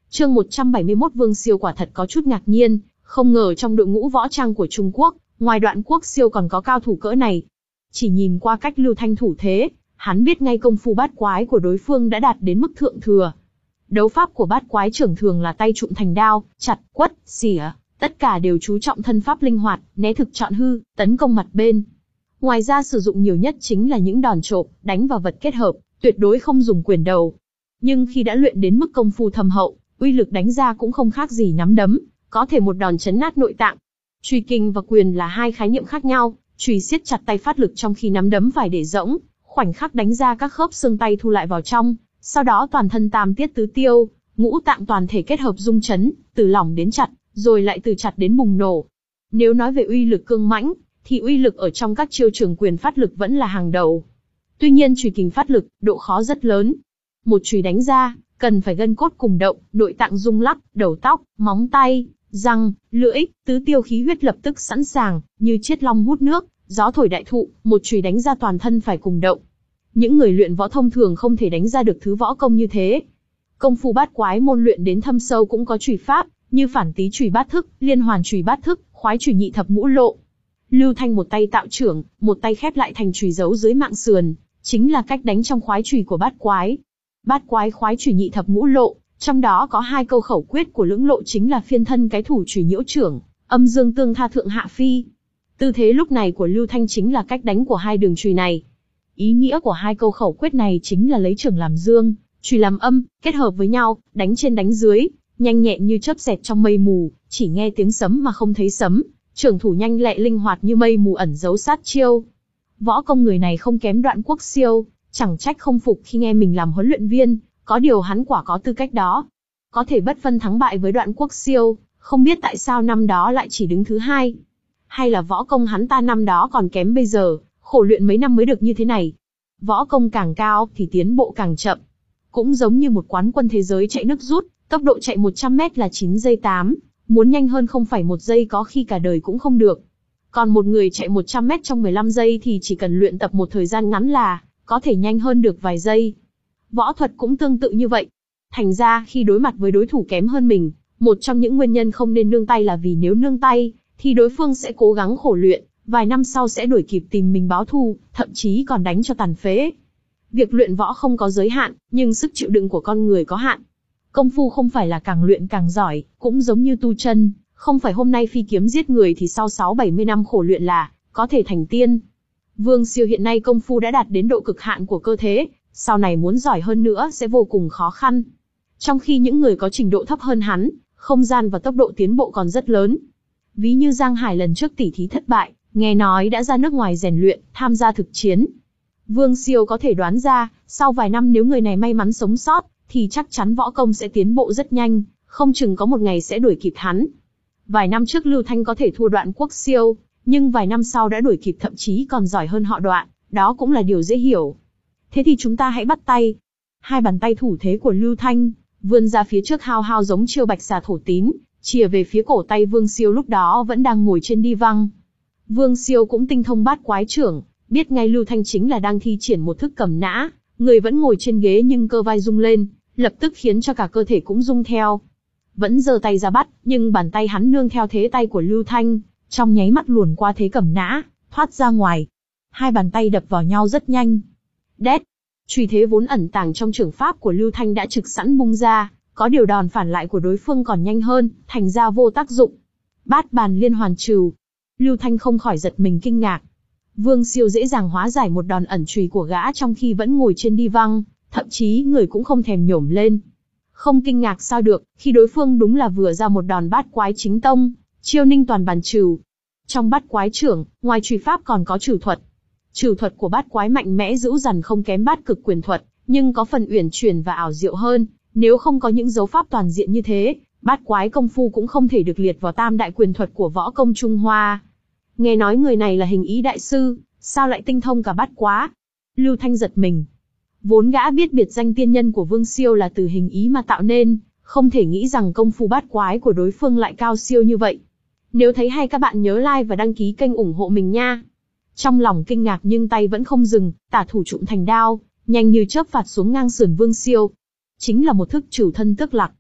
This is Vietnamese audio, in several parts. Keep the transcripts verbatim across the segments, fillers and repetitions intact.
Chương một trăm bảy mươi mốt Vương Siêu quả thật có chút ngạc nhiên, không ngờ trong đội ngũ võ trang của Trung Quốc, ngoài Đoạn Quốc Siêu còn có cao thủ cỡ này. Chỉ nhìn qua cách Lưu Thanh thủ thế, hắn biết ngay công phu bát quái của đối phương đã đạt đến mức thượng thừa. Đấu pháp của bát quái trưởng thường là tay trụm thành đao, chặt, quất, xỉa, tất cả đều chú trọng thân pháp linh hoạt, né thực chọn hư, tấn công mặt bên. Ngoài ra sử dụng nhiều nhất chính là những đòn trộm, đánh vào vật kết hợp, tuyệt đối không dùng quyền đầu. Nhưng khi đã luyện đến mức công phu thâm hậu, uy lực đánh ra cũng không khác gì nắm đấm, có thể một đòn chấn nát nội tạng. Chùy kình và quyền là hai khái niệm khác nhau, chùy siết chặt tay phát lực trong khi nắm đấm phải để rỗng, khoảnh khắc đánh ra các khớp xương tay thu lại vào trong, sau đó toàn thân tam tiết tứ tiêu, ngũ tạng toàn thể kết hợp rung chấn, từ lỏng đến chặt, rồi lại từ chặt đến bùng nổ. Nếu nói về uy lực cương mãnh, thì uy lực ở trong các chiêu trường quyền phát lực vẫn là hàng đầu. Tuy nhiên chùy kình phát lực, độ khó rất lớn. Một chùy đánh ra, cần phải gân cốt cùng động, nội tạng rung lắc, đầu tóc, móng tay, răng, lưỡi, tứ tiêu khí huyết lập tức sẵn sàng, như chiết long hút nước, gió thổi đại thụ, một chùy đánh ra toàn thân phải cùng động. Những người luyện võ thông thường không thể đánh ra được thứ võ công như thế. Công phu bát quái môn luyện đến thâm sâu cũng có chùy pháp, như phản tý chùy bát thức, liên hoàn chùy bát thức, khoái chùy nhị thập ngũ lộ. Lưu Thanh một tay tạo trưởng, một tay khép lại thành chùy giấu dưới mạng sườn, chính là cách đánh trong khoái chùy của bát quái. Bát quái khoái chùy nhị thập ngũ lộ, trong đó có hai câu khẩu quyết của lưỡng lộ chính là phiên thân cái thủ chùy nhiễu trưởng, âm dương tương tha thượng hạ phi. Tư thế lúc này của Lưu Thanh chính là cách đánh của hai đường chùy này. Ý nghĩa của hai câu khẩu quyết này chính là lấy trưởng làm dương, chùy làm âm, kết hợp với nhau, đánh trên đánh dưới, nhanh nhẹn như chớp xẹt trong mây mù, chỉ nghe tiếng sấm mà không thấy sấm, trưởng thủ nhanh lẹ linh hoạt như mây mù ẩn giấu sát chiêu. Võ công người này không kém Đoạn Quốc Siêu, chẳng trách không phục khi nghe mình làm huấn luyện viên, có điều hắn quả có tư cách đó. Có thể bất phân thắng bại với Đoạn Quốc Siêu, không biết tại sao năm đó lại chỉ đứng thứ hai. Hay là võ công hắn ta năm đó còn kém bây giờ, khổ luyện mấy năm mới được như thế này. Võ công càng cao thì tiến bộ càng chậm. Cũng giống như một quán quân thế giới chạy nước rút, tốc độ chạy một trăm mét là chín giây tám, muốn nhanh hơn không phải một giây có khi cả đời cũng không được. Còn một người chạy một trăm mét trong mười lăm giây thì chỉ cần luyện tập một thời gian ngắn là có thể nhanh hơn được vài giây. Võ thuật cũng tương tự như vậy. Thành ra khi đối mặt với đối thủ kém hơn mình, một trong những nguyên nhân không nên nương tay là vì nếu nương tay, thì đối phương sẽ cố gắng khổ luyện, vài năm sau sẽ đuổi kịp tìm mình báo thù, thậm chí còn đánh cho tàn phế. Việc luyện võ không có giới hạn, nhưng sức chịu đựng của con người có hạn. Công phu không phải là càng luyện càng giỏi, cũng giống như tu chân, không phải hôm nay phi kiếm giết người thì sau sáu bảy mươi năm khổ luyện là có thể thành tiên. Vương Siêu hiện nay công phu đã đạt đến độ cực hạn của cơ thế, sau này muốn giỏi hơn nữa sẽ vô cùng khó khăn. Trong khi những người có trình độ thấp hơn hắn, không gian và tốc độ tiến bộ còn rất lớn. Ví như Giang Hải lần trước tỉ thí thất bại, nghe nói đã ra nước ngoài rèn luyện, tham gia thực chiến. Vương Siêu có thể đoán ra, sau vài năm nếu người này may mắn sống sót, thì chắc chắn võ công sẽ tiến bộ rất nhanh, không chừng có một ngày sẽ đuổi kịp hắn. Vài năm trước Lưu Thanh có thể thua Đoạn Quốc Siêu, nhưng vài năm sau đã đuổi kịp thậm chí còn giỏi hơn họ Đoạn, đó cũng là điều dễ hiểu. Thế thì chúng ta hãy bắt tay. Hai bàn tay thủ thế của Lưu Thanh, vươn ra phía trước hao hao giống chiêu bạch xà thổ tín, chìa về phía cổ tay Vương Siêu lúc đó vẫn đang ngồi trên đi văng. Vương Siêu cũng tinh thông bát quái trưởng, biết ngay Lưu Thanh chính là đang thi triển một thức cầm nã, người vẫn ngồi trên ghế nhưng cơ vai rung lên, lập tức khiến cho cả cơ thể cũng rung theo. Vẫn giơ tay ra bắt, nhưng bàn tay hắn nương theo thế tay của Lưu Thanh, trong nháy mắt luồn qua thế cầm nã, thoát ra ngoài. Hai bàn tay đập vào nhau rất nhanh. Đét! Chùy thế vốn ẩn tàng trong trưởng pháp của Lưu Thanh đã trực sẵn bung ra, có điều đòn phản lại của đối phương còn nhanh hơn, thành ra vô tác dụng. Bát bàn liên hoàn trừ. Lưu Thanh không khỏi giật mình kinh ngạc. Vương Siêu dễ dàng hóa giải một đòn ẩn chùy của gã trong khi vẫn ngồi trên đi văng, thậm chí người cũng không thèm nhổm lên. Không kinh ngạc sao được, khi đối phương đúng là vừa ra một đòn bát quái chính tông, chiêu ninh toàn bàn trừ. Trong bát quái trưởng, ngoài chùy pháp còn có trừ thuật. Trừ thuật của bát quái mạnh mẽ dữ dằn không kém bát cực quyền thuật, nhưng có phần uyển chuyển và ảo diệu hơn. Nếu không có những dấu pháp toàn diện như thế, bát quái công phu cũng không thể được liệt vào tam đại quyền thuật của võ công Trung Hoa. Nghe nói người này là hình ý đại sư, sao lại tinh thông cả bát quá? Lưu Thanh giật mình. Vốn gã biết biệt danh tiên nhân của Vương Siêu là từ hình ý mà tạo nên, không thể nghĩ rằng công phu bát quái của đối phương lại cao siêu như vậy. Nếu thấy hay các bạn nhớ like và đăng ký kênh ủng hộ mình nha. Trong lòng kinh ngạc nhưng tay vẫn không dừng, tả thủ trụm thành đao, nhanh như chớp phạt xuống ngang sườn Vương Siêu. Chính là một thức trừ thân tức lạc,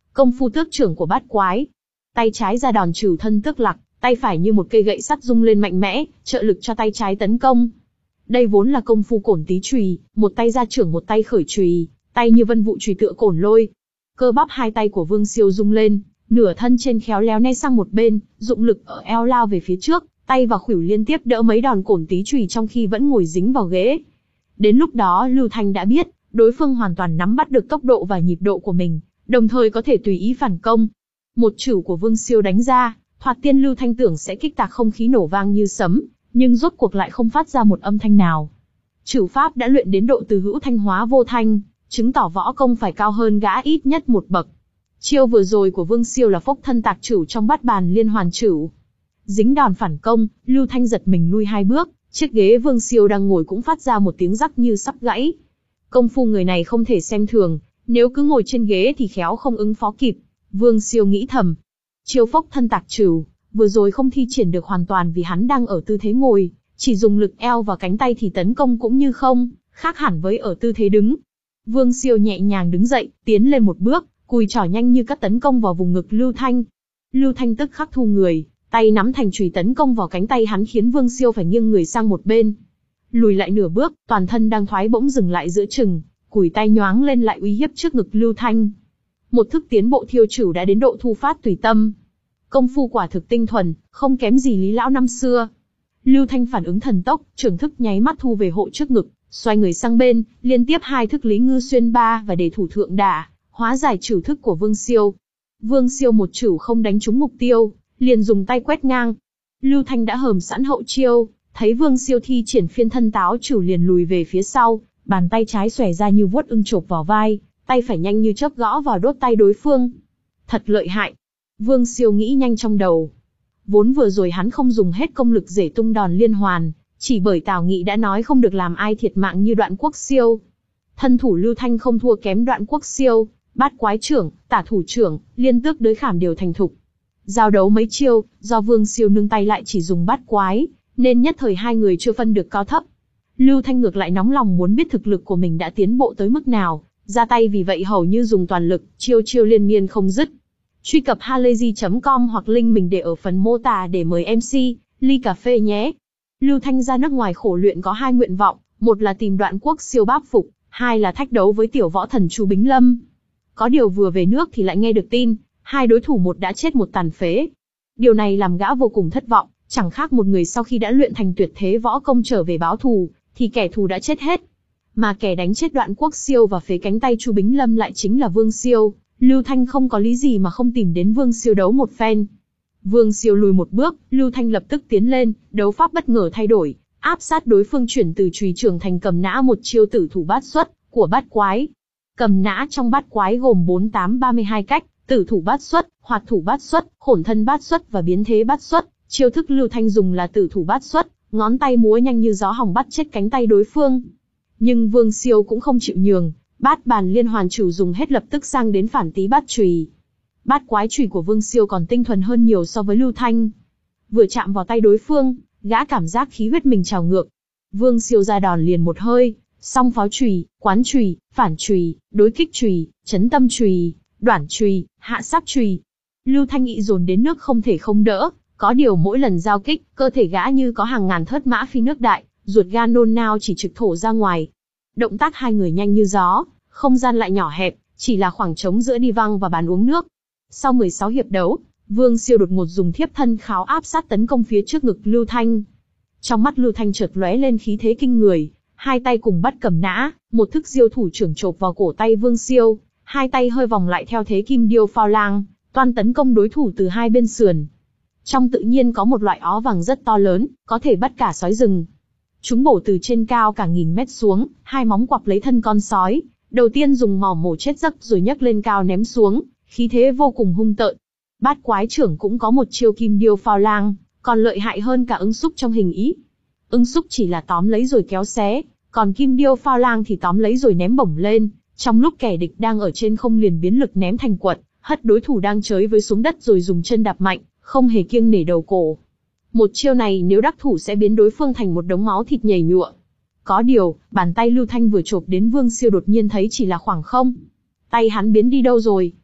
Công phu tước trưởng của bát quái. Tay trái ra đòn trừ thân tước lạc, tay phải như một cây gậy sắt rung lên mạnh mẽ, trợ lực cho tay trái tấn công. Đây vốn là công phu cổn tí chùy, một tay ra trưởng một tay khởi chùy, tay như vân vụ chùy tựa cổn lôi. Cơ bắp hai tay của Vương Siêu rung lên, nửa thân trên khéo léo né sang một bên, dụng lực ở eo lao về phía trước, tay và khuỷu liên tiếp đỡ mấy đòn cổn tí chùy trong khi vẫn ngồi dính vào ghế. Đến lúc đó Lưu Thanh đã biết, đối phương hoàn toàn nắm bắt được tốc độ và nhịp độ của mình, đồng thời có thể tùy ý phản công. Một chưởng của Vương Siêu đánh ra, thoạt tiên Lưu Thanh tưởng sẽ kích tạc không khí nổ vang như sấm, nhưng rốt cuộc lại không phát ra một âm thanh nào. Chửu pháp đã luyện đến độ từ hữu thanh hóa vô thanh, chứng tỏ võ công phải cao hơn gã ít nhất một bậc. Chiêu vừa rồi của Vương Siêu là phốc thân tạc chửu trong bát bàn liên hoàn chửu. Dính đòn phản công, Lưu Thanh giật mình lui hai bước, chiếc ghế Vương Siêu đang ngồi cũng phát ra một tiếng rắc như sắp gãy. Công phu người này không thể xem thường, nếu cứ ngồi trên ghế thì khéo không ứng phó kịp. Vương Siêu nghĩ thầm. Chiêu phốc thân tạc chửu, vừa rồi không thi triển được hoàn toàn vì hắn đang ở tư thế ngồi, chỉ dùng lực eo và cánh tay thì tấn công cũng như không, khác hẳn với ở tư thế đứng. Vương Siêu nhẹ nhàng đứng dậy, tiến lên một bước, cùi trỏ nhanh như cắt tấn công vào vùng ngực Lưu Thanh. Lưu Thanh tức khắc thu người, tay nắm thành chùy tấn công vào cánh tay hắn khiến Vương Siêu phải nghiêng người sang một bên. Lùi lại nửa bước, toàn thân đang thoái bỗng dừng lại giữa chừng, cùi tay nhoáng lên lại uy hiếp trước ngực Lưu Thanh. Một thức tiến bộ thiêu chửu đã đến độ thu phát tùy tâm. Công phu quả thực tinh thuần, không kém gì Lý lão năm xưa. Lưu Thanh phản ứng thần tốc, trưởng thức nháy mắt thu về hộ trước ngực, xoay người sang bên, liên tiếp hai thức Lý Ngư Xuyên ba và đề thủ thượng đả, hóa giải chửu thức của Vương Siêu. Vương Siêu một chửu không đánh trúng mục tiêu, liền dùng tay quét ngang. Lưu Thanh đã hờm sẵn hậu chiêu, thấy Vương Siêu thi triển phiên thân táo chửu liền lùi về phía sau, bàn tay trái xòe ra như vuốt ưng chộp vào vai, tay phải nhanh như chớp gõ vào đốt tay đối phương. Thật lợi hại. Vương Siêu nghĩ nhanh trong đầu. Vốn vừa rồi hắn không dùng hết công lực rể tung đòn liên hoàn, chỉ bởi Tào Nghị đã nói không được làm ai thiệt mạng như Đoạn Quốc Siêu. Thân thủ Lưu Thanh không thua kém Đoạn Quốc Siêu, bát quái trưởng, tả thủ trưởng, liên tước đới khảm đều thành thục. Giao đấu mấy chiêu, do Vương Siêu nương tay lại chỉ dùng bát quái, nên nhất thời hai người chưa phân được cao thấp. Lưu Thanh ngược lại nóng lòng muốn biết thực lực của mình đã tiến bộ tới mức nào, ra tay vì vậy hầu như dùng toàn lực, chiêu chiêu liên miên không dứt. Truy cập halayzi chấm com hoặc link mình để ở phần mô tả để mời em xê, ly cà phê nhé. Lưu Thanh ra nước ngoài khổ luyện có hai nguyện vọng, một là tìm Đoạn Quốc Siêu báp phục, hai là thách đấu với tiểu võ thần Chu Bính Lâm. Có điều vừa về nước thì lại nghe được tin, hai đối thủ một đã chết một tàn phế. Điều này làm gã vô cùng thất vọng, chẳng khác một người sau khi đã luyện thành tuyệt thế võ công trở về báo thù, thì kẻ thù đã chết hết. Mà kẻ đánh chết Đoạn Quốc Siêu và phế cánh tay Chu Bính Lâm lại chính là Vương Siêu. Lưu Thanh không có lý gì mà không tìm đến Vương Siêu đấu một phen. Vương Siêu lùi một bước, Lưu Thanh lập tức tiến lên, đấu pháp bất ngờ thay đổi, áp sát đối phương chuyển từ chùy trưởng thành cầm nã một chiêu tử thủ bát xuất của bát quái. Cầm nã trong bát quái gồm bốn tám ba mươi hai cách, tử thủ bát xuất, hoạt thủ bát xuất, khổn thân bát xuất và biến thế bát xuất. Chiêu thức Lưu Thanh dùng là tử thủ bát xuất, ngón tay múa nhanh như gió hòng bắt chết cánh tay đối phương. Nhưng Vương Siêu cũng không chịu nhường, bát bàn liên hoàn chửu dùng hết lập tức sang đến phản tí bát chùy. Bát quái chùy của Vương Siêu còn tinh thuần hơn nhiều so với Lưu Thanh. Vừa chạm vào tay đối phương, gã cảm giác khí huyết mình trào ngược. Vương Siêu ra đòn liền một hơi, song pháo chùy, quán chùy, phản chùy, đối kích chùy, chấn tâm chùy, đoản chùy, hạ sát chùy. Lưu Thanh nghị dồn đến nước không thể không đỡ, có điều mỗi lần giao kích, cơ thể gã như có hàng ngàn thớt mã phi nước đại, ruột gan nôn nao chỉ trực thổ ra ngoài. Động tác hai người nhanh như gió, không gian lại nhỏ hẹp, chỉ là khoảng trống giữa đi văng và bàn uống nước. Sau mười sáu hiệp đấu, Vương Siêu đột ngột dùng thiếp thân kháo áp sát tấn công phía trước ngực Lưu Thanh. Trong mắt Lưu Thanh chợt lóe lên khí thế kinh người, hai tay cùng bắt cầm nã, một thức diêu thủ trưởng chộp vào cổ tay Vương Siêu, hai tay hơi vòng lại theo thế kim điêu phao lang, toan tấn công đối thủ từ hai bên sườn. Trong tự nhiên có một loại ó vàng rất to lớn, có thể bắt cả sói rừng. Chúng bổ từ trên cao cả nghìn mét xuống, hai móng quặp lấy thân con sói, đầu tiên dùng mỏ mổ chết giấc rồi nhấc lên cao ném xuống, khí thế vô cùng hung tợn. Bát quái trưởng cũng có một chiêu kim điêu phao lang, còn lợi hại hơn cả ứng xúc trong hình ý. Ứng xúc chỉ là tóm lấy rồi kéo xé, còn kim điêu phao lang thì tóm lấy rồi ném bổng lên, trong lúc kẻ địch đang ở trên không liền biến lực ném thành quật, hất đối thủ đang chới với xuống đất rồi dùng chân đạp mạnh, không hề kiêng nể đầu cổ. Một chiêu này nếu đắc thủ sẽ biến đối phương thành một đống máu thịt nhầy nhụa. Có điều, bàn tay Lưu Thanh vừa chộp đến Vương Siêu đột nhiên thấy chỉ là khoảng không. Tay hắn biến đi đâu rồi?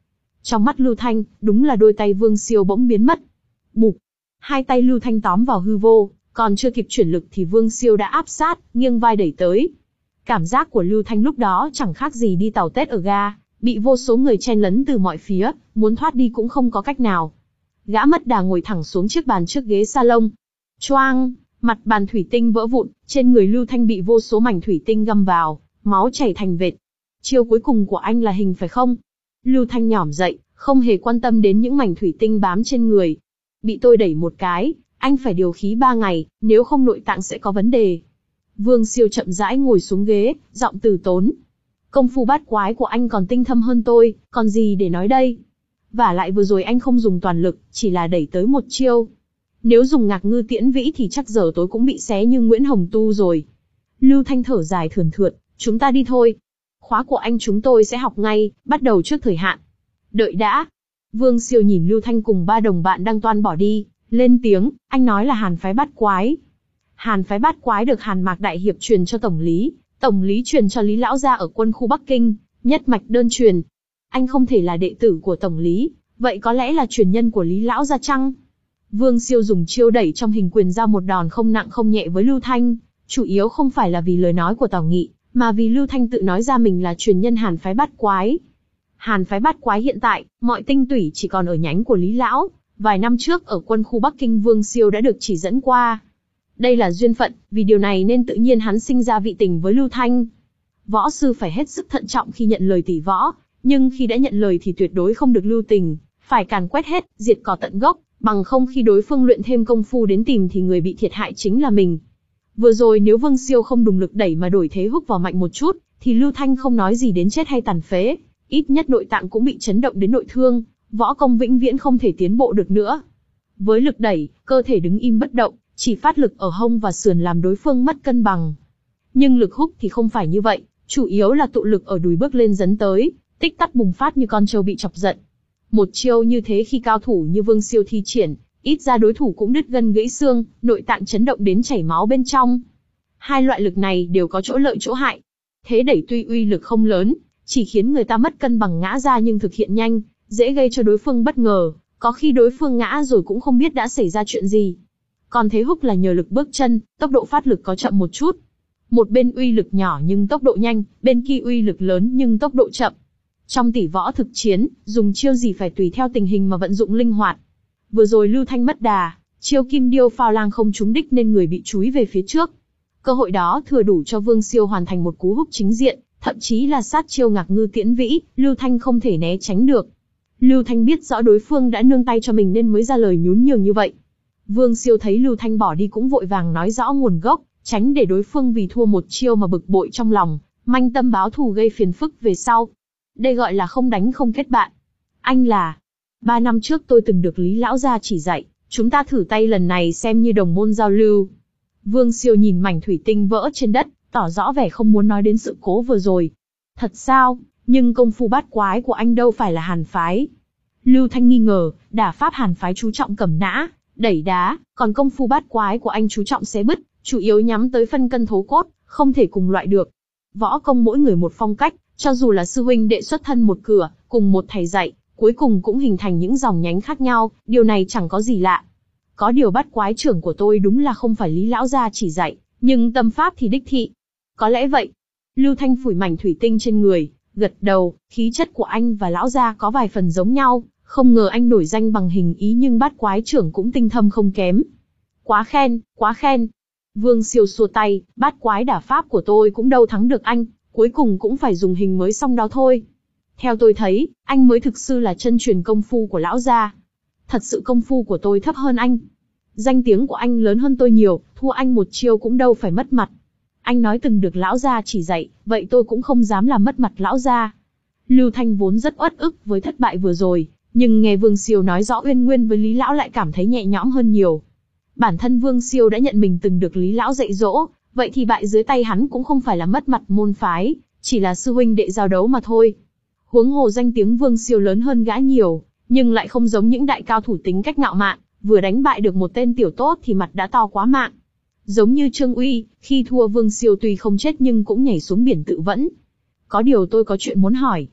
Trong mắt Lưu Thanh, đúng là đôi tay Vương Siêu bỗng biến mất. Bụp, hai tay Lưu Thanh tóm vào hư vô, còn chưa kịp chuyển lực thì Vương Siêu đã áp sát, nghiêng vai đẩy tới. Cảm giác của Lưu Thanh lúc đó chẳng khác gì đi tàu Tết ở ga, bị vô số người chen lấn từ mọi phía, muốn thoát đi cũng không có cách nào. Gã mất đà ngồi thẳng xuống chiếc bàn trước ghế salon. Choang, mặt bàn thủy tinh vỡ vụn, trên người Lưu Thanh bị vô số mảnh thủy tinh găm vào, máu chảy thành vệt. Chiêu cuối cùng của anh là hình phải không? Lưu Thanh nhỏm dậy, không hề quan tâm đến những mảnh thủy tinh bám trên người. Bị tôi đẩy một cái, anh phải điều khí ba ngày, nếu không nội tạng sẽ có vấn đề. Vương Siêu chậm rãi ngồi xuống ghế, giọng từ tốn. Công phu bát quái của anh còn tinh thâm hơn tôi, còn gì để nói đây? Vả lại vừa rồi anh không dùng toàn lực, chỉ là đẩy tới một chiêu. Nếu dùng Ngạc Ngư Tiễn Vĩ thì chắc giờ tối cũng bị xé như Nguyễn Hồng Tu rồi. Lưu Thanh thở dài thườn thượt, chúng ta đi thôi. Khóa của anh chúng tôi sẽ học ngay, bắt đầu trước thời hạn. Đợi đã. Vương Siêu nhìn Lưu Thanh cùng ba đồng bạn đang toan bỏ đi, lên tiếng, anh nói là Hàn phái bát quái. Hàn phái bát quái được Hàn Mạc Đại Hiệp truyền cho Tổng Lý, Tổng Lý truyền cho Lý Lão Gia ở quân khu Bắc Kinh, nhất mạch đơn truyền. Anh không thể là đệ tử của Tổng Lý, vậy có lẽ là truyền nhân của Lý Lão Gia chăng? Vương Siêu dùng chiêu đẩy trong hình quyền ra một đòn không nặng không nhẹ với Lưu Thanh, chủ yếu không phải là vì lời nói của Tào Nghị, mà vì Lưu Thanh tự nói ra mình là truyền nhân Hàn phái bát quái. Hàn phái bát quái hiện tại, mọi tinh tủy chỉ còn ở nhánh của Lý Lão, vài năm trước ở quân khu Bắc Kinh Vương Siêu đã được chỉ dẫn qua. Đây là duyên phận, vì điều này nên tự nhiên hắn sinh ra vị tình với Lưu Thanh. Võ sư phải hết sức thận trọng khi nhận lời tỷ võ, nhưng khi đã nhận lời thì tuyệt đối không được lưu tình, phải càn quét hết, diệt cỏ tận gốc, bằng không khi đối phương luyện thêm công phu đến tìm thì người bị thiệt hại chính là mình. Vừa rồi nếu Vương Siêu không dùng lực đẩy mà đổi thế húc vào mạnh một chút, thì Lưu Thanh không nói gì đến chết hay tàn phế, ít nhất nội tạng cũng bị chấn động đến nội thương, võ công vĩnh viễn không thể tiến bộ được nữa. Với lực đẩy, cơ thể đứng im bất động, chỉ phát lực ở hông và sườn làm đối phương mất cân bằng. Nhưng lực húc thì không phải như vậy, chủ yếu là tụ lực ở đùi bước lên dấn tới, tích tắc bùng phát như con trâu bị chọc giận. Một chiêu như thế khi cao thủ như Vương Siêu thi triển, ít ra đối thủ cũng đứt gân gãy xương, nội tạng chấn động đến chảy máu bên trong. Hai loại lực này đều có chỗ lợi chỗ hại. Thế đẩy tuy uy lực không lớn, chỉ khiến người ta mất cân bằng ngã ra nhưng thực hiện nhanh, dễ gây cho đối phương bất ngờ, có khi đối phương ngã rồi cũng không biết đã xảy ra chuyện gì. Còn thế húc là nhờ lực bước chân, tốc độ phát lực có chậm một chút. Một bên uy lực nhỏ nhưng tốc độ nhanh, bên kia uy lực lớn nhưng tốc độ chậm. Trong tỷ võ thực chiến, dùng chiêu gì phải tùy theo tình hình mà vận dụng linh hoạt. Vừa rồi Lưu Thanh mất đà, chiêu kim điêu phao lang không trúng đích nên người bị chúi về phía trước. Cơ hội đó thừa đủ cho Vương Siêu hoàn thành một cú húc chính diện, thậm chí là sát chiêu Ngạc Ngư Tiễn Vĩ, Lưu Thanh không thể né tránh được. Lưu Thanh biết rõ đối phương đã nương tay cho mình nên mới ra lời nhún nhường như vậy. Vương Siêu thấy Lưu Thanh bỏ đi cũng vội vàng nói rõ nguồn gốc, tránh để đối phương vì thua một chiêu mà bực bội trong lòng, manh tâm báo thù gây phiền phức về sau. Đây gọi là không đánh không kết bạn. Anh là... Ba năm trước tôi từng được Lý Lão Gia chỉ dạy, chúng ta thử tay lần này xem như đồng môn giao lưu. Vương Siêu nhìn mảnh thủy tinh vỡ trên đất, tỏ rõ vẻ không muốn nói đến sự cố vừa rồi. Thật sao, nhưng công phu bát quái của anh đâu phải là Hàn phái. Lưu Thanh nghi ngờ, đả pháp Hàn phái chú trọng cầm nã, đẩy đá, còn công phu bát quái của anh chú trọng xé bứt, chủ yếu nhắm tới phân cân thố cốt, không thể cùng loại được. Võ công mỗi người một phong cách, cho dù là sư huynh đệ xuất thân một cửa, cùng một thầy dạy, cuối cùng cũng hình thành những dòng nhánh khác nhau, điều này chẳng có gì lạ. Có điều bát quái trưởng của tôi đúng là không phải Lý Lão Gia chỉ dạy, nhưng tâm pháp thì đích thị. Có lẽ vậy. Lưu Thanh phủi mảnh thủy tinh trên người, gật đầu, khí chất của anh và Lão Gia có vài phần giống nhau, không ngờ anh nổi danh bằng hình ý nhưng bát quái trưởng cũng tinh thâm không kém. Quá khen, quá khen. Vương Siêu xua tay, bát quái đả pháp của tôi cũng đâu thắng được anh, cuối cùng cũng phải dùng hình mới xong đó thôi. Theo tôi thấy, anh mới thực sự là chân truyền công phu của Lão Gia. Thật sự công phu của tôi thấp hơn anh. Danh tiếng của anh lớn hơn tôi nhiều, thua anh một chiêu cũng đâu phải mất mặt. Anh nói từng được Lão Gia chỉ dạy, vậy tôi cũng không dám làm mất mặt Lão Gia. Lưu Thanh vốn rất uất ức với thất bại vừa rồi, nhưng nghe Vương Siêu nói rõ uyên nguyên với Lý Lão lại cảm thấy nhẹ nhõm hơn nhiều. Bản thân Vương Siêu đã nhận mình từng được Lý Lão dạy dỗ, vậy thì bại dưới tay hắn cũng không phải là mất mặt môn phái, chỉ là sư huynh đệ giao đấu mà thôi. Huống hồ danh tiếng Vương Siêu lớn hơn gã nhiều, nhưng lại không giống những đại cao thủ tính cách ngạo mạn, vừa đánh bại được một tên tiểu tốt thì mặt đã to quá mạng. Giống như Trương Uy, khi thua Vương Siêu tuy không chết nhưng cũng nhảy xuống biển tự vẫn. Có điều tôi có chuyện muốn hỏi.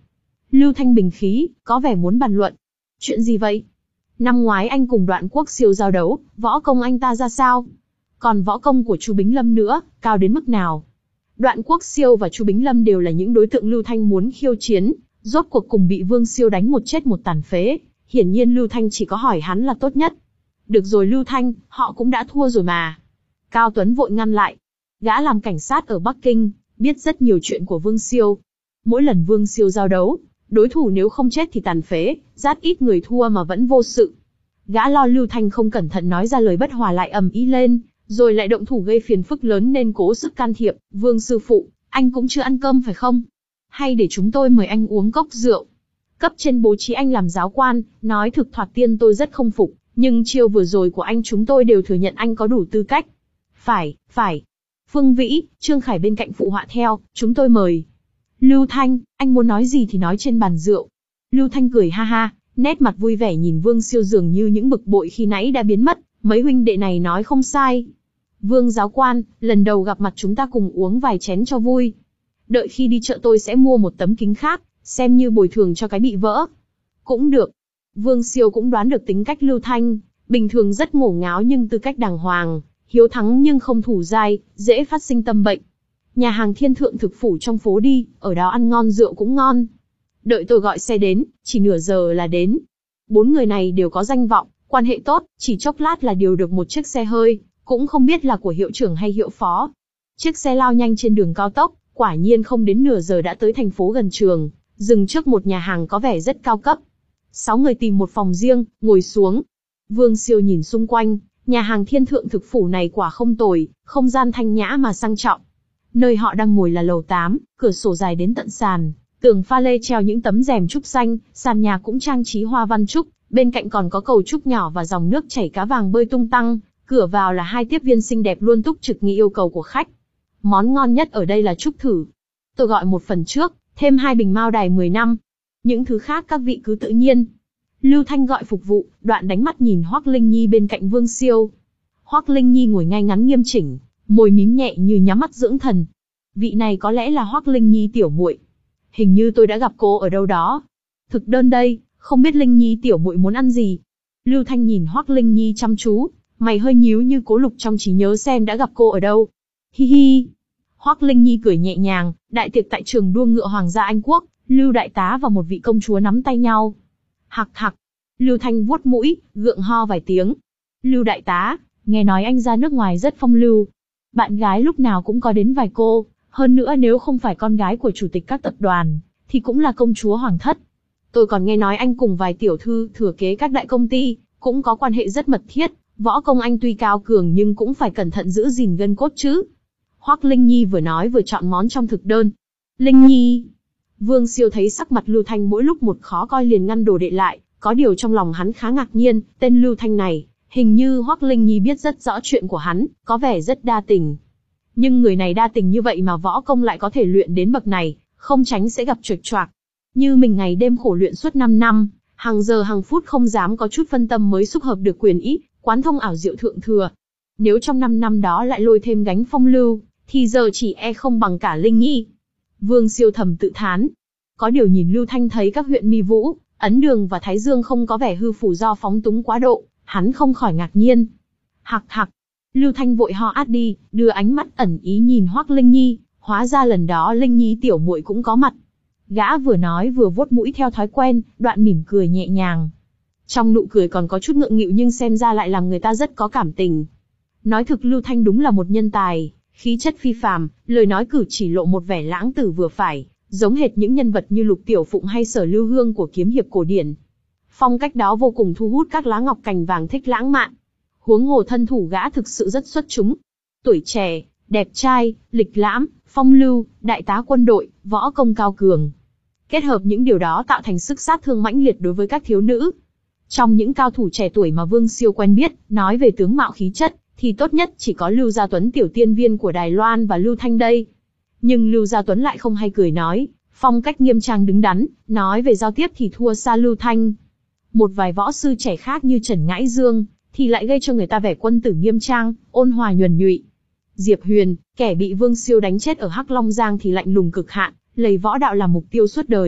Lưu Thanh bình khí, có vẻ muốn bàn luận. Chuyện gì vậy? Năm ngoái anh cùng Đoạn Quốc Siêu giao đấu, võ công anh ta ra sao? Còn võ công của Chu Bính Lâm nữa, cao đến mức nào? Đoạn Quốc Siêu và Chu Bính Lâm đều là những đối tượng Lưu Thanh muốn khiêu chiến, rốt cuộc cùng bị Vương Siêu đánh một chết một tàn phế. Hiển nhiên Lưu Thanh chỉ có hỏi hắn là tốt nhất. Được rồi Lưu Thanh, họ cũng đã thua rồi mà. Cao Tuấn vội ngăn lại. Gã làm cảnh sát ở Bắc Kinh, biết rất nhiều chuyện của Vương Siêu. Mỗi lần Vương Siêu giao đấu, đối thủ nếu không chết thì tàn phế, rất ít người thua mà vẫn vô sự. Gã lo Lưu Thanh không cẩn thận nói ra lời bất hòa lại ầm ĩ lên, rồi lại động thủ gây phiền phức lớn nên cố sức can thiệp. Vương sư phụ, anh cũng chưa ăn cơm phải không? Hay để chúng tôi mời anh uống cốc rượu? Cấp trên bố trí anh làm giáo quan, nói thực thoạt tiên tôi rất không phục, nhưng chiêu vừa rồi của anh chúng tôi đều thừa nhận anh có đủ tư cách. Phải, phải. Phương Vĩ, Trương Khải bên cạnh phụ họa theo, chúng tôi mời. Lưu Thanh, anh muốn nói gì thì nói trên bàn rượu. Lưu Thanh cười ha ha, nét mặt vui vẻ nhìn Vương Siêu dường như những bực bội khi nãy đã biến mất, mấy huynh đệ này nói không sai. Vương giáo quan, lần đầu gặp mặt chúng ta cùng uống vài chén cho vui. Đợi khi đi chợ tôi sẽ mua một tấm kính khác, xem như bồi thường cho cái bị vỡ. Cũng được. Vương Siêu cũng đoán được tính cách Lưu Thanh, bình thường rất ngổ ngáo nhưng tư cách đàng hoàng, hiếu thắng nhưng không thủ dai, dễ phát sinh tâm bệnh. Nhà hàng Thiên Thượng Thực Phủ trong phố đi, ở đó ăn ngon rượu cũng ngon. Đợi tôi gọi xe đến, chỉ nửa giờ là đến. Bốn người này đều có danh vọng, quan hệ tốt, chỉ chốc lát là điều được một chiếc xe hơi, cũng không biết là của hiệu trưởng hay hiệu phó. Chiếc xe lao nhanh trên đường cao tốc, quả nhiên không đến nửa giờ đã tới thành phố gần trường, dừng trước một nhà hàng có vẻ rất cao cấp. Sáu người tìm một phòng riêng, ngồi xuống. Vương Siêu nhìn xung quanh, nhà hàng Thiên Thượng Thực Phủ này quả không tồi, không gian thanh nhã mà sang trọng. Nơi họ đang ngồi là lầu tám, cửa sổ dài đến tận sàn, tường pha lê treo những tấm rèm trúc xanh, sàn nhà cũng trang trí hoa văn trúc, bên cạnh còn có cầu trúc nhỏ và dòng nước chảy cá vàng bơi tung tăng, cửa vào là hai tiếp viên xinh đẹp luôn túc trực như yêu cầu của khách. Món ngon nhất ở đây là trúc thử. Tôi gọi một phần trước, thêm hai bình Mao Đài mười năm. Những thứ khác các vị cứ tự nhiên. Lưu Thanh gọi phục vụ, Đoạn đánh mắt nhìn Hoắc Linh Nhi bên cạnh Vương Siêu. Hoắc Linh Nhi ngồi ngay ngắn nghiêm chỉnh, môi mím nhẹ như nhắm mắt dưỡng thần. Vị này có lẽ là Hoắc Linh Nhi tiểu muội. Hình như tôi đã gặp cô ở đâu đó. Thực đơn đây, không biết Linh Nhi tiểu muội muốn ăn gì. Lưu Thanh nhìn Hoắc Linh Nhi chăm chú, mày hơi nhíu như cố lục trong trí nhớ xem đã gặp cô ở đâu. Hi hi. Hoắc Linh Nhi cười nhẹ nhàng, đại tiệc tại trường đua ngựa Hoàng gia Anh Quốc, Lưu đại tá và một vị công chúa nắm tay nhau. Hặc hặc. Lưu Thanh vuốt mũi, gượng ho vài tiếng. Lưu đại tá, nghe nói anh ra nước ngoài rất phong lưu. Bạn gái lúc nào cũng có đến vài cô, hơn nữa nếu không phải con gái của chủ tịch các tập đoàn, thì cũng là công chúa hoàng thất. Tôi còn nghe nói anh cùng vài tiểu thư thừa kế các đại công ty, cũng có quan hệ rất mật thiết, võ công anh tuy cao cường nhưng cũng phải cẩn thận giữ gìn gân cốt chứ. Hoắc Linh Nhi vừa nói vừa chọn món trong thực đơn. Linh Nhi. Vương Siêu thấy sắc mặt Lưu Thanh mỗi lúc một khó coi liền ngăn đồ đệ lại, có điều trong lòng hắn khá ngạc nhiên, tên Lưu Thanh này, hình như Hoắc Linh Nhi biết rất rõ chuyện của hắn, có vẻ rất đa tình. Nhưng người này đa tình như vậy mà võ công lại có thể luyện đến bậc này, không tránh sẽ gặp trục trặc. Như mình ngày đêm khổ luyện suốt năm năm, hàng giờ hàng phút không dám có chút phân tâm mới xúc hợp được quyền ý, quán thông ảo diệu thượng thừa. Nếu trong năm năm đó lại lôi thêm gánh phong lưu, thì giờ chỉ e không bằng cả Linh Nhi. Vương Siêu thầm tự thán. Có điều nhìn Lưu Thanh thấy các huyện Mi Vũ, Ấn Đường và Thái Dương không có vẻ hư phủ do phóng túng quá độ, hắn không khỏi ngạc nhiên. Hặc hặc. Lưu Thanh vội ho át đi, đưa ánh mắt ẩn ý nhìn Hoắc Linh Nhi, hóa ra lần đó Linh Nhi tiểu muội cũng có mặt. Gã vừa nói vừa vuốt mũi theo thói quen, Đoạn mỉm cười nhẹ nhàng. Trong nụ cười còn có chút ngượng nghịu nhưng xem ra lại làm người ta rất có cảm tình. Nói thực Lưu Thanh đúng là một nhân tài, khí chất phi phàm, lời nói cử chỉ lộ một vẻ lãng tử vừa phải, giống hệt những nhân vật như Lục Tiểu Phụng hay Sở Lưu Hương của kiếm hiệp cổ điển. Phong cách đó vô cùng thu hút các lá ngọc cành vàng thích lãng mạn. Huống hồ thân thủ gã thực sự rất xuất chúng. Tuổi trẻ, đẹp trai, lịch lãm, phong lưu, đại tá quân đội, võ công cao cường. Kết hợp những điều đó tạo thành sức sát thương mãnh liệt đối với các thiếu nữ. Trong những cao thủ trẻ tuổi mà Vương Siêu quen biết, nói về tướng mạo khí chất, thì tốt nhất chỉ có Lưu Gia Tuấn tiểu tiên viên của Đài Loan và Lưu Thanh đây. Nhưng Lưu Gia Tuấn lại không hay cười nói, phong cách nghiêm trang đứng đắn, nói về giao tiếp thì thua xa Lưu Thanh. Một vài võ sư trẻ khác như Trần Ngãi Dương, thì lại gây cho người ta vẻ quân tử nghiêm trang, ôn hòa nhuần nhụy. Diệp Huyền, kẻ bị Vương Siêu đánh chết ở Hắc Long Giang thì lạnh lùng cực hạn, lấy võ đạo làm mục tiêu suốt đời,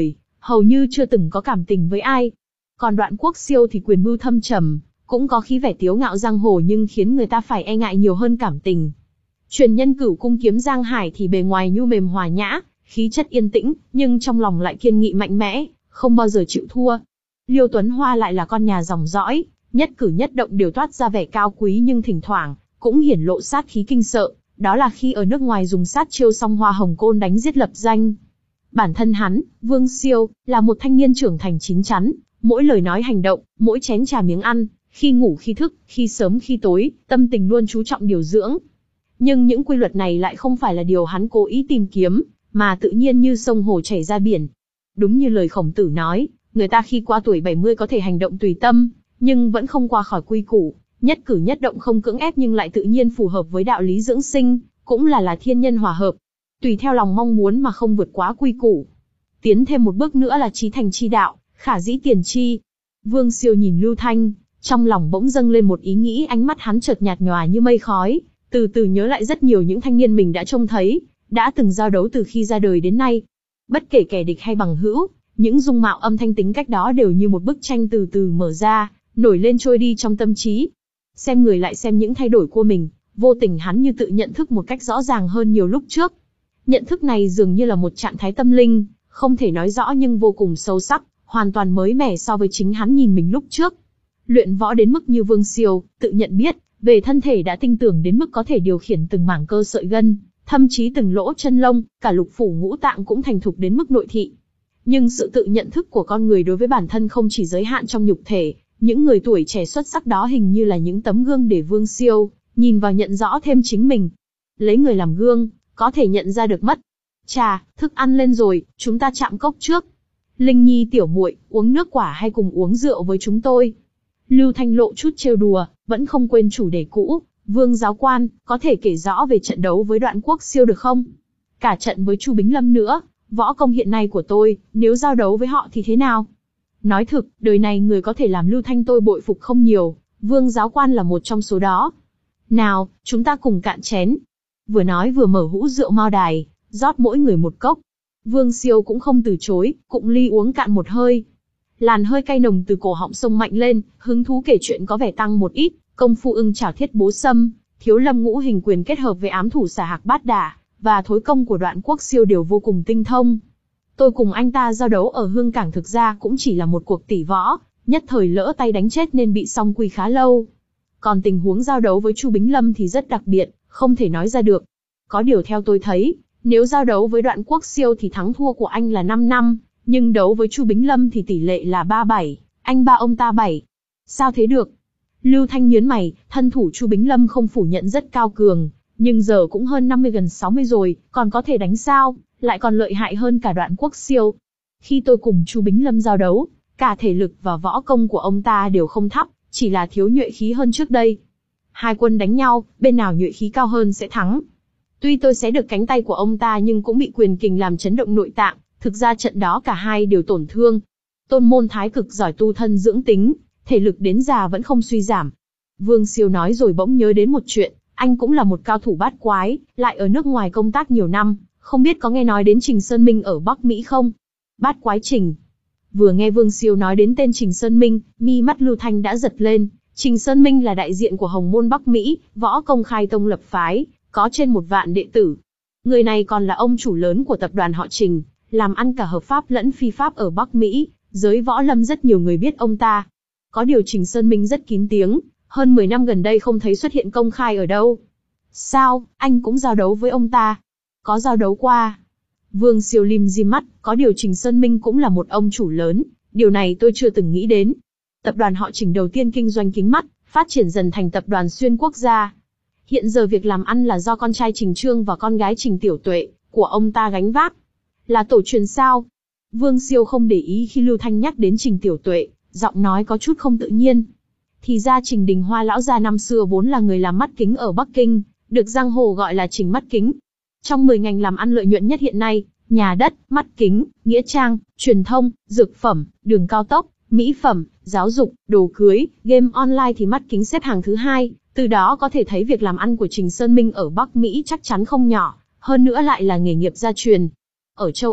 hầu như chưa từng có cảm tình với ai. Còn Đoạn Quốc Siêu thì quyền mưu thâm trầm, cũng có khí vẻ tiếu ngạo giang hồ nhưng khiến người ta phải e ngại nhiều hơn cảm tình. Truyền nhân Cửu Cung Kiếm Giang Hải thì bề ngoài nhu mềm hòa nhã, khí chất yên tĩnh, nhưng trong lòng lại kiên nghị mạnh mẽ, không bao giờ chịu thua. Liêu Tuấn Hoa lại là con nhà dòng dõi, nhất cử nhất động đều toát ra vẻ cao quý nhưng thỉnh thoảng cũng hiển lộ sát khí kinh sợ, đó là khi ở nước ngoài dùng sát chiêu song hoa hồng côn đánh giết lập danh. Bản thân hắn, Vương Siêu, là một thanh niên trưởng thành chín chắn, mỗi lời nói hành động, mỗi chén trà miếng ăn, khi ngủ khi thức, khi sớm khi tối, tâm tình luôn chú trọng điều dưỡng. Nhưng những quy luật này lại không phải là điều hắn cố ý tìm kiếm, mà tự nhiên như sông hồ chảy ra biển. Đúng như lời Khổng Tử nói, người ta khi qua tuổi bảy mươi có thể hành động tùy tâm, nhưng vẫn không qua khỏi quy củ, nhất cử nhất động không cưỡng ép nhưng lại tự nhiên phù hợp với đạo lý dưỡng sinh, cũng là là thiên nhân hòa hợp. Tùy theo lòng mong muốn mà không vượt quá quy củ. Tiến thêm một bước nữa là chí thành chi đạo, khả dĩ tiền chi. Vương Siêu nhìn Lưu Thanh, trong lòng bỗng dâng lên một ý nghĩ, ánh mắt hắn chợt nhạt nhòa như mây khói, từ từ nhớ lại rất nhiều những thanh niên mình đã trông thấy, đã từng giao đấu từ khi ra đời đến nay. Bất kể kẻ địch hay bằng hữu, những dung mạo âm thanh tính cách đó đều như một bức tranh từ từ mở ra, nổi lên trôi đi trong tâm trí. Xem người lại xem những thay đổi của mình, vô tình hắn như tự nhận thức một cách rõ ràng hơn nhiều lúc trước. Nhận thức này dường như là một trạng thái tâm linh, không thể nói rõ nhưng vô cùng sâu sắc, hoàn toàn mới mẻ so với chính hắn nhìn mình lúc trước. Luyện võ đến mức như Vương Siêu, tự nhận biết, về thân thể đã tinh tưởng đến mức có thể điều khiển từng mảng cơ sợi gân, thậm chí từng lỗ chân lông, cả lục phủ ngũ tạng cũng thành thục đến mức nội thị. Nhưng sự tự nhận thức của con người đối với bản thân không chỉ giới hạn trong nhục thể, những người tuổi trẻ xuất sắc đó hình như là những tấm gương để Vương Siêu nhìn vào nhận rõ thêm chính mình. Lấy người làm gương, có thể nhận ra được mất. Chà, thức ăn lên rồi, chúng ta chạm cốc trước. Linh Nhi tiểu muội, uống nước quả hay cùng uống rượu với chúng tôi? Lưu Thanh lộ chút trêu đùa, vẫn không quên chủ đề cũ. Vương giáo quan, có thể kể rõ về trận đấu với Đoạn Quốc Siêu được không? Cả trận với Chu Bính Lâm nữa, võ công hiện nay của tôi, nếu giao đấu với họ thì thế nào? Nói thực, đời này người có thể làm Lưu Thanh tôi bội phục không nhiều, Vương giáo quan là một trong số đó. Nào, chúng ta cùng cạn chén. Vừa nói vừa mở hũ rượu Mao Đài, rót mỗi người một cốc. Vương Siêu cũng không từ chối, cụng ly uống cạn một hơi. Làn hơi cay nồng từ cổ họng sông mạnh lên, hứng thú kể chuyện có vẻ tăng một ít. Công phu ưng chảo thiết bố sâm, thiếu lâm ngũ hình quyền kết hợp với ám thủ xà hạc bát đả, và thối công của Đoạn Quốc Siêu đều vô cùng tinh thông. Tôi cùng anh ta giao đấu ở Hương Cảng thực ra cũng chỉ là một cuộc tỉ võ, nhất thời lỡ tay đánh chết nên bị song quy khá lâu. Còn tình huống giao đấu với Chu Bính Lâm thì rất đặc biệt, không thể nói ra được. Có điều theo tôi thấy, nếu giao đấu với Đoạn Quốc Siêu thì thắng thua của anh là năm năm, nhưng đấu với Chu Bính Lâm thì tỷ lệ là ba bảy, anh ba ông ta bảy. Sao thế được? Lưu Thanh nhớn mày, thân thủ Chu Bính Lâm không phủ nhận rất cao cường, nhưng giờ cũng hơn năm mươi gần sáu mươi rồi, còn có thể đánh sao, lại còn lợi hại hơn cả Đoạn Quốc Siêu. Khi tôi cùng Chu Bính Lâm giao đấu, cả thể lực và võ công của ông ta đều không thấp, chỉ là thiếu nhuệ khí hơn trước đây. Hai quân đánh nhau, bên nào nhuệ khí cao hơn sẽ thắng. Tuy tôi xé được cánh tay của ông ta nhưng cũng bị quyền kình làm chấn động nội tạng, thực ra trận đó cả hai đều tổn thương. Tôn Môn thái cực giỏi tu thân dưỡng tính, thể lực đến già vẫn không suy giảm. Vương Siêu nói rồi bỗng nhớ đến một chuyện, anh cũng là một cao thủ bát quái, lại ở nước ngoài công tác nhiều năm, không biết có nghe nói đến Trình Sơn Minh ở Bắc Mỹ không? Bát quái Trình. Vừa nghe Vương Siêu nói đến tên Trình Sơn Minh, mi mắt Lưu Thanh đã giật lên. Trình Sơn Minh là đại diện của Hồng Môn Bắc Mỹ, võ công khai tông lập phái, có trên một vạn đệ tử. Người này còn là ông chủ lớn của tập đoàn họ Trình, làm ăn cả hợp pháp lẫn phi pháp ở Bắc Mỹ, giới võ lâm rất nhiều người biết ông ta. Có điều Trình Sơn Minh rất kín tiếng, hơn mười năm gần đây không thấy xuất hiện công khai ở đâu. Sao, anh cũng giao đấu với ông ta? Có giao đấu qua. Vương Siêu lim dim mắt, có điều Trình Sơn Minh cũng là một ông chủ lớn, điều này tôi chưa từng nghĩ đến. Tập đoàn họ Trình đầu tiên kinh doanh kính mắt, phát triển dần thành tập đoàn xuyên quốc gia. Hiện giờ việc làm ăn là do con trai Trình Trương và con gái Trình Tiểu Tuệ của ông ta gánh vác. Là tổ truyền sao? Vương Siêu không để ý khi Lưu Thanh nhắc đến Trình Tiểu Tuệ, giọng nói có chút không tự nhiên. Thì ra Trình Đình Hoa lão gia năm xưa vốn là người làm mắt kính ở Bắc Kinh, được giang hồ gọi là Trình Mắt Kính. Trong mười ngành làm ăn lợi nhuận nhất hiện nay, nhà đất, mắt kính, nghĩa trang, truyền thông, dược phẩm, đường cao tốc, mỹ phẩm, giáo dục, đồ cưới, game online thì mắt kính xếp hàng thứ hai. Từ đó có thể thấy việc làm ăn của Trình Sơn Minh ở Bắc Mỹ chắc chắn không nhỏ, hơn nữa lại là nghề nghiệp gia truyền. Ở châu Âu,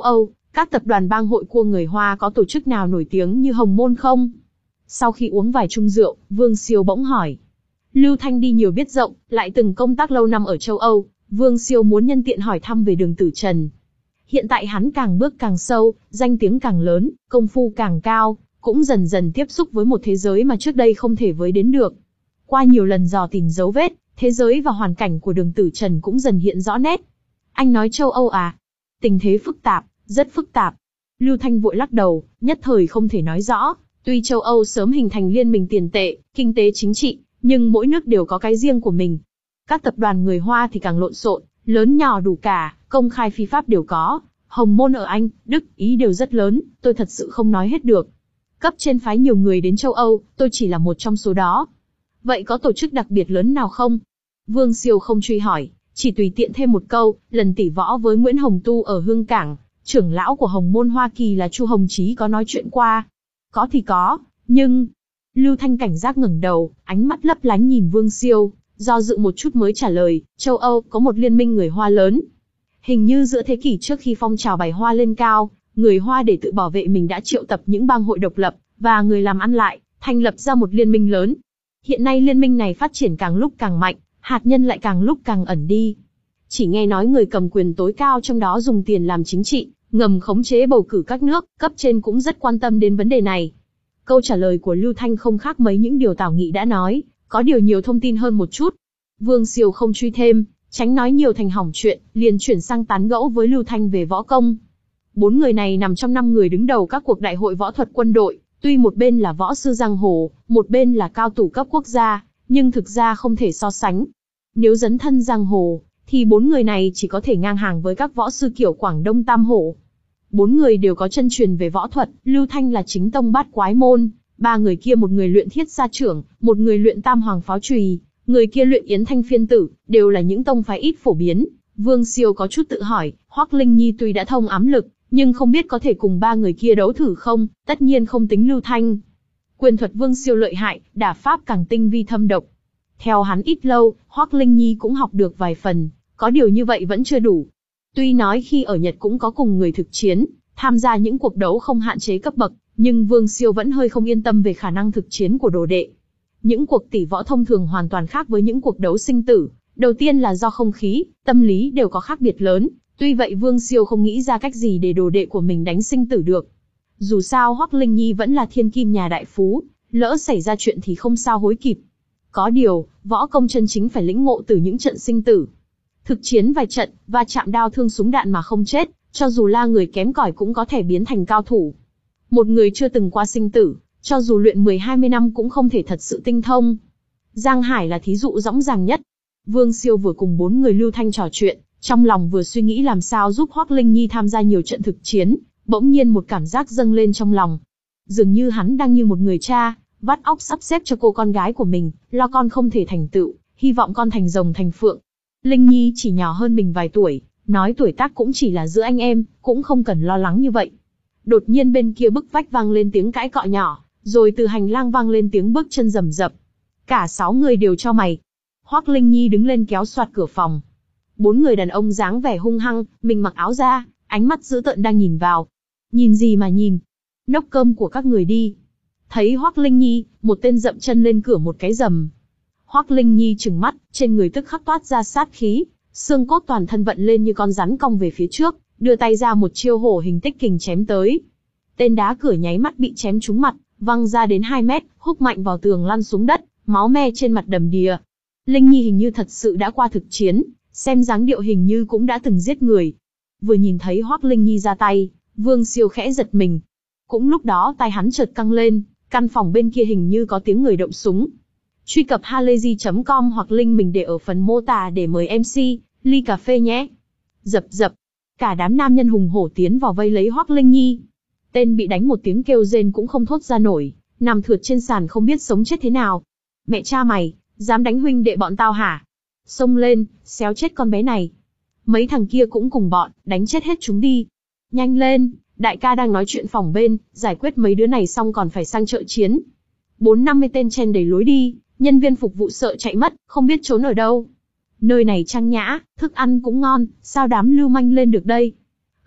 Các tập đoàn bang hội cua người Hoa có tổ chức nào nổi tiếng như Hồng Môn không? Sau khi uống vài chung rượu, Vương Siêu bỗng hỏi. Lưu Thanh đi nhiều biết rộng, lại từng công tác lâu năm ở châu Âu, Vương Siêu muốn nhân tiện hỏi thăm về Đường Tử Trần. Hiện tại hắn càng bước càng sâu, danh tiếng càng lớn, công phu càng cao, cũng dần dần tiếp xúc với một thế giới mà trước đây không thể với đến được. Qua nhiều lần dò tìm dấu vết, thế giới và hoàn cảnh của Đường Tử Trần cũng dần hiện rõ nét. Anh nói châu Âu à? Tình thế phức tạp, rất phức tạp. Lưu Thanh vội lắc đầu, nhất thời không thể nói rõ. Tuy châu Âu sớm hình thành liên minh tiền tệ, kinh tế chính trị, nhưng mỗi nước đều có cái riêng của mình. Các tập đoàn người Hoa thì càng lộn xộn, lớn nhỏ đủ cả, công khai phi pháp đều có. Hồng Môn ở Anh, Đức, Ý đều rất lớn, tôi thật sự không nói hết được. Cấp trên phái nhiều người đến châu Âu, tôi chỉ là một trong số đó. Vậy có tổ chức đặc biệt lớn nào không? Vương Siêu không truy hỏi, chỉ tùy tiện thêm một câu, lần tỉ võ với Nguyễn Hồng Tu ở Hương Cảng, trưởng lão của Hồng Môn Hoa Kỳ là Chu Hồng Chí có nói chuyện qua. Có thì có, nhưng... Lưu Thanh cảnh giác ngẩng đầu, ánh mắt lấp lánh nhìn Vương Siêu, do dự một chút mới trả lời, châu Âu có một liên minh người Hoa lớn. Hình như giữa thế kỷ trước khi phong trào bài Hoa lên cao, người Hoa để tự bảo vệ mình đã triệu tập những bang hội độc lập, và người làm ăn lại, thành lập ra một liên minh lớn. Hiện nay liên minh này phát triển càng lúc càng mạnh, hạt nhân lại càng lúc càng ẩn đi. Chỉ nghe nói người cầm quyền tối cao trong đó dùng tiền làm chính trị, ngầm khống chế bầu cử các nước, cấp trên cũng rất quan tâm đến vấn đề này. Câu trả lời của Lưu Thanh không khác mấy những điều Tào Nghị đã nói, có điều nhiều thông tin hơn một chút. Vương Siêu không truy thêm, tránh nói nhiều thành hỏng chuyện, liền chuyển sang tán gẫu với Lưu Thanh về võ công. Bốn người này nằm trong năm người đứng đầu các cuộc đại hội võ thuật quân đội, tuy một bên là võ sư giang hồ, một bên là cao thủ cấp quốc gia, nhưng thực ra không thể so sánh. Nếu dấn thân giang hồ, thì bốn người này chỉ có thể ngang hàng với các võ sư kiểu Quảng Đông Tam Hổ. Bốn người đều có chân truyền về võ thuật, Lưu Thanh là chính tông bát quái môn, ba người kia một người luyện thiết gia trưởng, một người luyện tam hoàng pháo chùy, người kia luyện yến thanh phiên tử, đều là những tông phái ít phổ biến. Vương Siêu có chút tự hỏi, Hoắc Linh Nhi tuy đã thông ám lực, nhưng không biết có thể cùng ba người kia đấu thử không, tất nhiên không tính Lưu Thanh. Quyền thuật Vương Siêu lợi hại, đả pháp càng tinh vi thâm độc. Theo hắn ít lâu, Hoắc Linh Nhi cũng học được vài phần, có điều như vậy vẫn chưa đủ. Tuy nói khi ở Nhật cũng có cùng người thực chiến, tham gia những cuộc đấu không hạn chế cấp bậc, nhưng Vương Siêu vẫn hơi không yên tâm về khả năng thực chiến của đồ đệ. Những cuộc tỷ võ thông thường hoàn toàn khác với những cuộc đấu sinh tử. Đầu tiên là do không khí, tâm lý đều có khác biệt lớn. Tuy vậy Vương Siêu không nghĩ ra cách gì để đồ đệ của mình đánh sinh tử được. Dù sao Hoắc Linh Nhi vẫn là thiên kim nhà đại phú, lỡ xảy ra chuyện thì không sao hối kịp. Có điều, võ công chân chính phải lĩnh ngộ từ những trận sinh tử. Thực chiến vài trận, va chạm đao thương súng đạn mà không chết, cho dù là người kém cỏi cũng có thể biến thành cao thủ. Một người chưa từng qua sinh tử, cho dù luyện mười hai mươi năm cũng không thể thật sự tinh thông. Giang Hải là thí dụ rõ ràng nhất. Vương Siêu vừa cùng bốn người Lưu Thanh trò chuyện, trong lòng vừa suy nghĩ làm sao giúp Hoắc Linh Nhi tham gia nhiều trận thực chiến, bỗng nhiên một cảm giác dâng lên trong lòng. Dường như hắn đang như một người cha, vắt óc sắp xếp cho cô con gái của mình, lo con không thể thành tựu, hy vọng con thành rồng thành phượng. Linh Nhi chỉ nhỏ hơn mình vài tuổi, nói tuổi tác cũng chỉ là giữa anh em, cũng không cần lo lắng như vậy. Đột nhiên bên kia bức vách vang lên tiếng cãi cọ nhỏ, rồi từ hành lang vang lên tiếng bước chân rầm rập. Cả sáu người đều cho mày. Hoắc Linh Nhi đứng lên kéo soạt cửa phòng. Bốn người đàn ông dáng vẻ hung hăng, mình mặc áo da, ánh mắt dữ tợn đang nhìn vào. Nhìn gì mà nhìn? Nốc cơm của các người đi. Thấy Hoắc Linh Nhi, một tên dậm chân lên cửa một cái rầm. Hoắc Linh Nhi trừng mắt, trên người tức khắc toát ra sát khí, xương cốt toàn thân vận lên như con rắn cong về phía trước, đưa tay ra một chiêu hổ hình tích kình chém tới. Tên đá cửa nháy mắt bị chém trúng mặt, văng ra đến hai mét, húc mạnh vào tường lăn xuống đất, máu me trên mặt đầm đìa. Linh Nhi hình như thật sự đã qua thực chiến, xem dáng điệu hình như cũng đã từng giết người. Vừa nhìn thấy Hoắc Linh Nhi ra tay, Vương Siêu khẽ giật mình. Cũng lúc đó tai hắn chợt căng lên, căn phòng bên kia hình như có tiếng người động súng. Truy cập halayzi chấm com hoặc link mình để ở phần mô tả để mời em xê, ly cà phê nhé. Dập dập, cả đám nam nhân hùng hổ tiến vào vây lấy Hoắc Linh Nhi. Tên bị đánh một tiếng kêu rên cũng không thốt ra nổi, nằm thượt trên sàn không biết sống chết thế nào. Mẹ cha mày, dám đánh huynh đệ bọn tao hả? Xông lên, xéo chết con bé này. Mấy thằng kia cũng cùng bọn, đánh chết hết chúng đi. Nhanh lên, đại ca đang nói chuyện phòng bên, giải quyết mấy đứa này xong còn phải sang chợ chiến. Bốn năm mươi tên chen đầy lối đi, nhân viên phục vụ sợ chạy mất, không biết trốn ở đâu. Nơi này trang nhã, thức ăn cũng ngon, sao đám lưu manh lên được đây?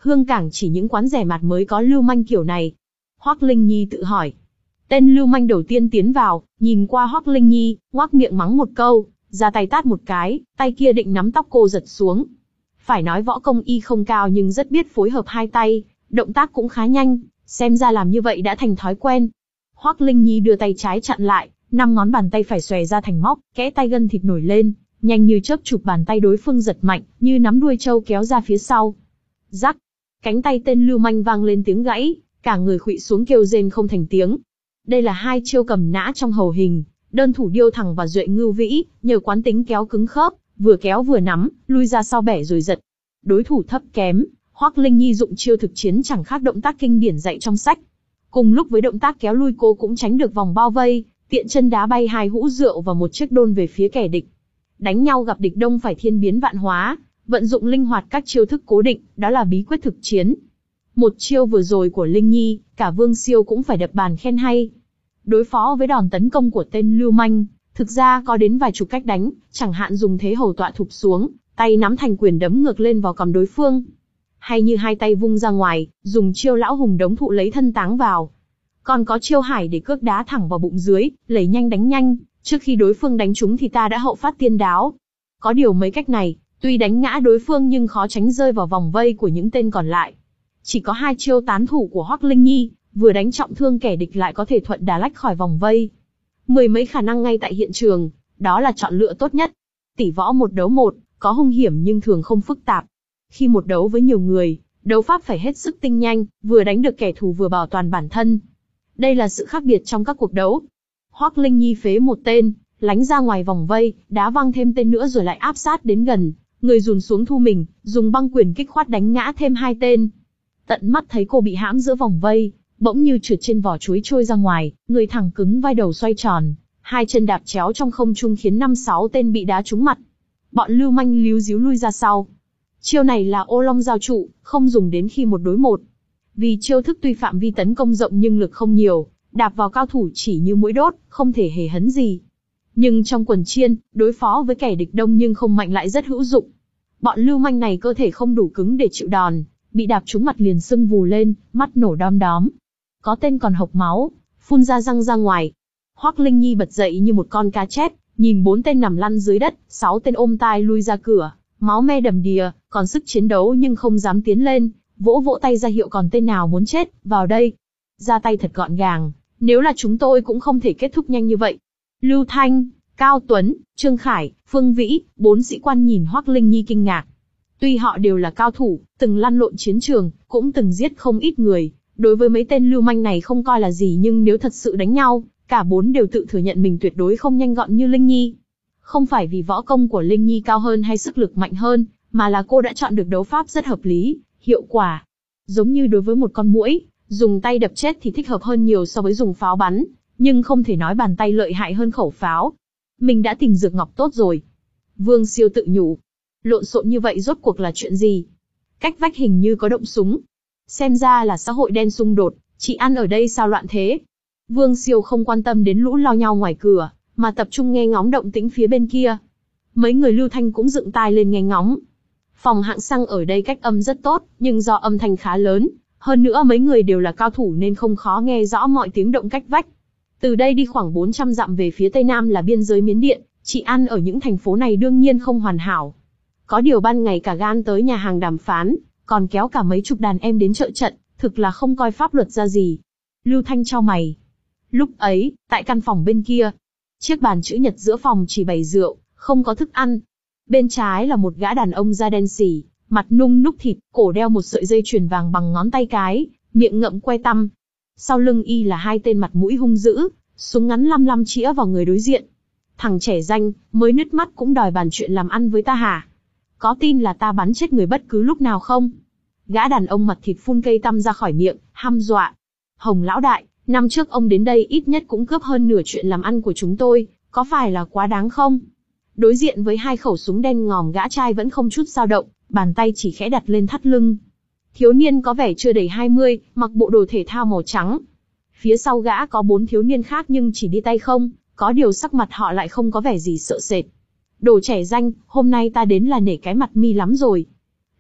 Hương Cảng chỉ những quán rẻ mạt mới có lưu manh kiểu này. Hoắc Linh Nhi tự hỏi. Tên lưu manh đầu tiên tiến vào, nhìn qua Hoắc Linh Nhi, ngoác miệng mắng một câu, ra tay tát một cái, tay kia định nắm tóc cô giật xuống. Phải nói võ công y không cao nhưng rất biết phối hợp hai tay, động tác cũng khá nhanh, xem ra làm như vậy đã thành thói quen. Hoắc Linh Nhi đưa tay trái chặn lại, năm ngón bàn tay phải xòe ra thành móc, kẽ tay gân thịt nổi lên, nhanh như chớp chụp bàn tay đối phương giật mạnh, như nắm đuôi trâu kéo ra phía sau. Rắc, cánh tay tên lưu manh vang lên tiếng gãy, cả người khuỵu xuống kêu rên không thành tiếng. Đây là hai chiêu cầm nã trong hầu hình, đơn thủ điêu thẳng và duệ ngưu vĩ, nhờ quán tính kéo cứng khớp, vừa kéo vừa nắm, lui ra sau bẻ rồi giật. Đối thủ thấp kém, Hoắc Linh Nhi dụng chiêu thực chiến chẳng khác động tác kinh điển dạy trong sách. Cùng lúc với động tác kéo lui cô cũng tránh được vòng bao vây, tiện chân đá bay hai hũ rượu và một chiếc đôn về phía kẻ địch. Đánh nhau gặp địch đông phải thiên biến vạn hóa, vận dụng linh hoạt các chiêu thức cố định, đó là bí quyết thực chiến. Một chiêu vừa rồi của Linh Nhi, cả Vương Siêu cũng phải đập bàn khen hay. Đối phó với đòn tấn công của tên lưu manh, thực ra có đến vài chục cách đánh, chẳng hạn dùng thế hầu tọa thụp xuống, tay nắm thành quyền đấm ngược lên vào cằm đối phương. Hay như hai tay vung ra ngoài, dùng chiêu lão hùng đống thụ lấy thân táng vào. Còn có chiêu hải để cước đá thẳng vào bụng dưới, lấy nhanh đánh nhanh, trước khi đối phương đánh trúng thì ta đã hậu phát tiên đáo. Có điều mấy cách này, tuy đánh ngã đối phương nhưng khó tránh rơi vào vòng vây của những tên còn lại. Chỉ có hai chiêu tán thủ của Hoắc Linh Nhi, vừa đánh trọng thương kẻ địch lại có thể thuận đà lách khỏi vòng vây. Mười mấy khả năng ngay tại hiện trường, đó là chọn lựa tốt nhất. Tỷ võ một đấu một, có hung hiểm nhưng thường không phức tạp. Khi một đấu với nhiều người, đấu pháp phải hết sức tinh nhanh, vừa đánh được kẻ thù vừa bảo toàn bản thân. Đây là sự khác biệt trong các cuộc đấu. Hoắc Linh Nhi phế một tên, lánh ra ngoài vòng vây, đá văng thêm tên nữa rồi lại áp sát đến gần, người dùn xuống thu mình, dùng băng quyền kích khoát đánh ngã thêm hai tên. Tận mắt thấy cô bị hãm giữa vòng vây, bỗng như trượt trên vỏ chuối trôi ra ngoài, người thẳng cứng vai đầu xoay tròn, hai chân đạp chéo trong không trung khiến năm sáu tên bị đá trúng mặt. Bọn lưu manh líu díu lui ra sau. Chiêu này là ô long giao trụ, không dùng đến khi một đối một. Vì chiêu thức tuy phạm vi tấn công rộng nhưng lực không nhiều, đạp vào cao thủ chỉ như mũi đốt, không thể hề hấn gì. Nhưng trong quần chiên, đối phó với kẻ địch đông nhưng không mạnh lại rất hữu dụng. Bọn lưu manh này cơ thể không đủ cứng để chịu đòn, bị đạp trúng mặt liền sưng vù lên, mắt nổ đom đóm. Có tên còn hộc máu, phun ra răng ra ngoài. Hoắc Linh Nhi bật dậy như một con cá chép, nhìn bốn tên nằm lăn dưới đất, sáu tên ôm tai lui ra cửa, máu me đầm đìa, còn sức chiến đấu nhưng không dám tiến lên, vỗ vỗ tay ra hiệu còn tên nào muốn chết, vào đây. Ra tay thật gọn gàng, nếu là chúng tôi cũng không thể kết thúc nhanh như vậy. Lưu Thanh, Cao Tuấn, Trương Khải, Phương Vĩ, bốn sĩ quan nhìn Hoắc Linh Nhi kinh ngạc. Tuy họ đều là cao thủ, từng lăn lộn chiến trường, cũng từng giết không ít người, đối với mấy tên lưu manh này không coi là gì, nhưng nếu thật sự đánh nhau, cả bốn đều tự thừa nhận mình tuyệt đối không nhanh gọn như Linh Nhi. Không phải vì võ công của Linh Nhi cao hơn hay sức lực mạnh hơn, mà là cô đã chọn được đấu pháp rất hợp lý, hiệu quả. Giống như đối với một con muỗi, dùng tay đập chết thì thích hợp hơn nhiều so với dùng pháo bắn, nhưng không thể nói bàn tay lợi hại hơn khẩu pháo. Mình đã tìm dược ngọc tốt rồi. Vương Siêu tự nhủ. Lộn xộn như vậy rốt cuộc là chuyện gì? Cách vách hình như có động súng. Xem ra là xã hội đen xung đột, chị ăn ở đây sao loạn thế? Vương Siêu không quan tâm đến lũ lao nhau ngoài cửa, mà tập trung nghe ngóng động tĩnh phía bên kia. Mấy người Lưu Thanh cũng dựng tai lên nghe ngóng. Phòng hạng xăng ở đây cách âm rất tốt, nhưng do âm thanh khá lớn, hơn nữa mấy người đều là cao thủ nên không khó nghe rõ mọi tiếng động cách vách. Từ đây đi khoảng bốn trăm dặm về phía tây nam là biên giới Miến Điện, chị ăn ở những thành phố này đương nhiên không hoàn hảo. Có điều ban ngày cả gan tới nhà hàng đàm phán, còn kéo cả mấy chục đàn em đến trợ trận, thực là không coi pháp luật ra gì. Lưu Thanh chau mày. Lúc ấy, tại căn phòng bên kia, chiếc bàn chữ nhật giữa phòng chỉ bày rượu, không có thức ăn. Bên trái là một gã đàn ông da đen sì, mặt nung núc thịt, cổ đeo một sợi dây chuyền vàng bằng ngón tay cái, miệng ngậm que tăm. Sau lưng y là hai tên mặt mũi hung dữ, súng ngắn lăm lăm chĩa vào người đối diện. Thằng trẻ danh, mới nứt mắt cũng đòi bàn chuyện làm ăn với ta hả? Có tin là ta bắn chết người bất cứ lúc nào không? Gã đàn ông mặt thịt phun cây tăm ra khỏi miệng, hăm dọa. Hồng lão đại, năm trước ông đến đây ít nhất cũng cướp hơn nửa chuyện làm ăn của chúng tôi, có phải là quá đáng không? Đối diện với hai khẩu súng đen ngòm, gã trai vẫn không chút dao động, bàn tay chỉ khẽ đặt lên thắt lưng. Thiếu niên có vẻ chưa đầy hai mươi, mặc bộ đồ thể thao màu trắng. Phía sau gã có bốn thiếu niên khác nhưng chỉ đi tay không, có điều sắc mặt họ lại không có vẻ gì sợ sệt. Đồ trẻ danh, hôm nay ta đến là nể cái mặt mi lắm rồi.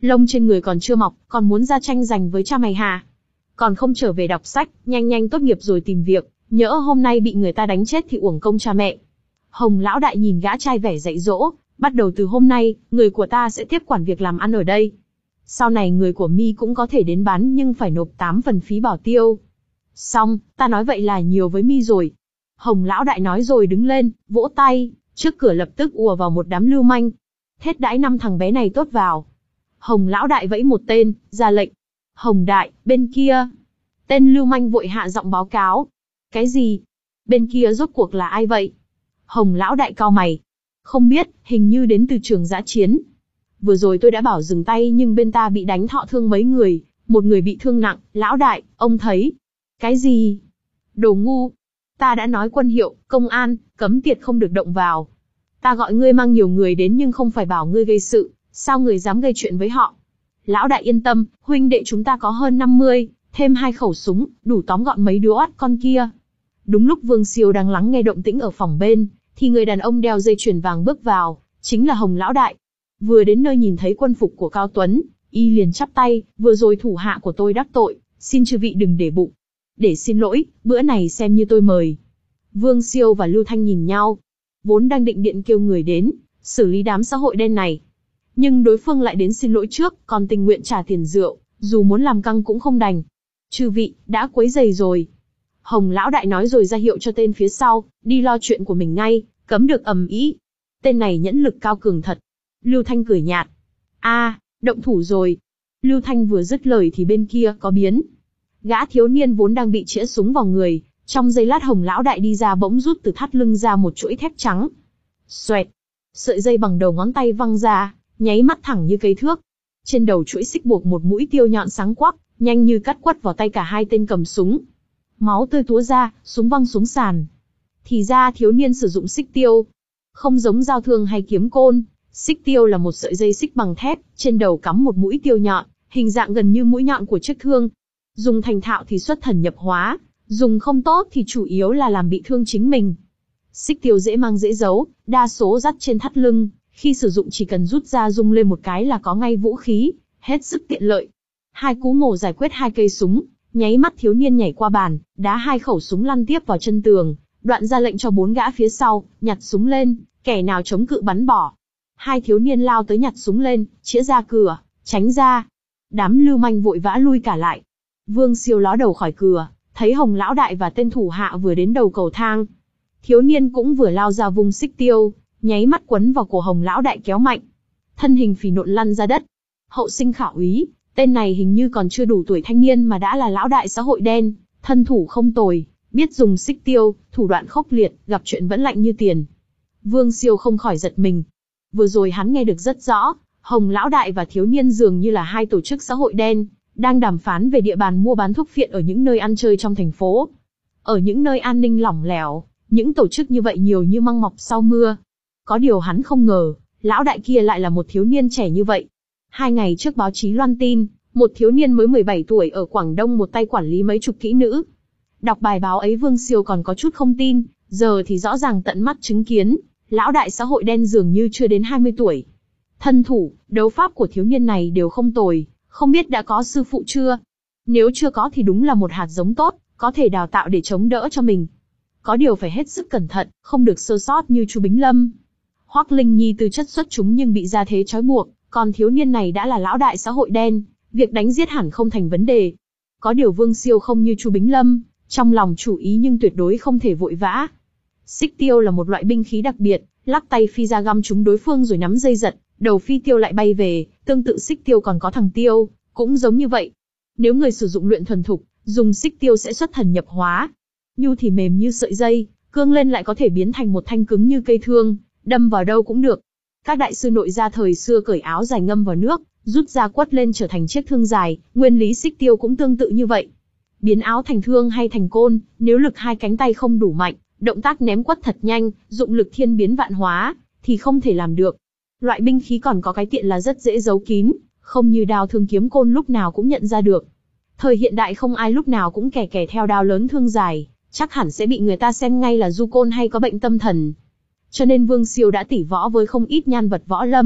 Lông trên người còn chưa mọc, còn muốn ra tranh giành với cha mày hả? Còn không trở về đọc sách, nhanh nhanh tốt nghiệp rồi tìm việc, nhỡ hôm nay bị người ta đánh chết thì uổng công cha mẹ. Hồng lão đại nhìn gã trai vẻ dạy dỗ, bắt đầu từ hôm nay, người của ta sẽ tiếp quản việc làm ăn ở đây. Sau này người của mi cũng có thể đến bán nhưng phải nộp tám phần phí bảo tiêu. Xong, ta nói vậy là nhiều với mi rồi. Hồng lão đại nói rồi đứng lên, vỗ tay, trước cửa lập tức ùa vào một đám lưu manh. Hết đãi năm thằng bé này tốt vào. Hồng lão đại vẫy một tên, ra lệnh. Hồng đại, bên kia. Tên lưu manh vội hạ giọng báo cáo. Cái gì? Bên kia rốt cuộc là ai vậy? Hồng lão đại cau mày. Không biết, hình như đến từ trường dã chiến. Vừa rồi tôi đã bảo dừng tay nhưng bên ta bị đánh thọ thương mấy người, một người bị thương nặng, lão đại, ông thấy. Cái gì? Đồ ngu. Ta đã nói quân hiệu, công an, cấm tiệt không được động vào. Ta gọi ngươi mang nhiều người đến nhưng không phải bảo ngươi gây sự, sao ngươi dám gây chuyện với họ? Lão đại yên tâm, huynh đệ chúng ta có hơn năm mươi, thêm hai khẩu súng, đủ tóm gọn mấy đứa oát con kia. Đúng lúc Vương Siêu đang lắng nghe động tĩnh ở phòng bên, thì người đàn ông đeo dây chuyền vàng bước vào, chính là Hồng lão đại. Vừa đến nơi nhìn thấy quân phục của Cao Tuấn, y liền chắp tay, vừa rồi thủ hạ của tôi đắc tội, xin chư vị đừng để bụng. Để xin lỗi, bữa này xem như tôi mời. Vương Siêu và Lưu Thanh nhìn nhau, vốn đang định điện kêu người đến, xử lý đám xã hội đen này. Nhưng đối phương lại đến xin lỗi trước, còn tình nguyện trả tiền rượu, dù muốn làm căng cũng không đành. Chư vị, đã quấy rầy rồi. Hồng lão đại nói rồi ra hiệu cho tên phía sau, đi lo chuyện của mình ngay, cấm được ầm ĩ. Tên này nhẫn lực cao cường thật. Lưu Thanh cười nhạt. A, động thủ rồi. Lưu Thanh vừa dứt lời thì bên kia có biến. Gã thiếu niên vốn đang bị chĩa súng vào người, trong giây lát Hồng lão đại đi ra bỗng rút từ thắt lưng ra một chuỗi thép trắng. Xoẹt, sợi dây bằng đầu ngón tay văng ra, nháy mắt thẳng như cây thước. Trên đầu chuỗi xích buộc một mũi tiêu nhọn sáng quắc, nhanh như cắt quất vào tay cả hai tên cầm súng. Máu tươi túa ra, súng văng xuống sàn. Thì ra thiếu niên sử dụng xích tiêu. Không giống dao thương hay kiếm côn, xích tiêu là một sợi dây xích bằng thép, trên đầu cắm một mũi tiêu nhọn, hình dạng gần như mũi nhọn của chiếc thương. Dùng thành thạo thì xuất thần nhập hóa, dùng không tốt thì chủ yếu là làm bị thương chính mình. Xích tiêu dễ mang dễ giấu, đa số dắt trên thắt lưng, khi sử dụng chỉ cần rút ra rung lên một cái là có ngay vũ khí, hết sức tiện lợi. Hai cú mổ giải quyết hai cây súng, nháy mắt thiếu niên nhảy qua bàn, đá hai khẩu súng lăn tiếp vào chân tường, đoạn ra lệnh cho bốn gã phía sau, nhặt súng lên, kẻ nào chống cự bắn bỏ. Hai thiếu niên lao tới nhặt súng lên, chĩa ra cửa, tránh ra. Đám lưu manh vội vã lui cả lại. Vương Siêu ló đầu khỏi cửa, thấy Hồng lão đại và tên thủ hạ vừa đến đầu cầu thang. Thiếu niên cũng vừa lao ra vùng xích tiêu, nháy mắt quấn vào cổ Hồng lão đại kéo mạnh. Thân hình phì nộn lăn ra đất. Hậu sinh khả úy, tên này hình như còn chưa đủ tuổi thanh niên mà đã là lão đại xã hội đen, thân thủ không tồi, biết dùng xích tiêu, thủ đoạn khốc liệt, gặp chuyện vẫn lạnh như tiền. Vương Siêu không khỏi giật mình. Vừa rồi hắn nghe được rất rõ, Hồng lão đại và thiếu niên dường như là hai tổ chức xã hội đen, đang đàm phán về địa bàn mua bán thuốc phiện ở những nơi ăn chơi trong thành phố. Ở những nơi an ninh lỏng lẻo, những tổ chức như vậy nhiều như măng mọc sau mưa. Có điều hắn không ngờ, lão đại kia lại là một thiếu niên trẻ như vậy. Hai ngày trước báo chí loan tin, một thiếu niên mới mười bảy tuổi ở Quảng Đông một tay quản lý mấy chục kỹ nữ. Đọc bài báo ấy Vương Siêu còn có chút không tin, giờ thì rõ ràng tận mắt chứng kiến, lão đại xã hội đen dường như chưa đến hai mươi tuổi. Thân thủ, đấu pháp của thiếu niên này đều không tồi, không biết đã có sư phụ chưa? Nếu chưa có thì đúng là một hạt giống tốt, có thể đào tạo để chống đỡ cho mình. Có điều phải hết sức cẩn thận, không được sơ sót như chú Bính Lâm. Hoắc Linh Nhi tư chất xuất chúng nhưng bị gia thế trói buộc, còn thiếu niên này đã là lão đại xã hội đen, việc đánh giết hẳn không thành vấn đề. Có điều Vương Siêu không như chú Bính Lâm, trong lòng chủ ý nhưng tuyệt đối không thể vội vã. Xích tiêu là một loại binh khí đặc biệt, lắc tay phi ra găm trúng đối phương rồi nắm dây giật, đầu phi tiêu lại bay về, tương tự xích tiêu còn có thằng tiêu, cũng giống như vậy. Nếu người sử dụng luyện thuần thục, dùng xích tiêu sẽ xuất thần nhập hóa. Nhu thì mềm như sợi dây, cương lên lại có thể biến thành một thanh cứng như cây thương, đâm vào đâu cũng được. Các đại sư nội gia thời xưa cởi áo dài ngâm vào nước, rút ra quất lên trở thành chiếc thương dài, nguyên lý xích tiêu cũng tương tự như vậy. Biến áo thành thương hay thành côn, nếu lực hai cánh tay không đủ mạnh, động tác ném quất thật nhanh, dụng lực thiên biến vạn hóa, thì không thể làm được. Loại binh khí còn có cái tiện là rất dễ giấu kín, không như đao thương kiếm côn lúc nào cũng nhận ra được. Thời hiện đại không ai lúc nào cũng kè kè theo đao lớn thương dài, chắc hẳn sẽ bị người ta xem ngay là du côn hay có bệnh tâm thần. Cho nên Vương Siêu đã tỉ võ với không ít nhan vật võ lâm,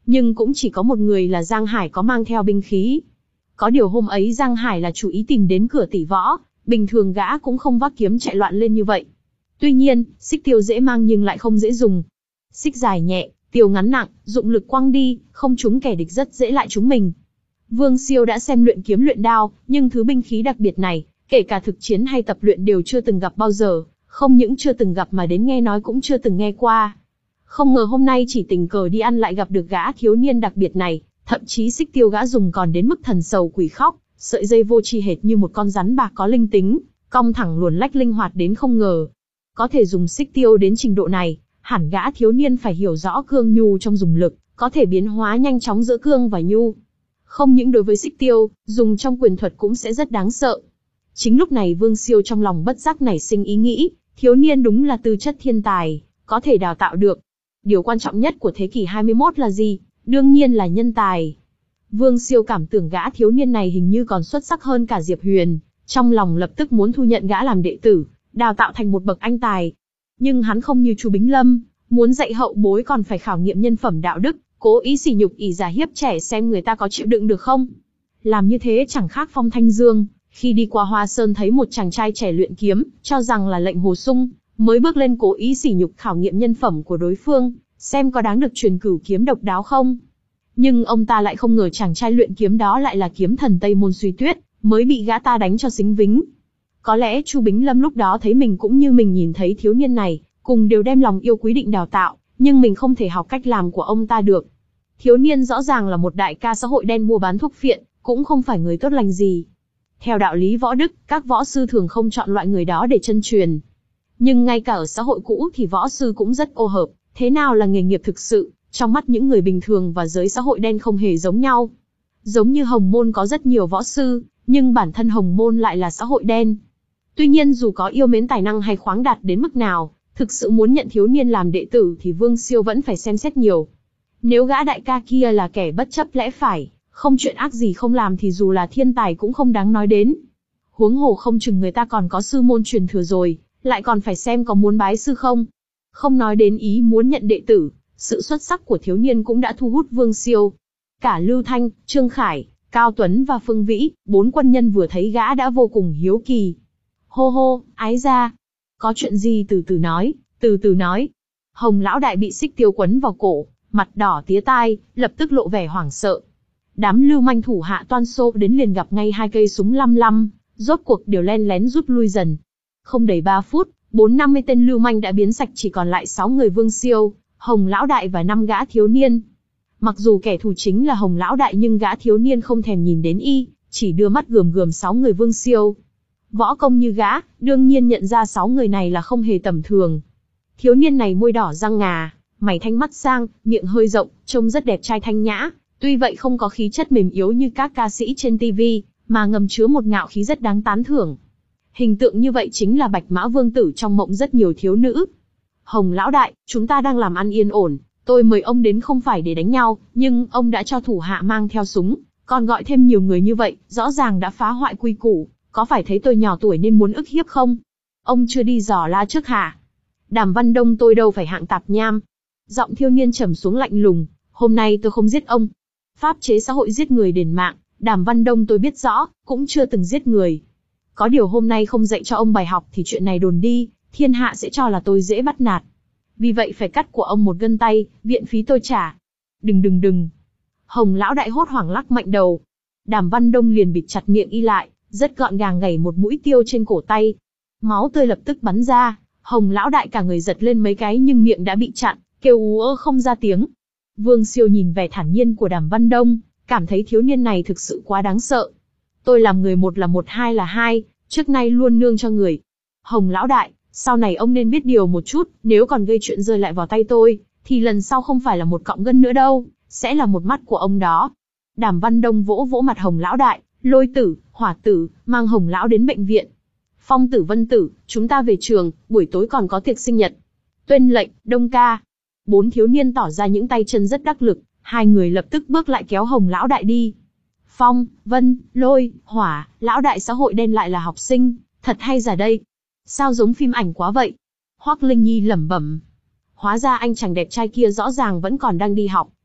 nhưng cũng chỉ có một người là Giang Hải có mang theo binh khí. Có điều hôm ấy Giang Hải là chủ ý tìm đến cửa tỷ võ, bình thường gã cũng không vác kiếm chạy loạn lên như vậy. Tuy nhiên, xích tiêu dễ mang nhưng lại không dễ dùng. Xích dài nhẹ, tiêu ngắn nặng, dụng lực quăng đi, không trúng kẻ địch rất dễ lại trúng mình. Vương Siêu đã xem luyện kiếm luyện đao, nhưng thứ binh khí đặc biệt này, kể cả thực chiến hay tập luyện đều chưa từng gặp bao giờ, không những chưa từng gặp mà đến nghe nói cũng chưa từng nghe qua. Không ngờ hôm nay chỉ tình cờ đi ăn lại gặp được gã thiếu niên đặc biệt này, thậm chí xích tiêu gã dùng còn đến mức thần sầu quỷ khóc, sợi dây vô tri hệt như một con rắn bạc có linh tính, cong thẳng luồn lách linh hoạt đến không ngờ. Có thể dùng xích tiêu đến trình độ này, hẳn gã thiếu niên phải hiểu rõ cương nhu trong dùng lực, có thể biến hóa nhanh chóng giữa cương và nhu. Không những đối với xích tiêu, dùng trong quyền thuật cũng sẽ rất đáng sợ. Chính lúc này Vương Siêu trong lòng bất giác nảy sinh ý nghĩ, thiếu niên đúng là tư chất thiên tài, có thể đào tạo được. Điều quan trọng nhất của thế kỷ hai mươi mốt là gì? Đương nhiên là nhân tài. Vương Siêu cảm tưởng gã thiếu niên này hình như còn xuất sắc hơn cả Diệp Huyền, trong lòng lập tức muốn thu nhận gã làm đệ tử, đào tạo thành một bậc anh tài. Nhưng hắn không như Chu Bính Lâm, muốn dạy hậu bối còn phải khảo nghiệm nhân phẩm đạo đức, cố ý sỉ nhục ỷ giả hiếp trẻ xem người ta có chịu đựng được không. Làm như thế chẳng khác Phong Thanh Dương, khi đi qua Hoa Sơn thấy một chàng trai trẻ luyện kiếm, cho rằng là lệnh hồ sung, mới bước lên cố ý sỉ nhục khảo nghiệm nhân phẩm của đối phương, xem có đáng được truyền cửu kiếm độc đáo không. Nhưng ông ta lại không ngờ chàng trai luyện kiếm đó lại là kiếm thần Tây Môn Suy Tuyết, mới bị gã ta đánh cho xính vính. Có lẽ Chu Bính Lâm lúc đó thấy mình cũng như mình nhìn thấy thiếu niên này, cùng đều đem lòng yêu quý định đào tạo, nhưng mình không thể học cách làm của ông ta được. Thiếu niên rõ ràng là một đại ca xã hội đen mua bán thuốc phiện, cũng không phải người tốt lành gì. Theo đạo lý võ đức, các võ sư thường không chọn loại người đó để chân truyền. Nhưng ngay cả ở xã hội cũ thì võ sư cũng rất ô hợp, thế nào là nghề nghiệp thực sự, trong mắt những người bình thường và giới xã hội đen không hề giống nhau. Giống như Hồng Môn có rất nhiều võ sư, nhưng bản thân Hồng Môn lại là xã hội đen. Tuy nhiên dù có yêu mến tài năng hay khoáng đạt đến mức nào, thực sự muốn nhận thiếu niên làm đệ tử thì Vương Siêu vẫn phải xem xét nhiều. Nếu gã đại ca kia là kẻ bất chấp lẽ phải, không chuyện ác gì không làm thì dù là thiên tài cũng không đáng nói đến. Huống hồ không chừng người ta còn có sư môn truyền thừa rồi, lại còn phải xem có muốn bái sư không. Không nói đến ý muốn nhận đệ tử, sự xuất sắc của thiếu niên cũng đã thu hút Vương Siêu. Cả Lưu Thanh, Trương Khải, Cao Tuấn và Phương Vĩ, bốn quân nhân vừa thấy gã đã vô cùng hiếu kỳ. Hô hô, ái gia. Có chuyện gì từ từ nói, từ từ nói. Hồng lão đại bị xích tiêu quấn vào cổ, mặt đỏ tía tai, lập tức lộ vẻ hoảng sợ. Đám lưu manh thủ hạ toan xô đến liền gặp ngay hai cây súng lăm lăm, rốt cuộc đều len lén rút lui dần. Không đầy ba phút, bốn năm mươi tên lưu manh đã biến sạch, chỉ còn lại sáu người Vương Siêu, Hồng lão đại và năm gã thiếu niên. Mặc dù kẻ thù chính là Hồng lão đại nhưng gã thiếu niên không thèm nhìn đến y, chỉ đưa mắt gườm gườm sáu người Vương Siêu. Võ công như gã, đương nhiên nhận ra sáu người này là không hề tầm thường. Thiếu niên này môi đỏ răng ngà, mày thanh mắt sang, miệng hơi rộng, trông rất đẹp trai thanh nhã, tuy vậy không có khí chất mềm yếu như các ca sĩ trên ti vi, mà ngầm chứa một ngạo khí rất đáng tán thưởng. Hình tượng như vậy chính là Bạch Mã Vương tử trong mộng rất nhiều thiếu nữ. Hồng lão đại, chúng ta đang làm ăn yên ổn, tôi mời ông đến không phải để đánh nhau, nhưng ông đã cho thủ hạ mang theo súng, còn gọi thêm nhiều người như vậy, rõ ràng đã phá hoại quy củ, có phải thấy tôi nhỏ tuổi nên muốn ức hiếp không? Ông chưa đi dò la trước hả? Đàm Văn Đông tôi đâu phải hạng tạp nham. Giọng thiếu niên trầm xuống lạnh lùng, hôm nay tôi không giết ông. Pháp chế xã hội giết người đền mạng, Đàm Văn Đông tôi biết rõ, cũng chưa từng giết người. Có điều hôm nay không dạy cho ông bài học thì chuyện này đồn đi, thiên hạ sẽ cho là tôi dễ bắt nạt. Vì vậy phải cắt của ông một gân tay, viện phí tôi trả. Đừng đừng đừng. Hồng lão đại hốt hoảng lắc mạnh đầu. Đàm Văn Đông liền bịt chặt miệng y lại, rất gọn gàng gảy một mũi tiêu trên cổ tay. Máu tươi lập tức bắn ra, Hồng lão đại cả người giật lên mấy cái nhưng miệng đã bị chặn, kêu ú ớ không ra tiếng. Vương Siêu nhìn vẻ thản nhiên của Đàm Văn Đông, cảm thấy thiếu niên này thực sự quá đáng sợ. Tôi làm người một là một, hai là hai, trước nay luôn nương cho người. Hồng lão đại, sau này ông nên biết điều một chút, nếu còn gây chuyện rơi lại vào tay tôi, thì lần sau không phải là một cọng gân nữa đâu, sẽ là một mắt của ông đó. Đàm Văn Đông vỗ vỗ mặt Hồng lão đại, Lôi tử, Hỏa tử, mang Hồng lão đến bệnh viện. Phong tử, Vân tử, chúng ta về trường, buổi tối còn có tiệc sinh nhật. Tuân lệnh, Đông ca. Bốn thiếu niên tỏ ra những tay chân rất đắc lực, hai người lập tức bước lại kéo Hồng lão đại đi. Phong, Vân, Lôi, Hỏa, lão đại xã hội đen lại là học sinh, thật hay giả đây. Sao giống phim ảnh quá vậy? Hoắc Linh Nhi lẩm bẩm. Hóa ra anh chàng đẹp trai kia rõ ràng vẫn còn đang đi học,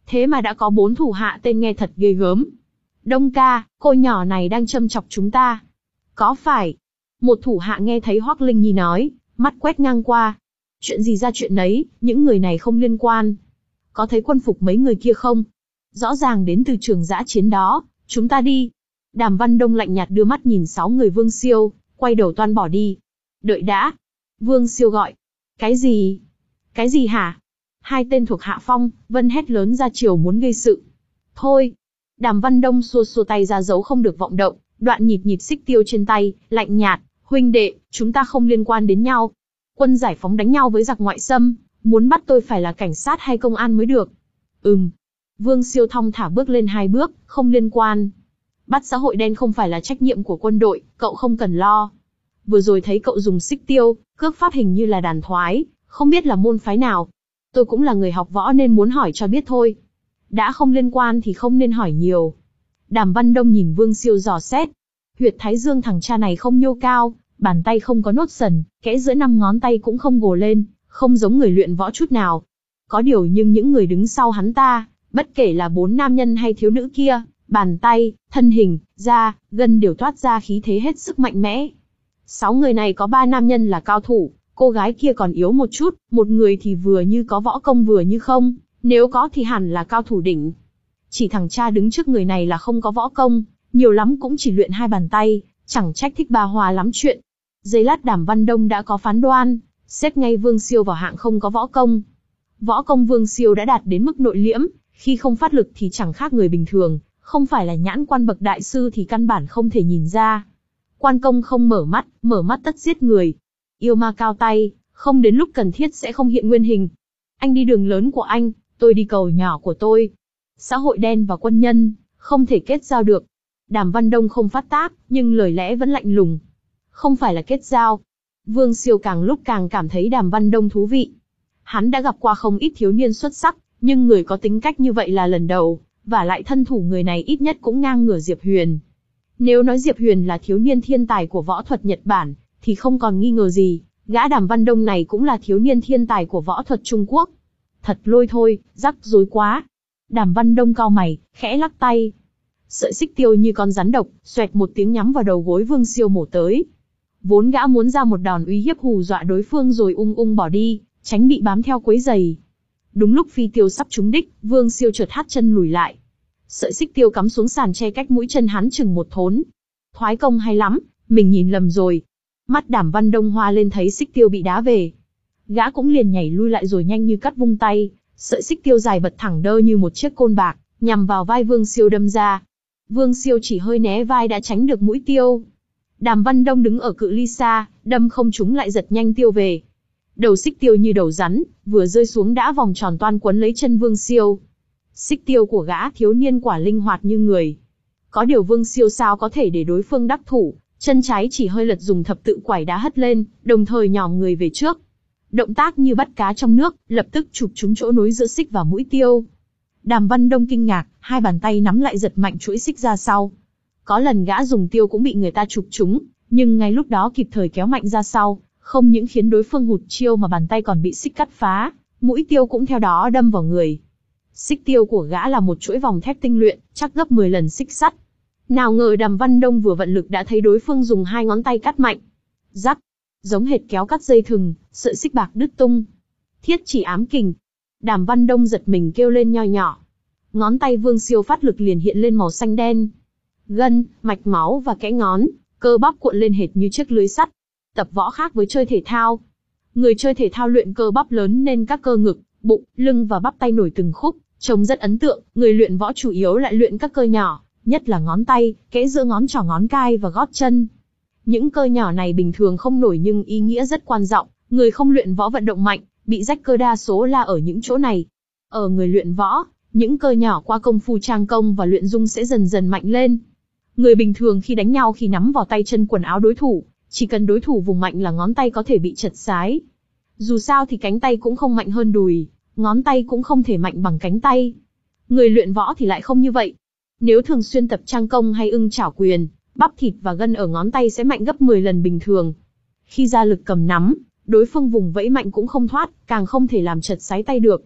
Thế mà đã có bốn thủ hạ tên nghe thật ghê gớm. Đông ca, cô nhỏ này đang châm chọc chúng ta. Có phải? Một thủ hạ nghe thấy Hoắc Linh Nhi nói, mắt quét ngang qua. Chuyện gì ra chuyện nấy, những người này không liên quan. Có thấy quân phục mấy người kia không? Rõ ràng đến từ trường dã chiến đó, chúng ta đi. Đàm Văn Đông lạnh nhạt đưa mắt nhìn sáu người Vương Siêu, quay đầu toan bỏ đi. Đợi đã. Vương Siêu gọi. Cái gì? Cái gì hả? Hai tên thuộc hạ Phong, Vân hét lớn ra chiều muốn gây sự. Thôi. Đàm Văn Đông xua xua tay ra dấu không được vọng động, đoạn nhịp nhịp xích tiêu trên tay, lạnh nhạt. Huynh đệ, chúng ta không liên quan đến nhau. Quân giải phóng đánh nhau với giặc ngoại xâm, muốn bắt tôi phải là cảnh sát hay công an mới được. Ừm. Vương Siêu thong thả bước lên hai bước, không liên quan. Bắt xã hội đen không phải là trách nhiệm của quân đội, cậu không cần lo. Vừa rồi thấy cậu dùng xích tiêu, cước pháp hình như là đàn thoái, không biết là môn phái nào. Tôi cũng là người học võ nên muốn hỏi cho biết thôi. Đã không liên quan thì không nên hỏi nhiều. Đàm Văn Đông nhìn Vương Siêu dò xét. Huyệt thái dương thằng cha này không nhô cao, bàn tay không có nốt sần, kẽ giữa năm ngón tay cũng không gồ lên, không giống người luyện võ chút nào. Có điều nhưng những người đứng sau hắn ta, bất kể là bốn nam nhân hay thiếu nữ kia, bàn tay, thân hình, da, gân đều toát ra khí thế hết sức mạnh mẽ. Sáu người này có ba nam nhân là cao thủ, cô gái kia còn yếu một chút, một người thì vừa như có võ công vừa như không, nếu có thì hẳn là cao thủ đỉnh. Chỉ thằng cha đứng trước người này là không có võ công, nhiều lắm cũng chỉ luyện hai bàn tay, chẳng trách thích ba hoa lắm chuyện. Giây lát Đàm Văn Đông đã có phán đoan, xếp ngay Vương Siêu vào hạng không có võ công. Võ công Vương Siêu đã đạt đến mức nội liễm, khi không phát lực thì chẳng khác người bình thường, không phải là nhãn quan bậc đại sư thì căn bản không thể nhìn ra. Quan công không mở mắt, mở mắt tất giết người. Yêu ma cao tay, không đến lúc cần thiết sẽ không hiện nguyên hình. Anh đi đường lớn của anh, tôi đi cầu nhỏ của tôi. Xã hội đen và quân nhân, không thể kết giao được. Đàm Văn Đông không phát tác, nhưng lời lẽ vẫn lạnh lùng. Không phải là kết giao. Vương Siêu càng lúc càng cảm thấy Đàm Văn Đông thú vị. Hắn đã gặp qua không ít thiếu niên xuất sắc, nhưng người có tính cách như vậy là lần đầu, và lại thân thủ người này ít nhất cũng ngang ngửa Diệp Huyền. Nếu nói Diệp Huyền là thiếu niên thiên tài của võ thuật Nhật Bản, thì không còn nghi ngờ gì, gã Đàm Văn Đông này cũng là thiếu niên thiên tài của võ thuật Trung Quốc. Thật lôi thôi, rắc rối quá. Đàm Văn Đông cau mày, khẽ lắc tay. Sợi xích tiêu như con rắn độc, xoẹt một tiếng nhắm vào đầu gối Vương Siêu mổ tới. Vốn gã muốn ra một đòn uy hiếp hù dọa đối phương rồi ung ung bỏ đi, tránh bị bám theo quấy giày. Đúng lúc phi tiêu sắp trúng đích, Vương Siêu chợt hất chân lùi lại. Sợi xích tiêu cắm xuống sàn che cách mũi chân hắn chừng một thốn. Thoái công hay lắm, mình nhìn lầm rồi. Mắt Đàm Văn Đông hoa lên thấy xích tiêu bị đá về. Gã cũng liền nhảy lui lại rồi nhanh như cắt vung tay, sợi xích tiêu dài bật thẳng đơ như một chiếc côn bạc, nhằm vào vai Vương Siêu đâm ra. Vương Siêu chỉ hơi né vai đã tránh được mũi tiêu. Đàm Văn Đông đứng ở cự ly xa, đâm không trúng lại giật nhanh tiêu về. Đầu xích tiêu như đầu rắn, vừa rơi xuống đã vòng tròn toan quấn lấy chân Vương Siêu. Xích tiêu của gã thiếu niên quả linh hoạt như người. Có điều Vương Siêu sao có thể để đối phương đắc thủ, chân trái chỉ hơi lật dùng thập tự quải đá hất lên, đồng thời nhòm người về trước. Động tác như bắt cá trong nước, lập tức chụp trúng chỗ nối giữa xích và mũi tiêu. Đàm Văn Đông kinh ngạc, hai bàn tay nắm lại giật mạnh chuỗi xích ra sau. Có lần gã dùng tiêu cũng bị người ta chụp trúng, nhưng ngay lúc đó kịp thời kéo mạnh ra sau, không những khiến đối phương hụt chiêu mà bàn tay còn bị xích cắt phá, mũi tiêu cũng theo đó đâm vào người. Xích tiêu của gã là một chuỗi vòng thép tinh luyện, chắc gấp mười lần xích sắt. Nào ngờ Đàm Văn Đông vừa vận lực đã thấy đối phương dùng hai ngón tay cắt mạnh. Rắc, giống hệt kéo cắt dây thừng, sợi xích bạc đứt tung. Thiết chỉ ám kình. Đàm Văn Đông giật mình kêu lên nho nhỏ. Ngón tay Vương Siêu phát lực liền hiện lên màu xanh đen. Gân, mạch máu và kẽ ngón, cơ bắp cuộn lên hệt như chiếc lưới sắt. Tập võ khác với chơi thể thao. Người chơi thể thao luyện cơ bắp lớn nên các cơ ngực, bụng, lưng và bắp tay nổi từng khúc, trông rất ấn tượng. Người luyện võ chủ yếu lại luyện các cơ nhỏ, nhất là ngón tay, kẽ giữa ngón trỏ ngón cái và gót chân. Những cơ nhỏ này bình thường không nổi nhưng ý nghĩa rất quan trọng. Người không luyện võ vận động mạnh, bị rách cơ đa số là ở những chỗ này. Ở người luyện võ, những cơ nhỏ qua công phu trang công và luyện dung sẽ dần dần mạnh lên. Người bình thường khi đánh nhau khi nắm vào tay chân quần áo đối thủ, chỉ cần đối thủ vùng mạnh là ngón tay có thể bị chật sái. Dù sao thì cánh tay cũng không mạnh hơn đùi, ngón tay cũng không thể mạnh bằng cánh tay. Người luyện võ thì lại không như vậy. Nếu thường xuyên tập trang công hay ưng chảo quyền, bắp thịt và gân ở ngón tay sẽ mạnh gấp mười lần bình thường. Khi ra lực cầm nắm, đối phương vùng vẫy mạnh cũng không thoát, càng không thể làm chật sái tay được.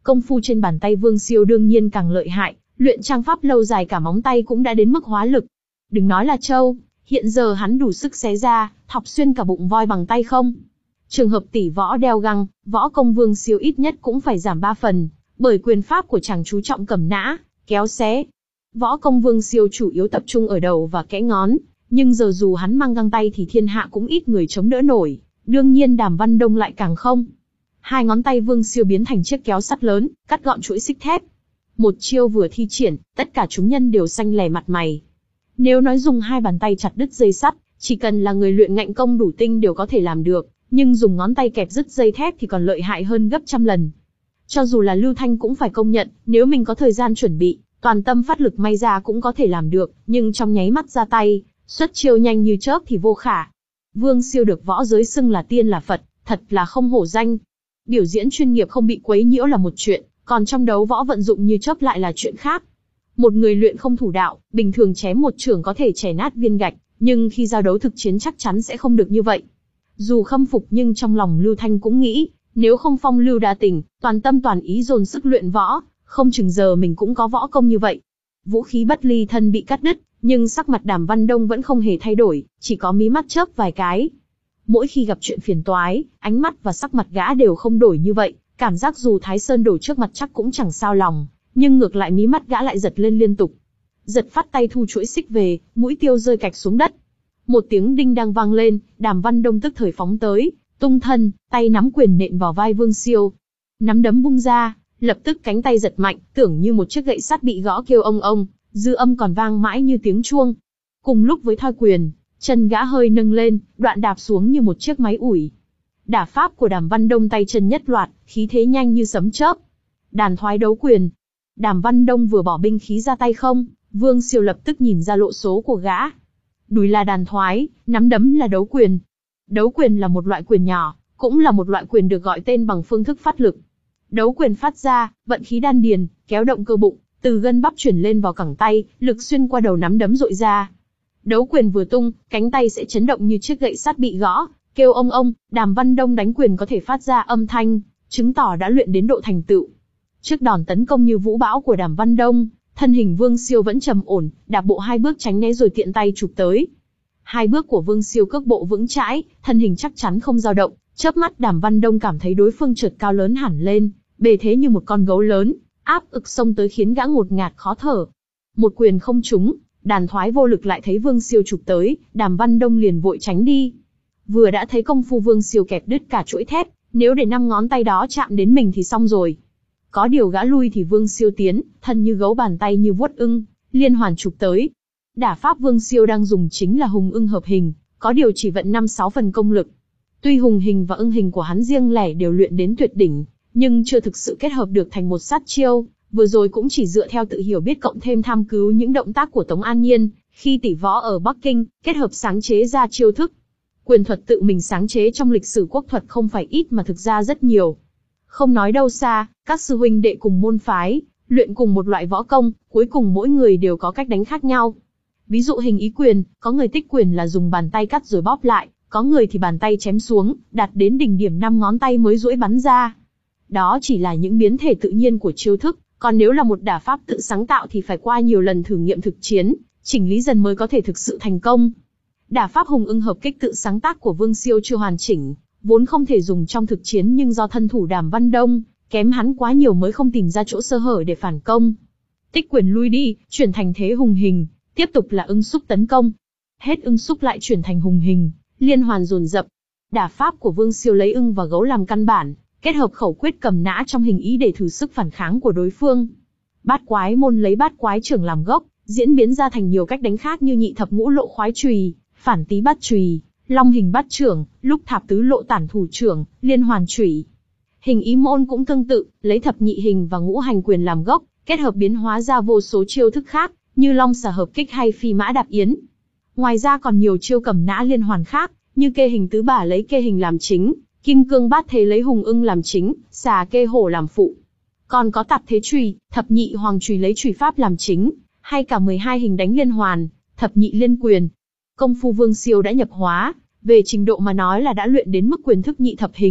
Công phu trên bàn tay Vương Siêu đương nhiên càng lợi hại, luyện trang pháp lâu dài cả móng tay cũng đã đến mức hóa lực. Đừng nói là trâu, hiện giờ hắn đủ sức xé ra, thọc xuyên cả bụng voi bằng tay không. Trường hợp tỷ võ đeo găng, võ công Vương Siêu ít nhất cũng phải giảm ba phần, bởi quyền pháp của chàng chú trọng cầm nã, kéo xé. Võ công Vương Siêu chủ yếu tập trung ở đầu và kẽ ngón, nhưng giờ dù hắn mang găng tay thì thiên hạ cũng ít người chống đỡ nổi, đương nhiên Đàm Văn Đông lại càng không. Hai ngón tay Vương Siêu biến thành chiếc kéo sắt lớn, cắt gọn chuỗi xích thép. Một chiêu vừa thi triển, tất cả chúng nhân đều xanh lè mặt mày. Nếu nói dùng hai bàn tay chặt đứt dây sắt, chỉ cần là người luyện ngạnh công đủ tinh đều có thể làm được, nhưng dùng ngón tay kẹp đứt dây thép thì còn lợi hại hơn gấp trăm lần. Cho dù là Lưu Thanh cũng phải công nhận, nếu mình có thời gian chuẩn bị, toàn tâm phát lực may ra cũng có thể làm được, nhưng trong nháy mắt ra tay, xuất chiêu nhanh như chớp thì vô khả. Vương Siêu được võ giới xưng là tiên là Phật, thật là không hổ danh. Biểu diễn chuyên nghiệp không bị quấy nhiễu là một chuyện, còn trong đấu võ vận dụng như chớp lại là chuyện khác. Một người luyện không thủ đạo, bình thường chém một chưởng có thể chẻ nát viên gạch, nhưng khi giao đấu thực chiến chắc chắn sẽ không được như vậy. Dù khâm phục nhưng trong lòng Lưu Thanh cũng nghĩ, nếu không phong lưu đa tình, toàn tâm toàn ý dồn sức luyện võ, không chừng giờ mình cũng có võ công như vậy. Vũ khí bất ly thân bị cắt đứt, nhưng sắc mặt Đàm Văn Đông vẫn không hề thay đổi, chỉ có mí mắt chớp vài cái. Mỗi khi gặp chuyện phiền toái, ánh mắt và sắc mặt gã đều không đổi như vậy, cảm giác dù Thái Sơn đổ trước mặt chắc cũng chẳng sao lòng, nhưng ngược lại mí mắt gã lại giật lên liên tục. Giật phát tay thu chuỗi xích về, mũi tiêu rơi cạch xuống đất. Một tiếng đinh đang vang lên, Đàm Văn Đông tức thời phóng tới, tung thân, tay nắm quyền nện vào vai Vương Siêu. Nắm đấm bung ra, lập tức cánh tay giật mạnh, tưởng như một chiếc gậy sắt bị gõ kêu ông ông, dư âm còn vang mãi như tiếng chuông. Cùng lúc với thoi quyền, chân gã hơi nâng lên, đoạn đạp xuống như một chiếc máy ủi. Đả pháp của Đàm Văn Đông tay chân nhất loạt, khí thế nhanh như sấm chớp. Đàn thoái đấu quyền. Đàm Văn Đông vừa bỏ binh khí ra tay không, Vương Siêu lập tức nhìn ra lộ số của gã. Đùi là đàn thoái, nắm đấm là đấu quyền. Đấu quyền là một loại quyền nhỏ, cũng là một loại quyền được gọi tên bằng phương thức phát lực. Đấu quyền phát ra, vận khí đan điền, kéo động cơ bụng, từ gân bắp chuyển lên vào cẳng tay, lực xuyên qua đầu nắm đấm dội ra. Đấu quyền vừa tung, cánh tay sẽ chấn động như chiếc gậy sắt bị gõ, kêu ông ông. Đàm Văn Đông đánh quyền có thể phát ra âm thanh, chứng tỏ đã luyện đến độ thành tựu. Trước đòn tấn công như vũ bão của Đàm Văn Đông, thân hình Vương Siêu vẫn trầm ổn, đạp bộ hai bước tránh né rồi tiện tay chụp tới. Hai bước của Vương Siêu cước bộ vững chãi, thân hình chắc chắn không dao động. Chớp mắt Đàm Văn Đông cảm thấy đối phương chợt cao lớn hẳn lên, bề thế như một con gấu lớn, áp ực xông tới khiến gã ngột ngạt khó thở. Một quyền không trúng, đàn thoái vô lực lại thấy Vương Siêu chụp tới, Đàm Văn Đông liền vội tránh đi. Vừa đã thấy công phu Vương Siêu kẹp đứt cả chuỗi thép, nếu để năm ngón tay đó chạm đến mình thì xong rồi. Có điều gã lui thì Vương Siêu tiến, thân như gấu bàn tay như vuốt ưng, liên hoàn chụp tới. Đả pháp Vương Siêu đang dùng chính là hùng ưng hợp hình, có điều chỉ vận năm sáu phần công lực. Tuy hùng hình và ưng hình của hắn riêng lẻ đều luyện đến tuyệt đỉnh, nhưng chưa thực sự kết hợp được thành một sát chiêu, vừa rồi cũng chỉ dựa theo tự hiểu biết cộng thêm tham cứu những động tác của Tống An Nhiên, khi tỷ võ ở Bắc Kinh, kết hợp sáng chế ra chiêu thức. Quyền thuật tự mình sáng chế trong lịch sử quốc thuật không phải ít mà thực ra rất nhiều. Không nói đâu xa, các sư huynh đệ cùng môn phái, luyện cùng một loại võ công, cuối cùng mỗi người đều có cách đánh khác nhau. Ví dụ hình ý quyền, có người tích quyền là dùng bàn tay cắt rồi bóp lại, có người thì bàn tay chém xuống, đạt đến đỉnh điểm năm ngón tay mới duỗi bắn ra. Đó chỉ là những biến thể tự nhiên của chiêu thức, còn nếu là một đả pháp tự sáng tạo thì phải qua nhiều lần thử nghiệm thực chiến, chỉnh lý dần mới có thể thực sự thành công. Đả pháp hùng ưng hợp kích tự sáng tác của Vương Siêu chưa hoàn chỉnh, vốn không thể dùng trong thực chiến nhưng do thân thủ Đàm Văn Đông kém hắn quá nhiều mới không tìm ra chỗ sơ hở để phản công. Tích quyền lui đi, chuyển thành thế hùng hình, tiếp tục là ưng xúc tấn công. Hết ưng xúc lại chuyển thành hùng hình, liên hoàn dồn dập. Đả pháp của Vương Siêu lấy ưng và gấu làm căn bản, kết hợp khẩu quyết cầm nã trong hình ý để thử sức phản kháng của đối phương. Bát quái môn lấy bát quái trưởng làm gốc, diễn biến ra thành nhiều cách đánh khác như nhị thập ngũ lộ khoái chùy, phản tý bát chùy, long hình bát trưởng, lúc thạp tứ lộ tản thủ trưởng, liên hoàn chùy. Hình ý môn cũng tương tự, lấy thập nhị hình và ngũ hành quyền làm gốc, kết hợp biến hóa ra vô số chiêu thức khác, như long xà hợp kích hay phi mã đạp yến. Ngoài ra còn nhiều chiêu cầm nã liên hoàn khác, như kê hình tứ bả lấy kê hình làm chính, kim cương bát thế lấy hùng ưng làm chính, xà kê hổ làm phụ. Còn có tạp thế chùy, thập nhị hoàng chùy lấy chùy pháp làm chính, hay cả mười hai hình đánh liên hoàn, thập nhị liên quyền. Công phu Vương Siêu đã nhập hóa, về trình độ mà nói là đã luyện đến mức quyền thức nhị thập hình,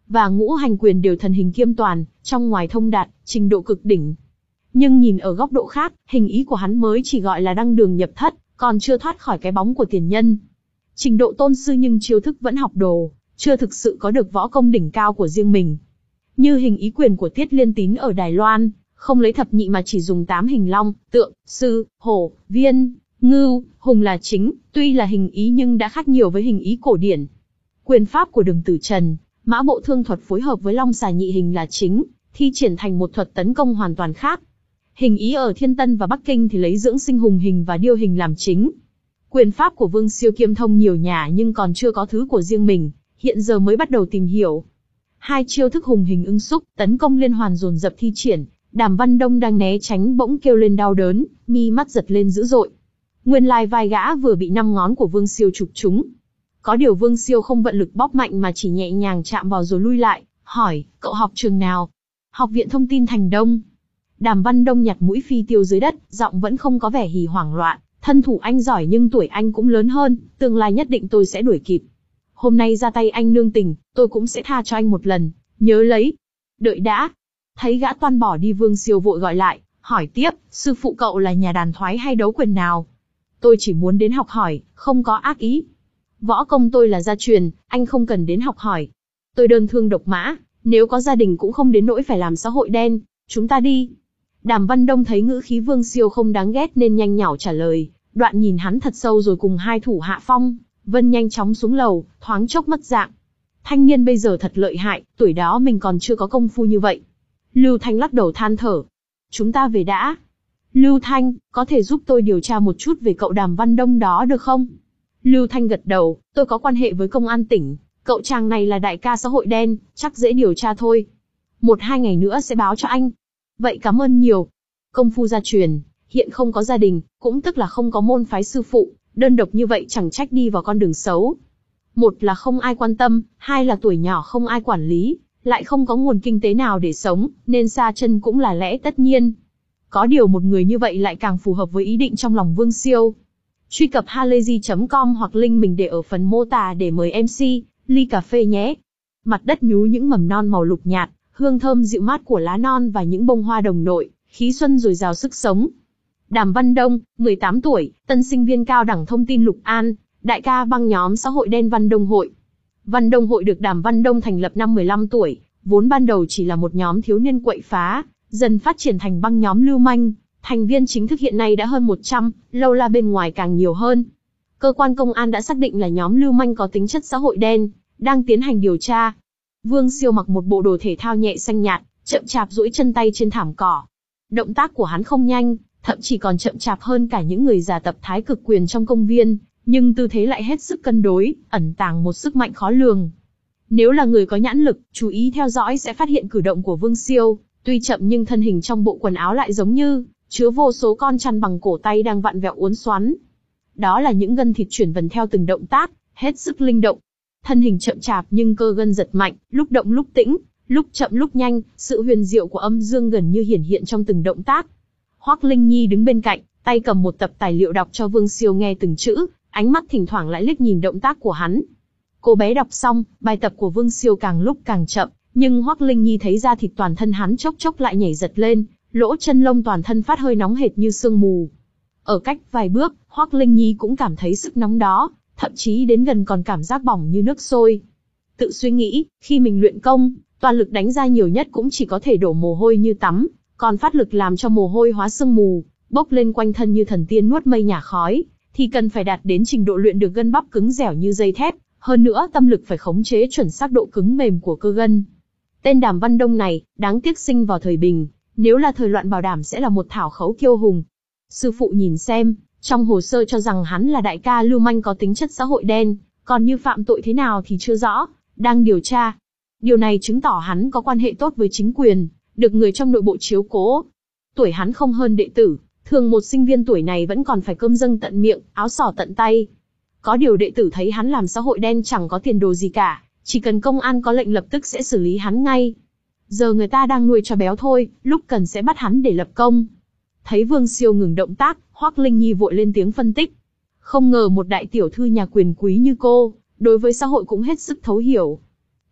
và ngũ hành quyền đều thần hình kiêm toàn, trong ngoài thông đạt, trình độ cực đỉnh. Nhưng nhìn ở góc độ khác, hình ý của hắn mới chỉ gọi là đăng đường nhập thất, còn chưa thoát khỏi cái bóng của tiền nhân. Trình độ tôn sư nhưng chiêu thức vẫn học đồ, chưa thực sự có được võ công đỉnh cao của riêng mình. Như hình ý quyền của Tiết Liên Tín ở Đài Loan, không lấy thập nhị mà chỉ dùng tám hình long, tượng, sư, hổ, viên, ngưu, hùng là chính, tuy là hình ý nhưng đã khác nhiều với hình ý cổ điển. Quyền pháp của Đường Tử Trần, Mã Bộ Thương thuật phối hợp với Long Xà nhị hình là chính, thi triển thành một thuật tấn công hoàn toàn khác. Hình ý ở Thiên Tân và Bắc Kinh thì lấy dưỡng sinh hùng hình và điêu hình làm chính. Quyền pháp của Vương Siêu kiêm thông nhiều nhà nhưng còn chưa có thứ của riêng mình, hiện giờ mới bắt đầu tìm hiểu. Hai chiêu thức hùng hình ưng xúc, tấn công liên hoàn dồn dập thi triển, Đàm Văn Đông đang né tránh bỗng kêu lên đau đớn, mi mắt giật lên dữ dội. Nguyên lai vai gã vừa bị năm ngón của Vương Siêu chụp trúng. Có điều Vương Siêu không vận lực bóp mạnh mà chỉ nhẹ nhàng chạm vào rồi lui lại, hỏi, cậu học trường nào? Học viện Thông tin Thành Đông. Đàm Văn Đông nhặt mũi phi tiêu dưới đất, giọng vẫn không có vẻ hỉ hoảng loạn, thân thủ anh giỏi nhưng tuổi anh cũng lớn hơn, tương lai nhất định tôi sẽ đuổi kịp. Hôm nay ra tay anh nương tình, tôi cũng sẽ tha cho anh một lần, nhớ lấy. Đợi đã. Thấy gã toan bỏ đi Vương Siêu vội gọi lại, hỏi tiếp, sư phụ cậu là nhà đàn thoái hay đấu quyền nào? Tôi chỉ muốn đến học hỏi, không có ác ý. Võ công tôi là gia truyền, anh không cần đến học hỏi. Tôi đơn thương độc mã, nếu có gia đình cũng không đến nỗi phải làm xã hội đen, chúng ta đi. Đàm Văn Đông thấy ngữ khí Vương Siêu không đáng ghét nên nhanh nhảu trả lời, đoạn nhìn hắn thật sâu rồi cùng hai thủ hạ phong, vân nhanh chóng xuống lầu, thoáng chốc mất dạng. Thanh niên bây giờ thật lợi hại, tuổi đó mình còn chưa có công phu như vậy. Lưu Thanh lắc đầu than thở. Chúng ta về đã. Lưu Thanh, có thể giúp tôi điều tra một chút về cậu Đàm Văn Đông đó được không? Lưu Thanh gật đầu, tôi có quan hệ với công an tỉnh, cậu chàng này là đại ca xã hội đen, chắc dễ điều tra thôi. Một hai ngày nữa sẽ báo cho anh. Vậy cảm ơn nhiều. Công phu gia truyền, hiện không có gia đình, cũng tức là không có môn phái sư phụ, đơn độc như vậy chẳng trách đi vào con đường xấu. Một là không ai quan tâm, hai là tuổi nhỏ không ai quản lý, lại không có nguồn kinh tế nào để sống, nên xa chân cũng là lẽ tất nhiên. Có điều một người như vậy lại càng phù hợp với ý định trong lòng Vương Siêu. Truy cập halayzi chấm com hoặc link mình để ở phần mô tả để mời em xê, ly cà phê nhé. Mặt đất nhú những mầm non màu lục nhạt, hương thơm dịu mát của lá non và những bông hoa đồng nội, khí xuân dồi dào sức sống. Đàm Văn Đông, mười tám tuổi, tân sinh viên cao đẳng thông tin Lục An, đại ca băng nhóm xã hội đen Văn Đông Hội. Văn Đông Hội được Đàm Văn Đông thành lập năm mười lăm tuổi, vốn ban đầu chỉ là một nhóm thiếu niên quậy phá, dần phát triển thành băng nhóm lưu manh. Thành viên chính thức hiện nay đã hơn một trăm, lâu la bên ngoài càng nhiều hơn. Cơ quan công an đã xác định là nhóm lưu manh có tính chất xã hội đen, đang tiến hành điều tra. Vương Siêu mặc một bộ đồ thể thao nhẹ xanh nhạt, chậm chạp duỗi chân tay trên thảm cỏ. Động tác của hắn không nhanh, thậm chí còn chậm chạp hơn cả những người già tập thái cực quyền trong công viên, nhưng tư thế lại hết sức cân đối, ẩn tàng một sức mạnh khó lường. Nếu là người có nhãn lực, chú ý theo dõi sẽ phát hiện cử động của Vương Siêu, tuy chậm nhưng thân hình trong bộ quần áo lại giống như chứa vô số con chăn bằng cổ tay đang vặn vẹo uốn xoắn. Đó là những gân thịt chuyển vần theo từng động tác, hết sức linh động. Thân hình chậm chạp nhưng cơ gân giật mạnh, lúc động lúc tĩnh, lúc chậm lúc nhanh, sự huyền diệu của âm dương gần như hiển hiện trong từng động tác. Hoắc Linh Nhi đứng bên cạnh, tay cầm một tập tài liệu đọc cho Vương Siêu nghe từng chữ, ánh mắt thỉnh thoảng lại liếc nhìn động tác của hắn. Cô bé đọc xong, bài tập của Vương Siêu càng lúc càng chậm, nhưng Hoắc Linh Nhi thấy da thịt toàn thân hắn chốc chốc lại nhảy giật lên, lỗ chân lông toàn thân phát hơi nóng hệt như sương mù. Ở cách vài bước, Hoắc Linh Nhi cũng cảm thấy sức nóng đó, thậm chí đến gần còn cảm giác bỏng như nước sôi. Tự suy nghĩ, khi mình luyện công, toàn lực đánh ra nhiều nhất cũng chỉ có thể đổ mồ hôi như tắm, còn phát lực làm cho mồ hôi hóa sương mù, bốc lên quanh thân như thần tiên nuốt mây nhả khói, thì cần phải đạt đến trình độ luyện được gân bắp cứng dẻo như dây thép, hơn nữa tâm lực phải khống chế chuẩn xác độ cứng mềm của cơ gân. Tên Đàm Văn Đông này, đáng tiếc sinh vào thời bình, nếu là thời loạn bảo đảm sẽ là một thảo khấu kiêu hùng. Sư phụ nhìn xem, trong hồ sơ cho rằng hắn là đại ca lưu manh có tính chất xã hội đen, còn như phạm tội thế nào thì chưa rõ, đang điều tra. Điều này chứng tỏ hắn có quan hệ tốt với chính quyền, được người trong nội bộ chiếu cố. Tuổi hắn không hơn đệ tử, thường một sinh viên tuổi này vẫn còn phải cơm dâng tận miệng, áo xỏ tận tay. Có điều đệ tử thấy hắn làm xã hội đen chẳng có tiền đồ gì cả, chỉ cần công an có lệnh lập tức sẽ xử lý hắn ngay. Giờ người ta đang nuôi cho béo thôi, lúc cần sẽ bắt hắn để lập công. Thấy Vương Siêu ngừng động tác, Hoắc Linh Nhi vội lên tiếng phân tích. Không ngờ một đại tiểu thư nhà quyền quý như cô, đối với xã hội cũng hết sức thấu hiểu.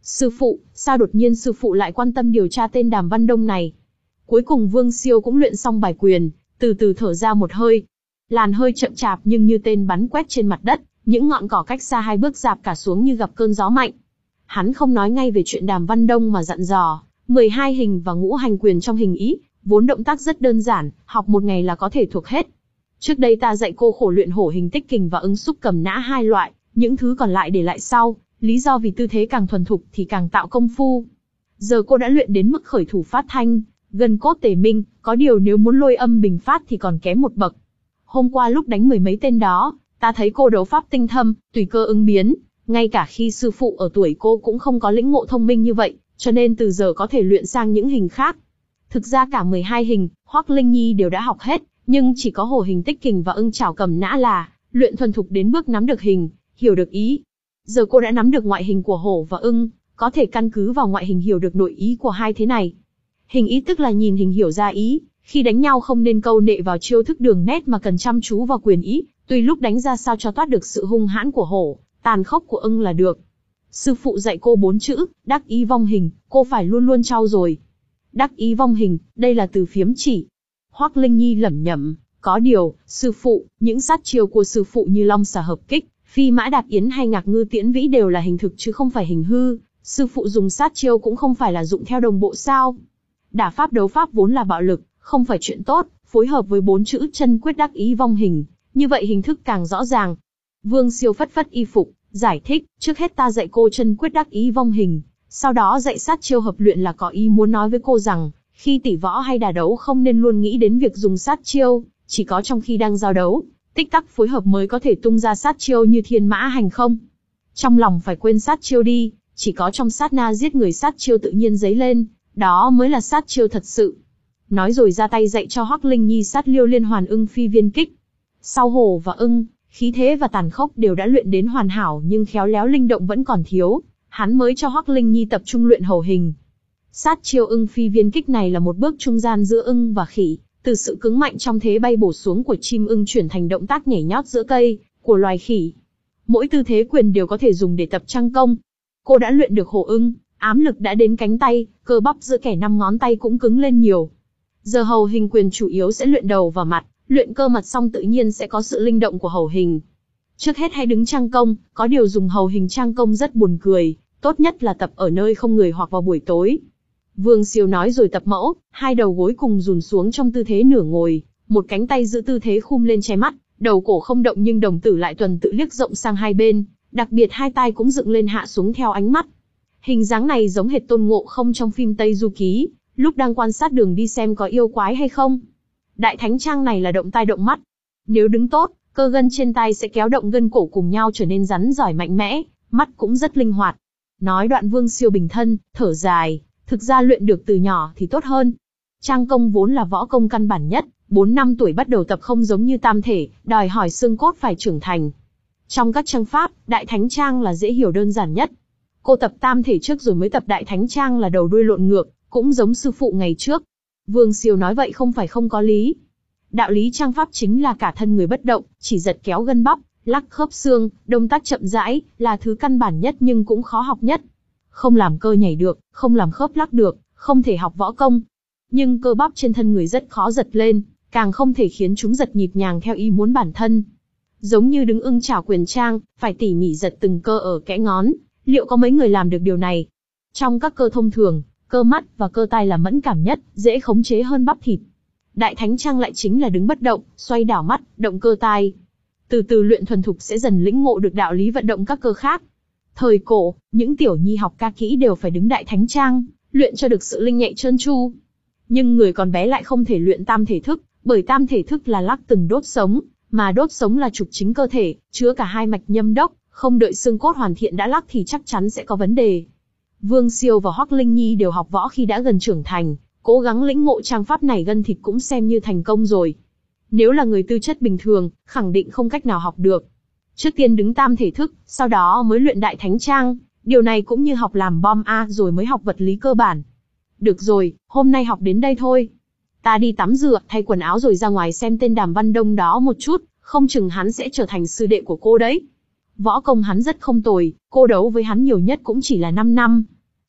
Sư phụ, sao đột nhiên sư phụ lại quan tâm điều tra tên Đàm Văn Đông này? Cuối cùng Vương Siêu cũng luyện xong bài quyền, từ từ thở ra một hơi. Làn hơi chậm chạp nhưng như tên bắn quét trên mặt đất, những ngọn cỏ cách xa hai bước rạp cả xuống như gặp cơn gió mạnh. Hắn không nói ngay về chuyện Đàm Văn Đông mà dặn dò, mười hai hình và ngũ hành quyền trong hình ý, vốn động tác rất đơn giản, học một ngày là có thể thuộc hết. Trước đây ta dạy cô khổ luyện hổ hình tích kình và ứng xúc cầm nã hai loại, những thứ còn lại để lại sau, lý do vì tư thế càng thuần thục thì càng tạo công phu. Giờ cô đã luyện đến mức khởi thủ phát thanh, gân cốt tề minh, có điều nếu muốn lôi âm bình phát thì còn kém một bậc. Hôm qua lúc đánh mười mấy tên đó, ta thấy cô đấu pháp tinh thâm, tùy cơ ứng biến, ngay cả khi sư phụ ở tuổi cô cũng không có lĩnh ngộ thông minh như vậy, cho nên từ giờ có thể luyện sang những hình khác. Thực ra cả mười hai hình, Hoắc Linh Nhi đều đã học hết, nhưng chỉ có hổ hình tích kình và ưng chảo cầm nã là luyện thuần thục đến bước nắm được hình, hiểu được ý. Giờ cô đã nắm được ngoại hình của hổ và ưng, có thể căn cứ vào ngoại hình hiểu được nội ý của hai thế này. Hình ý tức là nhìn hình hiểu ra ý, khi đánh nhau không nên câu nệ vào chiêu thức đường nét mà cần chăm chú vào quyền ý, tùy lúc đánh ra sao cho toát được sự hung hãn của hổ, tàn khốc của ưng là được. Sư phụ dạy cô bốn chữ, đắc ý vong hình, cô phải luôn luôn trau dồi. Đắc ý vong hình, đây là từ phiếm chỉ. Hoắc Linh Nhi lẩm nhẩm, có điều, sư phụ, những sát chiêu của sư phụ như long xà hợp kích, phi mã đạp yến hay ngạc ngư tiễn vĩ đều là hình thực chứ không phải hình hư, sư phụ dùng sát chiêu cũng không phải là dụng theo đồng bộ sao. Đả pháp đấu pháp vốn là bạo lực, không phải chuyện tốt, phối hợp với bốn chữ chân quyết đắc ý vong hình, như vậy hình thức càng rõ ràng. Vương Siêu phất phất y phục, giải thích, trước hết ta dạy cô chân quyết đắc ý vong hình, sau đó dạy sát chiêu hợp luyện là có ý muốn nói với cô rằng, khi tỉ võ hay đả đấu không nên luôn nghĩ đến việc dùng sát chiêu, chỉ có trong khi đang giao đấu, tích tắc phối hợp mới có thể tung ra sát chiêu như thiên mã hành không. Trong lòng phải quên sát chiêu đi, chỉ có trong sát na giết người sát chiêu tự nhiên dấy lên, đó mới là sát chiêu thật sự. Nói rồi ra tay dạy cho Hoắc Linh Nhi sát liêu liên hoàn ưng phi viên kích. Sau hổ và ưng, khí thế và tàn khốc đều đã luyện đến hoàn hảo nhưng khéo léo linh động vẫn còn thiếu, hắn mới cho Hoắc Linh Nhi tập trung luyện hầu hình. Sát chiêu ưng phi viên kích này là một bước trung gian giữa ưng và khỉ, từ sự cứng mạnh trong thế bay bổ xuống của chim ưng chuyển thành động tác nhảy nhót giữa cây của loài khỉ. Mỗi tư thế quyền đều có thể dùng để tập trang công. Cô đã luyện được hổ ưng, ám lực đã đến cánh tay, cơ bắp giữa kẻ năm ngón tay cũng cứng lên nhiều. Giờ hầu hình quyền chủ yếu sẽ luyện đầu và mặt, luyện cơ mặt xong tự nhiên sẽ có sự linh động của hầu hình. Trước hết hãy đứng trang công, có điều dùng hầu hình trang công rất buồn cười, tốt nhất là tập ở nơi không người hoặc vào buổi tối. Vương Siêu nói rồi tập mẫu, hai đầu gối cùng dùn xuống trong tư thế nửa ngồi, một cánh tay giữ tư thế khum lên che mắt, đầu cổ không động nhưng đồng tử lại tuần tự liếc rộng sang hai bên, đặc biệt hai tai cũng dựng lên hạ xuống theo ánh mắt. Hình dáng này giống hệt Tôn Ngộ Không trong phim Tây Du Ký, lúc đang quan sát đường đi xem có yêu quái hay không. Đại thánh trang này là động tai động mắt. Nếu đứng tốt, cơ gân trên tai sẽ kéo động gân cổ cùng nhau trở nên rắn giỏi mạnh mẽ, mắt cũng rất linh hoạt. Nói đoạn Vương Siêu bình thân, thở dài, thực ra luyện được từ nhỏ thì tốt hơn. Trang công vốn là võ công căn bản nhất, bốn năm tuổi bắt đầu tập không giống như tam thể, đòi hỏi xương cốt phải trưởng thành. Trong các trang pháp, đại thánh trang là dễ hiểu đơn giản nhất. Cô tập tam thể trước rồi mới tập đại thánh trang là đầu đuôi lộn ngược, cũng giống sư phụ ngày trước. Vương Siêu nói vậy không phải không có lý. Đạo lý trang pháp chính là cả thân người bất động, chỉ giật kéo gân bắp, lắc khớp xương, động tác chậm rãi, là thứ căn bản nhất nhưng cũng khó học nhất. Không làm cơ nhảy được, không làm khớp lắc được, không thể học võ công. Nhưng cơ bắp trên thân người rất khó giật lên, càng không thể khiến chúng giật nhịp nhàng theo ý muốn bản thân. Giống như đứng ưng chảo quyền trang, phải tỉ mỉ giật từng cơ ở kẽ ngón, liệu có mấy người làm được điều này? Trong các cơ thông thường, cơ mắt và cơ tai là mẫn cảm nhất, dễ khống chế hơn bắp thịt. Đại thánh trang lại chính là đứng bất động, xoay đảo mắt, động cơ tai. Từ từ luyện thuần thục sẽ dần lĩnh ngộ được đạo lý vận động các cơ khác. Thời cổ, những tiểu nhi học ca kỹ đều phải đứng đại thánh trang, luyện cho được sự linh nhạy trơn tru. Nhưng người còn bé lại không thể luyện tam thể thức, bởi tam thể thức là lắc từng đốt sống, mà đốt sống là trục chính cơ thể, chứa cả hai mạch nhâm đốc, không đợi xương cốt hoàn thiện đã lắc thì chắc chắn sẽ có vấn đề. Vương Siêu và Hoắc Linh Nhi đều học võ khi đã gần trưởng thành, cố gắng lĩnh ngộ trang pháp này gân thịt cũng xem như thành công rồi. Nếu là người tư chất bình thường, khẳng định không cách nào học được. Trước tiên đứng tam thể thức, sau đó mới luyện đại thánh trang, điều này cũng như học làm bom A rồi mới học vật lý cơ bản. Được rồi, hôm nay học đến đây thôi. Ta đi tắm rửa, thay quần áo rồi ra ngoài xem tên Đàm Văn Đông đó một chút, không chừng hắn sẽ trở thành sư đệ của cô đấy. Võ công hắn rất không tồi, cô đấu với hắn nhiều nhất cũng chỉ là năm năm.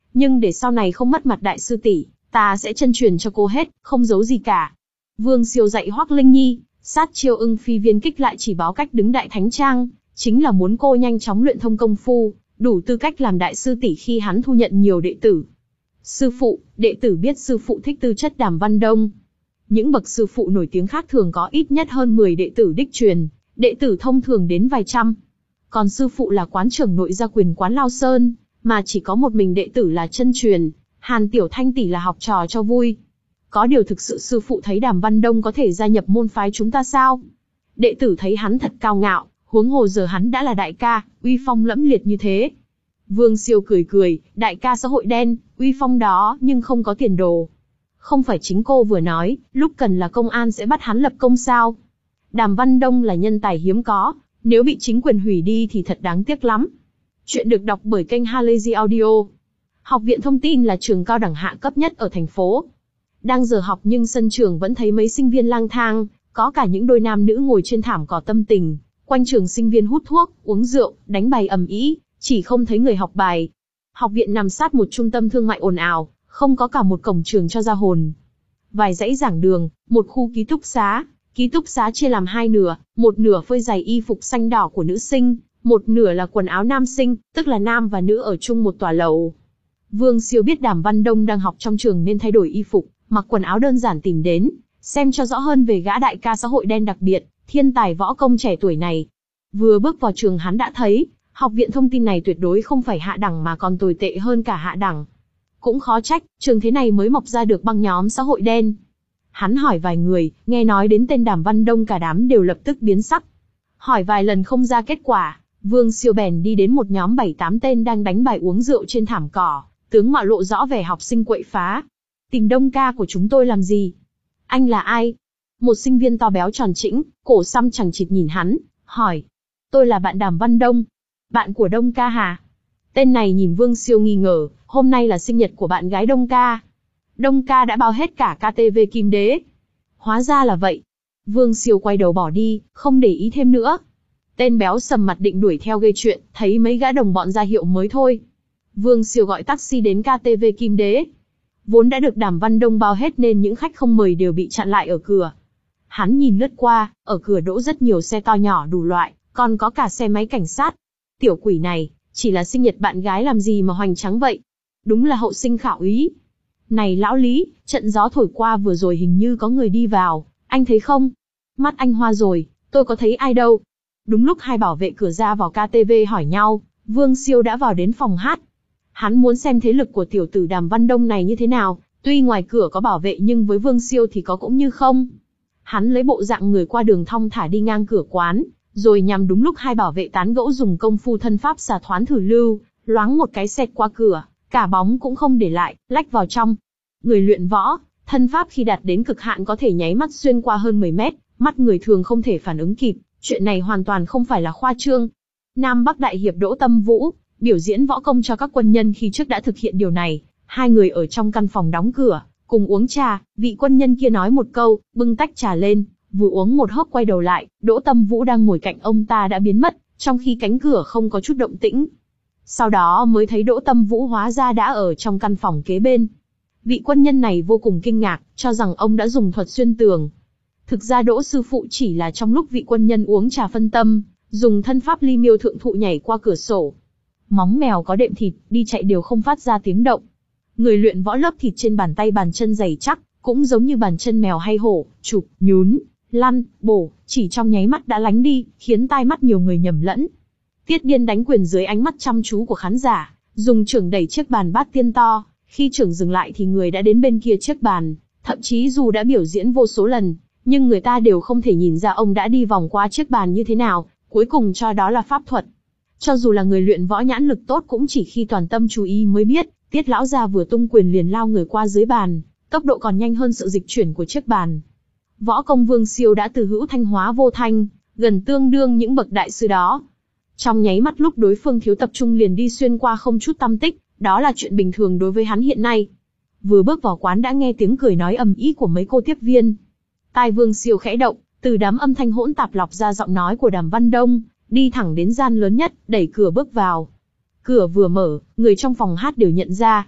Nhưng để sau này không mất mặt đại sư tỷ, ta sẽ chân truyền cho cô hết, không giấu gì cả. Vương Siêu dạy Hoắc Linh Nhi, sát chiêu ưng phi viên kích lại chỉ báo cách đứng đại thánh trang, chính là muốn cô nhanh chóng luyện thông công phu, đủ tư cách làm đại sư tỷ khi hắn thu nhận nhiều đệ tử. Sư phụ, đệ tử biết sư phụ thích tư chất Đàm Văn Đông. Những bậc sư phụ nổi tiếng khác thường có ít nhất hơn mười đệ tử đích truyền, đệ tử thông thường đến vài trăm. Còn sư phụ là quán trưởng nội gia quyền quán Lao Sơn, mà chỉ có một mình đệ tử là chân truyền, Hàn Tiểu Thanh tỷ là học trò cho vui. Có điều thực sự sư phụ thấy Đàm Văn Đông có thể gia nhập môn phái chúng ta sao? Đệ tử thấy hắn thật cao ngạo, huống hồ giờ hắn đã là đại ca, uy phong lẫm liệt như thế. Vương Siêu cười cười, đại ca xã hội đen, uy phong đó nhưng không có tiền đồ. Không phải chính cô vừa nói, lúc cần là công an sẽ bắt hắn lập công sao? Đàm Văn Đông là nhân tài hiếm có, nếu bị chính quyền hủy đi thì thật đáng tiếc lắm. Chuyện được đọc bởi kênh Halazy Audio. Học viện Thông tin là trường cao đẳng hạ cấp nhất ở thành phố. Đang giờ học nhưng sân trường vẫn thấy mấy sinh viên lang thang, có cả những đôi nam nữ ngồi trên thảm cỏ tâm tình. Quanh trường sinh viên hút thuốc, uống rượu, đánh bài ầm ĩ, chỉ không thấy người học bài. Học viện nằm sát một trung tâm thương mại ồn ào, không có cả một cổng trường cho ra hồn. Vài dãy giảng đường, một khu ký túc xá. Ký túc xá chia làm hai nửa, một nửa phơi giày y phục xanh đỏ của nữ sinh, một nửa là quần áo nam sinh, tức là nam và nữ ở chung một tòa lầu. Vương Siêu biết Đàm Văn Đông đang học trong trường nên thay đổi y phục, mặc quần áo đơn giản tìm đến, xem cho rõ hơn về gã đại ca xã hội đen đặc biệt, thiên tài võ công trẻ tuổi này. Vừa bước vào trường hắn đã thấy, học viện thông tin này tuyệt đối không phải hạ đẳng mà còn tồi tệ hơn cả hạ đẳng. Cũng khó trách, trường thế này mới mọc ra được băng nhóm xã hội đen. Hắn hỏi vài người, nghe nói đến tên Đàm Văn Đông cả đám đều lập tức biến sắc. Hỏi vài lần không ra kết quả, Vương Siêu bèn đi đến một nhóm bảy tám tên đang đánh bài uống rượu trên thảm cỏ, tướng mạo lộ rõ vẻ học sinh quậy phá. Tìm Đông ca của chúng tôi làm gì? Anh là ai? Một sinh viên to béo tròn trĩnh, cổ xăm chằng chịt nhìn hắn, hỏi. Tôi là bạn Đàm Văn Đông. Bạn của Đông ca hả? Tên này nhìn Vương Siêu nghi ngờ, hôm nay là sinh nhật của bạn gái Đông ca. Đông ca đã bao hết cả ca tê vê Kim Đế. Hóa ra là vậy. Vương Siêu quay đầu bỏ đi, không để ý thêm nữa. Tên béo sầm mặt định đuổi theo gây chuyện, thấy mấy gã đồng bọn ra hiệu mới thôi. Vương Siêu gọi taxi đến ca tê vê Kim Đế. Vốn đã được Đàm Văn Đông bao hết nên những khách không mời đều bị chặn lại ở cửa. Hắn nhìn lướt qua, ở cửa đỗ rất nhiều xe to nhỏ đủ loại, còn có cả xe máy cảnh sát. Tiểu quỷ này, chỉ là sinh nhật bạn gái làm gì mà hoành tráng vậy? Đúng là hậu sinh khảo ý. Này lão Lý, trận gió thổi qua vừa rồi hình như có người đi vào, anh thấy không? Mắt anh hoa rồi, tôi có thấy ai đâu. Đúng lúc hai bảo vệ cửa ra vào ca tê vê hỏi nhau, Vương Siêu đã vào đến phòng hát. Hắn muốn xem thế lực của tiểu tử Đàm Văn Đông này như thế nào, tuy ngoài cửa có bảo vệ nhưng với Vương Siêu thì có cũng như không. Hắn lấy bộ dạng người qua đường thong thả đi ngang cửa quán, rồi nhằm đúng lúc hai bảo vệ tán gẫu dùng công phu thân pháp xà thoán thử lưu, loáng một cái xẹt qua cửa, cả bóng cũng không để lại, lách vào trong. Người luyện võ, thân pháp khi đạt đến cực hạn có thể nháy mắt xuyên qua hơn mười mét, mắt người thường không thể phản ứng kịp, chuyện này hoàn toàn không phải là khoa trương. Nam Bắc Đại Hiệp Đỗ Tâm Vũ, biểu diễn võ công cho các quân nhân khi trước đã thực hiện điều này, hai người ở trong căn phòng đóng cửa, cùng uống trà, vị quân nhân kia nói một câu, bưng tách trà lên, vừa uống một hớp quay đầu lại, Đỗ Tâm Vũ đang ngồi cạnh ông ta đã biến mất, trong khi cánh cửa không có chút động tĩnh. Sau đó mới thấy Đỗ Tâm Vũ hóa ra đã ở trong căn phòng kế bên. Vị quân nhân này vô cùng kinh ngạc, cho rằng ông đã dùng thuật xuyên tường. Thực ra Đỗ sư phụ chỉ là trong lúc vị quân nhân uống trà phân tâm, dùng thân pháp ly miêu thượng thụ nhảy qua cửa sổ. Móng mèo có đệm thịt, đi chạy đều không phát ra tiếng động. Người luyện võ lớp thịt trên bàn tay bàn chân dày chắc, cũng giống như bàn chân mèo hay hổ, chụp, nhún, lăn, bổ, chỉ trong nháy mắt đã lánh đi, khiến tai mắt nhiều người nhầm lẫn. Tiết Điên đánh quyền dưới ánh mắt chăm chú của khán giả, dùng chưởng đẩy chiếc bàn bát tiên to, khi chưởng dừng lại thì người đã đến bên kia chiếc bàn, thậm chí dù đã biểu diễn vô số lần, nhưng người ta đều không thể nhìn ra ông đã đi vòng qua chiếc bàn như thế nào, cuối cùng cho đó là pháp thuật. Cho dù là người luyện võ nhãn lực tốt cũng chỉ khi toàn tâm chú ý mới biết, Tiết lão gia vừa tung quyền liền lao người qua dưới bàn, tốc độ còn nhanh hơn sự dịch chuyển của chiếc bàn. Võ công Vương Siêu đã từ hữu thanh hóa vô thanh, gần tương đương những bậc đại sư đó. Trong nháy mắt lúc đối phương thiếu tập trung liền đi xuyên qua không chút tăm tích, đó là chuyện bình thường đối với hắn hiện nay. Vừa bước vào quán đã nghe tiếng cười nói ầm ĩ của mấy cô tiếp viên. Tai Vương Siêu khẽ động, từ đám âm thanh hỗn tạp lọc ra giọng nói của Đàm Văn Đông, đi thẳng đến gian lớn nhất, đẩy cửa bước vào. Cửa vừa mở, người trong phòng hát đều nhận ra,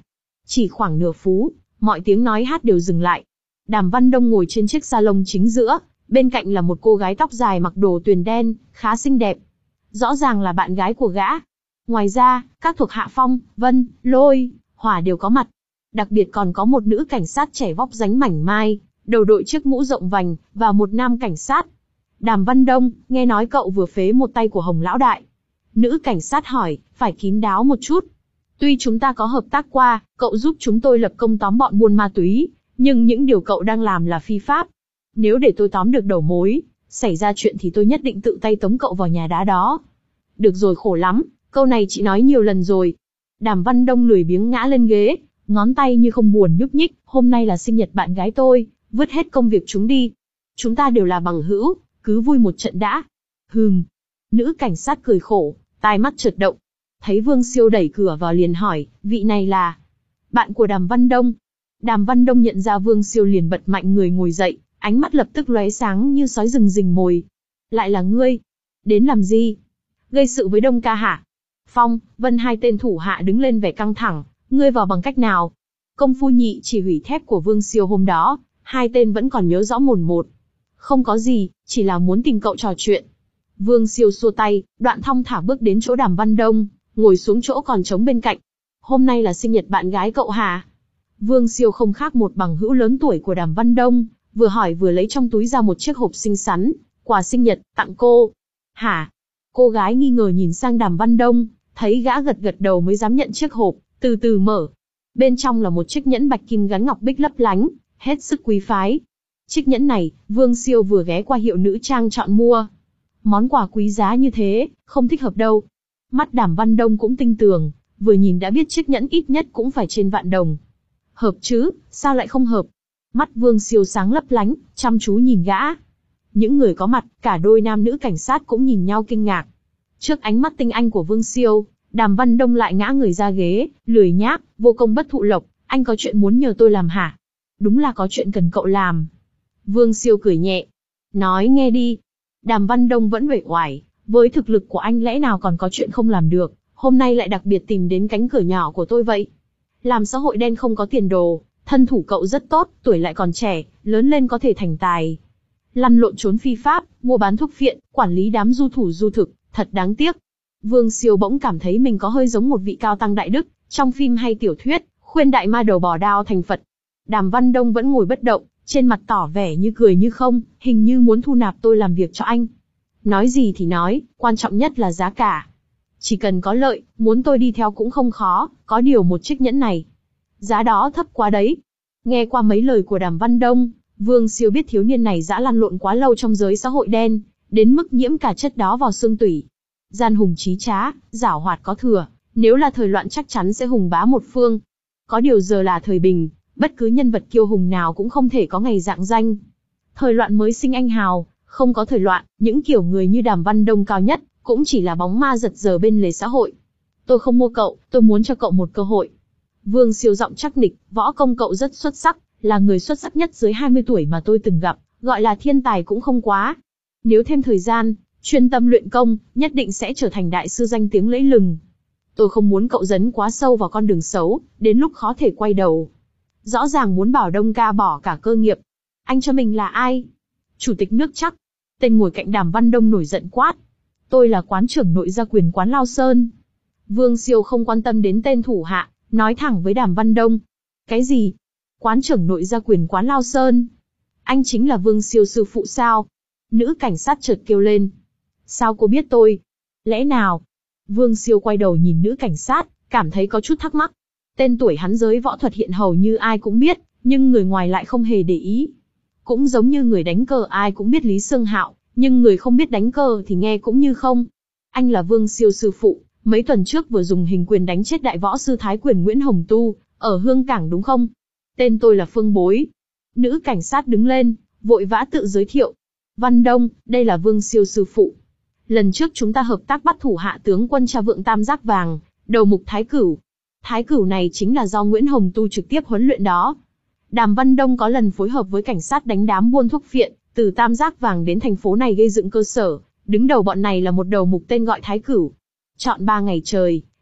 Chỉ khoảng nửa phút, mọi tiếng nói hát đều dừng lại. Đàm Văn Đông ngồi trên chiếc salon chính giữa, bên cạnh là một cô gái tóc dài mặc đồ tuyền đen, khá xinh đẹp. Rõ ràng là bạn gái của gã. Ngoài ra, các thuộc hạ Phong, Vân, Lôi, Hỏa đều có mặt. Đặc biệt còn có một nữ cảnh sát trẻ vóc dáng mảnh mai, đầu đội chiếc mũ rộng vành, và một nam cảnh sát. Đàm Văn Đông, nghe nói cậu vừa phế một tay của Hồng lão đại. Nữ cảnh sát hỏi, phải kín đáo một chút. Tuy chúng ta có hợp tác qua, cậu giúp chúng tôi lập công tóm bọn buôn ma túy, nhưng những điều cậu đang làm là phi pháp. Nếu để tôi tóm được đầu mối, xảy ra chuyện thì tôi nhất định tự tay tống cậu vào nhà đá đó. Được rồi, khổ lắm, câu này chị nói nhiều lần rồi. Đàm Văn Đông lười biếng ngã lên ghế, ngón tay như không buồn nhúc nhích. Hôm nay là sinh nhật bạn gái tôi, vứt hết công việc chúng đi. Chúng ta đều là bằng hữu, cứ vui một trận đã. Hừm. Nữ cảnh sát cười khổ, tai mắt chợt động. Thấy Vương Siêu đẩy cửa vào liền hỏi, vị này là bạn của Đàm Văn Đông. Đàm Văn Đông nhận ra Vương Siêu liền bật mạnh người ngồi dậy, ánh mắt lập tức lóe sáng như sói rừng rình mồi. Lại là ngươi? Đến làm gì? Gây sự với Đông ca hả? Phong, Vân hai tên thủ hạ đứng lên vẻ căng thẳng. Ngươi vào bằng cách nào? Công phu nhị chỉ hủy thép của Vương Siêu hôm đó, hai tên vẫn còn nhớ rõ mồn một. Không có gì, chỉ là muốn tìm cậu trò chuyện. Vương Siêu xua tay, đoạn thong thả bước đến chỗ Đàm Văn Đông, ngồi xuống chỗ còn trống bên cạnh. Hôm nay là sinh nhật bạn gái cậu hả? Vương Siêu không khác một bằng hữu lớn tuổi của Đàm Văn Đông, vừa hỏi vừa lấy trong túi ra một chiếc hộp xinh xắn, quà sinh nhật, tặng cô. Hả? Cô gái nghi ngờ nhìn sang Đàm Văn Đông, thấy gã gật gật đầu mới dám nhận chiếc hộp, từ từ mở. Bên trong là một chiếc nhẫn bạch kim gắn ngọc bích lấp lánh, hết sức quý phái. Chiếc nhẫn này, Vương Siêu vừa ghé qua hiệu nữ trang chọn mua. Món quà quý giá như thế, không thích hợp đâu. Mắt Đàm Văn Đông cũng tinh tường, vừa nhìn đã biết chiếc nhẫn ít nhất cũng phải trên vạn đồng. Hợp chứ, sao lại không hợp? Mắt Vương Siêu sáng lấp lánh, chăm chú nhìn gã. Những người có mặt, cả đôi nam nữ cảnh sát cũng nhìn nhau kinh ngạc. Trước ánh mắt tinh anh của Vương Siêu, Đàm Văn Đông lại ngã người ra ghế, lười nhác, vô công bất thụ lộc. Anh có chuyện muốn nhờ tôi làm hả? Đúng là có chuyện cần cậu làm. Vương Siêu cười nhẹ. Nói nghe đi. Đàm Văn Đông vẫn uể oải, với thực lực của anh lẽ nào còn có chuyện không làm được, hôm nay lại đặc biệt tìm đến cánh cửa nhỏ của tôi vậy. Làm xã hội đen không có tiền đồ, thân thủ cậu rất tốt, tuổi lại còn trẻ, lớn lên có thể thành tài. Lăn lộn trốn phi pháp, mua bán thuốc phiện, quản lý đám du thủ du thực, thật đáng tiếc. Vương Siêu bỗng cảm thấy mình có hơi giống một vị cao tăng đại đức, trong phim hay tiểu thuyết, khuyên đại ma đầu bỏ đao thành Phật. Đàm Văn Đông vẫn ngồi bất động, trên mặt tỏ vẻ như cười như không, hình như muốn thu nạp tôi làm việc cho anh. Nói gì thì nói, quan trọng nhất là giá cả. Chỉ cần có lợi, muốn tôi đi theo cũng không khó, có điều một chiếc nhẫn này. Giá đó thấp quá đấy. Nghe qua mấy lời của Đàm Văn Đông, Vương Siêu biết thiếu niên này đã lăn lộn quá lâu trong giới xã hội đen, đến mức nhiễm cả chất đó vào xương tủy. Gian hùng trí trá, giảo hoạt có thừa, nếu là thời loạn chắc chắn sẽ hùng bá một phương. Có điều giờ là thời bình, bất cứ nhân vật kiêu hùng nào cũng không thể có ngày rạng danh. Thời loạn mới sinh anh hào, không có thời loạn, những kiểu người như Đàm Văn Đông cao nhất, cũng chỉ là bóng ma giật giờ bên lề xã hội. Tôi không mua cậu, tôi muốn cho cậu một cơ hội. Vương Siêu giọng chắc nịch, võ công cậu rất xuất sắc, là người xuất sắc nhất dưới hai mươi tuổi mà tôi từng gặp, gọi là thiên tài cũng không quá. Nếu thêm thời gian, chuyên tâm luyện công, nhất định sẽ trở thành đại sư danh tiếng lẫy lừng. Tôi không muốn cậu dấn quá sâu vào con đường xấu, đến lúc khó thể quay đầu. Rõ ràng muốn bảo Đông ca bỏ cả cơ nghiệp. Anh cho mình là ai? Chủ tịch nước chắc. Tên ngồi cạnh Đàm Văn Đông nổi giận quát. Tôi là quán trưởng nội gia quyền quán Lao Sơn. Vương Siêu không quan tâm đến tên thủ hạ, nói thẳng với Đàm Văn Đông. Cái gì? Quán trưởng nội gia quyền quán Lao Sơn? Anh chính là Vương Siêu sư phụ sao? Nữ cảnh sát chợt kêu lên. Sao cô biết tôi? Lẽ nào? Vương Siêu quay đầu nhìn nữ cảnh sát, cảm thấy có chút thắc mắc. Tên tuổi hắn giới võ thuật hiện hầu như ai cũng biết, nhưng người ngoài lại không hề để ý. Cũng giống như người đánh cờ ai cũng biết Lý Sương Hạo, nhưng người không biết đánh cờ thì nghe cũng như không. Anh là Vương Siêu sư phụ, mấy tuần trước vừa dùng hình quyền đánh chết đại võ sư Thái Quyền Nguyễn Hồng Tu, ở Hương Cảng đúng không? Tên tôi là Phương Bối. Nữ cảnh sát đứng lên, vội vã tự giới thiệu. Văn Đông, đây là Vương Siêu sư phụ. Lần trước chúng ta hợp tác bắt thủ hạ tướng quân Cha Vượng Tam Giác Vàng, đầu mục Thái Cửu. Thái Cửu này chính là do Nguyễn Hồng Tu trực tiếp huấn luyện đó. Đàm Văn Đông có lần phối hợp với cảnh sát đánh đám buôn thuốc phiện, từ Tam Giác Vàng đến thành phố này gây dựng cơ sở, đứng đầu bọn này là một đầu mục tên gọi Thái Cửu. Chọn ba ngày trời,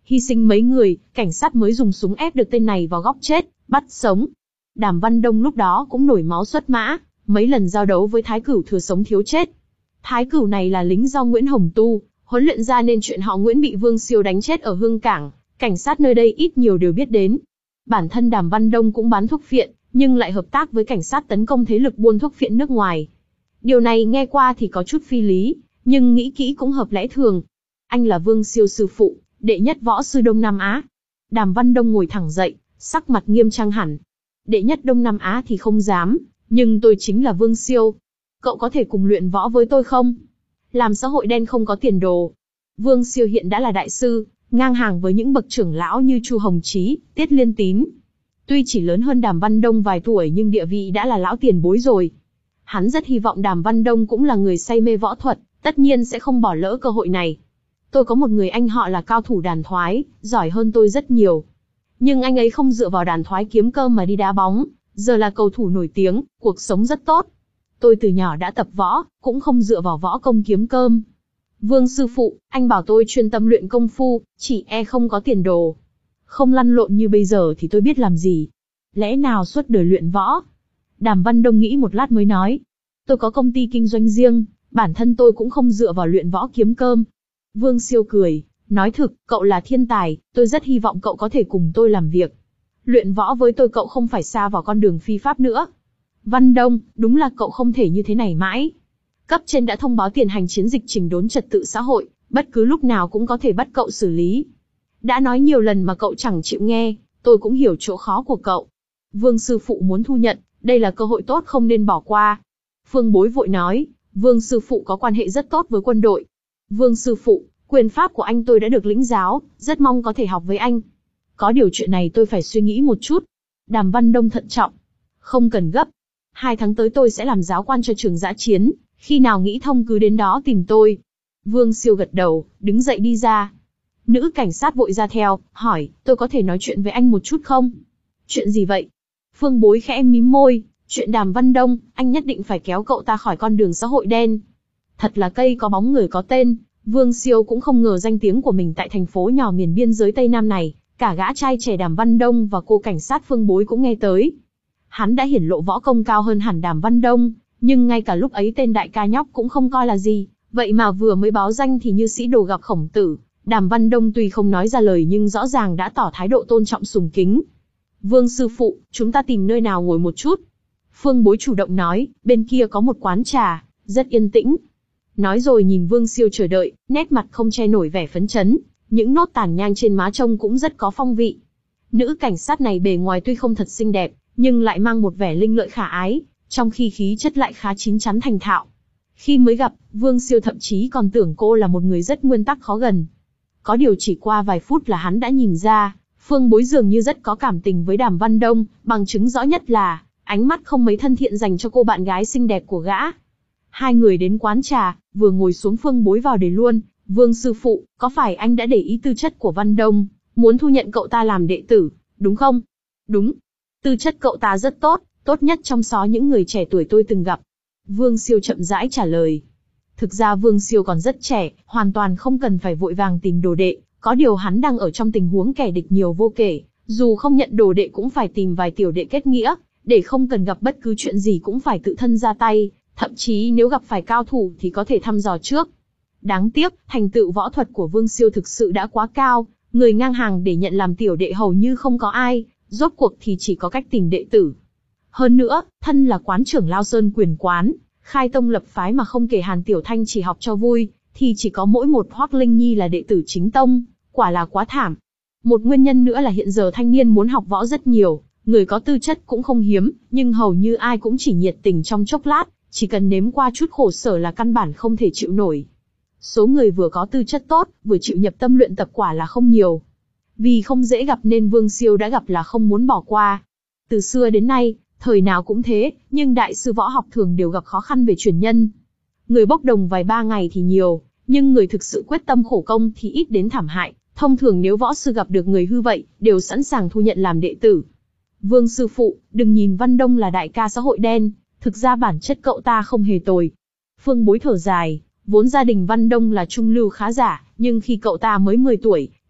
Hy sinh mấy người, cảnh sát mới dùng súng ép được tên này vào góc chết, bắt sống. Đàm Văn Đông lúc đó cũng nổi máu xuất mã, mấy lần giao đấu với Thái Cửu thừa sống thiếu chết. Thái Cửu này là lính do Nguyễn Hồng Tu huấn luyện ra, nên chuyện họ Nguyễn bị Vương Siêu đánh chết ở Hương Cảng, cảnh sát nơi đây ít nhiều đều biết đến. Bản thân Đàm Văn Đông cũng bán thuốc phiện, nhưng lại hợp tác với cảnh sát tấn công thế lực buôn thuốc phiện nước ngoài. Điều này nghe qua thì có chút phi lý, nhưng nghĩ kỹ cũng hợp lẽ thường. Anh là Vương Siêu sư phụ, đệ nhất võ sư Đông Nam Á. Đàm Văn Đông ngồi thẳng dậy, sắc mặt nghiêm trang hẳn. Đệ nhất Đông Nam Á thì không dám, nhưng tôi chính là Vương Siêu. Cậu có thể cùng luyện võ với tôi không? Làm xã hội đen không có tiền đồ. Vương Siêu hiện đã là đại sư, ngang hàng với những bậc trưởng lão như Chu Hồng Chí, Tiết Liên Tín. Tuy chỉ lớn hơn Đàm Văn Đông vài tuổi nhưng địa vị đã là lão tiền bối rồi. Hắn rất hy vọng Đàm Văn Đông cũng là người say mê võ thuật, tất nhiên sẽ không bỏ lỡ cơ hội này. Tôi có một người anh họ là cao thủ đàn thoái, giỏi hơn tôi rất nhiều. Nhưng anh ấy không dựa vào đàn thoái kiếm cơm mà đi đá bóng, giờ là cầu thủ nổi tiếng, cuộc sống rất tốt. Tôi từ nhỏ đã tập võ, cũng không dựa vào võ công kiếm cơm. Vương sư phụ, anh bảo tôi chuyên tâm luyện công phu, chỉ e không có tiền đồ. Không lăn lộn như bây giờ thì tôi biết làm gì. Lẽ nào suốt đời luyện võ? Đàm Văn Đông nghĩ một lát mới nói. Tôi có công ty kinh doanh riêng, bản thân tôi cũng không dựa vào luyện võ kiếm cơm. Vương Siêu cười, nói thực, cậu là thiên tài, tôi rất hy vọng cậu có thể cùng tôi làm việc. Luyện võ với tôi cậu không phải sa vào con đường phi pháp nữa. Văn Đông, đúng là cậu không thể như thế này mãi. Cấp trên đã thông báo tiền hành chiến dịch chỉnh đốn trật tự xã hội, bất cứ lúc nào cũng có thể bắt cậu xử lý. Đã nói nhiều lần mà cậu chẳng chịu nghe, tôi cũng hiểu chỗ khó của cậu. Vương sư phụ muốn thu nhận, đây là cơ hội tốt không nên bỏ qua. Phương Bối vội nói, Vương sư phụ có quan hệ rất tốt với quân đội. Vương sư phụ, quyền pháp của anh tôi đã được lĩnh giáo, rất mong có thể học với anh. Có điều chuyện này tôi phải suy nghĩ một chút. Đàm Văn Đông thận trọng. Không cần gấp. Hai tháng tới tôi sẽ làm giáo quan cho trường dã chiến, khi nào nghĩ thông cứ đến đó tìm tôi. Vương Siêu gật đầu, đứng dậy đi ra. Nữ cảnh sát vội ra theo, hỏi, tôi có thể nói chuyện với anh một chút không? Chuyện gì vậy? Phương Bối khẽ mím môi, chuyện Đàm Văn Đông, anh nhất định phải kéo cậu ta khỏi con đường xã hội đen. Thật là cây có bóng người có tên, Vương Siêu cũng không ngờ danh tiếng của mình tại thành phố nhỏ miền biên giới Tây Nam này, cả gã trai trẻ Đàm Văn Đông và cô cảnh sát Phương Bối cũng nghe tới. Hắn đã hiển lộ võ công cao hơn hẳn Đàm Văn Đông, nhưng ngay cả lúc ấy tên đại ca nhóc cũng không coi là gì, vậy mà vừa mới báo danh thì như sĩ đồ gặp khổng tử. Đàm Văn Đông tuy không nói ra lời nhưng rõ ràng đã tỏ thái độ tôn trọng sùng kính. Vương sư phụ, chúng ta tìm nơi nào ngồi một chút. Phương Bối chủ động nói, bên kia có một quán trà, rất yên tĩnh. Nói rồi nhìn Vương Siêu chờ đợi, nét mặt không che nổi vẻ phấn chấn, những nốt tàn nhang trên má trông cũng rất có phong vị. Nữ cảnh sát này bề ngoài tuy không thật xinh đẹp, nhưng lại mang một vẻ linh lợi khả ái, trong khi khí chất lại khá chín chắn thành thạo. Khi mới gặp, Vương Siêu thậm chí còn tưởng cô là một người rất nguyên tắc khó gần. Có điều chỉ qua vài phút là hắn đã nhìn ra, Phương Bối dường như rất có cảm tình với Đàm Văn Đông, bằng chứng rõ nhất là ánh mắt không mấy thân thiện dành cho cô bạn gái xinh đẹp của gã. Hai người đến quán trà, vừa ngồi xuống Phương Bối vào đề luôn, Vương sư phụ, có phải anh đã để ý tư chất của Văn Đông, muốn thu nhận cậu ta làm đệ tử, đúng không? Đúng. Tư chất cậu ta rất tốt, tốt nhất trong số những người trẻ tuổi tôi từng gặp. Vương Siêu chậm rãi trả lời. Thực ra Vương Siêu còn rất trẻ, hoàn toàn không cần phải vội vàng tìm đồ đệ, có điều hắn đang ở trong tình huống kẻ địch nhiều vô kể, dù không nhận đồ đệ cũng phải tìm vài tiểu đệ kết nghĩa, để không cần gặp bất cứ chuyện gì cũng phải tự thân ra tay, thậm chí nếu gặp phải cao thủ thì có thể thăm dò trước. Đáng tiếc, thành tựu võ thuật của Vương Siêu thực sự đã quá cao, người ngang hàng để nhận làm tiểu đệ hầu như không có ai, rốt cuộc thì chỉ có cách tìm đệ tử. Hơn nữa, thân là quán trưởng Lao Sơn Quyền Quán, khai tông lập phái mà không kể Hàn Tiểu Thanh chỉ học cho vui, thì chỉ có mỗi một Hoắc Linh Nhi là đệ tử chính tông, quả là quá thảm. Một nguyên nhân nữa là hiện giờ thanh niên muốn học võ rất nhiều, người có tư chất cũng không hiếm, nhưng hầu như ai cũng chỉ nhiệt tình trong chốc lát, chỉ cần nếm qua chút khổ sở là căn bản không thể chịu nổi. Số người vừa có tư chất tốt, vừa chịu nhập tâm luyện tập quả là không nhiều. Vì không dễ gặp nên Vương Siêu đã gặp là không muốn bỏ qua. Từ xưa đến nay, thời nào cũng thế, nhưng đại sư võ học thường đều gặp khó khăn về truyền nhân. Người bốc đồng vài ba ngày thì nhiều, nhưng người thực sự quyết tâm khổ công thì ít đến thảm hại. Thông thường nếu võ sư gặp được người hư vậy, đều sẵn sàng thu nhận làm đệ tử. Vương sư phụ, đừng nhìn Văn Đông là đại ca xã hội đen, thực ra bản chất cậu ta không hề tồi. Phương Bối thở dài, vốn gia đình Văn Đông là trung lưu khá giả, nhưng khi cậu ta mới mười tuổi,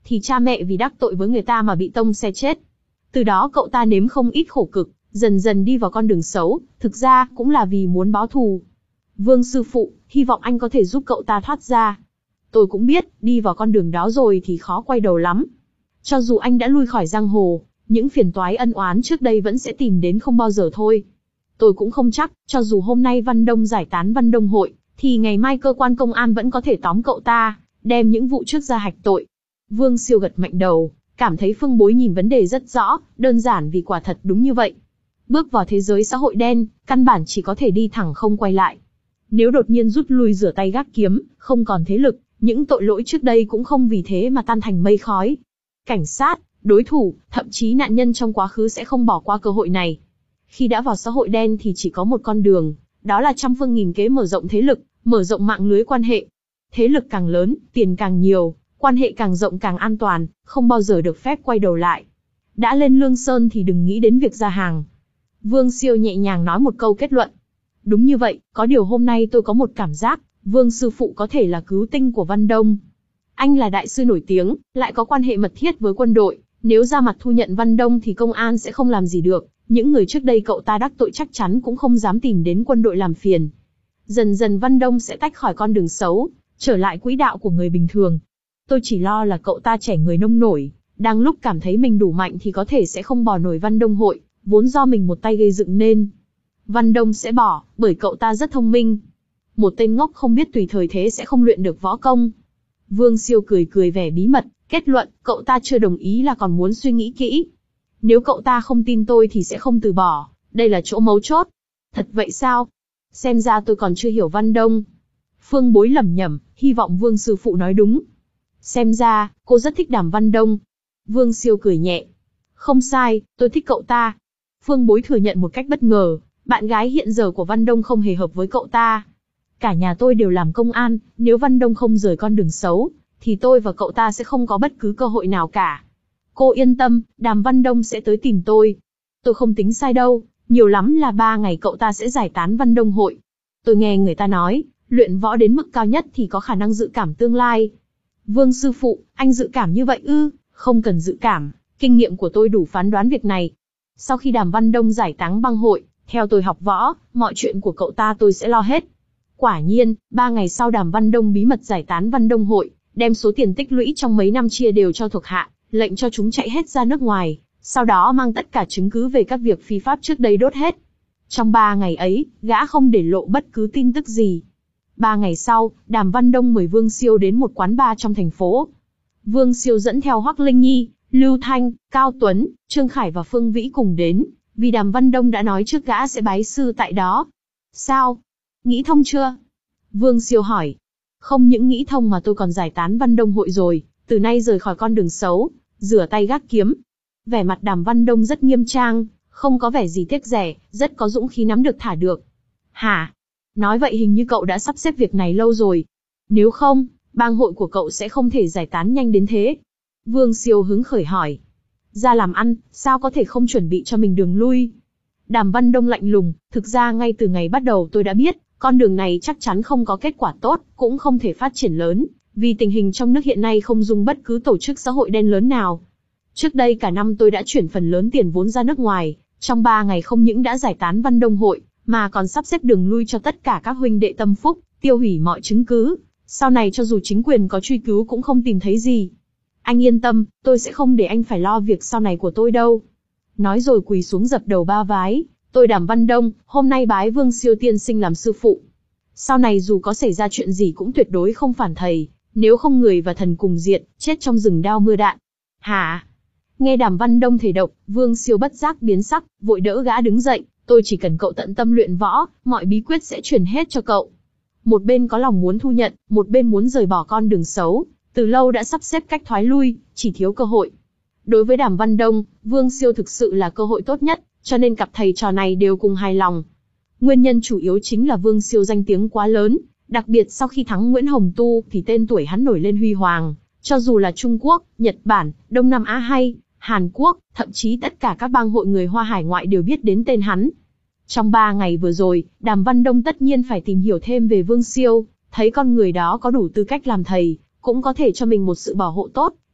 thì cha mẹ vì đắc tội với người ta mà bị tông xe chết. Từ đó cậu ta nếm không ít khổ cực, dần dần đi vào con đường xấu, thực ra cũng là vì muốn báo thù. Vương sư phụ, hy vọng anh có thể giúp cậu ta thoát ra. Tôi cũng biết, đi vào con đường đó rồi thì khó quay đầu lắm. Cho dù anh đã lui khỏi giang hồ, những phiền toái ân oán trước đây vẫn sẽ tìm đến không bao giờ thôi. Tôi cũng không chắc, cho dù hôm nay Văn Đông giải tán Văn Đông hội, thì ngày mai cơ quan công an vẫn có thể tóm cậu ta, đem những vụ trước ra hạch tội. Vương Siêu gật mạnh đầu, cảm thấy Phương Bối nhìn vấn đề rất rõ, đơn giản vì quả thật đúng như vậy. Bước vào thế giới xã hội đen, căn bản chỉ có thể đi thẳng không quay lại. Nếu đột nhiên rút lui rửa tay gác kiếm, không còn thế lực, những tội lỗi trước đây cũng không vì thế mà tan thành mây khói. Cảnh sát, đối thủ, thậm chí nạn nhân trong quá khứ sẽ không bỏ qua cơ hội này. Khi đã vào xã hội đen thì chỉ có một con đường, đó là trăm phương nghìn kế mở rộng thế lực, mở rộng mạng lưới quan hệ. Thế lực càng lớn, tiền càng nhiều, quan hệ càng rộng càng an toàn, không bao giờ được phép quay đầu lại. Đã lên Lương Sơn thì đừng nghĩ đến việc ra hàng. Vương Siêu nhẹ nhàng nói một câu kết luận. Đúng như vậy, có điều hôm nay tôi có một cảm giác, Vương sư phụ có thể là cứu tinh của Văn Đông. Anh là đại sư nổi tiếng, lại có quan hệ mật thiết với quân đội, nếu ra mặt thu nhận Văn Đông thì công an sẽ không làm gì được, những người trước đây cậu ta đắc tội chắc chắn cũng không dám tìm đến quân đội làm phiền. Dần dần Văn Đông sẽ tách khỏi con đường xấu, trở lại quỹ đạo của người bình thường. Tôi chỉ lo là cậu ta trẻ người nông nổi, đang lúc cảm thấy mình đủ mạnh thì có thể sẽ không bỏ nổi Văn Đông hội, vốn do mình một tay gây dựng nên. Văn Đông sẽ bỏ, bởi cậu ta rất thông minh. Một tên ngốc không biết tùy thời thế sẽ không luyện được võ công. Vương Siêu cười cười vẻ bí mật, kết luận, cậu ta chưa đồng ý là còn muốn suy nghĩ kỹ. Nếu cậu ta không tin tôi thì sẽ không từ bỏ, đây là chỗ mấu chốt. Thật vậy sao? Xem ra tôi còn chưa hiểu Văn Đông. Phương Bối lẩm nhẩm, hy vọng Vương sư phụ nói đúng. Xem ra, cô rất thích Đàm Văn Đông. Vương Siêu cười nhẹ. Không sai, tôi thích cậu ta. Phương Bối thừa nhận một cách bất ngờ, bạn gái hiện giờ của Văn Đông không hề hợp với cậu ta. Cả nhà tôi đều làm công an, nếu Văn Đông không rời con đường xấu, thì tôi và cậu ta sẽ không có bất cứ cơ hội nào cả. Cô yên tâm, Đàm Văn Đông sẽ tới tìm tôi. Tôi không tính sai đâu, nhiều lắm là ba ngày cậu ta sẽ giải tán Văn Đông hội. Tôi nghe người ta nói, luyện võ đến mức cao nhất thì có khả năng dự cảm tương lai. Vương sư phụ, anh dự cảm như vậy ư? Không cần dự cảm, kinh nghiệm của tôi đủ phán đoán việc này. Sau khi Đàm Văn Đông giải tán băng hội, theo tôi học võ, mọi chuyện của cậu ta tôi sẽ lo hết. Quả nhiên, ba ngày sau Đàm Văn Đông bí mật giải tán Văn Đông hội, đem số tiền tích lũy trong mấy năm chia đều cho thuộc hạ, lệnh cho chúng chạy hết ra nước ngoài, sau đó mang tất cả chứng cứ về các việc phi pháp trước đây đốt hết. Trong ba ngày ấy, gã không để lộ bất cứ tin tức gì. Ba ngày sau, Đàm Văn Đông mời Vương Siêu đến một quán bar trong thành phố. Vương Siêu dẫn theo Hoắc Linh Nhi, Lưu Thanh, Cao Tuấn, Trương Khải và Phương Vĩ cùng đến, vì Đàm Văn Đông đã nói trước gã sẽ bái sư tại đó. Sao? Nghĩ thông chưa? Vương Siêu hỏi. Không những nghĩ thông mà tôi còn giải tán Văn Đông hội rồi, từ nay rời khỏi con đường xấu, rửa tay gác kiếm. Vẻ mặt Đàm Văn Đông rất nghiêm trang, không có vẻ gì tiếc rẻ, rất có dũng khí nắm được thả được. Hả? Nói vậy hình như cậu đã sắp xếp việc này lâu rồi. Nếu không, bang hội của cậu sẽ không thể giải tán nhanh đến thế. Vương Siêu hứng khởi hỏi. Ra làm ăn, sao có thể không chuẩn bị cho mình đường lui? Đàm Văn Đông lạnh lùng, thực ra ngay từ ngày bắt đầu tôi đã biết, con đường này chắc chắn không có kết quả tốt, cũng không thể phát triển lớn, vì tình hình trong nước hiện nay không dung bất cứ tổ chức xã hội đen lớn nào. Trước đây cả năm tôi đã chuyển phần lớn tiền vốn ra nước ngoài, trong ba ngày không những đã giải tán Văn Đông hội, mà còn sắp xếp đường lui cho tất cả các huynh đệ tâm phúc, tiêu hủy mọi chứng cứ. Sau này cho dù chính quyền có truy cứu cũng không tìm thấy gì. Anh yên tâm, tôi sẽ không để anh phải lo việc sau này của tôi đâu. Nói rồi quỳ xuống dập đầu ba vái. Tôi Đàm Văn Đông, hôm nay bái Vương Siêu tiên sinh làm sư phụ. Sau này dù có xảy ra chuyện gì cũng tuyệt đối không phản thầy, nếu không người và thần cùng diệt, chết trong rừng đao mưa đạn. Hả? Nghe Đàm Văn Đông thề độc, Vương Siêu bất giác biến sắc, vội đỡ gã đứng dậy. Tôi chỉ cần cậu tận tâm luyện võ, mọi bí quyết sẽ truyền hết cho cậu. Một bên có lòng muốn thu nhận, một bên muốn rời bỏ con đường xấu, từ lâu đã sắp xếp cách thoái lui, chỉ thiếu cơ hội. Đối với Đàm Văn Đông, Vương Siêu thực sự là cơ hội tốt nhất, cho nên cặp thầy trò này đều cùng hài lòng. Nguyên nhân chủ yếu chính là Vương Siêu danh tiếng quá lớn, đặc biệt sau khi thắng Nguyễn Hồng Tu thì tên tuổi hắn nổi lên huy hoàng, cho dù là Trung Quốc, Nhật Bản, Đông Nam Á hay Hàn Quốc, thậm chí tất cả các bang hội người Hoa hải ngoại đều biết đến tên hắn. Trong ba ngày vừa rồi, Đàm Văn Đông tất nhiên phải tìm hiểu thêm về Vương Siêu, thấy con người đó có đủ tư cách làm thầy, cũng có thể cho mình một sự bảo hộ tốt,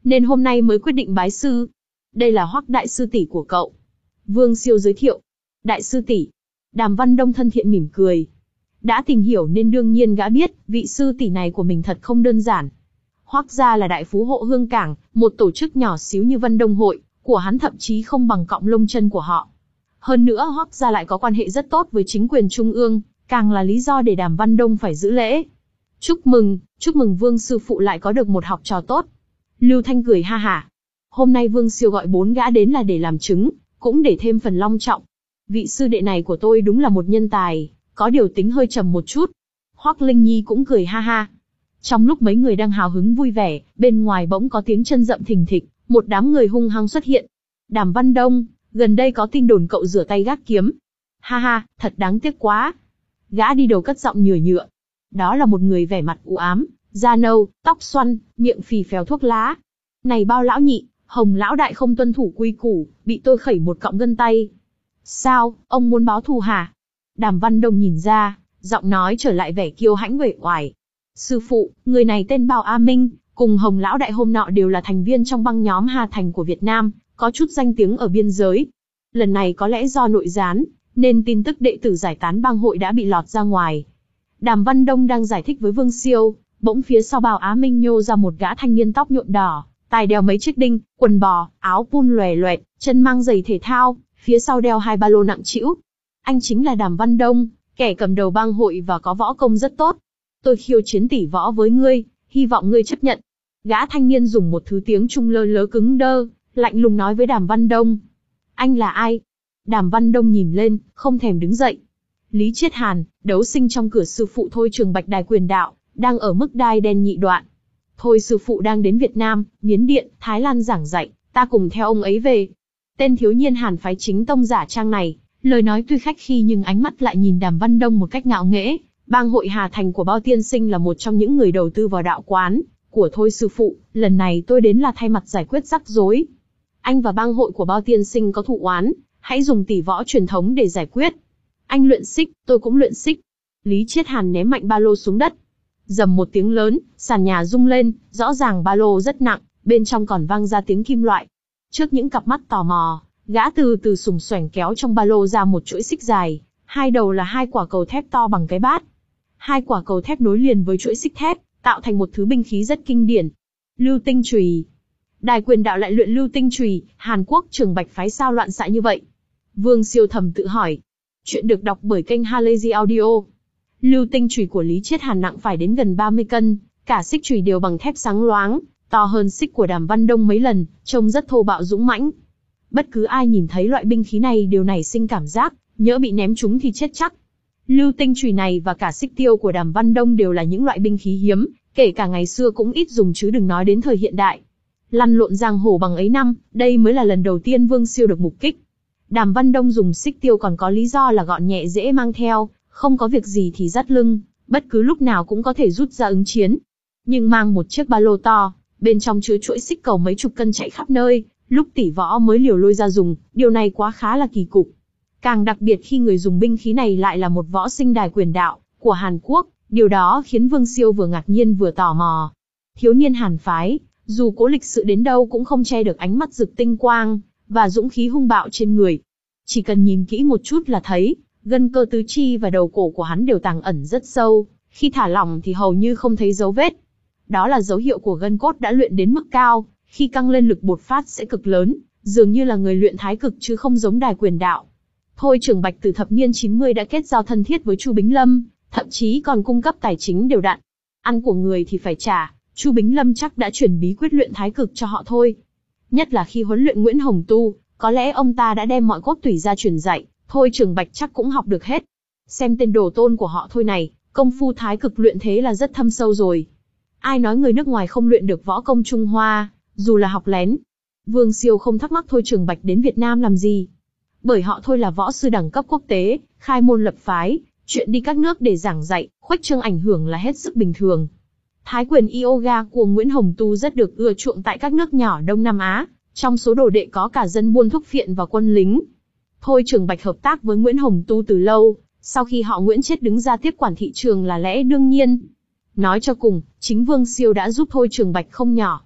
nên hôm nay mới quyết định bái sư. Đây là Hoắc đại sư tỷ của cậu. Vương Siêu giới thiệu. Đại sư tỷ. Đàm Văn Đông thân thiện mỉm cười. Đã tìm hiểu nên đương nhiên gã biết, vị sư tỷ này của mình thật không đơn giản. Hoắc gia là đại phú hộ Hương Cảng, một tổ chức nhỏ xíu như Vân Đông hội, của hắn thậm chí không bằng cọng lông chân của họ. Hơn nữa Hoắc gia lại có quan hệ rất tốt với chính quyền trung ương, càng là lý do để Đàm Văn Đông phải giữ lễ. Chúc mừng, chúc mừng Vương sư phụ lại có được một học trò tốt. Lưu Thanh cười ha hả. Hôm nay Vương Siêu gọi bốn gã đến là để làm chứng, cũng để thêm phần long trọng. Vị sư đệ này của tôi đúng là một nhân tài, có điều tính hơi trầm một chút. Hoắc Linh Nhi cũng cười ha ha. Trong lúc mấy người đang hào hứng vui vẻ, bên ngoài bỗng có tiếng chân rậm thình thịch, một đám người hung hăng xuất hiện. Đàm Văn Đông, gần đây có tin đồn cậu rửa tay gác kiếm. Ha ha, thật đáng tiếc quá. Gã đi đầu cất giọng nhựa nhựa. Đó là một người vẻ mặt u ám, da nâu, tóc xoăn, miệng phì phèo thuốc lá. Này Bao lão nhị, Hồng lão đại không tuân thủ quy củ, bị tôi khẩy một cọng gân tay. Sao, ông muốn báo thù hả? Đàm Văn Đông nhìn ra, giọng nói trở lại vẻ kiêu hãnh uể oải. Sư phụ, người này tên Bao A Minh, cùng Hồng lão đại hôm nọ đều là thành viên trong băng nhóm Hà Thành của Việt Nam, có chút danh tiếng ở biên giới. Lần này có lẽ do nội gián, nên tin tức đệ tử giải tán bang hội đã bị lọt ra ngoài. Đàm Văn Đông đang giải thích với Vương Siêu, bỗng phía sau Bao Á Minh nhô ra một gã thanh niên tóc nhuộm đỏ, tai đeo mấy chiếc đinh, quần bò, áo pun lòe loẹt, chân mang giày thể thao, phía sau đeo hai ba lô nặng trĩu. Anh chính là Đàm Văn Đông, kẻ cầm đầu bang hội và có võ công rất tốt. Tôi khiêu chiến tỷ võ với ngươi, hy vọng ngươi chấp nhận. Gã thanh niên dùng một thứ tiếng Trung lơ lớ cứng đơ, lạnh lùng nói với Đàm Văn Đông. Anh là ai? Đàm Văn Đông nhìn lên, không thèm đứng dậy. Lý Chiết Hàn, đấu sinh trong cửa sư phụ Thôi Trường Bạch đài quyền đạo, đang ở mức đai đen nhị đoạn. Thôi sư phụ đang đến Việt Nam, Miến Điện, Thái Lan giảng dạy, ta cùng theo ông ấy về. Tên thiếu niên Hàn phái chính tông giả trang này, lời nói tuy khách khí nhưng ánh mắt lại nhìn Đàm Văn Đông một cách ngạo nghễ. Bang hội Hà Thành của Bao tiên sinh là một trong những người đầu tư vào đạo quán của Thôi sư phụ, lần này tôi đến là thay mặt giải quyết rắc rối. Anh và bang hội của Bao tiên sinh có thù oán, hãy dùng tỷ võ truyền thống để giải quyết. Anh luyện xích, tôi cũng luyện xích. Lý Chiết Hàn ném mạnh ba lô xuống đất. Dầm một tiếng lớn, sàn nhà rung lên, rõ ràng ba lô rất nặng, bên trong còn vang ra tiếng kim loại. Trước những cặp mắt tò mò, gã từ từ sùng xoành kéo trong ba lô ra một chuỗi xích dài, hai đầu là hai quả cầu thép to bằng cái bát. Hai quả cầu thép nối liền với chuỗi xích thép, tạo thành một thứ binh khí rất kinh điển. Lưu tinh chùy. Đài quyền đạo lại luyện lưu tinh chùy, Hàn Quốc Trường Bạch phái sao loạn xạ như vậy? Vương Siêu thầm tự hỏi. Chuyện được đọc bởi kênh Halazy Audio. Lưu tinh chùy của Lý Chiết Hàn nặng phải đến gần ba mươi cân, cả xích chùy đều bằng thép sáng loáng, to hơn xích của Đàm Văn Đông mấy lần, trông rất thô bạo dũng mãnh. Bất cứ ai nhìn thấy loại binh khí này đều nảy sinh cảm giác, nhỡ bị ném trúng thì chết chắc. Lưu tinh chùy này và cả xích tiêu của Đàm Văn Đông đều là những loại binh khí hiếm, kể cả ngày xưa cũng ít dùng chứ đừng nói đến thời hiện đại. Lăn lộn giang hồ bằng ấy năm, đây mới là lần đầu tiên Vương Siêu được mục kích. Đàm Văn Đông dùng xích tiêu còn có lý do là gọn nhẹ dễ mang theo, không có việc gì thì dắt lưng, bất cứ lúc nào cũng có thể rút ra ứng chiến. Nhưng mang một chiếc ba lô to, bên trong chứa chuỗi xích cầu mấy chục cân chạy khắp nơi, lúc tỷ võ mới liều lôi ra dùng, điều này quá khá là kỳ cục. Càng đặc biệt khi người dùng binh khí này lại là một võ sinh đài quyền đạo của Hàn Quốc, điều đó khiến Vương Siêu vừa ngạc nhiên vừa tò mò. Thiếu niên Hàn phái, dù cố lịch sự đến đâu cũng không che được ánh mắt rực tinh quang và dũng khí hung bạo trên người. Chỉ cần nhìn kỹ một chút là thấy, gân cơ tứ chi và đầu cổ của hắn đều tàng ẩn rất sâu, khi thả lỏng thì hầu như không thấy dấu vết. Đó là dấu hiệu của gân cốt đã luyện đến mức cao, khi căng lên lực bột phát sẽ cực lớn, dường như là người luyện thái cực chứ không giống đài quyền đạo. Thôi Trường Bạch từ thập niên chín mươi đã kết giao thân thiết với Chu Bính Lâm, thậm chí còn cung cấp tài chính đều đặn. Ăn của người thì phải trả, Chu Bính Lâm chắc đã chuyển bí quyết luyện thái cực cho họ thôi. Nhất là khi huấn luyện Nguyễn Hồng Tu, có lẽ ông ta đã đem mọi cốt tủy ra truyền dạy, Thôi Trường Bạch chắc cũng học được hết. Xem tên đồ tôn của họ Thôi này, công phu thái cực luyện thế là rất thâm sâu rồi. Ai nói người nước ngoài không luyện được võ công Trung Hoa, dù là học lén. Vương Siêu không thắc mắc Thôi Trường Bạch đến Việt Nam làm gì. Bởi họ Thôi là võ sư đẳng cấp quốc tế, khai môn lập phái, chuyện đi các nước để giảng dạy, khuếch trương ảnh hưởng là hết sức bình thường. Thái quyền yoga của Nguyễn Hồng Tu rất được ưa chuộng tại các nước nhỏ Đông Nam Á, trong số đồ đệ có cả dân buôn thuốc phiện và quân lính. Thôi Trường Bạch hợp tác với Nguyễn Hồng Tu từ lâu, sau khi họ Nguyễn chết đứng ra tiếp quản thị trường là lẽ đương nhiên. Nói cho cùng, chính Vương Siêu đã giúp Thôi Trường Bạch không nhỏ.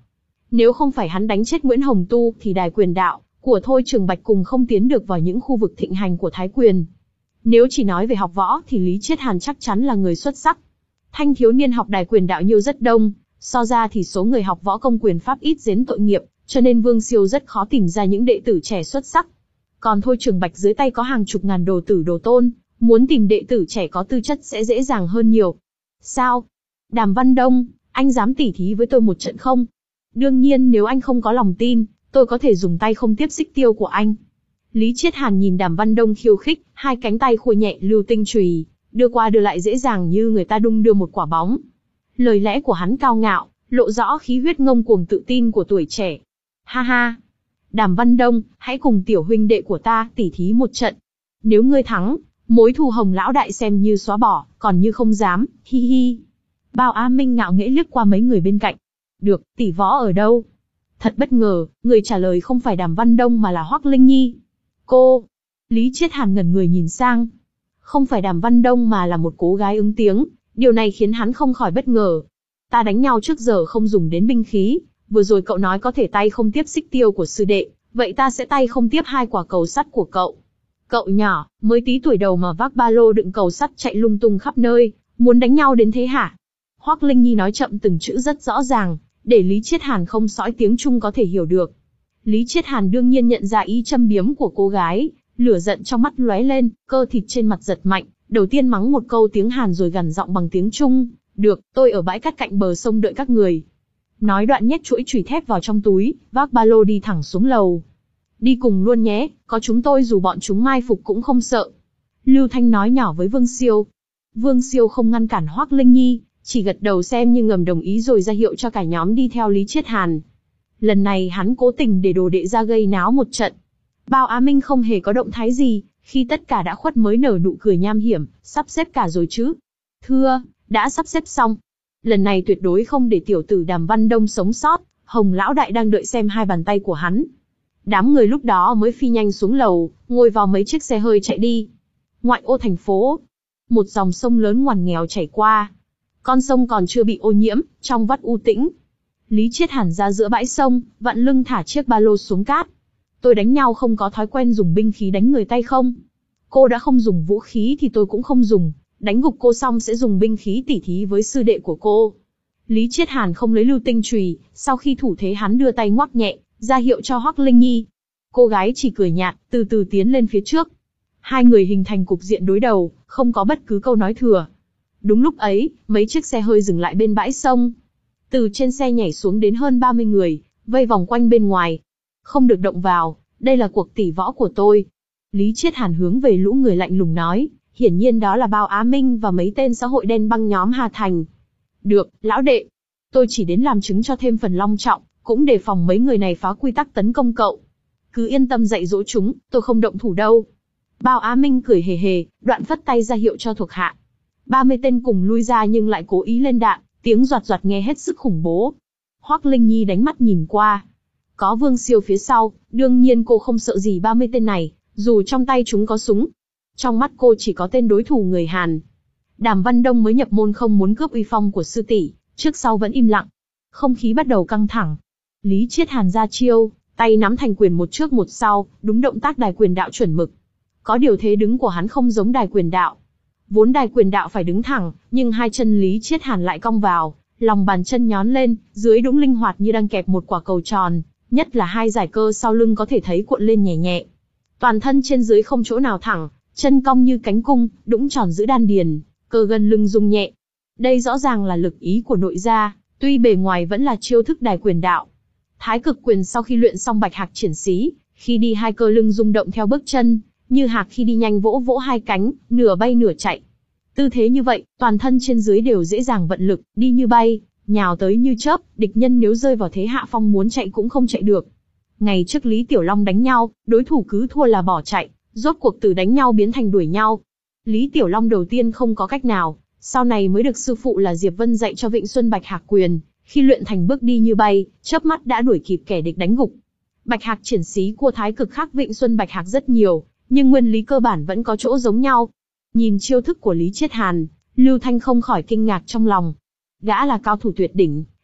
Nếu không phải hắn đánh chết Nguyễn Hồng Tu thì đài quyền đạo của Thôi Trường Bạch cùng không tiến được vào những khu vực thịnh hành của Thái Quyền. Nếu chỉ nói về học võ thì Lý Chiết Hàn chắc chắn là người xuất sắc. Thanh thiếu niên học đài quyền đạo nhiều rất đông, so ra thì số người học võ công quyền pháp ít dến tội nghiệp, cho nên Vương Siêu rất khó tìm ra những đệ tử trẻ xuất sắc. Còn Thôi Trường Bạch dưới tay có hàng chục ngàn đồ tử đồ tôn, muốn tìm đệ tử trẻ có tư chất sẽ dễ dàng hơn nhiều. Sao? Đàm Văn Đông, anh dám tỉ thí với tôi một trận không? Đương nhiên nếu anh không có lòng tin, tôi có thể dùng tay không tiếp xích tiêu của anh. Lý Chiết Hàn nhìn Đàm Văn Đông khiêu khích, hai cánh tay khua nhẹ lưu tinh chùy, đưa qua đưa lại dễ dàng như người ta đung đưa một quả bóng. Lời lẽ của hắn cao ngạo, lộ rõ khí huyết ngông cuồng tự tin của tuổi trẻ. Ha ha! Đàm Văn Đông, hãy cùng tiểu huynh đệ của ta tỉ thí một trận. Nếu ngươi thắng, mối thù Hồng lão đại xem như xóa bỏ, còn như không dám, hi hi. Bao Á Minh ngạo nghễ liếc qua mấy người bên cạnh. Được, tỷ võ ở đâu? Thật bất ngờ, người trả lời không phải Đàm Văn Đông mà là Hoắc Linh Nhi. Cô! Lý Chiết Hàn ngẩn người nhìn sang. Không phải Đàm Văn Đông mà là một cô gái ứng tiếng, điều này khiến hắn không khỏi bất ngờ. Ta đánh nhau trước giờ không dùng đến binh khí, vừa rồi cậu nói có thể tay không tiếp xích tiêu của sư đệ, vậy ta sẽ tay không tiếp hai quả cầu sắt của cậu. Cậu nhỏ, mới tí tuổi đầu mà vác ba lô đựng cầu sắt chạy lung tung khắp nơi, muốn đánh nhau đến thế hả? Hoắc Linh Nhi nói chậm từng chữ rất rõ ràng, để Lý Chiết Hàn không sõi tiếng Trung có thể hiểu được. Lý Chiết Hàn đương nhiên nhận ra ý châm biếm của cô gái, lửa giận trong mắt lóe lên, cơ thịt trên mặt giật mạnh, đầu tiên mắng một câu tiếng Hàn rồi gằn giọng bằng tiếng Trung. Được, tôi ở bãi cát cạnh bờ sông đợi các người. Nói đoạn nhét chuỗi chùy thép vào trong túi, vác ba lô đi thẳng xuống lầu. Đi cùng luôn nhé, có chúng tôi dù bọn chúng mai phục cũng không sợ. Lưu Thanh nói nhỏ với Vương Siêu. Vương Siêu không ngăn cản Hoắc Linh Nhi, chỉ gật đầu xem như ngầm đồng ý rồi ra hiệu cho cả nhóm đi theo Lý Chiết Hàn. Lần này hắn cố tình để đồ đệ ra gây náo một trận. Bao Á Minh không hề có động thái gì, khi tất cả đã khuất mới nở nụ cười nham hiểm, sắp xếp cả rồi chứ. Thưa, đã sắp xếp xong. Lần này tuyệt đối không để tiểu tử Đàm Văn Đông sống sót, Hồng lão đại đang đợi xem hai bàn tay của hắn. Đám người lúc đó mới phi nhanh xuống lầu, ngồi vào mấy chiếc xe hơi chạy đi. Ngoại ô thành phố, một dòng sông lớn ngoằn nghèo chảy qua. Con sông còn chưa bị ô nhiễm, trong vắt u tĩnh. Lý Chiết Hàn ra giữa bãi sông, vặn lưng thả chiếc ba lô xuống cát. Tôi đánh nhau không có thói quen dùng binh khí đánh người tay không. Cô đã không dùng vũ khí thì tôi cũng không dùng. Đánh gục cô xong sẽ dùng binh khí tỉ thí với sư đệ của cô. Lý Chiết Hàn không lấy lưu tinh chùy, sau khi thủ thế hắn đưa tay ngoắc nhẹ, ra hiệu cho Hoắc Linh Nhi. Cô gái chỉ cười nhạt, từ từ tiến lên phía trước. Hai người hình thành cục diện đối đầu, không có bất cứ câu nói thừa. Đúng lúc ấy, mấy chiếc xe hơi dừng lại bên bãi sông. Từ trên xe nhảy xuống đến hơn ba mươi người, vây vòng quanh bên ngoài. Không được động vào, đây là cuộc tỉ võ của tôi. Lý Chiết Hàn hướng về lũ người lạnh lùng nói, hiển nhiên đó là Bao Á Minh và mấy tên xã hội đen băng nhóm Hà Thành. Được, lão đệ. Tôi chỉ đến làm chứng cho thêm phần long trọng, cũng đề phòng mấy người này phá quy tắc tấn công cậu. Cứ yên tâm dạy dỗ chúng, tôi không động thủ đâu. Bao Á Minh cười hề hề, đoạn phất tay ra hiệu cho thuộc hạ. ba mươi tên cùng lui ra nhưng lại cố ý lên đạn, tiếng doạt doạt nghe hết sức khủng bố. Hoắc Linh Nhi đánh mắt nhìn qua. Có Vương Siêu phía sau, đương nhiên cô không sợ gì ba mươi tên này, dù trong tay chúng có súng. Trong mắt cô chỉ có tên đối thủ người Hàn. Đàm Văn Đông mới nhập môn không muốn cướp uy phong của sư tỷ, trước sau vẫn im lặng. Không khí bắt đầu căng thẳng. Lý Chiết Hàn ra chiêu, tay nắm thành quyền một trước một sau, đúng động tác đài quyền đạo chuẩn mực. Có điều thế đứng của hắn không giống đài quyền đạo. Vốn đài quyền đạo phải đứng thẳng, nhưng hai chân Lý Chiết Hàn lại cong vào, lòng bàn chân nhón lên, dưới đũng linh hoạt như đang kẹp một quả cầu tròn, nhất là hai giải cơ sau lưng có thể thấy cuộn lên nhẹ nhẹ. Toàn thân trên dưới không chỗ nào thẳng, chân cong như cánh cung, đũng tròn giữ đan điền, cơ gân lưng rung nhẹ. Đây rõ ràng là lực ý của nội gia, tuy bề ngoài vẫn là chiêu thức đài quyền đạo. Thái cực quyền sau khi luyện xong bạch hạc triển xí, khi đi hai cơ lưng rung động theo bước chân, như hạc khi đi nhanh vỗ vỗ hai cánh, nửa bay nửa chạy. Tư thế như vậy, toàn thân trên dưới đều dễ dàng vận lực, đi như bay, nhào tới như chớp, địch nhân nếu rơi vào thế hạ phong muốn chạy cũng không chạy được. Ngày trước Lý Tiểu Long đánh nhau, đối thủ cứ thua là bỏ chạy, rốt cuộc từ đánh nhau biến thành đuổi nhau. Lý Tiểu Long đầu tiên không có cách nào, sau này mới được sư phụ là Diệp Vân dạy cho Vịnh Xuân Bạch Hạc quyền, khi luyện thành bước đi như bay, chớp mắt đã đuổi kịp kẻ địch đánh gục. Bạch Hạc triển xí của Thái cực khác Vịnh Xuân Bạch Hạc rất nhiều, nhưng nguyên lý cơ bản vẫn có chỗ giống nhau. Nhìn chiêu thức của Lý Chiết Hàn, Lưu Thanh không khỏi kinh ngạc trong lòng. Gã là cao thủ tuyệt đỉnh,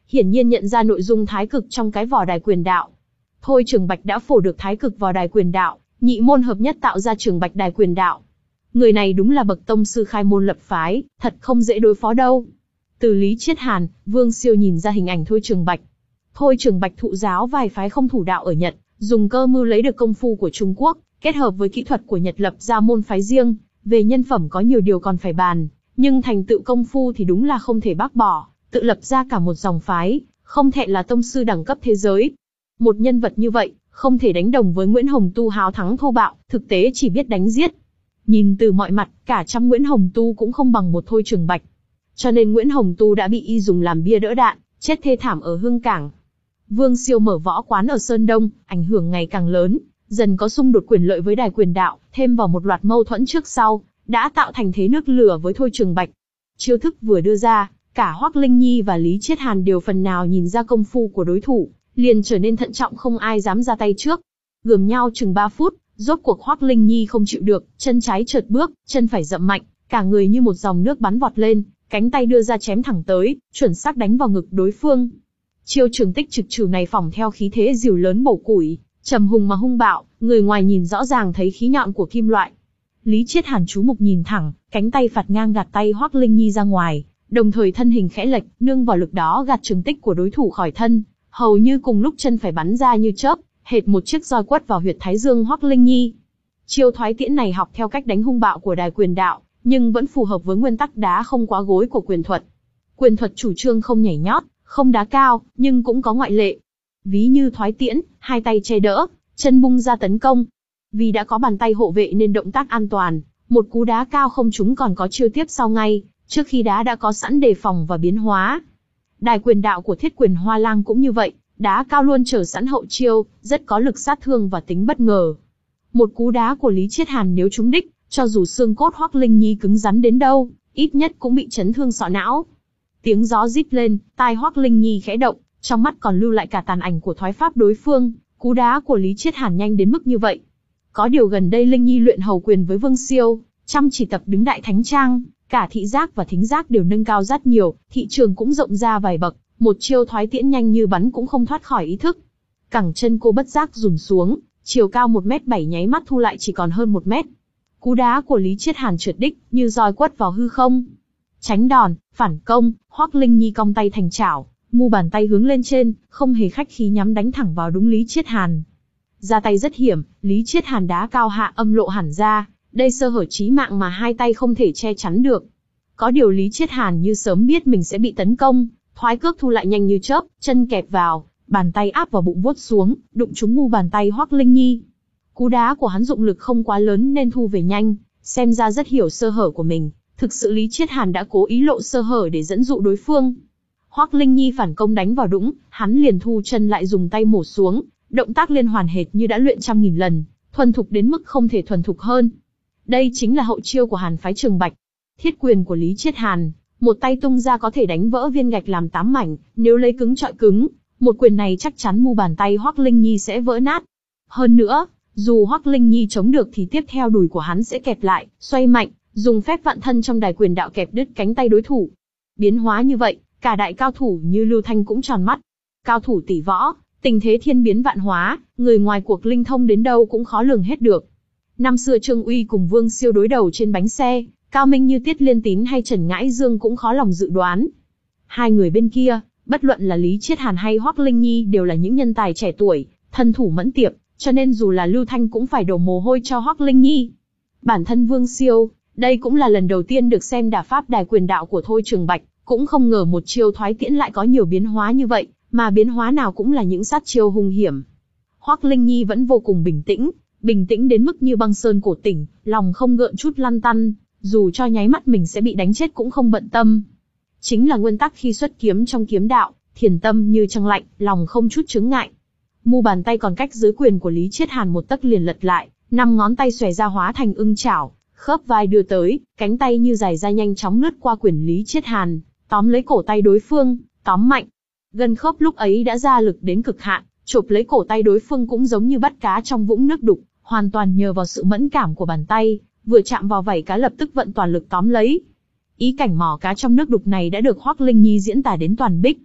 hiển nhiên nhận ra nội dung thái cực trong cái vỏ đài quyền đạo. Thôi Trường Bạch đã phổ được thái cực vào đài quyền đạo, nhị môn hợp nhất tạo ra Trường Bạch đài quyền đạo. Người này đúng là bậc tông sư khai môn lập phái, thật không dễ đối phó đâu. Từ Lý Chiết Hàn, Vương Siêu nhìn ra hình ảnh Thôi Trường Bạch. Thôi Trường Bạch thụ giáo vài phái không thủ đạo ở Nhật, dùng cơ mưu lấy được công phu của Trung Quốc, kết hợp với kỹ thuật của Nhật lập ra môn phái riêng. Về nhân phẩm có nhiều điều còn phải bàn, nhưng thành tựu công phu thì đúng là không thể bác bỏ, tự lập ra cả một dòng phái, không thẹn là tông sư đẳng cấp thế giới. Một nhân vật như vậy, không thể đánh đồng với Nguyễn Hồng Tu háo thắng thô bạo, thực tế chỉ biết đánh giết. Nhìn từ mọi mặt, cả trăm Nguyễn Hồng Tu cũng không bằng một Thôi Trường Bạch. Cho nên Nguyễn Hồng Tu đã bị y dùng làm bia đỡ đạn, chết thê thảm ở Hương Cảng. Vương Siêu mở võ quán ở Sơn Đông, ảnh hưởng ngày càng lớn, dần có xung đột quyền lợi với đài quyền đạo, thêm vào một loạt mâu thuẫn trước sau, đã tạo thành thế nước lửa với Thôi Trường Bạch. Chiêu thức vừa đưa ra, cả Hoắc Linh Nhi và Lý Chiết Hàn đều phần nào nhìn ra công phu của đối thủ, liền trở nên thận trọng không ai dám ra tay trước. Gườm nhau chừng ba phút, rốt cuộc Hoắc Linh Nhi không chịu được, chân trái chợt bước, chân phải dậm mạnh, cả người như một dòng nước bắn vọt lên, cánh tay đưa ra chém thẳng tới, chuẩn xác đánh vào ngực đối phương. Chiêu trường tích trực trừ này phỏng theo khí thế rìu lớn bổ củi, trầm hùng mà hung bạo, người ngoài nhìn rõ ràng thấy khí nhọn của kim loại. Lý Chiết Hàn chú mục nhìn thẳng, cánh tay phạt ngang gạt tay Hoắc Linh Nhi ra ngoài, đồng thời thân hình khẽ lệch, nương vào lực đó gạt trường tích của đối thủ khỏi thân, hầu như cùng lúc chân phải bắn ra như chớp, hệt một chiếc roi quất vào huyệt thái dương Hoắc Linh Nhi. Chiêu thoái tiễn này học theo cách đánh hung bạo của đài quyền đạo, nhưng vẫn phù hợp với nguyên tắc đá không quá gối của quyền thuật. Quyền thuật chủ trương không nhảy nhót, không đá cao, nhưng cũng có ngoại lệ. Ví như thoái tiễn, hai tay che đỡ, chân bung ra tấn công. Vì đã có bàn tay hộ vệ nên động tác an toàn, một cú đá cao không trúng còn có chiêu tiếp sau ngay, trước khi đá đã có sẵn đề phòng và biến hóa. Đài quyền đạo của Thiết Quyền Hoa Lang cũng như vậy, đá cao luôn chờ sẵn hậu chiêu, rất có lực sát thương và tính bất ngờ. Một cú đá của Lý Chiết Hàn nếu trúng đích, cho dù xương cốt Hoắc Linh Nhi cứng rắn đến đâu, ít nhất cũng bị chấn thương sọ não. Tiếng gió rít lên, tai Hoắc Linh Nhi khẽ động, trong mắt còn lưu lại cả tàn ảnh của thoái pháp đối phương. Cú đá của Lý Chiết Hàn nhanh đến mức như vậy. Có điều gần đây Linh Nhi luyện hầu quyền với Vương Siêu, chăm chỉ tập đứng đại thánh trang, cả thị giác và thính giác đều nâng cao rất nhiều, thị trường cũng rộng ra vài bậc, một chiêu thoái tiễn nhanh như bắn cũng không thoát khỏi ý thức. Cẳng chân cô bất giác rùn xuống, chiều cao một mét bảy nháy mắt thu lại chỉ còn hơn một mét. Cú đá của Lý Chiết Hàn trượt đích, như roi quất vào hư không. Tránh đòn, phản công, Hoắc Linh Nhi cong tay thành chảo, mu bàn tay hướng lên trên, không hề khách khí nhắm đánh thẳng vào đúng Lý Chiết Hàn. Ra tay rất hiểm, Lý Chiết Hàn đá cao hạ âm lộ hẳn ra, đây sơ hở chí mạng mà hai tay không thể che chắn được. Có điều Lý Chiết Hàn như sớm biết mình sẽ bị tấn công, thoái cước thu lại nhanh như chớp, chân kẹp vào, bàn tay áp vào bụng vuốt xuống, đụng trúng mu bàn tay Hoắc Linh Nhi. Cú đá của hắn dụng lực không quá lớn nên thu về nhanh, xem ra rất hiểu sơ hở của mình. Thực sự Lý Chiết Hàn đã cố ý lộ sơ hở để dẫn dụ đối phương. Hoắc Linh Nhi phản công đánh vào đũng, hắn liền thu chân lại dùng tay mổ xuống, động tác liên hoàn hệt như đã luyện trăm nghìn lần, thuần thục đến mức không thể thuần thục hơn. Đây chính là hậu chiêu của Hàn phái Trường Bạch. Thiết quyền của Lý Chiết Hàn, một tay tung ra có thể đánh vỡ viên gạch làm tám mảnh, nếu lấy cứng chọi cứng, một quyền này chắc chắn mu bàn tay Hoắc Linh Nhi sẽ vỡ nát. Hơn nữa, dù Hoắc Linh Nhi chống được thì tiếp theo đùi của hắn sẽ kẹp lại, xoay mạnh, dùng phép vạn thân trong đài quyền đạo kẹp đứt cánh tay đối thủ. Biến hóa như vậy, cả đại cao thủ như Lưu Thanh cũng tròn mắt. Cao thủ tỷ võ, tình thế thiên biến vạn hóa, người ngoài cuộc linh thông đến đâu cũng khó lường hết được. Năm xưa Trương Uy cùng Vương Siêu đối đầu trên bánh xe, cao minh như Tiết Liên Tín hay Trần Ngãi Dương cũng khó lòng dự đoán. Hai người bên kia, bất luận là Lý Chiết Hàn hay Hoắc Linh Nhi đều là những nhân tài trẻ tuổi, thân thủ mẫn tiệp, cho nên dù là Lưu Thanh cũng phải đổ mồ hôi cho Hoắc Linh Nhi. Bản thân Vương Siêu, đây cũng là lần đầu tiên được xem đả pháp đài quyền đạo của Thôi Trường Bạch, cũng không ngờ một chiêu thoái tiễn lại có nhiều biến hóa như vậy, mà biến hóa nào cũng là những sát chiêu hung hiểm. Hoắc Linh Nhi vẫn vô cùng bình tĩnh, bình tĩnh đến mức như băng sơn cổ tỉnh, lòng không gợn chút lăn tăn, dù cho nháy mắt mình sẽ bị đánh chết cũng không bận tâm. Chính là nguyên tắc khi xuất kiếm trong kiếm đạo, thiền tâm như trăng lạnh, lòng không chút chướng ngại. Mu bàn tay còn cách dưới quyền của Lý Chiết Hàn một tấc liền lật lại, năm ngón tay xòe ra hóa thành ưng chảo, khớp vai đưa tới, cánh tay như dài ra nhanh chóng lướt qua quyền Lý Chiết Hàn, tóm lấy cổ tay đối phương, tóm mạnh. Gân khớp lúc ấy đã ra lực đến cực hạn, chộp lấy cổ tay đối phương cũng giống như bắt cá trong vũng nước đục, hoàn toàn nhờ vào sự mẫn cảm của bàn tay, vừa chạm vào vảy cá lập tức vận toàn lực tóm lấy. Ý cảnh mò cá trong nước đục này đã được Hoắc Linh Nhi diễn tả đến toàn bích.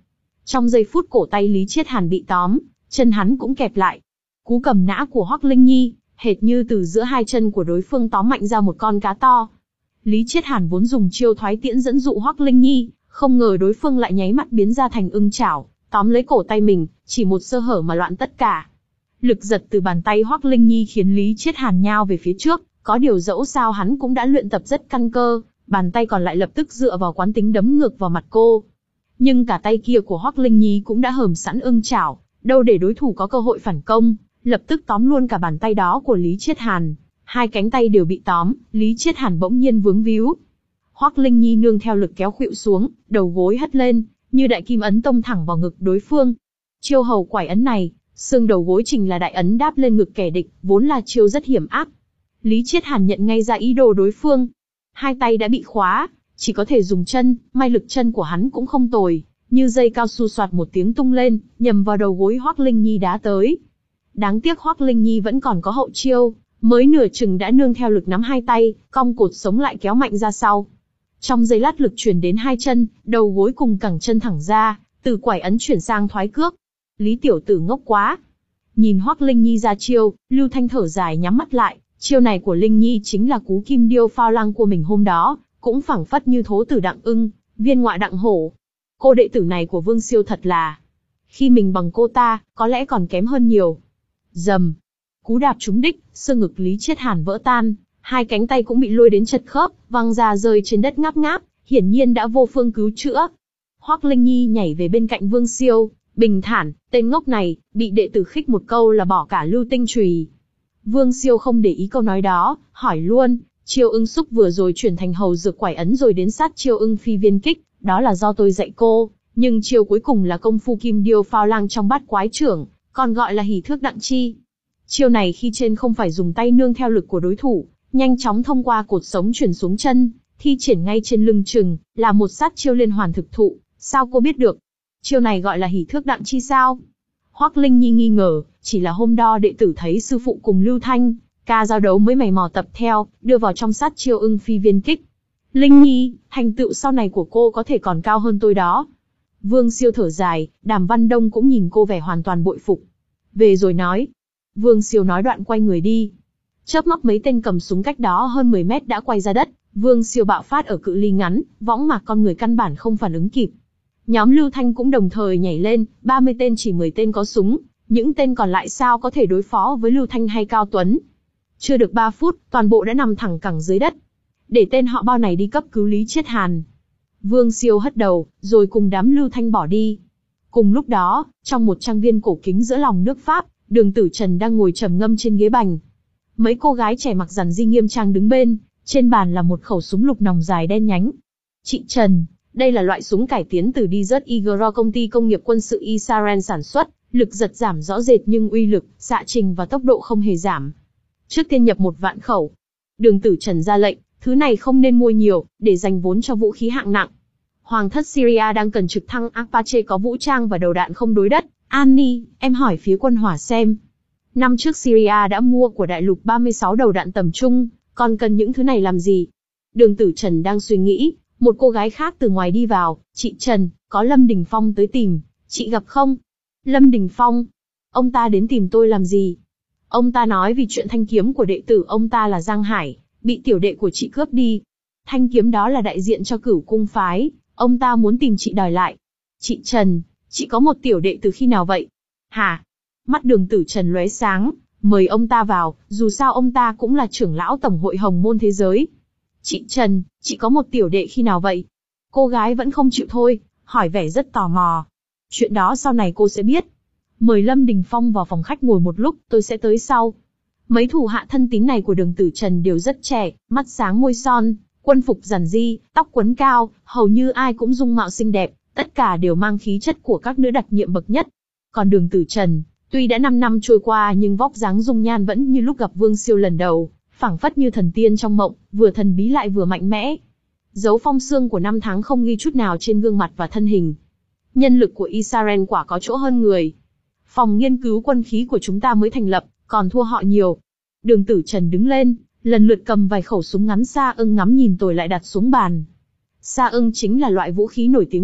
Trong giây phút cổ tay Lý Chiết Hàn bị tóm, chân hắn cũng kẹp lại. Cú cầm nã của Hoắc Linh Nhi, hệt như từ giữa hai chân của đối phương tóm mạnh ra một con cá to. Lý Chiết Hàn vốn dùng chiêu thoái tiễn dẫn dụ Hoắc Linh Nhi, không ngờ đối phương lại nháy mắt biến ra thành ưng chảo, tóm lấy cổ tay mình, chỉ một sơ hở mà loạn tất cả. Lực giật từ bàn tay Hoắc Linh Nhi khiến Lý Chiết Hàn nhao về phía trước, có điều dẫu sao hắn cũng đã luyện tập rất căn cơ, bàn tay còn lại lập tức dựa vào quán tính đấm ngược vào mặt cô. Nhưng cả tay kia của Hoắc Linh Nhi cũng đã hầm sẵn ưng chảo, đâu để đối thủ có cơ hội phản công, lập tức tóm luôn cả bàn tay đó của Lý Chiết Hàn. Hai cánh tay đều bị tóm, Lý Chiết Hàn bỗng nhiên vướng víu. Hoắc Linh Nhi nương theo lực kéo khuỵu xuống, đầu gối hất lên, như đại kim ấn tông thẳng vào ngực đối phương. Chiêu hầu quải ấn này, xương đầu gối trình là đại ấn đáp lên ngực kẻ địch, vốn là chiêu rất hiểm ác. Lý Chiết Hàn nhận ngay ra ý đồ đối phương. Hai tay đã bị khóa, chỉ có thể dùng chân, may lực chân của hắn cũng không tồi, như dây cao su soạt một tiếng tung lên, nhầm vào đầu gối Hoắc Linh Nhi đá tới. Đáng tiếc Hoắc Linh Nhi vẫn còn có hậu chiêu, mới nửa chừng đã nương theo lực nắm hai tay, cong cột sống lại kéo mạnh ra sau. Trong giây lát lực chuyển đến hai chân, đầu gối cùng cẳng chân thẳng ra, từ quải ấn chuyển sang thoái cước. Lý tiểu tử ngốc quá. Nhìn Hoắc Linh Nhi ra chiêu, Lưu Thanh thở dài nhắm mắt lại, chiêu này của Linh Nhi chính là cú kim điêu phao lăng của mình hôm đó, cũng phảng phất như thố tử đặng ưng, viên ngoại đặng hổ. Cô đệ tử này của Vương Siêu thật là, khi mình bằng cô ta, có lẽ còn kém hơn nhiều. Dầm, cú đạp trúng đích, xương ngực Lý Chiết Hàn vỡ tan, hai cánh tay cũng bị lôi đến chật khớp, văng ra rơi trên đất ngáp ngáp, hiển nhiên đã vô phương cứu chữa. Hoắc Linh Nhi nhảy về bên cạnh Vương Siêu, bình thản, tên ngốc này, bị đệ tử khích một câu là bỏ cả lưu tinh chùy. Vương Siêu không để ý câu nói đó, hỏi luôn, chiêu ưng xúc vừa rồi chuyển thành hầu dược quải ấn rồi đến sát chiêu ưng phi viên kích, đó là do tôi dạy cô, nhưng chiêu cuối cùng là công phu kim điêu phao lang trong bát quái trưởng, còn gọi là hỉ thước đặng chi. Chiêu này khi trên không phải dùng tay nương theo lực của đối thủ, nhanh chóng thông qua cột sống chuyển xuống chân, thi triển ngay trên lưng chừng, là một sát chiêu liên hoàn thực thụ, sao cô biết được? Chiêu này gọi là hỉ thước đặng chi sao? Hoắc Linh Nhi nghi ngờ, chỉ là hôm đó đệ tử thấy sư phụ cùng Lưu Thanh, ca giao đấu mới mày mò tập theo, đưa vào trong sát chiêu ưng phi viên kích. Linh Nhi, thành tựu sau này của cô có thể còn cao hơn tôi đó. Vương Siêu thở dài, Đàm Văn Đông cũng nhìn cô vẻ hoàn toàn bội phục. Về rồi nói. Vương Siêu nói đoạn quay người đi. Chớp mắt mấy tên cầm súng cách đó hơn mười mét đã quay ra đất, Vương Siêu bạo phát ở cự ly ngắn, võng mạc con người căn bản không phản ứng kịp. Nhóm Lưu Thanh cũng đồng thời nhảy lên, ba mươi tên chỉ mười tên có súng, những tên còn lại sao có thể đối phó với Lưu Thanh hay Cao Tuấn. Chưa được ba phút, toàn bộ đã nằm thẳng cẳng dưới đất. Để tên họ bao này đi cấp cứu Lý Chiết Hàn. Vương Siêu hất đầu, rồi cùng đám Lưu Thanh bỏ đi. Cùng lúc đó, trong một trang viên cổ kính giữa lòng nước Pháp, Đường Tử Trần đang ngồi trầm ngâm trên ghế bành. Mấy cô gái trẻ mặc rằn di nghiêm trang đứng bên, trên bàn là một khẩu súng lục nòng dài đen nhánh. Chị Trần, đây là loại súng cải tiến từ Desert Eagle do công ty công nghiệp quân sự Israel sản xuất, lực giật giảm rõ rệt nhưng uy lực, xạ trình và tốc độ không hề giảm. Trước tiên nhập một vạn khẩu. Đường Tử Trần ra lệnh, thứ này không nên mua nhiều, để dành vốn cho vũ khí hạng nặng. Hoàng thất Syria đang cần trực thăng Apache có vũ trang và đầu đạn không đối đất. Annie, em hỏi phía quân hỏa xem. Năm trước Syria đã mua của đại lục ba mươi sáu đầu đạn tầm trung, còn cần những thứ này làm gì? Đường Tử Trần đang suy nghĩ, một cô gái khác từ ngoài đi vào. Chị Trần, có Lâm Đình Phong tới tìm, chị gặp không? Lâm Đình Phong? Ông ta đến tìm tôi làm gì? Ông ta nói vì chuyện thanh kiếm của đệ tử ông ta là Giang Hải, bị tiểu đệ của chị cướp đi. Thanh kiếm đó là đại diện cho Cửu Cung phái, ông ta muốn tìm chị đòi lại. Chị Trần, chị có một tiểu đệ từ khi nào vậy? Hả? Mắt Đường Tử Trần lóe sáng, mời ông ta vào, dù sao ông ta cũng là trưởng lão Tổng hội Hồng Môn Thế Giới. Chị Trần, chị có một tiểu đệ khi nào vậy? Cô gái vẫn không chịu thôi, hỏi vẻ rất tò mò. Chuyện đó sau này cô sẽ biết. Mời Lâm Đình Phong vào phòng khách ngồi một lúc, tôi sẽ tới sau. Mấy thủ hạ thân tín này của Đường Tử Trần đều rất trẻ, mắt sáng môi son, quân phục giản di, tóc quấn cao, hầu như ai cũng dung mạo xinh đẹp, tất cả đều mang khí chất của các nữ đặc nhiệm bậc nhất. Còn Đường Tử Trần, tuy đã năm năm trôi qua nhưng vóc dáng dung nhan vẫn như lúc gặp Vương Siêu lần đầu, phảng phất như thần tiên trong mộng, vừa thần bí lại vừa mạnh mẽ. Dấu phong xương của năm tháng không ghi chút nào trên gương mặt và thân hình. Nhân lực của Israel quả có chỗ hơn người. Phòng nghiên cứu quân khí của chúng ta mới thành lập, còn thua họ nhiều. Đường Tử Trần đứng lên, lần lượt cầm vài khẩu súng ngắn Sa Ưng ngắm nhìn rồi lại đặt xuống bàn. Sa Ưng chính là loại vũ khí nổi tiếng nhất,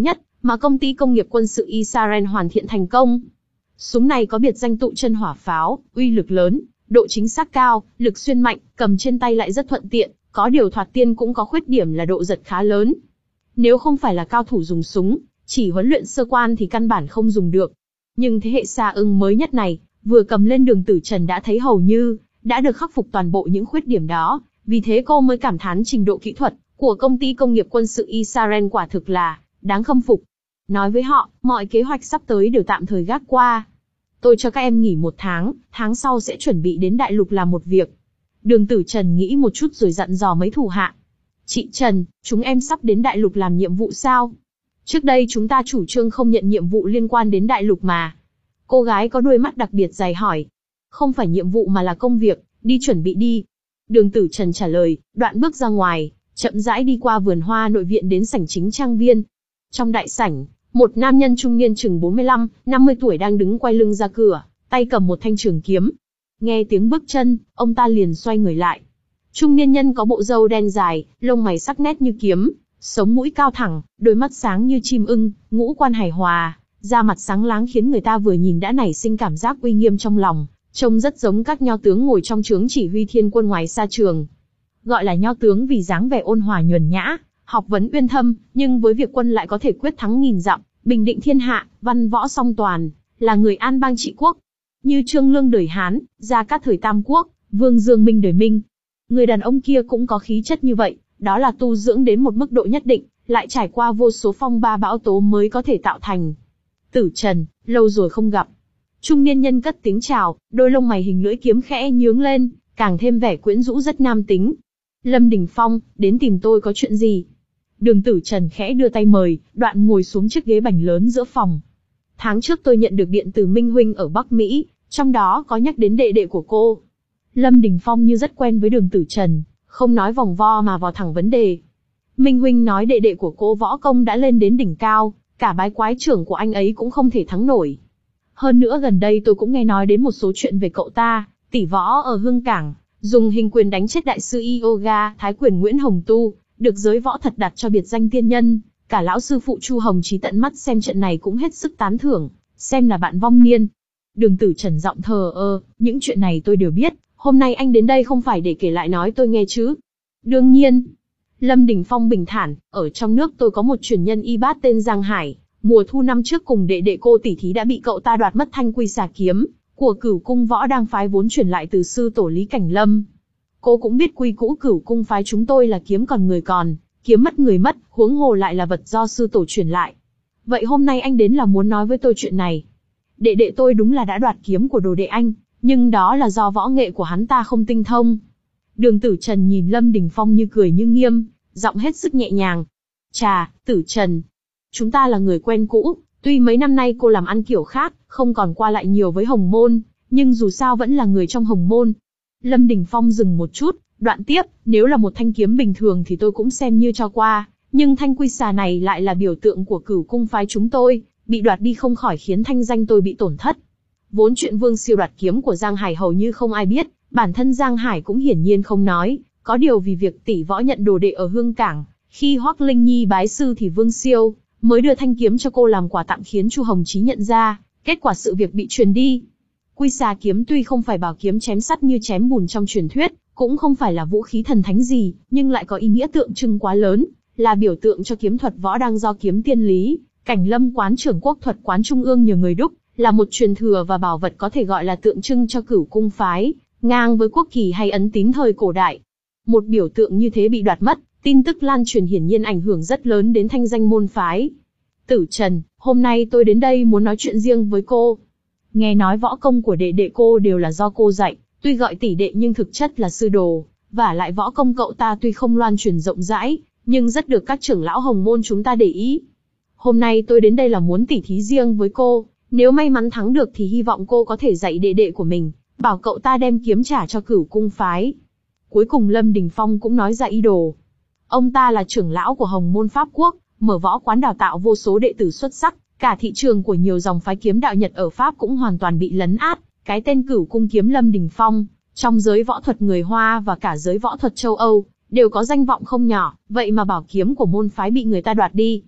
mà công ty công nghiệp quân sự Israel hoàn thiện thành công. Súng này có biệt danh tụ chân hỏa pháo, uy lực lớn, độ chính xác cao, lực xuyên mạnh, cầm trên tay lại rất thuận tiện, có điều thoạt tiên cũng có khuyết điểm là độ giật khá lớn. Nếu không phải là cao thủ dùng súng, chỉ huấn luyện sơ quan thì căn bản không dùng được. Nhưng thế hệ Sa Ưng mới nhất này, vừa cầm lên Đường Tử Trần đã thấy hầu như đã được khắc phục toàn bộ những khuyết điểm đó, vì thế cô mới cảm thán trình độ kỹ thuật của công ty công nghiệp quân sự Israel quả thực là đáng khâm phục. Nói với họ, mọi kế hoạch sắp tới đều tạm thời gác qua. Tôi cho các em nghỉ một tháng, tháng sau sẽ chuẩn bị đến đại lục làm một việc. Đường Tử Trần nghĩ một chút rồi dặn dò mấy thủ hạ. Chị Trần, chúng em sắp đến đại lục làm nhiệm vụ sao? Trước đây chúng ta chủ trương không nhận nhiệm vụ liên quan đến đại lục mà. Cô gái có đôi mắt đặc biệt dài hỏi. Không phải nhiệm vụ mà là công việc, đi chuẩn bị đi. Đường Tử Trần trả lời, đoạn bước ra ngoài, chậm rãi đi qua vườn hoa nội viện đến sảnh chính trang viên. Trong đại sảnh, một nam nhân trung niên chừng bốn mươi lăm, năm mươi tuổi đang đứng quay lưng ra cửa, tay cầm một thanh trường kiếm. Nghe tiếng bước chân, ông ta liền xoay người lại. Trung niên nhân có bộ râu đen dài, lông mày sắc nét như kiếm, sống mũi cao thẳng, đôi mắt sáng như chim ưng, ngũ quan hài hòa, da mặt sáng láng khiến người ta vừa nhìn đã nảy sinh cảm giác uy nghiêm trong lòng, trông rất giống các nho tướng ngồi trong trướng chỉ huy thiên quân ngoài xa trường. Gọi là nho tướng vì dáng vẻ ôn hòa nhuần nhã, học vấn uyên thâm, nhưng với việc quân lại có thể quyết thắng nghìn dặm, bình định thiên hạ, văn võ song toàn, là người an bang trị quốc. Như Trương Lương đời Hán, Gia Cát thời Tam Quốc, Vương Dương Minh đời Minh. Người đàn ông kia cũng có khí chất như vậy, đó là tu dưỡng đến một mức độ nhất định, lại trải qua vô số phong ba bão tố mới có thể tạo thành. Tử Trần, lâu rồi không gặp. Trung niên nhân cất tiếng chào, đôi lông mày hình lưỡi kiếm khẽ nhướng lên, càng thêm vẻ quyến rũ rất nam tính. Lâm Đình Phong, đến tìm tôi có chuyện gì? Đường Tử Trần khẽ đưa tay mời, đoạn ngồi xuống chiếc ghế bành lớn giữa phòng. Tháng trước tôi nhận được điện từ Minh Huynh ở Bắc Mỹ, trong đó có nhắc đến đệ đệ của cô. Lâm Đình Phong như rất quen với Đường Tử Trần, không nói vòng vo mà vào thẳng vấn đề. Minh Huynh nói đệ đệ của cô võ công đã lên đến đỉnh cao, cả bái quái trưởng của anh ấy cũng không thể thắng nổi. Hơn nữa gần đây tôi cũng nghe nói đến một số chuyện về cậu ta, tỷ võ ở Hương Cảng, dùng hình quyền đánh chết đại sư yoga Thái Quyền Nguyễn Hồng Tu, được giới võ thật đặt cho biệt danh tiên nhân. Cả lão sư phụ Chu Hồng Chí tận mắt xem trận này cũng hết sức tán thưởng, xem là bạn vong niên. Đường Tử Trần giọng thờ ơ, những chuyện này tôi đều biết, hôm nay anh đến đây không phải để kể lại nói tôi nghe chứ. Đương nhiên. Lâm Đình Phong bình thản, ở trong nước tôi có một truyền nhân y bát tên Giang Hải, mùa thu năm trước cùng đệ đệ cô tỷ thí đã bị cậu ta đoạt mất thanh quy xà kiếm của Cửu Cung Võ đang phái vốn truyền lại từ sư tổ Lý Cảnh Lâm. Cô cũng biết quy cũ Cửu Cung phái chúng tôi là kiếm còn người còn, kiếm mất người mất, huống hồ lại là vật do sư tổ truyền lại. Vậy hôm nay anh đến là muốn nói với tôi chuyện này. Đệ đệ tôi đúng là đã đoạt kiếm của đồ đệ anh, nhưng đó là do võ nghệ của hắn ta không tinh thông. Đường Tử Trần nhìn Lâm Đình Phong như cười như nghiêm, giọng hết sức nhẹ nhàng. Chà, Tử Trần, chúng ta là người quen cũ, tuy mấy năm nay cô làm ăn kiểu khác, không còn qua lại nhiều với Hồng Môn, nhưng dù sao vẫn là người trong Hồng Môn. Lâm Đình Phong dừng một chút, đoạn tiếp, nếu là một thanh kiếm bình thường thì tôi cũng xem như cho qua, nhưng thanh quy xà này lại là biểu tượng của Cửu Cung phái chúng tôi, bị đoạt đi không khỏi khiến thanh danh tôi bị tổn thất. Vốn chuyện Vương Siêu đoạt kiếm của Giang Hải hầu như không ai biết, bản thân Giang Hải cũng hiển nhiên không nói, có điều vì việc tỷ võ nhận đồ đệ ở Hương Cảng, khi Hoắc Linh Nhi bái sư thì Vương Siêu mới đưa thanh kiếm cho cô làm quà tặng khiến Chu Hồng Chí nhận ra, kết quả sự việc bị truyền đi. Quy xà kiếm tuy không phải bảo kiếm chém sắt như chém bùn trong truyền thuyết, cũng không phải là vũ khí thần thánh gì, nhưng lại có ý nghĩa tượng trưng quá lớn, là biểu tượng cho kiếm thuật võ đang do kiếm tiên Lý Cảnh Lâm quán trưởng quốc thuật quán trung ương nhờ người đúc, là một truyền thừa và bảo vật có thể gọi là tượng trưng cho Cửu Cung phái, ngang với quốc kỳ hay ấn tín thời cổ đại. Một biểu tượng như thế bị đoạt mất, tin tức lan truyền hiển nhiên ảnh hưởng rất lớn đến thanh danh môn phái. Tử Trần, hôm nay tôi đến đây muốn nói chuyện riêng với cô. Nghe nói võ công của đệ đệ cô đều là do cô dạy, tuy gọi tỷ đệ nhưng thực chất là sư đồ, và lại võ công cậu ta tuy không loan truyền rộng rãi, nhưng rất được các trưởng lão Hồng Môn chúng ta để ý. Hôm nay tôi đến đây là muốn tỉ thí riêng với cô, nếu may mắn thắng được thì hy vọng cô có thể dạy đệ đệ của mình, bảo cậu ta đem kiếm trả cho Cửu Cung phái. Cuối cùng Lâm Đình Phong cũng nói ra ý đồ. Ông ta là trưởng lão của Hồng Môn Pháp Quốc, mở võ quán đào tạo vô số đệ tử xuất sắc, cả thị trường của nhiều dòng phái kiếm đạo Nhật ở Pháp cũng hoàn toàn bị lấn át. Cái tên Cửu Cung kiếm Lâm Đình Phong, trong giới võ thuật người Hoa và cả giới võ thuật châu Âu, đều có danh vọng không nhỏ, vậy mà bảo kiếm của môn phái bị người ta đoạt đi.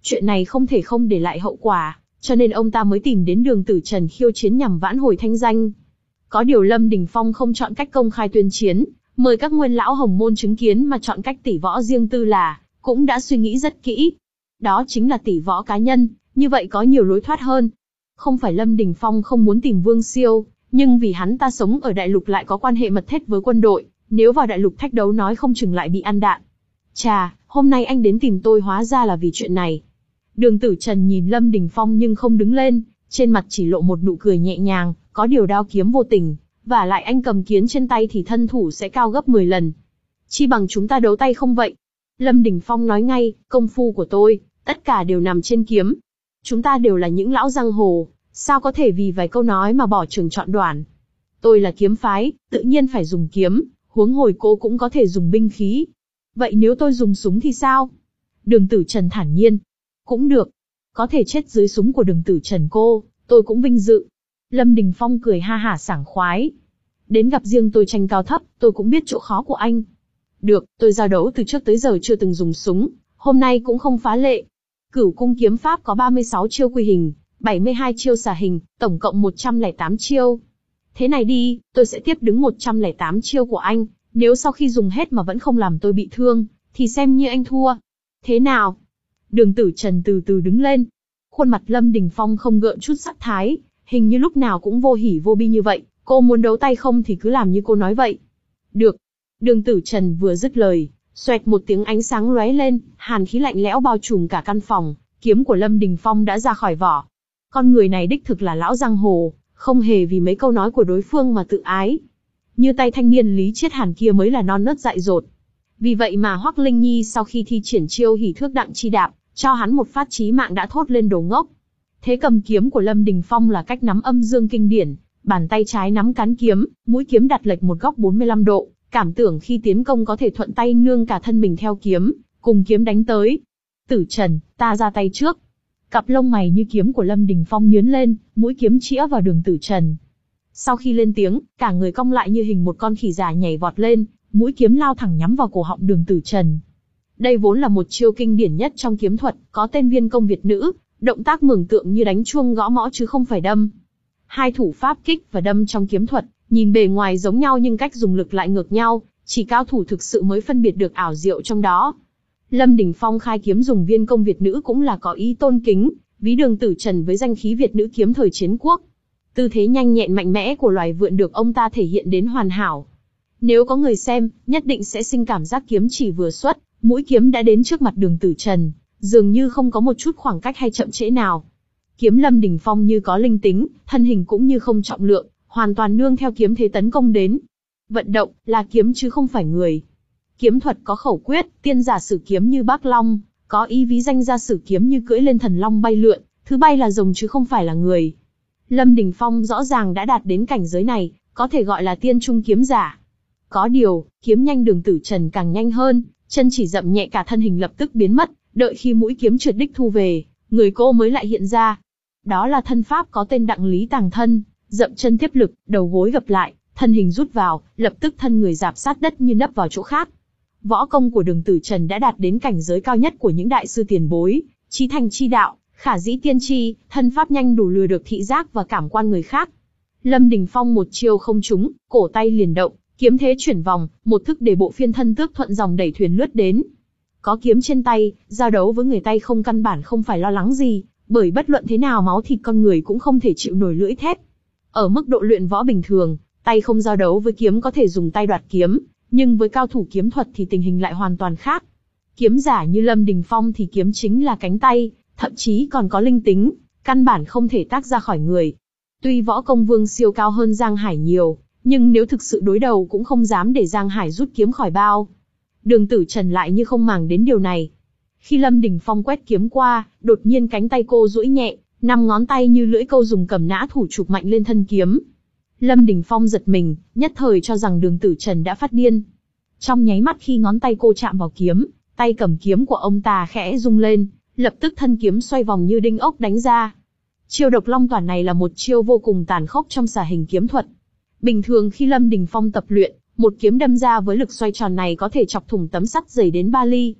Chuyện này không thể không để lại hậu quả, cho nên ông ta mới tìm đến Đường Tử Trần khiêu chiến nhằm vãn hồi thanh danh. Có điều Lâm Đình Phong không chọn cách công khai tuyên chiến, mời các nguyên lão hồng môn chứng kiến mà chọn cách tỷ võ riêng tư là, cũng đã suy nghĩ rất kỹ. Đó chính là tỷ võ cá nhân, như vậy có nhiều lối thoát hơn. Không phải Lâm Đình Phong không muốn tìm Vương Siêu, nhưng vì hắn ta sống ở đại lục lại có quan hệ mật thiết với quân đội, nếu vào đại lục thách đấu nói không chừng lại bị ăn đạn. Chà, hôm nay anh đến tìm tôi hóa ra là vì chuyện này. Đường Tử Trần nhìn Lâm Đình Phong nhưng không đứng lên, trên mặt chỉ lộ một nụ cười nhẹ nhàng, có điều đao kiếm vô tình, vả lại anh cầm kiếm trên tay thì thân thủ sẽ cao gấp mười lần. Chi bằng chúng ta đấu tay không vậy? Lâm Đình Phong nói ngay, công phu của tôi, tất cả đều nằm trên kiếm. Chúng ta đều là những lão giang hồ, sao có thể vì vài câu nói mà bỏ trường chọn đoàn. Tôi là kiếm phái, tự nhiên phải dùng kiếm, huống hồi cô cũng có thể dùng binh khí. Vậy nếu tôi dùng súng thì sao? Đường Tử Trần thản nhiên. Cũng được. Có thể chết dưới súng của Đường Tử Trần cô, tôi cũng vinh dự. Lâm Đình Phong cười ha hả sảng khoái. Đến gặp riêng tôi tranh cao thấp, tôi cũng biết chỗ khó của anh. Được, tôi giao đấu từ trước tới giờ chưa từng dùng súng, hôm nay cũng không phá lệ. Cửu cung kiếm pháp có ba mươi sáu chiêu quy hình, bảy mươi hai chiêu xả hình, tổng cộng một trăm lẻ tám chiêu. Thế này đi, tôi sẽ tiếp đứng một trăm lẻ tám chiêu của anh, nếu sau khi dùng hết mà vẫn không làm tôi bị thương, thì xem như anh thua. Thế nào? Đường Tử Trần từ từ đứng lên. Khuôn mặt Lâm Đình Phong không gợn chút sắc thái, hình như lúc nào cũng vô hỉ vô bi như vậy. Cô muốn đấu tay không thì cứ làm như cô nói vậy. Được. Đường Tử Trần vừa dứt lời, xoẹt một tiếng ánh sáng lóe lên, hàn khí lạnh lẽo bao trùm cả căn phòng, kiếm của Lâm Đình Phong đã ra khỏi vỏ. Con người này đích thực là lão giang hồ, không hề vì mấy câu nói của đối phương mà tự ái. Như tay thanh niên Lý Chiết Hàn kia mới là non nớt dại dột. Vì vậy mà Hoắc Linh Nhi sau khi thi triển chiêu hỉ thước đặng chi đạp, cho hắn một phát chí mạng đã thốt lên đồ ngốc. Thế cầm kiếm của Lâm Đình Phong là cách nắm âm dương kinh điển, bàn tay trái nắm cán kiếm, mũi kiếm đặt lệch một góc bốn mươi lăm độ, cảm tưởng khi tiến công có thể thuận tay nương cả thân mình theo kiếm, cùng kiếm đánh tới. Tử Trần, ta ra tay trước. Cặp lông mày như kiếm của Lâm Đình Phong nhướng lên, mũi kiếm chĩa vào Đường Tử Trần. Sau khi lên tiếng, cả người cong lại như hình một con khỉ già nhảy vọt lên, mũi kiếm lao thẳng nhắm vào cổ họng Đường Tử Trần. Đây vốn là một chiêu kinh điển nhất trong kiếm thuật, có tên viên công Việt nữ, động tác mường tượng như đánh chuông gõ mõ chứ không phải đâm. Hai thủ pháp kích và đâm trong kiếm thuật, nhìn bề ngoài giống nhau nhưng cách dùng lực lại ngược nhau, chỉ cao thủ thực sự mới phân biệt được ảo diệu trong đó. Lâm Đình Phong khai kiếm dùng viên công Việt nữ cũng là có ý tôn kính, ví Đường Tử Trần với danh khí Việt nữ kiếm thời chiến quốc. Tư thế nhanh nhẹn mạnh mẽ của loài vượn được ông ta thể hiện đến hoàn hảo. Nếu có người xem, nhất định sẽ sinh cảm giác kiếm chỉ vừa xuất, mũi kiếm đã đến trước mặt Đường Tử Trần, dường như không có một chút khoảng cách hay chậm trễ nào. Kiếm Lâm Đình Phong như có linh tính, thân hình cũng như không trọng lượng, hoàn toàn nương theo kiếm thế tấn công đến. Vận động là kiếm chứ không phải người. Kiếm thuật có khẩu quyết, tiên giả sử kiếm như Bác Long, có ý ví danh ra sử kiếm như cưỡi lên thần long bay lượn, thứ bay là rồng chứ không phải là người. Lâm Đình Phong rõ ràng đã đạt đến cảnh giới này, có thể gọi là tiên trung kiếm giả. Có điều, kiếm nhanh Đường Tử Trần càng nhanh hơn, chân chỉ dậm nhẹ cả thân hình lập tức biến mất, đợi khi mũi kiếm trượt đích thu về, người cô mới lại hiện ra. Đó là thân pháp có tên Đặng Lý Tàng Thân, dậm chân tiếp lực, đầu gối gập lại, thân hình rút vào, lập tức thân người rạp sát đất như nấp vào chỗ khác. Võ công của Đường Tử Trần đã đạt đến cảnh giới cao nhất của những đại sư tiền bối, chí thành chi đạo, khả dĩ tiên tri, thân pháp nhanh đủ lừa được thị giác và cảm quan người khác. Lâm Đình Phong một chiêu không trúng, cổ tay liền động, kiếm thế chuyển vòng, một thức để bộ phiên thân tước thuận dòng đẩy thuyền lướt đến. Có kiếm trên tay, giao đấu với người tay không căn bản không phải lo lắng gì, bởi bất luận thế nào máu thịt con người cũng không thể chịu nổi lưỡi thép. Ở mức độ luyện võ bình thường, tay không giao đấu với kiếm có thể dùng tay đoạt kiếm, nhưng với cao thủ kiếm thuật thì tình hình lại hoàn toàn khác. Kiếm giả như Lâm Đình Phong thì kiếm chính là cánh tay, thậm chí còn có linh tính, căn bản không thể tác ra khỏi người. Tuy võ công Vương Siêu cao hơn Giang Hải nhiều, nhưng nếu thực sự đối đầu cũng không dám để Giang Hải rút kiếm khỏi bao. Đường Tử Trần lại như không màng đến điều này. Khi Lâm Đình Phong quét kiếm qua, đột nhiên cánh tay cô duỗi nhẹ, năm ngón tay như lưỡi câu dùng cầm nã thủ chụp mạnh lên thân kiếm. Lâm Đình Phong giật mình, nhất thời cho rằng Đường Tử Trần đã phát điên. Trong nháy mắt khi ngón tay cô chạm vào kiếm, tay cầm kiếm của ông ta khẽ rung lên, lập tức thân kiếm xoay vòng như đinh ốc đánh ra. Chiêu độc long toàn này là một chiêu vô cùng tàn khốc trong xả hình kiếm thuật. Bình thường khi Lâm Đình Phong tập luyện, một kiếm đâm ra với lực xoay tròn này có thể chọc thủng tấm sắt dày đến ba ly.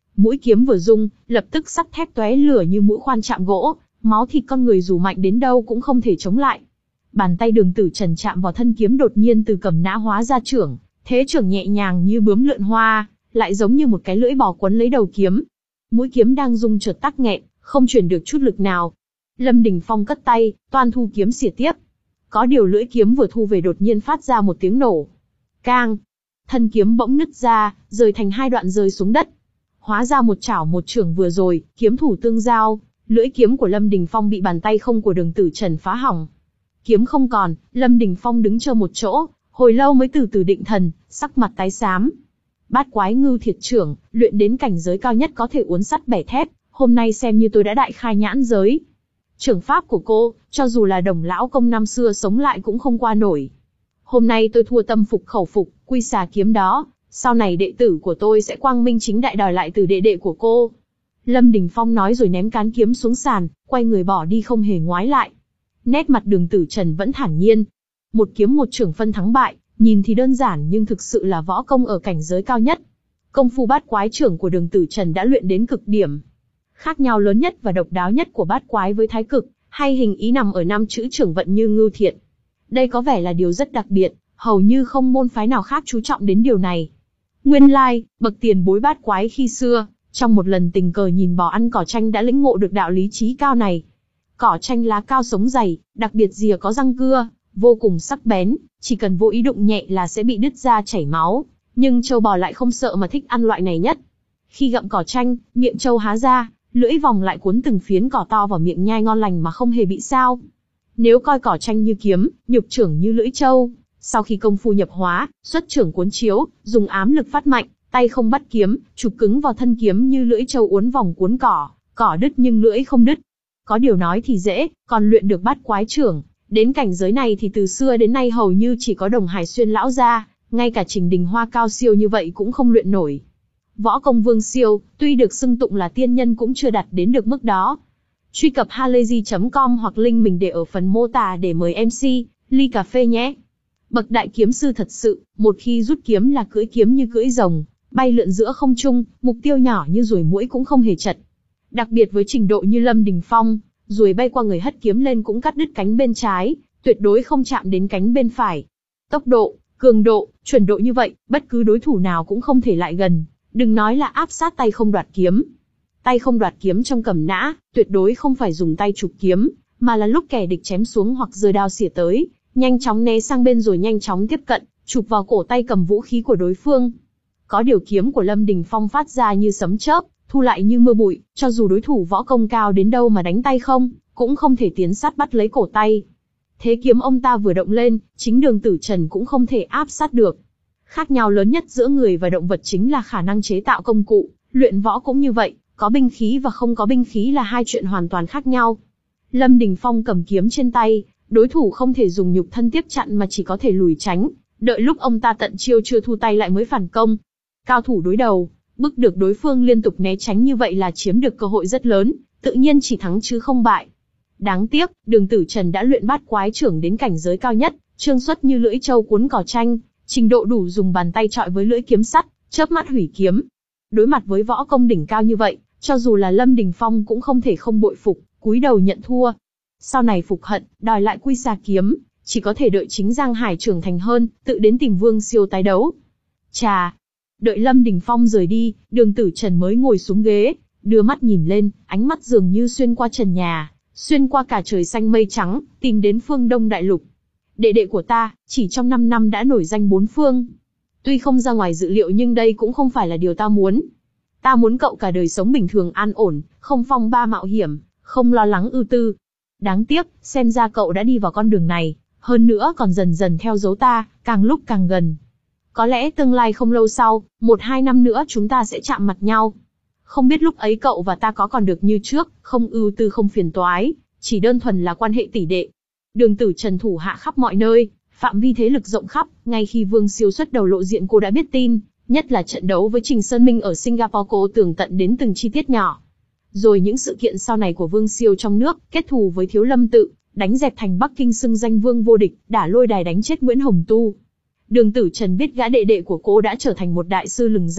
Mũi kiếm vừa rung, lập tức sắt thép tóe lửa như mũi khoan chạm gỗ, máu thịt con người dù mạnh đến đâu cũng không thể chống lại. Bàn tay Đường Tử Trần chạm vào thân kiếm đột nhiên từ cầm nã hóa ra chưởng, thế chưởng nhẹ nhàng như bướm lượn hoa, lại giống như một cái lưỡi bò quấn lấy đầu kiếm. Mũi kiếm đang rung chợt tắc nghẹn, không truyền được chút lực nào. Lâm Đình Phong cất tay, toan thu kiếm xỉa tiếp. Có điều lưỡi kiếm vừa thu về đột nhiên phát ra một tiếng nổ. Cang! Thân kiếm bỗng nứt ra, rời thành hai đoạn rơi xuống đất. Hóa ra một chảo một chưởng vừa rồi, kiếm thủ tương giao, lưỡi kiếm của Lâm Đình Phong bị bàn tay không của Đường Tử Trần phá hỏng. Kiếm không còn, Lâm Đình Phong đứng chờ một chỗ, hồi lâu mới từ từ định thần, sắc mặt tái xám. Bát Quái Ngưu Thiệt Chưởng, luyện đến cảnh giới cao nhất có thể uốn sắt bẻ thép, hôm nay xem như tôi đã đại khai nhãn giới. Chưởng pháp của cô, cho dù là Đồng lão công năm xưa sống lại cũng không qua nổi. Hôm nay tôi thua tâm phục khẩu phục, quy xà kiếm đó, sau này đệ tử của tôi sẽ quang minh chính đại đòi lại từ đệ đệ của cô. Lâm Đình Phong nói rồi ném cán kiếm xuống sàn, quay người bỏ đi không hề ngoái lại. Nét mặt Đường Tử Trần vẫn thản nhiên. Một kiếm một chưởng phân thắng bại, nhìn thì đơn giản nhưng thực sự là võ công ở cảnh giới cao nhất. Công phu Bát Quái Chưởng của Đường Tử Trần đã luyện đến cực điểm. Khác nhau lớn nhất và độc đáo nhất của Bát Quái với Thái Cực, hay hình ý nằm ở năm chữ chưởng vận như ngưu thiện. Đây có vẻ là điều rất đặc biệt, hầu như không môn phái nào khác chú trọng đến điều này. Nguyên lai, bậc tiền bối Bát Quái khi xưa, trong một lần tình cờ nhìn bò ăn cỏ tranh đã lĩnh ngộ được đạo lý trí cao này. Cỏ tranh lá cao sống dày, đặc biệt rìa có răng cưa, vô cùng sắc bén, chỉ cần vô ý đụng nhẹ là sẽ bị đứt da chảy máu, nhưng trâu bò lại không sợ mà thích ăn loại này nhất. Khi gặm cỏ tranh, miệng trâu há ra, lưỡi vòng lại cuốn từng phiến cỏ to vào miệng nhai ngon lành mà không hề bị sao. Nếu coi cỏ tranh như kiếm, nhục chưởng như lưỡi trâu, sau khi công phu nhập hóa, xuất chưởng cuốn chiếu, dùng ám lực phát mạnh, tay không bắt kiếm, chụp cứng vào thân kiếm như lưỡi trâu uốn vòng cuốn cỏ, cỏ đứt nhưng lưỡi không đứt. Có điều nói thì dễ, còn luyện được Bát Quái Chưởng, đến cảnh giới này thì từ xưa đến nay hầu như chỉ có Đồng Hải Xuyên lão gia, ngay cả Trình Đình Hoa cao siêu như vậy cũng không luyện nổi. Võ công Vương Siêu, tuy được xưng tụng là tiên nhân cũng chưa đạt đến được mức đó. Truy cập halayzi chấm com hoặc link mình để ở phần mô tả để mời em xê, ly cà phê nhé. Bậc đại kiếm sư thật sự, một khi rút kiếm là cưỡi kiếm như cưỡi rồng, bay lượn giữa không trung, mục tiêu nhỏ như ruồi muỗi cũng không hề chật. Đặc biệt với trình độ như Lâm Đình Phong, ruồi bay qua người hất kiếm lên cũng cắt đứt cánh bên trái, tuyệt đối không chạm đến cánh bên phải. Tốc độ, cường độ, chuẩn độ như vậy, bất cứ đối thủ nào cũng không thể lại gần, đừng nói là áp sát tay không đoạt kiếm. Tay không đoạt kiếm trong cầm nã, tuyệt đối không phải dùng tay chụp kiếm, mà là lúc kẻ địch chém xuống hoặc giơ đao xỉa tới, nhanh chóng né sang bên rồi nhanh chóng tiếp cận, chụp vào cổ tay cầm vũ khí của đối phương. Có điều kiếm của Lâm Đình Phong phát ra như sấm chớp, thu lại như mưa bụi, cho dù đối thủ võ công cao đến đâu mà đánh tay không, cũng không thể tiến sát bắt lấy cổ tay. Thế kiếm ông ta vừa động lên, chính Đường Tử Trần cũng không thể áp sát được. Khác nhau lớn nhất giữa người và động vật chính là khả năng chế tạo công cụ, luyện võ cũng như vậy, có binh khí và không có binh khí là hai chuyện hoàn toàn khác nhau. Lâm Đình Phong cầm kiếm trên tay, đối thủ không thể dùng nhục thân tiếp chặn mà chỉ có thể lùi tránh, đợi lúc ông ta tận chiêu chưa thu tay lại mới phản công. Cao thủ đối đầu, bức được đối phương liên tục né tránh như vậy là chiếm được cơ hội rất lớn, tự nhiên chỉ thắng chứ không bại. Đáng tiếc, Đường Tử Trần đã luyện Bát Quái Chưởng đến cảnh giới cao nhất, chương xuất như lưỡi trâu cuốn cỏ tranh, trình độ đủ dùng bàn tay chọi với lưỡi kiếm sắt, chớp mắt hủy kiếm. Đối mặt với võ công đỉnh cao như vậy, cho dù là Lâm Đình Phong cũng không thể không bội phục, cúi đầu nhận thua. Sau này phục hận, đòi lại quy xà kiếm, chỉ có thể đợi chính Giang Hải trưởng thành hơn, tự đến tìm Vương Siêu tái đấu. Chà! Đợi Lâm Đình Phong rời đi, Đường Tử Trần mới ngồi xuống ghế, đưa mắt nhìn lên, ánh mắt dường như xuyên qua trần nhà, xuyên qua cả trời xanh mây trắng, tìm đến phương Đông Đại Lục. Đệ đệ của ta, chỉ trong năm năm đã nổi danh bốn phương. Tuy không ra ngoài dự liệu nhưng đây cũng không phải là điều ta muốn. Ta muốn cậu cả đời sống bình thường an ổn, không phong ba mạo hiểm, không lo lắng ưu tư. Đáng tiếc, xem ra cậu đã đi vào con đường này, hơn nữa còn dần dần theo dấu ta, càng lúc càng gần. Có lẽ tương lai không lâu sau, một hai năm nữa chúng ta sẽ chạm mặt nhau. Không biết lúc ấy cậu và ta có còn được như trước, không ưu tư không phiền toái, chỉ đơn thuần là quan hệ tỷ đệ. Đường Tử Trần thủ hạ khắp mọi nơi, phạm vi thế lực rộng khắp, ngay khi Vương Siêu xuất đầu lộ diện cô đã biết tin, nhất là trận đấu với Trình Sơn Minh ở Singapore cô tường tận đến từng chi tiết nhỏ. Rồi những sự kiện sau này của Vương Siêu trong nước, kết thù với Thiếu Lâm Tự, đánh dẹp thành Bắc Kinh xưng danh vương vô địch, đả lôi đài đánh chết Nguyễn Hồng Tu. Đường Tử Trần biết gã đệ đệ của cô đã trở thành một đại sư lừng danh,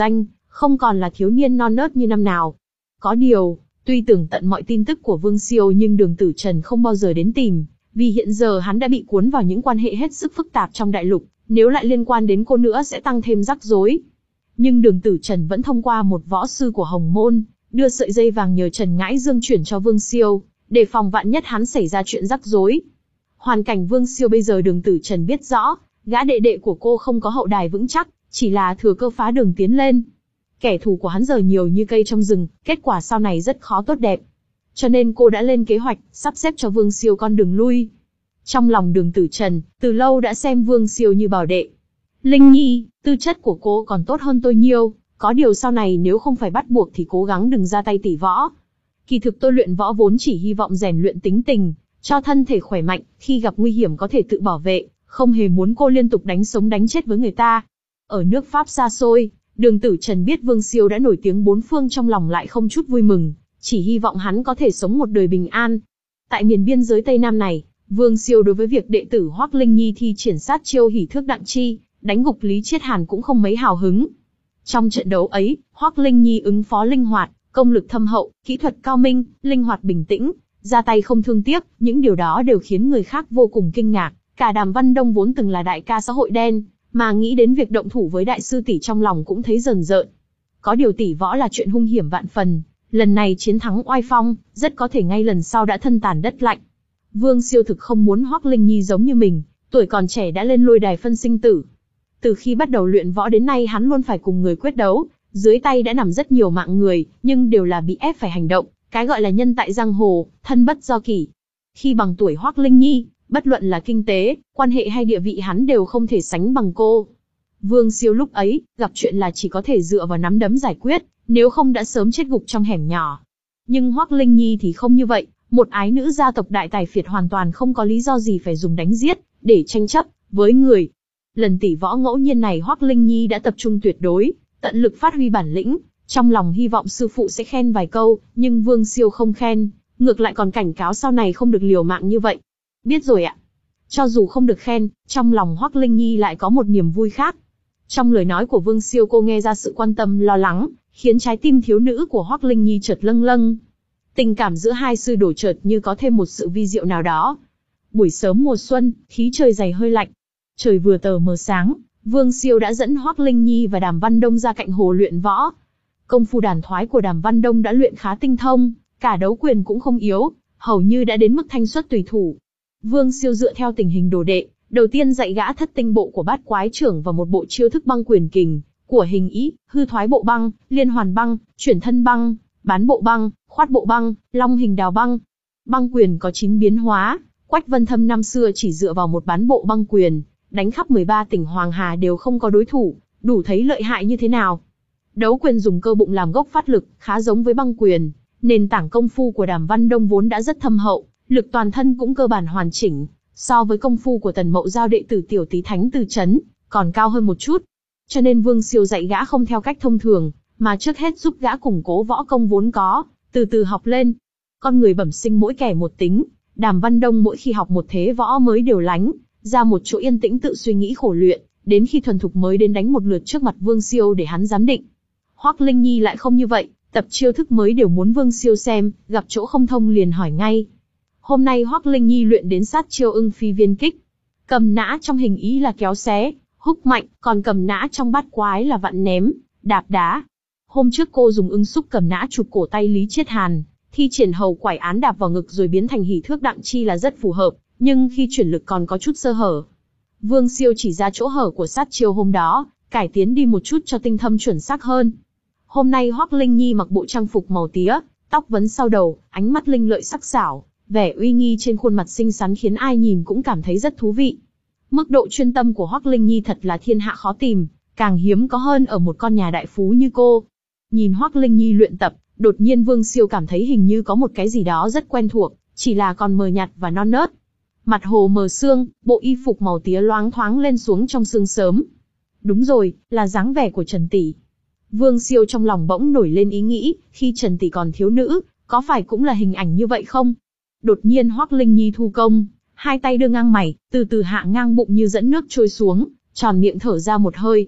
không còn là thiếu niên non nớt như năm nào. Có điều, tuy tường tận mọi tin tức của Vương Siêu nhưng Đường Tử Trần không bao giờ đến tìm, vì hiện giờ hắn đã bị cuốn vào những quan hệ hết sức phức tạp trong đại lục, nếu lại liên quan đến cô nữa sẽ tăng thêm rắc rối. Nhưng Đường Tử Trần vẫn thông qua một võ sư của Hồng Môn, đưa sợi dây vàng nhờ Trần Ngãi Dương chuyển cho Vương Siêu, để phòng vạn nhất hắn xảy ra chuyện rắc rối. Hoàn cảnh Vương Siêu bây giờ Đường Tử Trần biết rõ, gã đệ đệ của cô không có hậu đài vững chắc, chỉ là thừa cơ phá đường tiến lên. Kẻ thù của hắn giờ nhiều như cây trong rừng, kết quả sau này rất khó tốt đẹp. Cho nên cô đã lên kế hoạch, sắp xếp cho Vương Siêu con đường lui. Trong lòng Đường Tử Trần, từ lâu đã xem Vương Siêu như bảo đệ. Linh Nhi, tư chất của cô còn tốt hơn tôi nhiều, có điều sau này nếu không phải bắt buộc thì cố gắng đừng ra tay tỉ võ. Kỳ thực tôi luyện võ vốn chỉ hy vọng rèn luyện tính tình, cho thân thể khỏe mạnh, khi gặp nguy hiểm có thể tự bảo vệ, không hề muốn cô liên tục đánh sống đánh chết với người ta. Ở nước Pháp xa xôi, Đường Tử Trần biết Vương Siêu đã nổi tiếng bốn phương, trong lòng lại không chút vui mừng, chỉ hy vọng hắn có thể sống một đời bình an. Tại miền biên giới Tây Nam này, Vương Siêu đối với việc đệ tử Hoắc Linh Nhi thi triển sát chiêu hỉ thước đặng chi, đánh gục Lý Chiết Hàn cũng không mấy hào hứng. Trong trận đấu ấy, Hoắc Linh Nhi ứng phó linh hoạt, công lực thâm hậu, kỹ thuật cao minh, linh hoạt bình tĩnh, ra tay không thương tiếc, những điều đó đều khiến người khác vô cùng kinh ngạc. Cả Đàm Văn Đông vốn từng là đại ca xã hội đen, mà nghĩ đến việc động thủ với đại sư tỷ trong lòng cũng thấy rờn rợn. Có điều tỷ võ là chuyện hung hiểm vạn phần, lần này chiến thắng oai phong, rất có thể ngay lần sau đã thân tàn đất lạnh. Vương Siêu thực không muốn Hoắc Linh Nhi giống như mình, tuổi còn trẻ đã lên lôi đài phân sinh tử. Từ khi bắt đầu luyện võ đến nay hắn luôn phải cùng người quyết đấu, dưới tay đã nằm rất nhiều mạng người, nhưng đều là bị ép phải hành động, cái gọi là nhân tại giang hồ, thân bất do kỷ. Khi bằng tuổi Hoắc Linh Nhi, bất luận là kinh tế, quan hệ hay địa vị hắn đều không thể sánh bằng cô. Vương Siêu lúc ấy, gặp chuyện là chỉ có thể dựa vào nắm đấm giải quyết, nếu không đã sớm chết gục trong hẻm nhỏ. Nhưng Hoắc Linh Nhi thì không như vậy, một ái nữ gia tộc đại tài phiệt hoàn toàn không có lý do gì phải dùng đánh giết, để tranh chấp với người. Lần tỷ võ ngẫu nhiên này Hoắc Linh Nhi đã tập trung tuyệt đối, tận lực phát huy bản lĩnh, trong lòng hy vọng sư phụ sẽ khen vài câu, nhưng Vương Siêu không khen, ngược lại còn cảnh cáo sau này không được liều mạng như vậy. Biết rồi ạ. Cho dù không được khen, trong lòng Hoắc Linh Nhi lại có một niềm vui khác. Trong lời nói của Vương Siêu cô nghe ra sự quan tâm lo lắng, khiến trái tim thiếu nữ của Hoắc Linh Nhi chợt lâng lâng. Tình cảm giữa hai sư đồ chợt như có thêm một sự vi diệu nào đó. Buổi sớm mùa xuân, khí trời dày hơi lạnh. Trời vừa tờ mờ sáng, Vương Siêu đã dẫn Hoắc Linh Nhi và Đàm Văn Đông ra cạnh hồ luyện võ. Công phu đàn thoái của Đàm Văn Đông đã luyện khá tinh thông, cả đấu quyền cũng không yếu, hầu như đã đến mức thanh xuất tùy thủ. Vương Siêu dựa theo tình hình đồ đệ, đầu tiên dạy gã thất tinh bộ của bát quái trưởng và một bộ chiêu thức băng quyền kình, của hình ý, hư thoái bộ băng, liên hoàn băng, chuyển thân băng, bán bộ băng, khoát bộ băng, long hình đào băng. Băng quyền có chín biến hóa, Quách Vân Thâm năm xưa chỉ dựa vào một bán bộ băng quyền, đánh khắp mười ba tỉnh Hoàng Hà đều không có đối thủ, đủ thấy lợi hại như thế nào. Đấu quyền dùng cơ bụng làm gốc phát lực, khá giống với băng quyền, nền tảng công phu của Đàm Văn Đông vốn đã rất thâm hậu, lực toàn thân cũng cơ bản hoàn chỉnh, so với công phu của Tần Mậu Giao đệ tử tiểu tí thánh từ trấn, còn cao hơn một chút. Cho nên Vương Siêu dạy gã không theo cách thông thường, mà trước hết giúp gã củng cố võ công vốn có, từ từ học lên. Con người bẩm sinh mỗi kẻ một tính, Đàm Văn Đông mỗi khi học một thế võ mới đều lánh ra một chỗ yên tĩnh tự suy nghĩ khổ luyện, đến khi thuần thục mới đến đánh một lượt trước mặt Vương Siêu để hắn giám định. Hoắc Linh Nhi lại không như vậy, tập chiêu thức mới đều muốn Vương Siêu xem, gặp chỗ không thông liền hỏi ngay. Hôm nay Hoắc Linh Nhi luyện đến sát chiêu ưng phi viên kích. Cầm nã trong hình ý là kéo xé, húc mạnh, còn cầm nã trong bát quái là vặn ném, đạp đá. Hôm trước cô dùng ưng xúc cầm nã chụp cổ tay Lý Chiết Hàn, thi triển hầu quải án đạp vào ngực rồi biến thành hỉ thước đặng chi là rất phù hợp, nhưng khi chuyển lực còn có chút sơ hở. Vương Siêu chỉ ra chỗ hở của sát chiêu hôm đó, cải tiến đi một chút cho tinh thâm chuẩn xác hơn. Hôm nay Hoắc Linh Nhi mặc bộ trang phục màu tía, tóc vấn sau đầu, ánh mắt linh lợi sắc sảo, vẻ uy nghi trên khuôn mặt xinh xắn khiến ai nhìn cũng cảm thấy rất thú vị. Mức độ chuyên tâm của Hoắc Linh Nhi thật là thiên hạ khó tìm, càng hiếm có hơn ở một con nhà đại phú như cô. Nhìn Hoắc Linh Nhi luyện tập, đột nhiên Vương Siêu cảm thấy hình như có một cái gì đó rất quen thuộc, chỉ là còn mờ nhạt và non nớt. Mặt hồ mờ sương, bộ y phục màu tía loáng thoáng lên xuống trong sương sớm. Đúng rồi, là dáng vẻ của Trần tỷ. Vương Siêu trong lòng bỗng nổi lên ý nghĩ, khi Trần tỷ còn thiếu nữ, có phải cũng là hình ảnh như vậy không? Đột nhiên Hoắc Linh Nhi thu công, hai tay đưa ngang mày, từ từ hạ ngang bụng như dẫn nước trôi xuống, tròn miệng thở ra một hơi.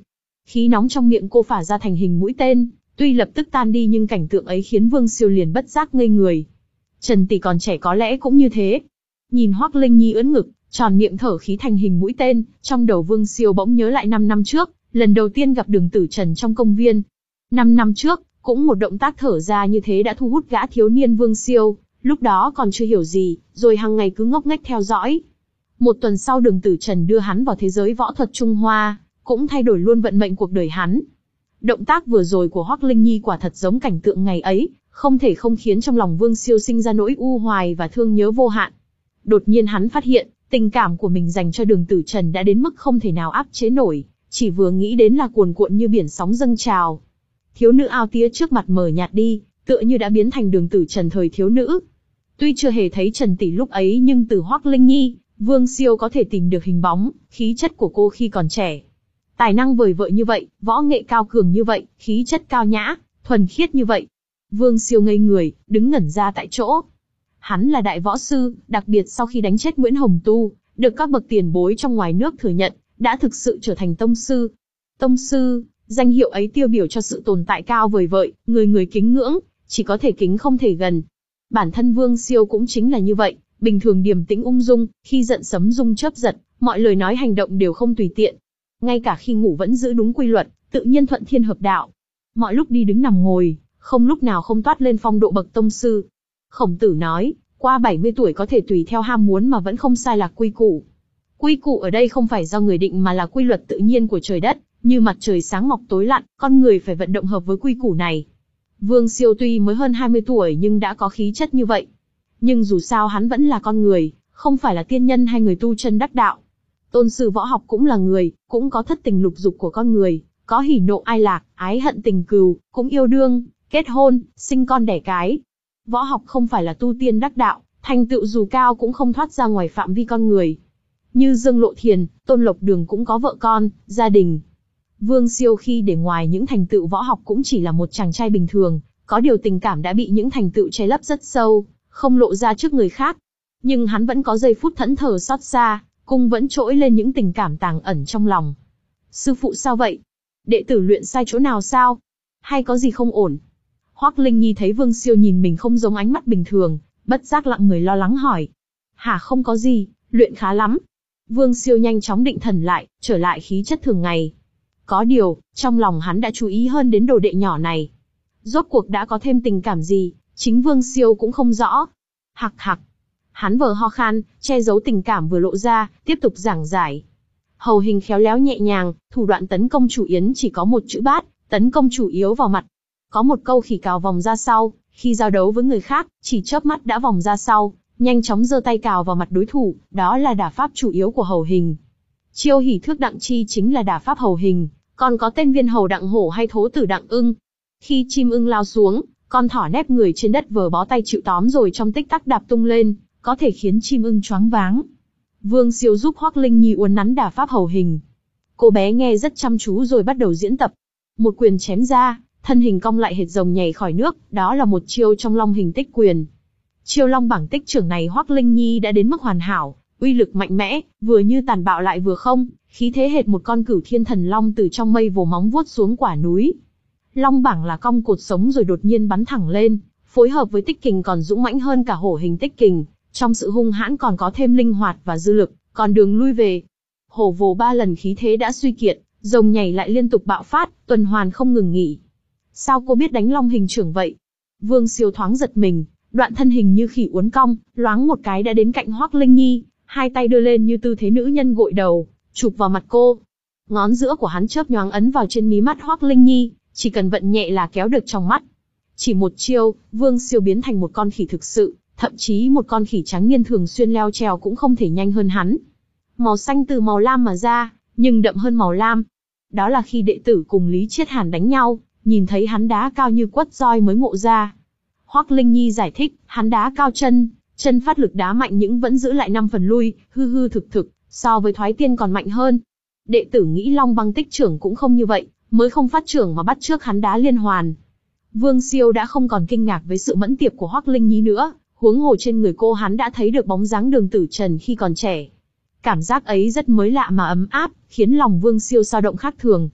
Khí nóng trong miệng cô phả ra thành hình mũi tên, tuy lập tức tan đi nhưng cảnh tượng ấy khiến Vương Siêu liền bất giác ngây người. Trần tỷ còn trẻ có lẽ cũng như thế. Nhìn Hoắc Linh Nhi ưỡn ngực, tròn miệng thở khí thành hình mũi tên, trong đầu Vương Siêu bỗng nhớ lại năm năm trước, lần đầu tiên gặp Đường Tử Trần trong công viên. Năm năm trước, cũng một động tác thở ra như thế đã thu hút gã thiếu niên Vương Siêu, lúc đó còn chưa hiểu gì, rồi hàng ngày cứ ngốc nghếch theo dõi. Một tuần sau Đường Tử Trần đưa hắn vào thế giới võ thuật Trung Hoa, cũng thay đổi luôn vận mệnh cuộc đời hắn. Động tác vừa rồi của Hoắc Linh Nhi quả thật giống cảnh tượng ngày ấy, không thể không khiến trong lòng Vương Siêu sinh ra nỗi u hoài và thương nhớ vô hạn. Đột nhiên hắn phát hiện, tình cảm của mình dành cho Đường Tử Trần đã đến mức không thể nào áp chế nổi, chỉ vừa nghĩ đến là cuồn cuộn như biển sóng dâng trào. Thiếu nữ ao tía trước mặt mờ nhạt đi, tựa như đã biến thành Đường Tử Trần thời thiếu nữ. Tuy chưa hề thấy Trần tỷ lúc ấy nhưng từ Hoắc Linh Nhi, Vương Siêu có thể tìm được hình bóng, khí chất của cô khi còn trẻ. Tài năng vời vợi như vậy, võ nghệ cao cường như vậy, khí chất cao nhã, thuần khiết như vậy. Vương Siêu ngây người, đứng ngẩn ra tại chỗ. Hắn là đại võ sư, đặc biệt sau khi đánh chết Nguyễn Hồng Tu, được các bậc tiền bối trong ngoài nước thừa nhận, đã thực sự trở thành tông sư. Tông sư, danh hiệu ấy tiêu biểu cho sự tồn tại cao vời vợi, người người kính ngưỡng, chỉ có thể kính không thể gần. Bản thân Vương Siêu cũng chính là như vậy, bình thường điềm tĩnh ung dung, khi giận sấm rung chớp giật, mọi lời nói hành động đều không tùy tiện. Ngay cả khi ngủ vẫn giữ đúng quy luật, tự nhiên thuận thiên hợp đạo. Mọi lúc đi đứng nằm ngồi, không lúc nào không toát lên phong độ bậc tông sư. Khổng Tử nói, qua bảy mươi tuổi có thể tùy theo ham muốn mà vẫn không sai lạc quy củ. Quy củ ở đây không phải do người định mà là quy luật tự nhiên của trời đất, như mặt trời sáng mọc tối lặn, con người phải vận động hợp với quy củ này. Vương Siêu tuy mới hơn hai mươi tuổi nhưng đã có khí chất như vậy. Nhưng dù sao hắn vẫn là con người, không phải là tiên nhân hay người tu chân đắc đạo. Tôn sư võ học cũng là người, cũng có thất tình lục dục của con người, có hỉ nộ ai lạc, ái hận tình cừu, cũng yêu đương, kết hôn, sinh con đẻ cái. Võ học không phải là tu tiên đắc đạo, thành tựu dù cao cũng không thoát ra ngoài phạm vi con người. Như Dương Lộ Thiền, Tôn Lộc Đường cũng có vợ con, gia đình. Vương Siêu khi để ngoài những thành tựu võ học cũng chỉ là một chàng trai bình thường, có điều tình cảm đã bị những thành tựu che lấp rất sâu, không lộ ra trước người khác. Nhưng hắn vẫn có giây phút thẫn thờ xót xa, cung vẫn trỗi lên những tình cảm tàng ẩn trong lòng. Sư phụ sao vậy? Đệ tử luyện sai chỗ nào sao? Hay có gì không ổn? Hoắc Linh Nhi thấy Vương Siêu nhìn mình không giống ánh mắt bình thường, bất giác lặng người lo lắng hỏi. Hả, không có gì, luyện khá lắm. Vương Siêu nhanh chóng định thần lại, trở lại khí chất thường ngày. Có điều, trong lòng hắn đã chú ý hơn đến đồ đệ nhỏ này. Rốt cuộc đã có thêm tình cảm gì, chính Vương Siêu cũng không rõ. Hặc hặc. Hắn vừa ho khan, che giấu tình cảm vừa lộ ra, tiếp tục giảng giải. Hầu hình khéo léo nhẹ nhàng, thủ đoạn tấn công chủ yến chỉ có một chữ bát, tấn công chủ yếu vào mặt. Có một câu khỉ cào vòng ra sau, khi giao đấu với người khác, chỉ chớp mắt đã vòng ra sau, nhanh chóng giơ tay cào vào mặt đối thủ, đó là đả pháp chủ yếu của hầu hình. Chiêu hỉ thước đặng chi chính là đả pháp hầu hình, còn có tên viên hầu đặng hổ hay thố tử đặng ưng. Khi chim ưng lao xuống, con thỏ nép người trên đất vờ bó tay chịu tóm rồi trong tích tắc đạp tung lên, có thể khiến chim ưng choáng váng. Vương Siêu giúp Hoắc Linh Nhi uốn nắn đả pháp hầu hình. Cô bé nghe rất chăm chú rồi bắt đầu diễn tập. Một quyền chém ra, thân hình cong lại hệt rồng nhảy khỏi nước, đó là một chiêu trong long hình tích quyền. Chiêu long bảng tích trưởng này Hoắc Linh Nhi đã đến mức hoàn hảo, uy lực mạnh mẽ, vừa như tàn bạo lại vừa không, khí thế hệt một con cửu thiên thần long từ trong mây vồ móng vuốt xuống quả núi. Long bảng là cong cột sống rồi đột nhiên bắn thẳng lên, phối hợp với tích kình còn dũng mãnh hơn cả hổ hình tích kình, trong sự hung hãn còn có thêm linh hoạt và dư lực, còn đường lui về. Hổ vồ ba lần khí thế đã suy kiệt, rồng nhảy lại liên tục bạo phát, tuần hoàn không ngừng nghỉ. Sao cô biết đánh long hình trưởng vậy? Vương Siêu thoáng giật mình, đoạn thân hình như khỉ uốn cong, loáng một cái đã đến cạnh Hoắc Linh Nhi, hai tay đưa lên như tư thế nữ nhân gội đầu, chụp vào mặt cô. Ngón giữa của hắn chớp nhoáng ấn vào trên mí mắt Hoắc Linh Nhi, chỉ cần vận nhẹ là kéo được trong mắt. Chỉ một chiêu, Vương Siêu biến thành một con khỉ thực sự, thậm chí một con khỉ trắng niên thường xuyên leo trèo cũng không thể nhanh hơn hắn. Màu xanh từ màu lam mà ra, nhưng đậm hơn màu lam. Đó là khi đệ tử cùng Lý Chiết Hàn đánh nhau, nhìn thấy hắn đá cao như quất roi mới ngộ ra. Hoắc Linh Nhi giải thích, hắn đá cao chân, chân phát lực đá mạnh nhưng vẫn giữ lại năm phần lui, hư hư thực thực, so với Thoái Tiên còn mạnh hơn. Đệ tử nghĩ Long Băng tích trưởng cũng không như vậy, mới không phát trưởng mà bắt trước hắn đá liên hoàn. Vương Siêu đã không còn kinh ngạc với sự mẫn tiệp của Hoắc Linh Nhi nữa, huống hồ trên người cô hắn đã thấy được bóng dáng Đường Tử Trần khi còn trẻ. Cảm giác ấy rất mới lạ mà ấm áp, khiến lòng Vương Siêu dao động khác thường.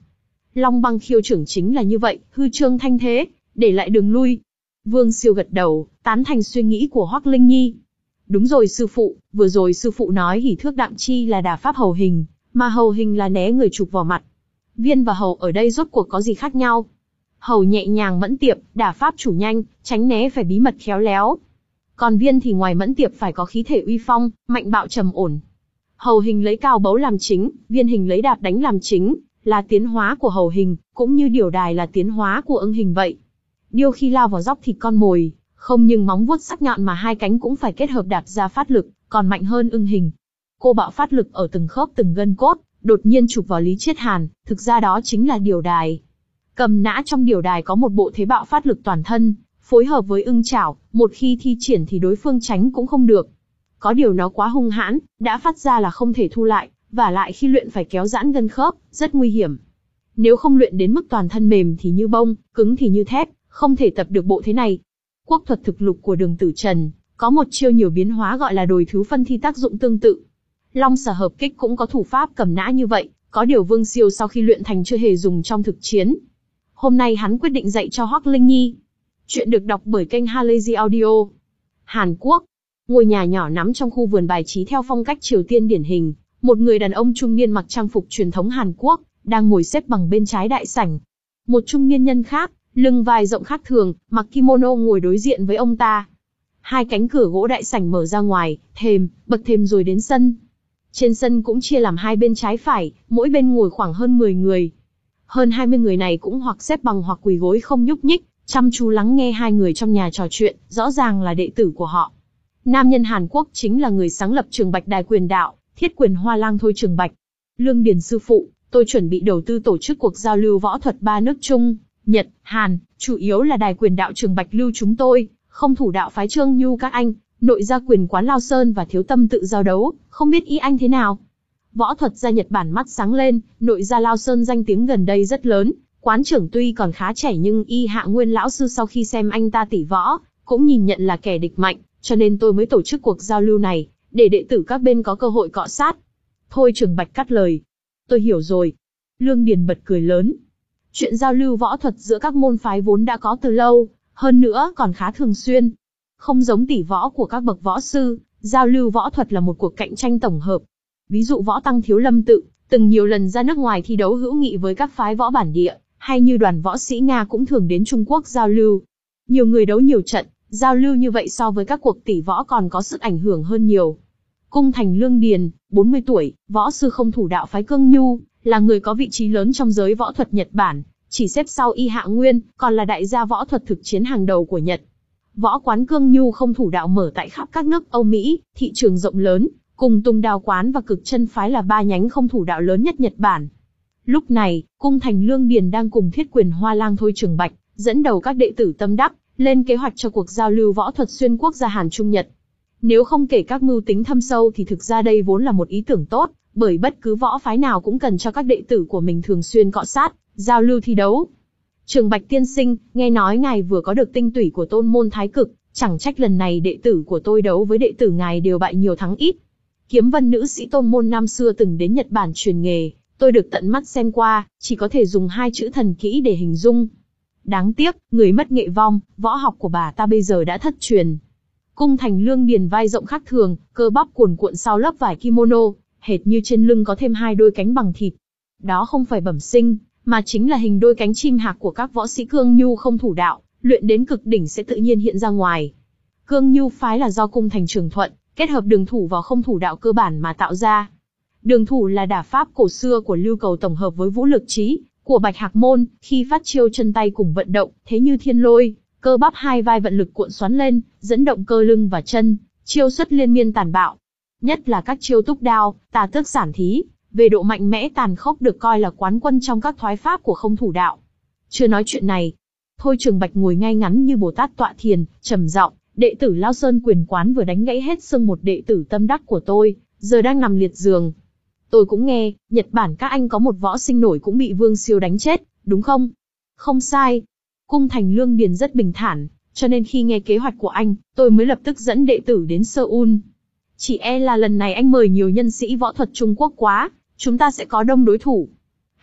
Long Băng khiêu trưởng chính là như vậy, hư trương thanh thế, để lại đường lui. Vương Siêu gật đầu, tán thành suy nghĩ của Hoắc Linh Nhi. Đúng rồi sư phụ, vừa rồi sư phụ nói hỉ thước đạm chi là đả pháp hầu hình, mà hầu hình là né người chụp vào mặt. Viên và hầu ở đây rốt cuộc có gì khác nhau? Hầu nhẹ nhàng mẫn tiệp, đả pháp chủ nhanh, tránh né phải bí mật khéo léo. Còn viên thì ngoài mẫn tiệp phải có khí thể uy phong, mạnh bạo trầm ổn. Hầu hình lấy cao bấu làm chính, viên hình lấy đạp đánh làm chính, là tiến hóa của hầu hình, cũng như điểu đài là tiến hóa của ưng hình vậy. Điêu khi lao vào dóc thịt con mồi, không nhưng móng vuốt sắc nhọn mà hai cánh cũng phải kết hợp đạp ra phát lực, còn mạnh hơn ưng hình. Cô bạo phát lực ở từng khớp từng gân cốt, đột nhiên chụp vào Lý Chiết Hàn, thực ra đó chính là điểu đài. Cầm nã trong điểu đài có một bộ thế bạo phát lực toàn thân, phối hợp với ưng chảo, một khi thi triển thì đối phương tránh cũng không được. Có điều nó quá hung hãn, đã phát ra là không thể thu lại, và lại khi luyện phải kéo giãn gân khớp, rất nguy hiểm. Nếu không luyện đến mức toàn thân mềm thì như bông, cứng thì như thép, không thể tập được bộ thế này. Quốc thuật thực lục của Đường Tử Trần, có một chiêu nhiều biến hóa gọi là đồi thứ phân thi tác dụng tương tự. Long xà hợp kích cũng có thủ pháp cầm nã như vậy, có điều Vương Siêu sau khi luyện thành chưa hề dùng trong thực chiến. Hôm nay hắn quyết định dạy cho Hoắc Linh Nhi. Chuyện được đọc bởi kênh Halazy Audio. Hàn Quốc. Ngôi nhà nhỏ nằm trong khu vườn bài trí theo phong cách Triều Tiên điển hình. Một người đàn ông trung niên mặc trang phục truyền thống Hàn Quốc, đang ngồi xếp bằng bên trái đại sảnh. Một trung niên nhân khác, lưng vai rộng khác thường, mặc kimono ngồi đối diện với ông ta. Hai cánh cửa gỗ đại sảnh mở ra ngoài, thềm, bậc thềm rồi đến sân. Trên sân cũng chia làm hai bên trái phải, mỗi bên ngồi khoảng hơn mười người. Hơn hai mươi người này cũng hoặc xếp bằng hoặc quỳ gối không nhúc nhích, chăm chú lắng nghe hai người trong nhà trò chuyện, rõ ràng là đệ tử của họ. Nam nhân Hàn Quốc chính là người sáng lập Trường Bạch Đài Quyền Đạo, Thiết Quyền Hoa Lang Thôi Trường Bạch. Lương Điền sư phụ, tôi chuẩn bị đầu tư tổ chức cuộc giao lưu võ thuật ba nước Trung, Nhật, Hàn, chủ yếu là Đài Quyền Đạo Trường Bạch lưu chúng tôi, không thủ đạo phái Trương Nhu các anh, nội gia quyền quán Lao Sơn và Thiếu Tâm tự giao đấu, không biết ý anh thế nào? Võ thuật gia Nhật Bản mắt sáng lên, nội gia Lao Sơn danh tiếng gần đây rất lớn, quán trưởng tuy còn khá trẻ nhưng Y Hạ Nguyên lão sư sau khi xem anh ta tỉ võ, cũng nhìn nhận là kẻ địch mạnh, cho nên tôi mới tổ chức cuộc giao lưu này, để đệ tử các bên có cơ hội cọ sát. Thôi Trường Bạch cắt lời. Tôi hiểu rồi. Lương Điền bật cười lớn. Chuyện giao lưu võ thuật giữa các môn phái vốn đã có từ lâu, hơn nữa còn khá thường xuyên. Không giống tỉ võ của các bậc võ sư, giao lưu võ thuật là một cuộc cạnh tranh tổng hợp. Ví dụ võ tăng Thiếu Lâm Tự, từng nhiều lần ra nước ngoài thi đấu hữu nghị với các phái võ bản địa, hay như đoàn võ sĩ Nga cũng thường đến Trung Quốc giao lưu. Nhiều người đấu nhiều trận, giao lưu như vậy so với các cuộc tỉ võ còn có sức ảnh hưởng hơn nhiều. Cung Thành Lương Điền, bốn mươi tuổi, võ sư không thủ đạo phái Cương Nhu, là người có vị trí lớn trong giới võ thuật Nhật Bản, chỉ xếp sau Y Hạ Nguyên, còn là đại gia võ thuật thực chiến hàng đầu của Nhật. Võ quán Cương Nhu không thủ đạo mở tại khắp các nước Âu Mỹ, thị trường rộng lớn, cùng Tùng Đào quán và Cực Chân phái là ba nhánh không thủ đạo lớn nhất Nhật Bản. Lúc này, Cung Thành Lương Điền đang cùng Thiết Quyền Hoa Lang Thôi Trường Bạch, dẫn đầu các đệ tử tâm đắc, lên kế hoạch cho cuộc giao lưu võ thuật xuyên quốc gia Hàn Trung Nhật. Nếu không kể các mưu tính thâm sâu thì thực ra đây vốn là một ý tưởng tốt, bởi bất cứ võ phái nào cũng cần cho các đệ tử của mình thường xuyên cọ sát, giao lưu thi đấu. Trường Bạch tiên sinh, nghe nói ngài vừa có được tinh tủy của tôn môn Thái Cực, chẳng trách lần này đệ tử của tôi đấu với đệ tử ngài đều bại nhiều thắng ít. Kiếm vân nữ sĩ tôn môn năm xưa từng đến Nhật Bản truyền nghề, tôi được tận mắt xem qua, chỉ có thể dùng hai chữ thần kỹ để hình dung. Đáng tiếc, người mất nghệ vong, võ học của bà ta bây giờ đã thất truyền. Cung Thành Lương Điền vai rộng khác thường, cơ bắp cuồn cuộn sau lớp vải kimono, hệt như trên lưng có thêm hai đôi cánh bằng thịt. Đó không phải bẩm sinh, mà chính là hình đôi cánh chim hạc của các võ sĩ Cương Nhu không thủ đạo, luyện đến cực đỉnh sẽ tự nhiên hiện ra ngoài. Cương Nhu phái là do Cung Thành Trường Thuận, kết hợp đường thủ vào không thủ đạo cơ bản mà tạo ra. Đường thủ là đả pháp cổ xưa của Lưu Cầu tổng hợp với vũ lực trí của Bạch Hạc môn, khi phát chiêu chân tay cùng vận động, thế như thiên lôi, cơ bắp hai vai vận lực cuộn xoắn lên, dẫn động cơ lưng và chân, chiêu xuất liên miên tàn bạo. Nhất là các chiêu túc đao, tà tước sản thí, về độ mạnh mẽ tàn khốc được coi là quán quân trong các thoái pháp của không thủ đạo. Chưa nói chuyện này, Thôi Trường Bạch ngồi ngay ngắn như Bồ Tát tọa thiền, trầm giọng, đệ tử Lao Sơn quyền quán vừa đánh gãy hết xương một đệ tử tâm đắc của tôi, giờ đang nằm liệt giường. Tôi cũng nghe, Nhật Bản các anh có một võ sinh nổi cũng bị Vương Siêu đánh chết, đúng không? Không sai. Cung Thành Lương Điền rất bình thản, cho nên khi nghe kế hoạch của anh, tôi mới lập tức dẫn đệ tử đến Seoul. Chỉ e là lần này anh mời nhiều nhân sĩ võ thuật Trung Quốc quá, chúng ta sẽ có đông đối thủ.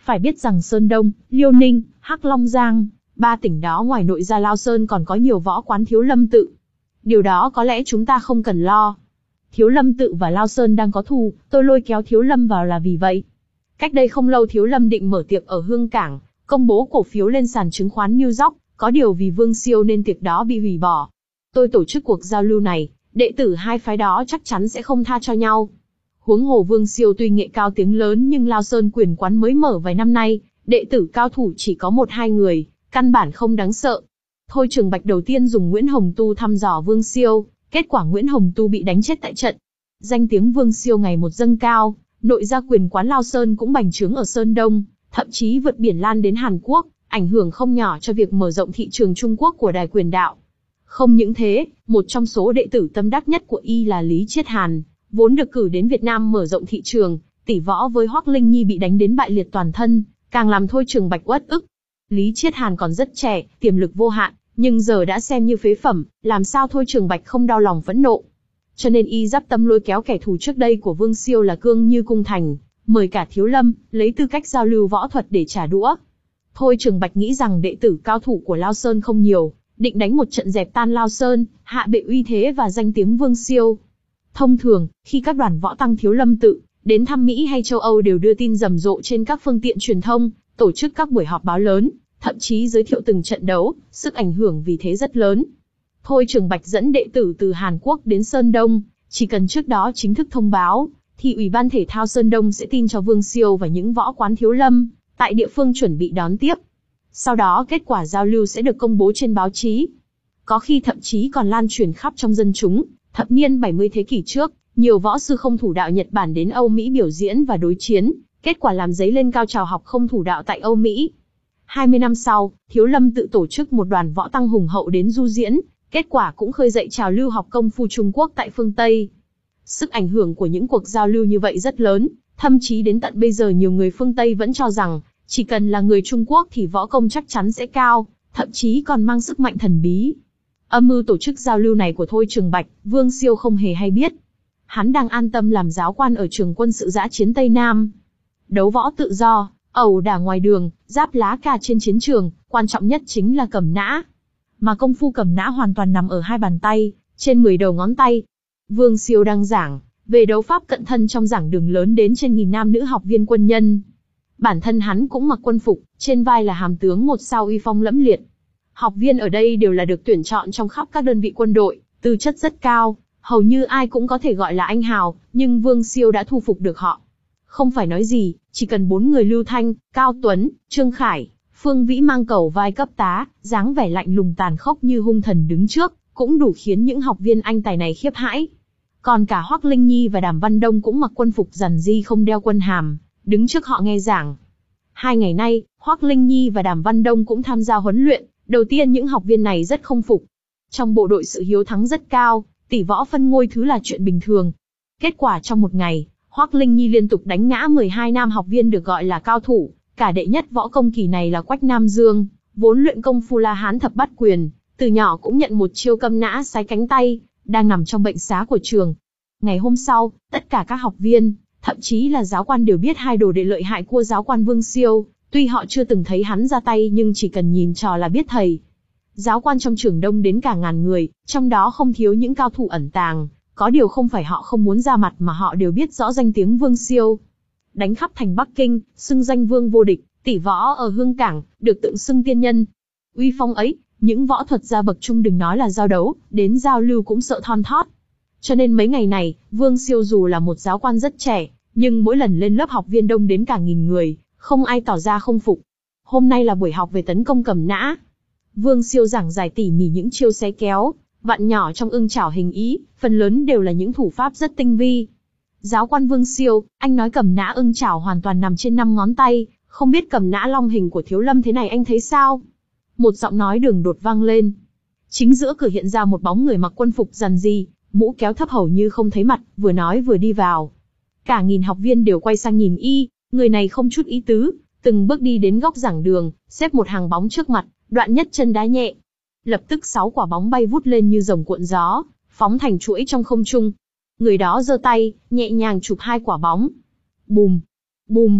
Phải biết rằng Sơn Đông, Liêu Ninh, Hắc Long Giang, ba tỉnh đó ngoài nội gia Lao Sơn còn có nhiều võ quán Thiếu Lâm tự. Điều đó có lẽ chúng ta không cần lo. Thiếu Lâm tự và Lao Sơn đang có thù, tôi lôi kéo Thiếu Lâm vào là vì vậy. Cách đây không lâu Thiếu Lâm định mở tiệc ở Hương Cảng, công bố cổ phiếu lên sàn chứng khoán New York, có điều vì Vương Siêu nên tiệc đó bị hủy bỏ. Tôi tổ chức cuộc giao lưu này, đệ tử hai phái đó chắc chắn sẽ không tha cho nhau. Huống hồ Vương Siêu tuy nghệ cao tiếng lớn nhưng Lao Sơn quyền quán mới mở vài năm nay, đệ tử cao thủ chỉ có một hai người, căn bản không đáng sợ. Thôi Trường Bạch đầu tiên dùng Nguyễn Hồng Tu thăm dò Vương Siêu, kết quả Nguyễn Hồng Tu bị đánh chết tại trận. Danh tiếng Vương Siêu ngày một dâng cao, nội gia quyền quán Lao Sơn cũng bành trướng ở Sơn Đông, thậm chí vượt biển lan đến Hàn Quốc, ảnh hưởng không nhỏ cho việc mở rộng thị trường Trung Quốc của Đài Quyền Đạo. Không những thế, một trong số đệ tử tâm đắc nhất của y là Lý Chiết Hàn, vốn được cử đến Việt Nam mở rộng thị trường, tỷ võ với Hoắc Linh Nhi bị đánh đến bại liệt toàn thân, càng làm Thôi Trường Bạch uất ức. Lý Chiết Hàn còn rất trẻ, tiềm lực vô hạn, nhưng giờ đã xem như phế phẩm, làm sao Thôi Trường Bạch không đau lòng phẫn nộ. Cho nên y dắp tâm lôi kéo kẻ thù trước đây của Vương Siêu là Cương Như Cung Thành, mời cả Thiếu Lâm, lấy tư cách giao lưu võ thuật để trả đũa. Thôi Trường Bạch nghĩ rằng đệ tử cao thủ của Lao Sơn không nhiều, định đánh một trận dẹp tan Lao Sơn, hạ bệ uy thế và danh tiếng Vương Siêu. Thông thường, khi các đoàn võ tăng Thiếu Lâm tự đến thăm Mỹ hay châu Âu đều đưa tin rầm rộ trên các phương tiện truyền thông, tổ chức các buổi họp báo lớn, thậm chí giới thiệu từng trận đấu, sức ảnh hưởng vì thế rất lớn. Thôi Trường Bạch dẫn đệ tử từ Hàn Quốc đến Sơn Đông, chỉ cần trước đó chính thức thông báo, thì Ủy ban Thể thao Sơn Đông sẽ tin cho Vương Siêu và những võ quán Thiếu Lâm tại địa phương chuẩn bị đón tiếp. Sau đó kết quả giao lưu sẽ được công bố trên báo chí. Có khi thậm chí còn lan truyền khắp trong dân chúng. Thập niên bảy mươi thế kỷ trước, nhiều võ sư không thủ đạo Nhật Bản đến Âu Mỹ biểu diễn và đối chiến, kết quả làm dấy lên cao trào học không thủ đạo tại Âu Mỹ. hai mươi năm sau, Thiếu Lâm tự tổ chức một đoàn võ tăng hùng hậu đến du diễn, kết quả cũng khơi dậy trào lưu học công phu Trung Quốc tại phương Tây. Sức ảnh hưởng của những cuộc giao lưu như vậy rất lớn, thậm chí đến tận bây giờ nhiều người phương Tây vẫn cho rằng, chỉ cần là người Trung Quốc thì võ công chắc chắn sẽ cao, thậm chí còn mang sức mạnh thần bí. Âm mưu tổ chức giao lưu này của Thôi Trường Bạch, Vương Siêu không hề hay biết. Hắn đang an tâm làm giáo quan ở trường quân sự dã chiến Tây Nam. Đấu võ tự do, ẩu đả ngoài đường, giáp lá cà trên chiến trường, quan trọng nhất chính là cầm nã. Mà công phu cầm nã hoàn toàn nằm ở hai bàn tay, trên mười đầu ngón tay. Vương Siêu đang giảng về đấu pháp cận thân trong giảng đường lớn đến trên nghìn nam nữ học viên quân nhân. Bản thân hắn cũng mặc quân phục, trên vai là hàm tướng một sao uy phong lẫm liệt. Học viên ở đây đều là được tuyển chọn trong khắp các đơn vị quân đội, tư chất rất cao, hầu như ai cũng có thể gọi là anh hào, nhưng Vương Siêu đã thu phục được họ. Không phải nói gì, chỉ cần bốn người Lưu Thanh, Cao Tuấn, Trương Khải, Phương Vĩ mang cầu vai cấp tá, dáng vẻ lạnh lùng tàn khốc như hung thần đứng trước, cũng đủ khiến những học viên anh tài này khiếp hãi. Còn cả Hoắc Linh Nhi và Đàm Văn Đông cũng mặc quân phục rằn ri không đeo quân hàm, đứng trước họ nghe giảng. Hai ngày nay, Hoắc Linh Nhi và Đàm Văn Đông cũng tham gia huấn luyện. Đầu tiên những học viên này rất không phục. Trong bộ đội sự hiếu thắng rất cao, tỷ võ phân ngôi thứ là chuyện bình thường. Kết quả trong một ngày, Hoắc Linh Nhi liên tục đánh ngã mười hai nam học viên được gọi là cao thủ. Cả đệ nhất võ công kỳ này là Quách Nam Dương, vốn luyện công phu La Hán thập bát quyền, từ nhỏ cũng nhận một chiêu cầm nã sái cánh tay, đang nằm trong bệnh xá của trường. Ngày hôm sau, tất cả các học viên, thậm chí là giáo quan đều biết hai đồ đệ lợi hại của giáo quan Vương Siêu. Tuy họ chưa từng thấy hắn ra tay nhưng chỉ cần nhìn trò là biết thầy. Giáo quan trong trường đông đến cả ngàn người, trong đó không thiếu những cao thủ ẩn tàng, có điều không phải họ không muốn ra mặt mà họ đều biết rõ danh tiếng Vương Siêu. Đánh khắp thành Bắc Kinh, xưng danh vương vô địch, tỷ võ ở Hương Cảng, được tượng xưng tiên nhân. Uy phong ấy, những võ thuật gia bậc trung đừng nói là giao đấu, đến giao lưu cũng sợ thon thót. Cho nên mấy ngày này, Vương Siêu dù là một giáo quan rất trẻ, nhưng mỗi lần lên lớp học viên đông đến cả nghìn người, không ai tỏ ra không phục. Hôm nay là buổi học về tấn công cầm nã. Vương Siêu giảng giải tỉ mỉ những chiêu xé kéo, vặn nhỏ trong ưng chảo hình ý, phần lớn đều là những thủ pháp rất tinh vi. Giáo quan Vương Siêu, anh nói cầm nã ưng chảo hoàn toàn nằm trên năm ngón tay, không biết cầm nã long hình của Thiếu Lâm thế này anh thấy sao? Một giọng nói đường đột vang lên. Chính giữa cửa hiện ra một bóng người mặc quân phục rằn ri, mũ kéo thấp hầu như không thấy mặt, vừa nói vừa đi vào. Cả nghìn học viên đều quay sang nhìn y, người này không chút ý tứ, từng bước đi đến góc giảng đường, xếp một hàng bóng trước mặt, đoạn nhất chân đá nhẹ. Lập tức sáu quả bóng bay vút lên như rồng cuộn gió, phóng thành chuỗi trong không trung. Người đó giơ tay, nhẹ nhàng chụp hai quả bóng. Bùm, bùm.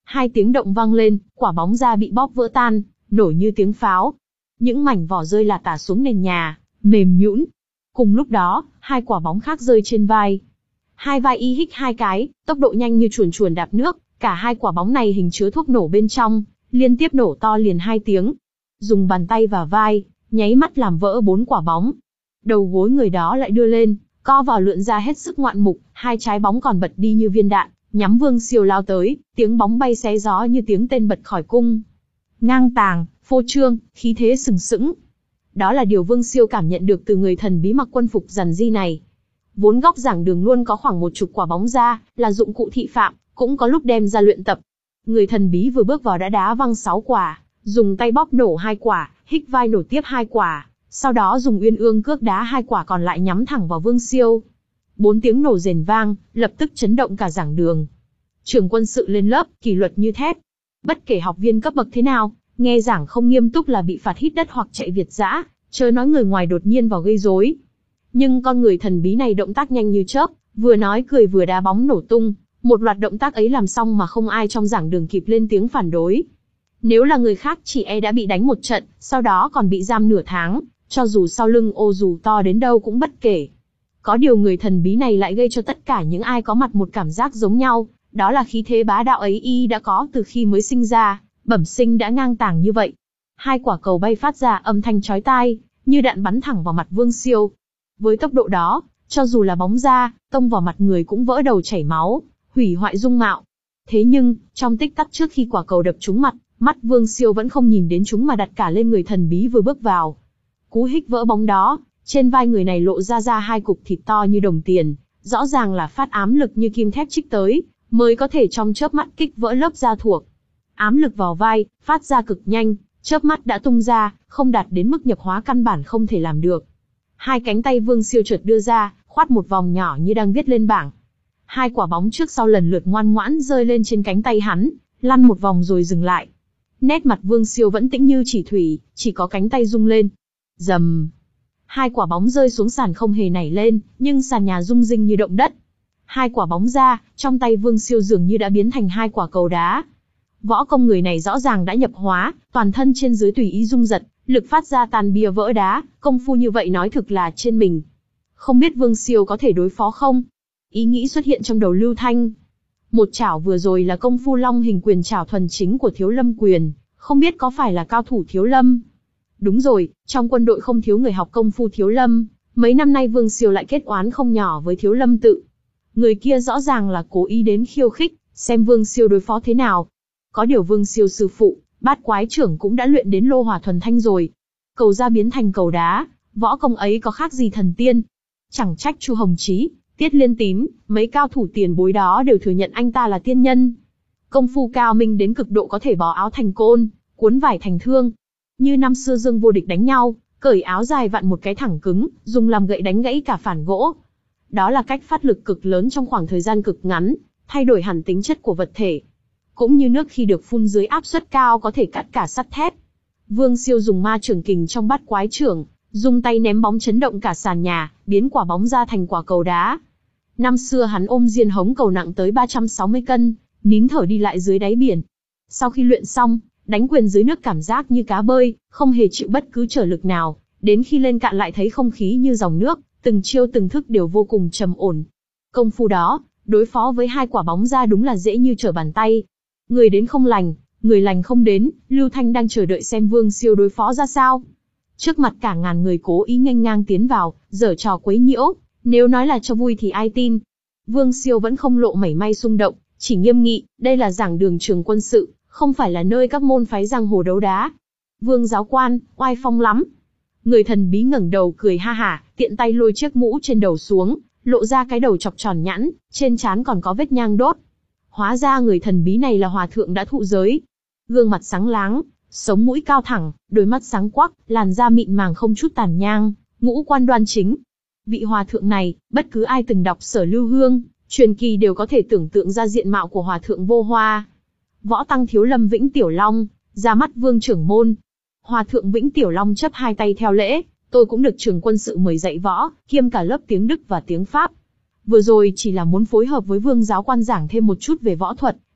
Hai tiếng động vang lên, quả bóng da bị bóp vỡ tan, nổ như tiếng pháo. Những mảnh vỏ rơi lả tả xuống nền nhà, mềm nhũn. Cùng lúc đó, hai quả bóng khác rơi trên vai. Hai vai y hích hai cái, tốc độ nhanh như chuồn chuồn đạp nước, cả hai quả bóng này hình chứa thuốc nổ bên trong, liên tiếp nổ to liền hai tiếng. Dùng bàn tay và vai, nháy mắt làm vỡ bốn quả bóng. Đầu gối người đó lại đưa lên, co vào lượn ra hết sức ngoạn mục, hai trái bóng còn bật đi như viên đạn, nhắm Vương Siêu lao tới, tiếng bóng bay xé gió như tiếng tên bật khỏi cung. Ngang tàng, phô trương, khí thế sừng sững. Đó là điều Vương Siêu cảm nhận được từ người thần bí mặc quân phục rằn ri này. Vốn góc giảng đường luôn có khoảng một chục quả bóng ra, là dụng cụ thị phạm, cũng có lúc đem ra luyện tập. Người thần bí vừa bước vào đã đá văng sáu quả, dùng tay bóp nổ hai quả, hích vai nổ tiếp hai quả, sau đó dùng uyên ương cước đá hai quả còn lại nhắm thẳng vào Vương Siêu. Bốn tiếng nổ rền vang, lập tức chấn động cả giảng đường. Trường quân sự lên lớp, kỷ luật như thép. Bất kể học viên cấp bậc thế nào, nghe giảng không nghiêm túc là bị phạt hít đất hoặc chạy việt dã, chớ nói người ngoài đột nhiên vào gây rối. Nhưng con người thần bí này động tác nhanh như chớp, vừa nói cười vừa đá bóng nổ tung, một loạt động tác ấy làm xong mà không ai trong giảng đường kịp lên tiếng phản đối. Nếu là người khác chỉ e đã bị đánh một trận, sau đó còn bị giam nửa tháng, cho dù sau lưng ô dù to đến đâu cũng bất kể. Có điều người thần bí này lại gây cho tất cả những ai có mặt một cảm giác giống nhau, đó là khí thế bá đạo ấy y đã có từ khi mới sinh ra, bẩm sinh đã ngang tàng như vậy. Hai quả cầu bay phát ra âm thanh chói tai, như đạn bắn thẳng vào mặt Vương Siêu. Với tốc độ đó, cho dù là bóng ra, tông vào mặt người cũng vỡ đầu chảy máu, hủy hoại dung mạo. Thế nhưng, trong tích tắc trước khi quả cầu đập trúng mặt, mắt Vương Siêu vẫn không nhìn đến chúng mà đặt cả lên người thần bí vừa bước vào. Cú hích vỡ bóng đó, trên vai người này lộ ra ra hai cục thịt to như đồng tiền, rõ ràng là phát ám lực như kim thép chích tới, mới có thể trong chớp mắt kích vỡ lớp da thuộc. Ám lực vào vai, phát ra cực nhanh, chớp mắt đã tung ra, không đạt đến mức nhập hóa căn bản không thể làm được. Hai cánh tay Vương Siêu chợt đưa ra, khoát một vòng nhỏ như đang viết lên bảng. Hai quả bóng trước sau lần lượt ngoan ngoãn rơi lên trên cánh tay hắn, lăn một vòng rồi dừng lại. Nét mặt Vương Siêu vẫn tĩnh như chỉ thủy, chỉ có cánh tay rung lên. Rầm. Hai quả bóng rơi xuống sàn không hề nảy lên, nhưng sàn nhà rung rinh như động đất. Hai quả bóng ra, trong tay Vương Siêu dường như đã biến thành hai quả cầu đá. Võ công người này rõ ràng đã nhập hóa, toàn thân trên dưới tùy ý rung giật, lực phát ra tan bia vỡ đá, công phu như vậy nói thực là trên mình. Không biết Vương Siêu có thể đối phó không? Ý nghĩ xuất hiện trong đầu Lưu Thanh. Một chảo vừa rồi là công phu long hình quyền chảo thuần chính của Thiếu Lâm quyền, không biết có phải là cao thủ Thiếu Lâm? Đúng rồi, trong quân đội không thiếu người học công phu Thiếu Lâm, mấy năm nay Vương Siêu lại kết oán không nhỏ với Thiếu Lâm tự. Người kia rõ ràng là cố ý đến khiêu khích, xem Vương Siêu đối phó thế nào. Có điều Vương Siêu sư phụ, Bát Quái trưởng cũng đã luyện đến lô hỏa thuần thanh rồi. Cầu da biến thành cầu đá, võ công ấy có khác gì thần tiên. Chẳng trách Chu Hồng Chí, Tiết Liên Tín, mấy cao thủ tiền bối đó đều thừa nhận anh ta là tiên nhân. Công phu cao minh đến cực độ có thể bó áo thành côn, cuốn vải thành thương. Như năm xưa Dương Vô Địch đánh nhau, cởi áo dài vặn một cái thẳng cứng, dùng làm gậy đánh gãy cả phản gỗ. Đó là cách phát lực cực lớn trong khoảng thời gian cực ngắn, thay đổi hẳn tính chất của vật thể. Cũng như nước khi được phun dưới áp suất cao có thể cắt cả sắt thép. Vương Siêu dùng ma trưởng kình trong Bát Quái trưởng, dùng tay ném bóng chấn động cả sàn nhà, biến quả bóng ra thành quả cầu đá. Năm xưa hắn ôm diên hống cầu nặng tới ba trăm sáu mươi cân, nín thở đi lại dưới đáy biển. Sau khi luyện xong, đánh quyền dưới nước cảm giác như cá bơi, không hề chịu bất cứ trở lực nào, đến khi lên cạn lại thấy không khí như dòng nước, từng chiêu từng thức đều vô cùng trầm ổn. Công phu đó, đối phó với hai quả bóng ra đúng là dễ như trở bàn tay. Người đến không lành, người lành không đến, Lưu Thanh đang chờ đợi xem Vương Siêu đối phó ra sao. Trước mặt cả ngàn người cố ý nghênh ngang tiến vào, giở trò quấy nhiễu, nếu nói là cho vui thì ai tin. Vương Siêu vẫn không lộ mảy may xung động, chỉ nghiêm nghị, đây là giảng đường trường quân sự, không phải là nơi các môn phái giang hồ đấu đá. Vương giáo quan, oai phong lắm. Người thần bí ngẩng đầu cười ha hả, tiện tay lôi chiếc mũ trên đầu xuống, lộ ra cái đầu chọc tròn nhẵn, trên trán còn có vết nhang đốt. Hóa ra người thần bí này là hòa thượng đã thụ giới. Gương mặt sáng láng, sống mũi cao thẳng, đôi mắt sáng quắc, làn da mịn màng không chút tàn nhang, ngũ quan đoan chính. Vị hòa thượng này, bất cứ ai từng đọc Sở Lưu Hương, truyền kỳ đều có thể tưởng tượng ra diện mạo của hòa thượng Vô Hoa. Võ tăng Thiếu Lâm Vĩnh Tiểu Long, ra mắt Vương trưởng môn. Hòa thượng Vĩnh Tiểu Long chấp hai tay theo lễ, tôi cũng được trường quân sự mời dạy võ, kiêm cả lớp tiếng Đức và tiếng Pháp. Vừa rồi chỉ là muốn phối hợp với Vương giáo quan giảng thêm một chút về võ thuật,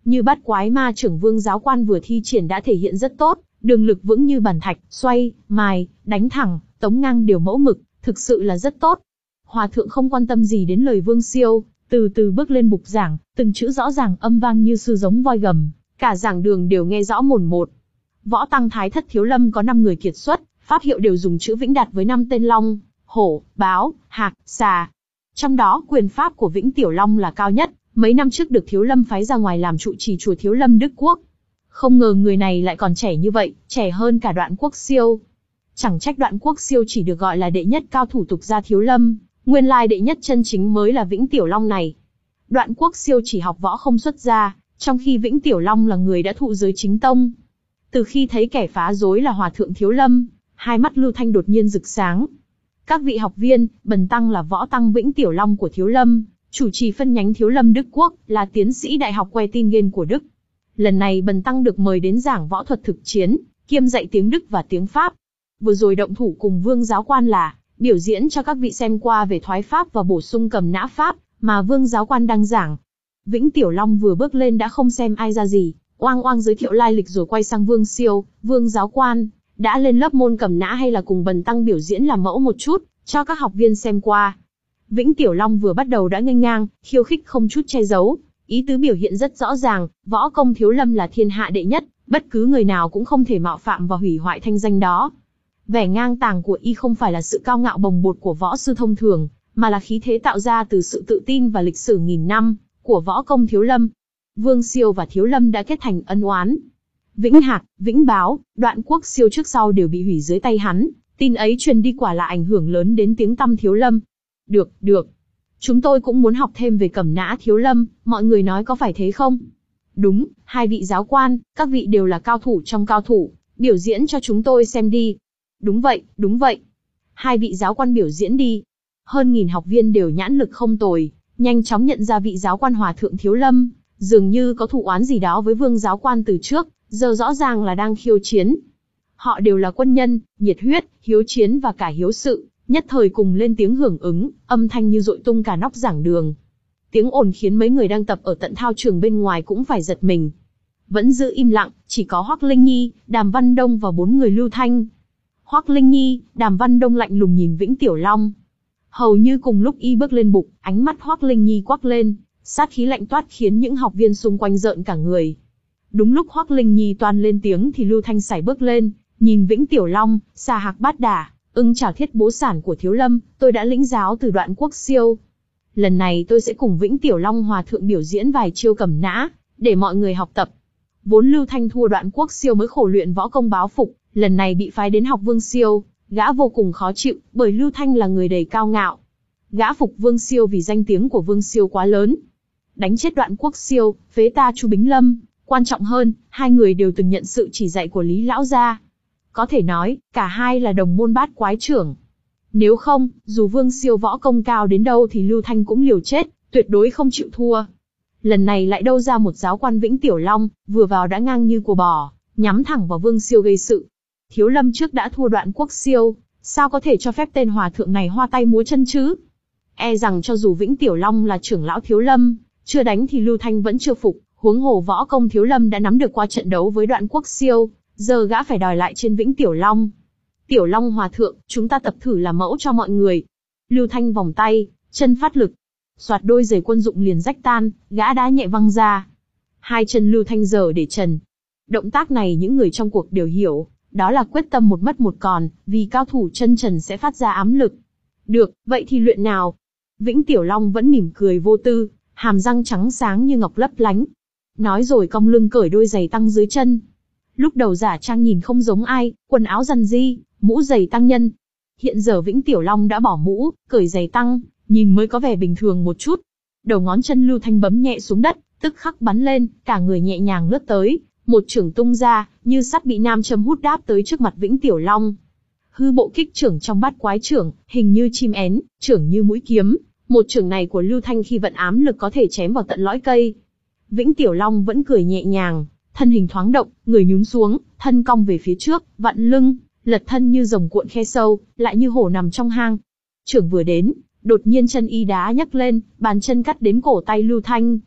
Như bát quái ma trưởng Vương Giáo Quan vừa thi triển đã thể hiện rất tốt, đường lực vững như bàn thạch, xoay, mài, đánh thẳng, tống ngang đều mẫu mực, thực sự là rất tốt. Hòa thượng không quan tâm gì đến lời Vương Siêu, từ từ bước lên bục giảng, từng chữ rõ ràng âm vang như sư giống voi gầm, cả giảng đường đều nghe rõ mồn một. Võ tăng Thái Thất Thiếu Lâm có năm người kiệt xuất, pháp hiệu đều dùng chữ Vĩnh đặt với năm tên Long, Hổ, Báo, Hạc, Xà. Trong đó quyền pháp của Vĩnh Tiểu Long là cao nhất, mấy năm trước được Thiếu Lâm phái ra ngoài làm trụ trì chùa Thiếu Lâm Đức Quốc. Không ngờ người này lại còn trẻ như vậy, trẻ hơn cả Đoạn Quốc Siêu. Chẳng trách Đoạn Quốc Siêu chỉ được gọi là đệ nhất cao thủ tục gia Thiếu Lâm, nguyên lai đệ nhất chân chính mới là Vĩnh Tiểu Long này. Đoạn Quốc Siêu chỉ học võ không xuất gia, trong khi Vĩnh Tiểu Long là người đã thụ giới chính tông. Từ khi thấy kẻ phá rối là Hòa thượng Thiếu Lâm, hai mắt Lưu Thanh đột nhiên rực sáng. Các vị học viên, bần tăng là võ tăng Vĩnh Tiểu Long của Thiếu Lâm, chủ trì phân nhánh Thiếu Lâm Đức Quốc, là tiến sĩ đại học Wettingen của Đức. Lần này bần tăng được mời đến giảng võ thuật thực chiến, kiêm dạy tiếng Đức và tiếng Pháp. Vừa rồi động thủ cùng Vương Giáo Quan là biểu diễn cho các vị xem qua về thoái pháp và bổ sung cầm nã pháp mà Vương Giáo Quan đang giảng. Vĩnh Tiểu Long vừa bước lên đã không xem ai ra gì, oang oang giới thiệu lai lịch rồi quay sang Vương Siêu, Vương Giáo Quan, đã lên lớp môn cầm nã hay là cùng bần tăng biểu diễn làm mẫu một chút, cho các học viên xem qua. Vĩnh Tiểu Long vừa bắt đầu đã nghênh ngang, khiêu khích không chút che giấu, ý tứ biểu hiện rất rõ ràng, võ công Thiếu Lâm là thiên hạ đệ nhất, bất cứ người nào cũng không thể mạo phạm và hủy hoại thanh danh đó. Vẻ ngang tàng của y không phải là sự cao ngạo bồng bột của võ sư thông thường, mà là khí thế tạo ra từ sự tự tin và lịch sử nghìn năm của võ công Thiếu Lâm. Vương Siêu và Thiếu Lâm đã kết thành ân oán. Vĩnh Hạc, Vĩnh Báo, Đoạn Quốc Siêu trước sau đều bị hủy dưới tay hắn, tin ấy truyền đi quả là ảnh hưởng lớn đến tiếng tăm Thiếu Lâm. Được, được. Chúng tôi cũng muốn học thêm về cẩm nã Thiếu Lâm, mọi người nói có phải thế không? Đúng, hai vị giáo quan, các vị đều là cao thủ trong cao thủ, biểu diễn cho chúng tôi xem đi. Đúng vậy, đúng vậy. Hai vị giáo quan biểu diễn đi. Hơn nghìn học viên đều nhãn lực không tồi, nhanh chóng nhận ra vị giáo quan Hòa thượng Thiếu Lâm, dường như có thù oán gì đó với Vương Giáo Quan từ trước, giờ rõ ràng là đang khiêu chiến. Họ đều là quân nhân, nhiệt huyết, hiếu chiến và cả hiếu sự, nhất thời cùng lên tiếng hưởng ứng, âm thanh như dội tung cả nóc giảng đường. Tiếng ồn khiến mấy người đang tập ở tận thao trường bên ngoài cũng phải giật mình. Vẫn giữ im lặng, chỉ có Hoắc Linh Nhi, Đàm Văn Đông và bốn người Lưu Thanh. Hoắc Linh Nhi, Đàm Văn Đông lạnh lùng nhìn Vĩnh Tiểu Long. Hầu như cùng lúc y bước lên bục, ánh mắt Hoắc Linh Nhi quắc lên, sát khí lạnh toát khiến những học viên xung quanh rợn cả người. Đúng lúc Hoắc Linh Nhi toan lên tiếng thì Lưu Thanh sải bước lên, nhìn Vĩnh Tiểu Long, xà hạc bát đả, ưng chảo thiết bố sản của Thiếu Lâm, tôi đã lĩnh giáo từ Đoạn Quốc Siêu. Lần này tôi sẽ cùng Vĩnh Tiểu Long Hòa thượng biểu diễn vài chiêu cẩm nã, để mọi người học tập. Vốn Lưu Thanh thua Đoạn Quốc Siêu mới khổ luyện võ công báo phục, lần này bị phái đến học Vương Siêu, gã vô cùng khó chịu, bởi Lưu Thanh là người đầy cao ngạo. Gã phục Vương Siêu vì danh tiếng của Vương Siêu quá lớn. Đánh chết Đoạn Quốc Siêu, phế ta Chu Bính Lâm, quan trọng hơn, hai người đều từng nhận sự chỉ dạy của Lý Lão gia. Có thể nói, cả hai là đồng môn bát quái trưởng. Nếu không, dù Vương Siêu võ công cao đến đâu thì Lưu Thanh cũng liều chết, tuyệt đối không chịu thua. Lần này lại đâu ra một giáo quan Vĩnh Tiểu Long, vừa vào đã ngang như cua bò, nhắm thẳng vào Vương Siêu gây sự. Thiếu Lâm trước đã thua Đoạn Quốc Siêu, sao có thể cho phép tên hòa thượng này hoa tay múa chân chứ? E rằng cho dù Vĩnh Tiểu Long là trưởng lão Thiếu Lâm, chưa đánh thì Lưu Thanh vẫn chưa phục, huống hồ võ công Thiếu Lâm đã nắm được qua trận đấu với Đoạn Quốc Siêu, giờ gã phải đòi lại trên Vĩnh Tiểu Long. Tiểu Long hòa thượng, chúng ta tập thử làm mẫu cho mọi người. Lưu Thanh vòng tay, chân phát lực. Soạt đôi giày quân dụng liền rách tan, gã đá nhẹ văng ra. Hai chân Lưu Thanh giở để trần. Động tác này những người trong cuộc đều hiểu, đó là quyết tâm một mất một còn, vì cao thủ chân trần sẽ phát ra ám lực. Được, vậy thì luyện nào? Vĩnh Tiểu Long vẫn mỉm cười vô tư, hàm răng trắng sáng như ngọc lấp lánh. Nói rồi cong lưng cởi đôi giày tăng dưới chân. Lúc đầu giả trang nhìn không giống ai, quần áo rằn ri, mũ giày tăng nhân. Hiện giờ Vĩnh Tiểu Long đã bỏ mũ, cởi giày tăng, nhìn mới có vẻ bình thường một chút. Đầu ngón chân Lưu Thanh bấm nhẹ xuống đất, tức khắc bắn lên, cả người nhẹ nhàng lướt tới, một chưởng tung ra, như sắt bị nam châm hút đáp tới trước mặt Vĩnh Tiểu Long. Hư bộ kích chưởng trong bát quái chưởng, hình như chim én, chưởng như mũi kiếm, một chưởng này của Lưu Thanh khi vận ám lực có thể chém vào tận lõi cây. Vĩnh Tiểu Long vẫn cười nhẹ nhàng, thân hình thoáng động, người nhún xuống, thân cong về phía trước, vặn lưng, lật thân như rồng cuộn khe sâu, lại như hổ nằm trong hang. Chưởng vừa đến, đột nhiên chân y đá nhấc lên, bàn chân cắt đến cổ tay Lưu Thanh.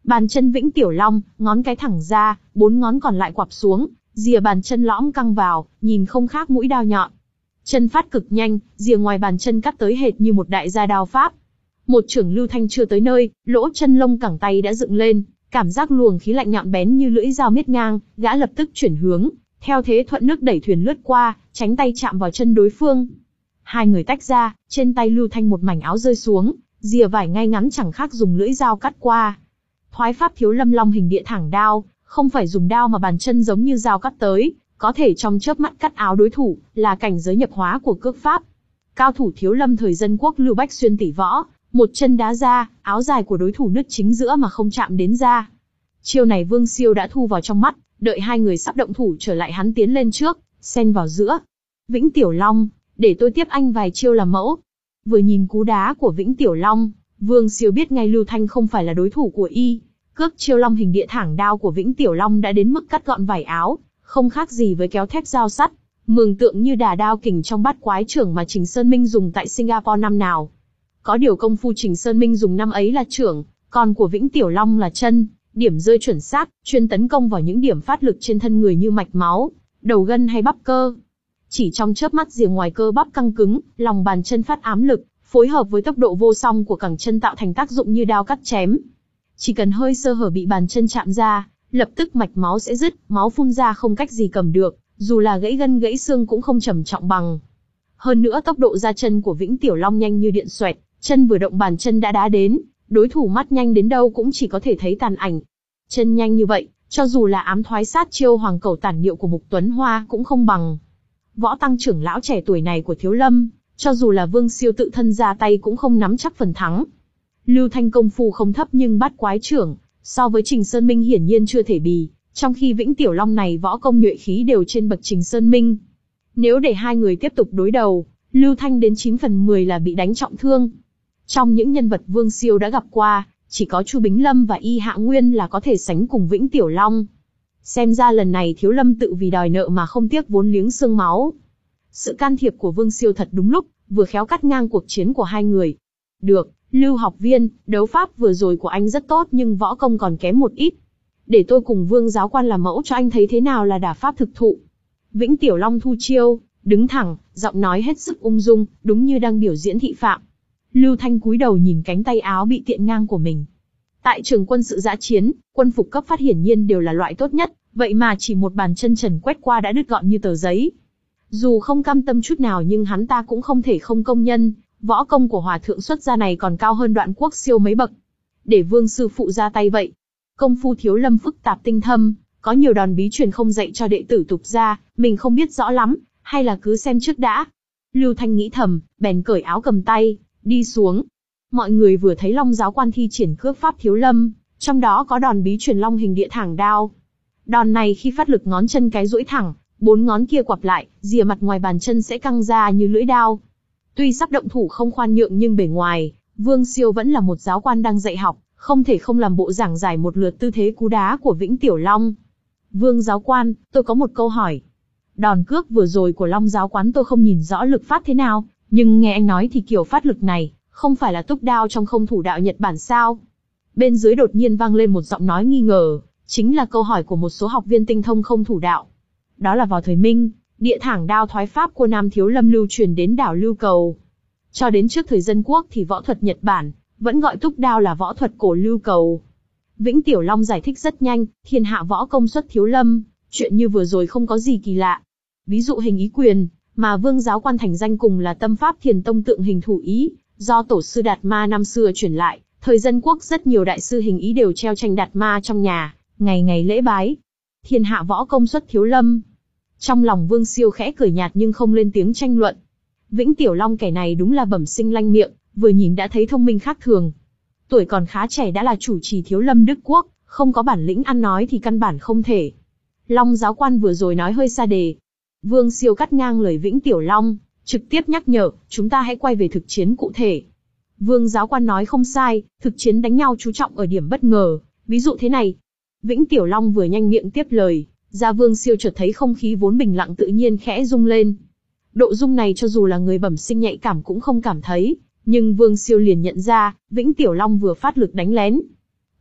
Bàn chân Vĩnh Tiểu Long, ngón cái thẳng ra, bốn ngón còn lại quặp xuống, rìa bàn chân lõm căng vào, nhìn không khác mũi đao nhọn. Chân phát cực nhanh, rìa ngoài bàn chân cắt tới hệt như một đại gia đao pháp. Một chưởng Lưu Thanh chưa tới nơi, lỗ chân lông cẳng tay đã dựng lên, cảm giác luồng khí lạnh nhọn bén như lưỡi dao miết ngang, gã lập tức chuyển hướng, theo thế thuận nước đẩy thuyền lướt qua, tránh tay chạm vào chân đối phương. Hai người tách ra, trên tay Lưu Thanh một mảnh áo rơi xuống, rìa vải ngay ngắn chẳng khác dùng lưỡi dao cắt qua. Thoái pháp Thiếu Lâm Long hình địa thẳng đao, không phải dùng đao mà bàn chân giống như dao cắt tới, có thể trong chớp mắt cắt áo đối thủ, là cảnh giới nhập hóa của cước pháp. Cao thủ Thiếu Lâm thời dân quốc Lưu Bách Xuyên tỷ võ, một chân đá ra, áo dài của đối thủ nứt chính giữa mà không chạm đến da. Chiêu này Vương Siêu đã thu vào trong mắt, đợi hai người sắp động thủ trở lại hắn tiến lên trước, xen vào giữa. Vĩnh Tiểu Long, để tôi tiếp anh vài chiêu làm mẫu. Vừa nhìn cú đá của Vĩnh Tiểu Long, Vương Siêu biết ngay Lưu Thanh không phải là đối thủ của y. Cước chiêu Long hình địa thẳng đao của Vĩnh Tiểu Long đã đến mức cắt gọn vải áo, không khác gì với kéo thép dao sắt, mường tượng như đà đao kình trong bát quái trưởng mà Trình Sơn Minh dùng tại Singapore năm nào. Có điều công phu Trình Sơn Minh dùng năm ấy là trưởng, còn của Vĩnh Tiểu Long là chân, điểm rơi chuẩn xác, chuyên tấn công vào những điểm phát lực trên thân người như mạch máu, đầu gân hay bắp cơ. Chỉ trong chớp mắt rìa ngoài cơ bắp căng cứng, lòng bàn chân phát ám lực, phối hợp với tốc độ vô song của cẳng chân tạo thành tác dụng như đao cắt chém. Chỉ cần hơi sơ hở bị bàn chân chạm ra, lập tức mạch máu sẽ dứt, máu phun ra không cách gì cầm được, dù là gãy gân gãy xương cũng không trầm trọng bằng. Hơn nữa tốc độ ra chân của Vĩnh Tiểu Long nhanh như điện xoẹt, chân vừa động bàn chân đã đá đến, đối thủ mắt nhanh đến đâu cũng chỉ có thể thấy tàn ảnh. Chân nhanh như vậy, cho dù là ám thoái sát chiêu Hoàng Cẩu Tản Niệu của Mục Tuấn Hoa cũng không bằng. Võ tăng trưởng lão trẻ tuổi này của Thiếu Lâm, cho dù là Vương Siêu tự thân ra tay cũng không nắm chắc phần thắng. Lưu Thanh công phu không thấp nhưng bát quái trưởng, so với Trình Sơn Minh hiển nhiên chưa thể bì, trong khi Vĩnh Tiểu Long này võ công nhuệ khí đều trên bậc Trình Sơn Minh. Nếu để hai người tiếp tục đối đầu, Lưu Thanh đến chín phần mười là bị đánh trọng thương. Trong những nhân vật Vương Siêu đã gặp qua, chỉ có Chu Bính Lâm và Y Hạ Nguyên là có thể sánh cùng Vĩnh Tiểu Long. Xem ra lần này Thiếu Lâm tự vì đòi nợ mà không tiếc vốn liếng xương máu. Sự can thiệp của Vương Siêu thật đúng lúc, vừa khéo cắt ngang cuộc chiến của hai người. Được, Lưu học viên, đấu pháp vừa rồi của anh rất tốt nhưng võ công còn kém một ít. Để tôi cùng Vương giáo quan làm mẫu cho anh thấy thế nào là đả pháp thực thụ. Vĩnh Tiểu Long thu chiêu, đứng thẳng, giọng nói hết sức ung dung, đúng như đang biểu diễn thị phạm. Lưu Thanh cúi đầu nhìn cánh tay áo bị tiện ngang của mình. Tại trường quân sự dã chiến, quân phục cấp phát hiển nhiên đều là loại tốt nhất, vậy mà chỉ một bàn chân trần quét qua đã đứt gọn như tờ giấy. Dù không cam tâm chút nào nhưng hắn ta cũng không thể không công nhân, võ công của hòa thượng xuất gia này còn cao hơn Đoạn Quốc Siêu mấy bậc. Để Vương sư phụ ra tay vậy. Công phu Thiếu Lâm phức tạp tinh thâm, có nhiều đòn bí truyền không dạy cho đệ tử tục gia, mình không biết rõ lắm, hay là cứ xem trước đã. Lưu Thanh nghĩ thầm, bèn cởi áo cầm tay, đi xuống. Mọi người vừa thấy Long giáo quan thi triển cước pháp Thiếu Lâm, trong đó có đòn bí truyền Long hình địa thẳng đao. Đòn này khi phát lực ngón chân cái duỗi thẳng, bốn ngón kia quặp lại, rìa mặt ngoài bàn chân sẽ căng ra như lưỡi đao. Tuy sắp động thủ không khoan nhượng nhưng bề ngoài, Vương Siêu vẫn là một giáo quan đang dạy học, không thể không làm bộ giảng giải một lượt tư thế cú đá của Vĩnh Tiểu Long. Vương giáo quan, tôi có một câu hỏi. Đòn cước vừa rồi của Long giáo quán tôi không nhìn rõ lực phát thế nào, nhưng nghe anh nói thì kiểu phát lực này, không phải là túc đao trong không thủ đạo Nhật Bản sao? Bên dưới đột nhiên vang lên một giọng nói nghi ngờ, chính là câu hỏi của một số học viên tinh thông không thủ đạo. Đó là vào thời Minh, địa thẳng đao thoái pháp của Nam Thiếu Lâm lưu truyền đến đảo Lưu Cầu. Cho đến trước thời dân quốc thì võ thuật Nhật Bản vẫn gọi túc đao là võ thuật cổ Lưu Cầu. Vĩnh Tiểu Long giải thích rất nhanh, thiên hạ võ công xuất Thiếu Lâm, chuyện như vừa rồi không có gì kỳ lạ. Ví dụ hình ý quyền, mà Vương giáo quan thành danh cùng là tâm pháp Thiền Tông tượng hình thủ ý, do tổ sư Đạt Ma năm xưa truyền lại, thời dân quốc rất nhiều đại sư hình ý đều treo tranh Đạt Ma trong nhà, ngày ngày lễ bái. Thiên hạ võ công xuất Thiếu Lâm. Trong lòng Vương Siêu khẽ cười nhạt nhưng không lên tiếng tranh luận. Vĩnh Tiểu Long kẻ này đúng là bẩm sinh lanh miệng, vừa nhìn đã thấy thông minh khác thường. Tuổi còn khá trẻ đã là chủ trì Thiếu Lâm Đức Quốc, không có bản lĩnh ăn nói thì căn bản không thể. Long giáo quan vừa rồi nói hơi xa đề. Vương Siêu cắt ngang lời Vĩnh Tiểu Long, trực tiếp nhắc nhở, chúng ta hãy quay về thực chiến cụ thể. Vương giáo quan nói không sai, thực chiến đánh nhau chú trọng ở điểm bất ngờ, ví dụ thế này. Vĩnh Tiểu Long vừa nhanh miệng tiếp lời, ra Vương Siêu chợt thấy không khí vốn bình lặng tự nhiên khẽ rung lên. Độ rung này cho dù là người bẩm sinh nhạy cảm cũng không cảm thấy, nhưng Vương Siêu liền nhận ra, Vĩnh Tiểu Long vừa phát lực đánh lén.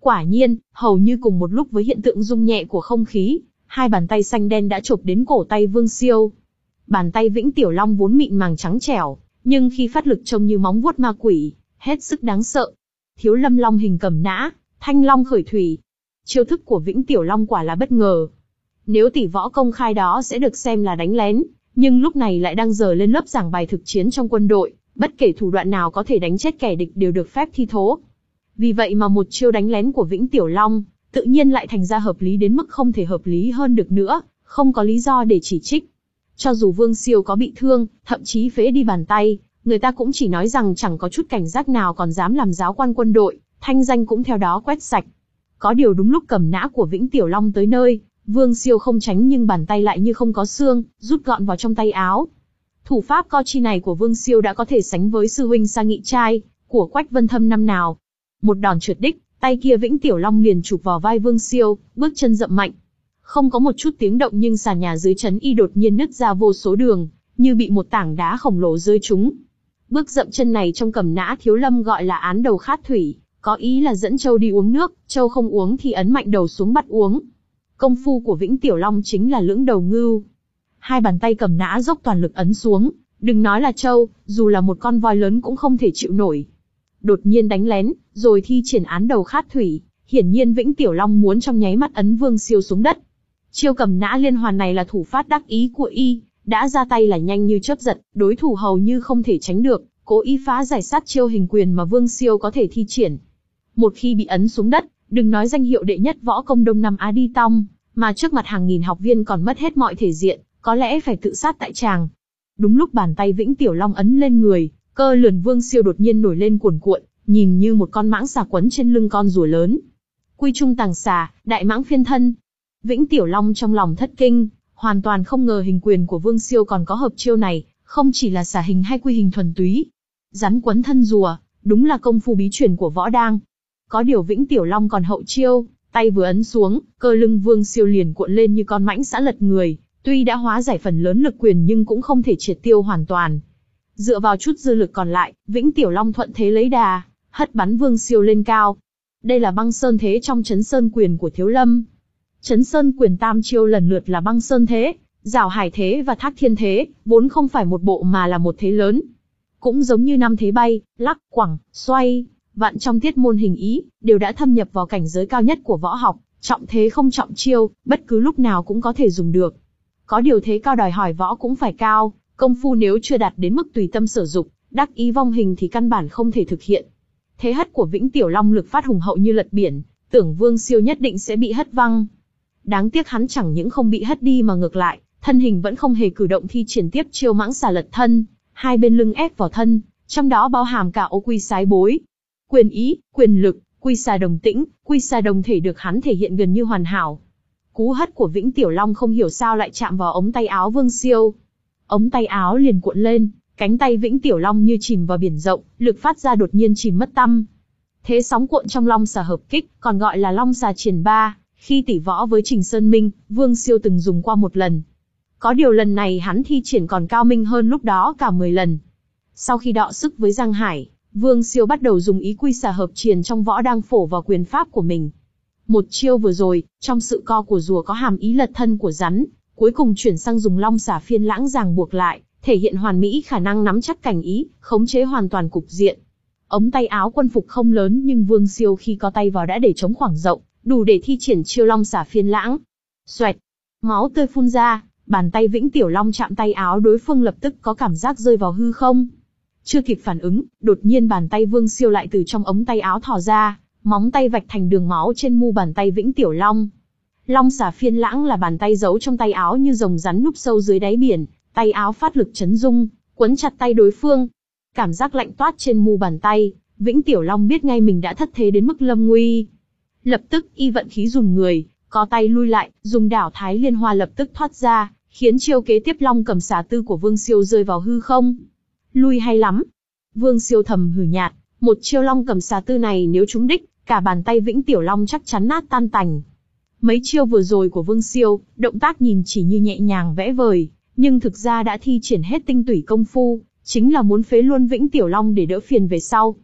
Quả nhiên, hầu như cùng một lúc với hiện tượng rung nhẹ của không khí, hai bàn tay xanh đen đã chộp đến cổ tay Vương Siêu. Bàn tay Vĩnh Tiểu Long vốn mịn màng trắng trẻo, nhưng khi phát lực trông như móng vuốt ma quỷ, hết sức đáng sợ. Thiếu Lâm Long hình cầm nã, Thanh Long khởi thủy. Chiêu thức của Vĩnh Tiểu Long quả là bất ngờ. Nếu tỷ võ công khai đó sẽ được xem là đánh lén, nhưng lúc này lại đang dở lên lớp giảng bài thực chiến trong quân đội, bất kể thủ đoạn nào có thể đánh chết kẻ địch đều được phép thi thố. Vì vậy mà một chiêu đánh lén của Vĩnh Tiểu Long, tự nhiên lại thành ra hợp lý đến mức không thể hợp lý hơn được nữa, không có lý do để chỉ trích. Cho dù Vương Siêu có bị thương, thậm chí phế đi bàn tay, người ta cũng chỉ nói rằng chẳng có chút cảnh giác nào còn dám làm giáo quan quân đội, thanh danh cũng theo đó quét sạch. Có điều đúng lúc cầm nã của Vĩnh Tiểu Long tới nơi, Vương Siêu không tránh nhưng bàn tay lại như không có xương, rút gọn vào trong tay áo. Thủ pháp co chi này của Vương Siêu đã có thể sánh với sư huynh Sa Nghị Trai của Quách Vân Thâm năm nào. Một đòn trượt đích, tay kia Vĩnh Tiểu Long liền chụp vào vai Vương Siêu, bước chân dậm mạnh. Không có một chút tiếng động nhưng sàn nhà dưới chân y đột nhiên nứt ra vô số đường, như bị một tảng đá khổng lồ rơi trúng. Bước dậm chân này trong cầm nã Thiếu Lâm gọi là án đầu khát thủy, có ý là dẫn trâu đi uống nước, trâu không uống thì ấn mạnh đầu xuống bắt uống. Công phu của Vĩnh Tiểu Long chính là lưỡng đầu ngưu. Hai bàn tay cầm nã dốc toàn lực ấn xuống, đừng nói là trâu, dù là một con voi lớn cũng không thể chịu nổi. Đột nhiên đánh lén, rồi thi triển án đầu khát thủy, hiển nhiên Vĩnh Tiểu Long muốn trong nháy mắt ấn Vương Siêu xuống đất. Chiêu cầm nã liên hoàn này là thủ phát đắc ý của y, đã ra tay là nhanh như chớp giật, đối thủ hầu như không thể tránh được, cố ý phá giải sát chiêu hình quyền mà Vương Siêu có thể thi triển. Một khi bị ấn xuống đất, đừng nói danh hiệu đệ nhất võ công Đông Nam Á đi tong, mà trước mặt hàng nghìn học viên còn mất hết mọi thể diện, có lẽ phải tự sát tại tràng. Đúng lúc bàn tay Vĩnh Tiểu Long ấn lên người, cơ lườn Vương Siêu đột nhiên nổi lên cuồn cuộn, nhìn như một con mãng xà quấn trên lưng con rùa lớn. Quy trung tàng xà, đại mãng phiên thân. Vĩnh Tiểu Long trong lòng thất kinh, hoàn toàn không ngờ hình quyền của Vương Siêu còn có hợp chiêu này, không chỉ là xà hình hay quy hình thuần túy. Rắn quấn thân rùa, đúng là công phu bí truyền của võ đang. Có điều Vĩnh Tiểu Long còn hậu chiêu, tay vừa ấn xuống, cơ lưng Vương Siêu liền cuộn lên như con mãnh xã lật người, tuy đã hóa giải phần lớn lực quyền nhưng cũng không thể triệt tiêu hoàn toàn. Dựa vào chút dư lực còn lại, Vĩnh Tiểu Long thuận thế lấy đà, hất bắn Vương Siêu lên cao. Đây là băng sơn thế trong Chấn Sơn quyền của Thiếu Lâm. Chấn Sơn quyền tam chiêu lần lượt là băng sơn thế, giảo hải thế và thác thiên thế, vốn không phải một bộ mà là một thế lớn. Cũng giống như năm thế bay, lắc, quẳng, xoay, vạn trong tiết môn hình ý, đều đã thâm nhập vào cảnh giới cao nhất của võ học, trọng thế không trọng chiêu, bất cứ lúc nào cũng có thể dùng được. Có điều thế cao đòi hỏi võ cũng phải cao, công phu nếu chưa đạt đến mức tùy tâm sở dục, đắc ý vong hình thì căn bản không thể thực hiện. Thế hất của Vĩnh Tiểu Long lực phát hùng hậu như lật biển, tưởng Vương Siêu nhất định sẽ bị hất văng. Đáng tiếc hắn chẳng những không bị hất đi mà ngược lại, thân hình vẫn không hề cử động thi triển tiếp chiêu mãng xà lật thân, hai bên lưng ép vào thân, trong đó bao hàm cả ô quy sái bối. Quyền ý, quyền lực, quy xà đồng tĩnh, quy xà đồng thể được hắn thể hiện gần như hoàn hảo. Cú hất của Vĩnh Tiểu Long không hiểu sao lại chạm vào ống tay áo Vương Siêu. Ống tay áo liền cuộn lên, cánh tay Vĩnh Tiểu Long như chìm vào biển rộng, lực phát ra đột nhiên chìm mất tăm. Thế sóng cuộn trong long xà hợp kích, còn gọi là long xà triển ba, khi tỷ võ với Trình Sơn Minh, Vương Siêu từng dùng qua một lần. Có điều lần này hắn thi triển còn cao minh hơn lúc đó cả mười lần. Sau khi đọ sức với Giang Hải, Vương Siêu bắt đầu dùng ý quy xà hợp triền trong võ đang phổ vào quyền pháp của mình. Một chiêu vừa rồi, trong sự co của rùa có hàm ý lật thân của rắn, cuối cùng chuyển sang dùng long xà phiên lãng ràng buộc lại, thể hiện hoàn mỹ khả năng nắm chắc cảnh ý, khống chế hoàn toàn cục diện. Ống tay áo quân phục không lớn nhưng Vương Siêu khi co tay vào đã để trống khoảng rộng, đủ để thi triển chiêu long xà phiên lãng. Xoẹt, máu tươi phun ra, bàn tay Vĩnh Tiểu Long chạm tay áo đối phương lập tức có cảm giác rơi vào hư không. Chưa kịp phản ứng, đột nhiên bàn tay Vương Siêu lại từ trong ống tay áo thò ra, móng tay vạch thành đường máu trên mu bàn tay Vĩnh Tiểu Long. Long xà phiên lãng là bàn tay giấu trong tay áo như rồng rắn núp sâu dưới đáy biển, tay áo phát lực chấn rung, quấn chặt tay đối phương. Cảm giác lạnh toát trên mu bàn tay, Vĩnh Tiểu Long biết ngay mình đã thất thế đến mức lâm nguy. Lập tức y vận khí dùng người, co tay lui lại, dùng đảo Thái Liên Hoa lập tức thoát ra, khiến chiêu kế tiếp long cầm xà tư của Vương Siêu rơi vào hư không. Lui hay lắm. Vương Siêu thầm hừ nhạt, một chiêu long cầm xà tư này nếu trúng đích, cả bàn tay Vĩnh Tiểu Long chắc chắn nát tan tành. Mấy chiêu vừa rồi của Vương Siêu, động tác nhìn chỉ như nhẹ nhàng vẽ vời, nhưng thực ra đã thi triển hết tinh tủy công phu, chính là muốn phế luôn Vĩnh Tiểu Long để đỡ phiền về sau.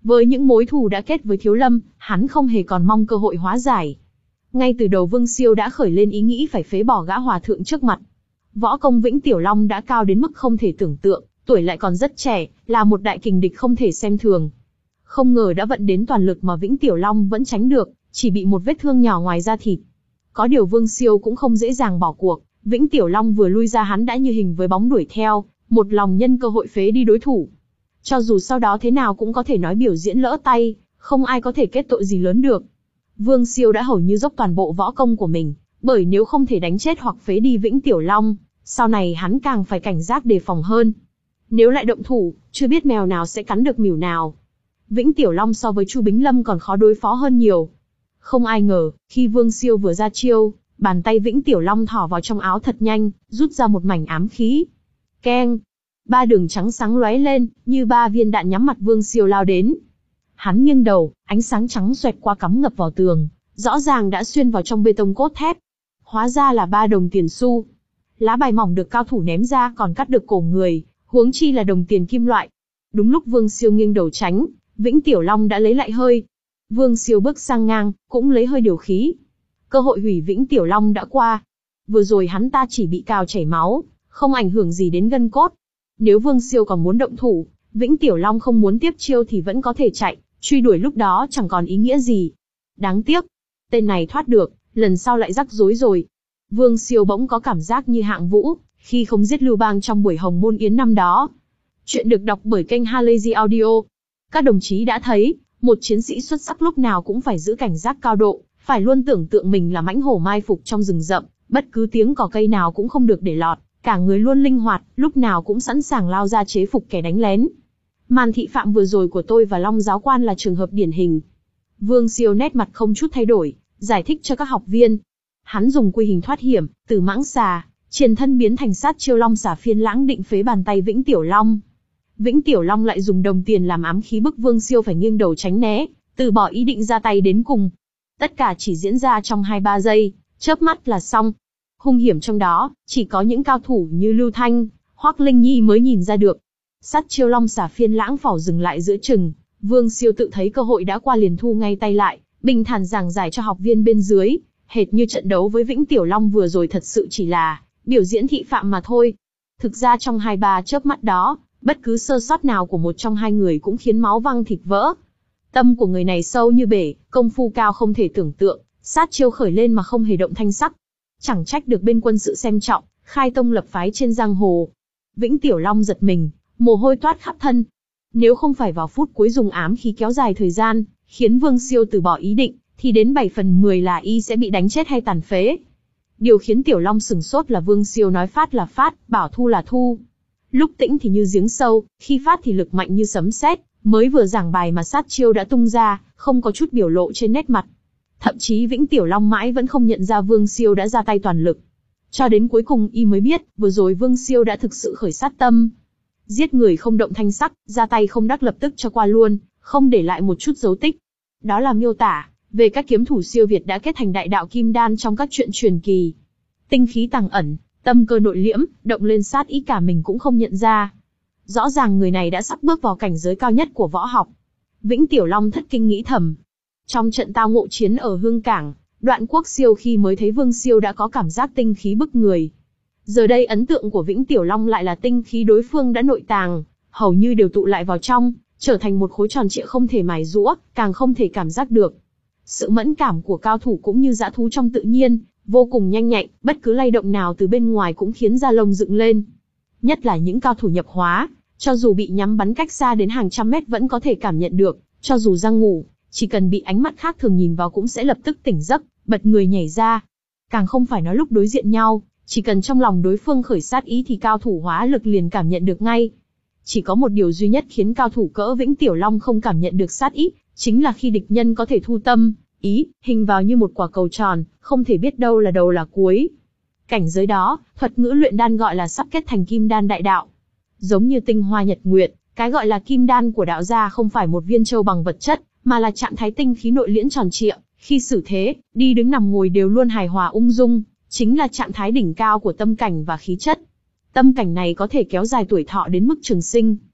Với những mối thù đã kết với Thiếu Lâm, hắn không hề còn mong cơ hội hóa giải. Ngay từ đầu Vương Siêu đã khởi lên ý nghĩ phải phế bỏ gã hòa thượng trước mặt. Võ công Vĩnh Tiểu Long đã cao đến mức không thể tưởng tượng, tuổi lại còn rất trẻ, là một đại kình địch không thể xem thường. Không ngờ đã vận đến toàn lực mà Vĩnh Tiểu Long vẫn tránh được, chỉ bị một vết thương nhỏ ngoài da thịt. Có điều Vương Siêu cũng không dễ dàng bỏ cuộc, Vĩnh Tiểu Long vừa lui ra hắn đã như hình với bóng đuổi theo, một lòng nhân cơ hội phế đi đối thủ. Cho dù sau đó thế nào cũng có thể nói biểu diễn lỡ tay, không ai có thể kết tội gì lớn được. Vương Siêu đã hầu như dốc toàn bộ võ công của mình, bởi nếu không thể đánh chết hoặc phế đi Vĩnh Tiểu Long, sau này hắn càng phải cảnh giác đề phòng hơn. Nếu lại động thủ, chưa biết mèo nào sẽ cắn được mỉu nào. Vĩnh Tiểu Long so với Chu Bính Lâm còn khó đối phó hơn nhiều. Không ai ngờ, khi Vương Siêu vừa ra chiêu, bàn tay Vĩnh Tiểu Long thỏ vào trong áo thật nhanh, rút ra một mảnh ám khí. Keng! Ba đường trắng sáng lóe lên, như ba viên đạn nhắm mặt Vương Siêu lao đến. Hắn nghiêng đầu, ánh sáng trắng xoẹt qua cắm ngập vào tường, rõ ràng đã xuyên vào trong bê tông cốt thép. Hóa ra là ba đồng tiền xu. Lá bài mỏng được cao thủ ném ra còn cắt được cổ người, huống chi là đồng tiền kim loại. Đúng lúc Vương Siêu nghiêng đầu tránh, Vĩnh Tiểu Long đã lấy lại hơi. Vương Siêu bước sang ngang, cũng lấy hơi điều khí. Cơ hội hủy Vĩnh Tiểu Long đã qua. Vừa rồi hắn ta chỉ bị cào chảy máu, không ảnh hưởng gì đến gân cốt. Nếu Vương Siêu còn muốn động thủ, Vĩnh Tiểu Long không muốn tiếp chiêu thì vẫn có thể chạy, truy đuổi lúc đó chẳng còn ý nghĩa gì. Đáng tiếc, tên này thoát được, lần sau lại rắc rối rồi. Vương Siêu bỗng có cảm giác như Hạng Vũ, khi không giết Lưu Bang trong buổi Hồng Môn Yến năm đó. Chuyện được đọc bởi kênh Halazy Audio. Các đồng chí đã thấy, một chiến sĩ xuất sắc lúc nào cũng phải giữ cảnh giác cao độ, phải luôn tưởng tượng mình là mãnh hổ mai phục trong rừng rậm, bất cứ tiếng cỏ cây nào cũng không được để lọt, cả người luôn linh hoạt, lúc nào cũng sẵn sàng lao ra chế phục kẻ đánh lén. Màn thị phạm vừa rồi của tôi và Long giáo quan là trường hợp điển hình. Vương Siêu nét mặt không chút thay đổi, giải thích cho các học viên. Hắn dùng quy hình thoát hiểm, từ mãng xà, triển thân biến thành sát chiêu long xà phiên lãng định phế bàn tay Vĩnh Tiểu Long. Vĩnh Tiểu Long lại dùng đồng tiền làm ám khí bức Vương Siêu phải nghiêng đầu tránh né, từ bỏ ý định ra tay đến cùng. Tất cả chỉ diễn ra trong hai ba giây, chớp mắt là xong. Hung hiểm trong đó, chỉ có những cao thủ như Lưu Thanh, Hoắc Linh Nhi mới nhìn ra được. Sát chiêu long xà phiên lãng phỏ dừng lại giữa chừng, Vương Siêu tự thấy cơ hội đã qua liền thu ngay tay lại, bình thản giảng giải cho học viên bên dưới, hệt như trận đấu với Vĩnh Tiểu Long vừa rồi thật sự chỉ là biểu diễn thị phạm mà thôi. Thực ra trong hai ba chớp mắt đó, bất cứ sơ sót nào của một trong hai người cũng khiến máu văng thịt vỡ. Tâm của người này sâu như bể, công phu cao không thể tưởng tượng, sát chiêu khởi lên mà không hề động thanh sắc. Chẳng trách được bên quân sự xem trọng, khai tông lập phái trên giang hồ. Vĩnh Tiểu Long giật mình, mồ hôi toát khắp thân. Nếu không phải vào phút cuối dùng ám khí kéo dài thời gian, khiến Vương Siêu từ bỏ ý định, thì đến bảy phần mười là y sẽ bị đánh chết hay tàn phế. Điều khiến Tiểu Long sửng sốt là Vương Siêu nói phát là phát, bảo thu là thu. Lúc tĩnh thì như giếng sâu, khi phát thì lực mạnh như sấm sét, mới vừa giảng bài mà sát chiêu đã tung ra, không có chút biểu lộ trên nét mặt. Thậm chí Vĩnh Tiểu Long mãi vẫn không nhận ra Vương Siêu đã ra tay toàn lực. Cho đến cuối cùng y mới biết, vừa rồi Vương Siêu đã thực sự khởi sát tâm. Giết người không động thanh sắc, ra tay không đắc lập tức cho qua luôn, không để lại một chút dấu tích. Đó là miêu tả về các kiếm thủ siêu việt đã kết thành đại đạo kim đan trong các truyện truyền kỳ. Tinh khí tàng ẩn, tâm cơ nội liễm, động lên sát ý cả mình cũng không nhận ra. Rõ ràng người này đã sắp bước vào cảnh giới cao nhất của võ học. Vĩnh Tiểu Long thất kinh nghĩ thầm. Trong trận tao ngộ chiến ở Hương Cảng, Đoạn Quốc Siêu khi mới thấy Vương Siêu đã có cảm giác tinh khí bức người. Giờ đây ấn tượng của Vĩnh Tiểu Long lại là tinh khí đối phương đã nội tàng, hầu như đều tụ lại vào trong, trở thành một khối tròn trịa không thể mài giũa, càng không thể cảm giác được. Sự mẫn cảm của cao thủ cũng như dã thú trong tự nhiên, vô cùng nhanh nhạy, bất cứ lay động nào từ bên ngoài cũng khiến da lông dựng lên. Nhất là những cao thủ nhập hóa, cho dù bị nhắm bắn cách xa đến hàng trăm mét vẫn có thể cảm nhận được, cho dù đang ngủ, chỉ cần bị ánh mắt khác thường nhìn vào cũng sẽ lập tức tỉnh giấc, bật người nhảy ra. Càng không phải nói lúc đối diện nhau, chỉ cần trong lòng đối phương khởi sát ý thì cao thủ hóa lực liền cảm nhận được ngay. Chỉ có một điều duy nhất khiến cao thủ cỡ Vĩnh Tiểu Long không cảm nhận được sát ý, chính là khi địch nhân có thể thu tâm, ý, hình vào như một quả cầu tròn, không thể biết đâu là đầu là cuối. Cảnh giới đó, thuật ngữ luyện đan gọi là sắp kết thành kim đan đại đạo. Giống như tinh hoa nhật nguyệt, cái gọi là kim đan của đạo gia không phải một viên châu bằng vật chất, mà là trạng thái tinh khí nội liễn tròn trịa, khi xử thế, đi đứng nằm ngồi đều luôn hài hòa ung dung, chính là trạng thái đỉnh cao của tâm cảnh và khí chất. Tâm cảnh này có thể kéo dài tuổi thọ đến mức trường sinh.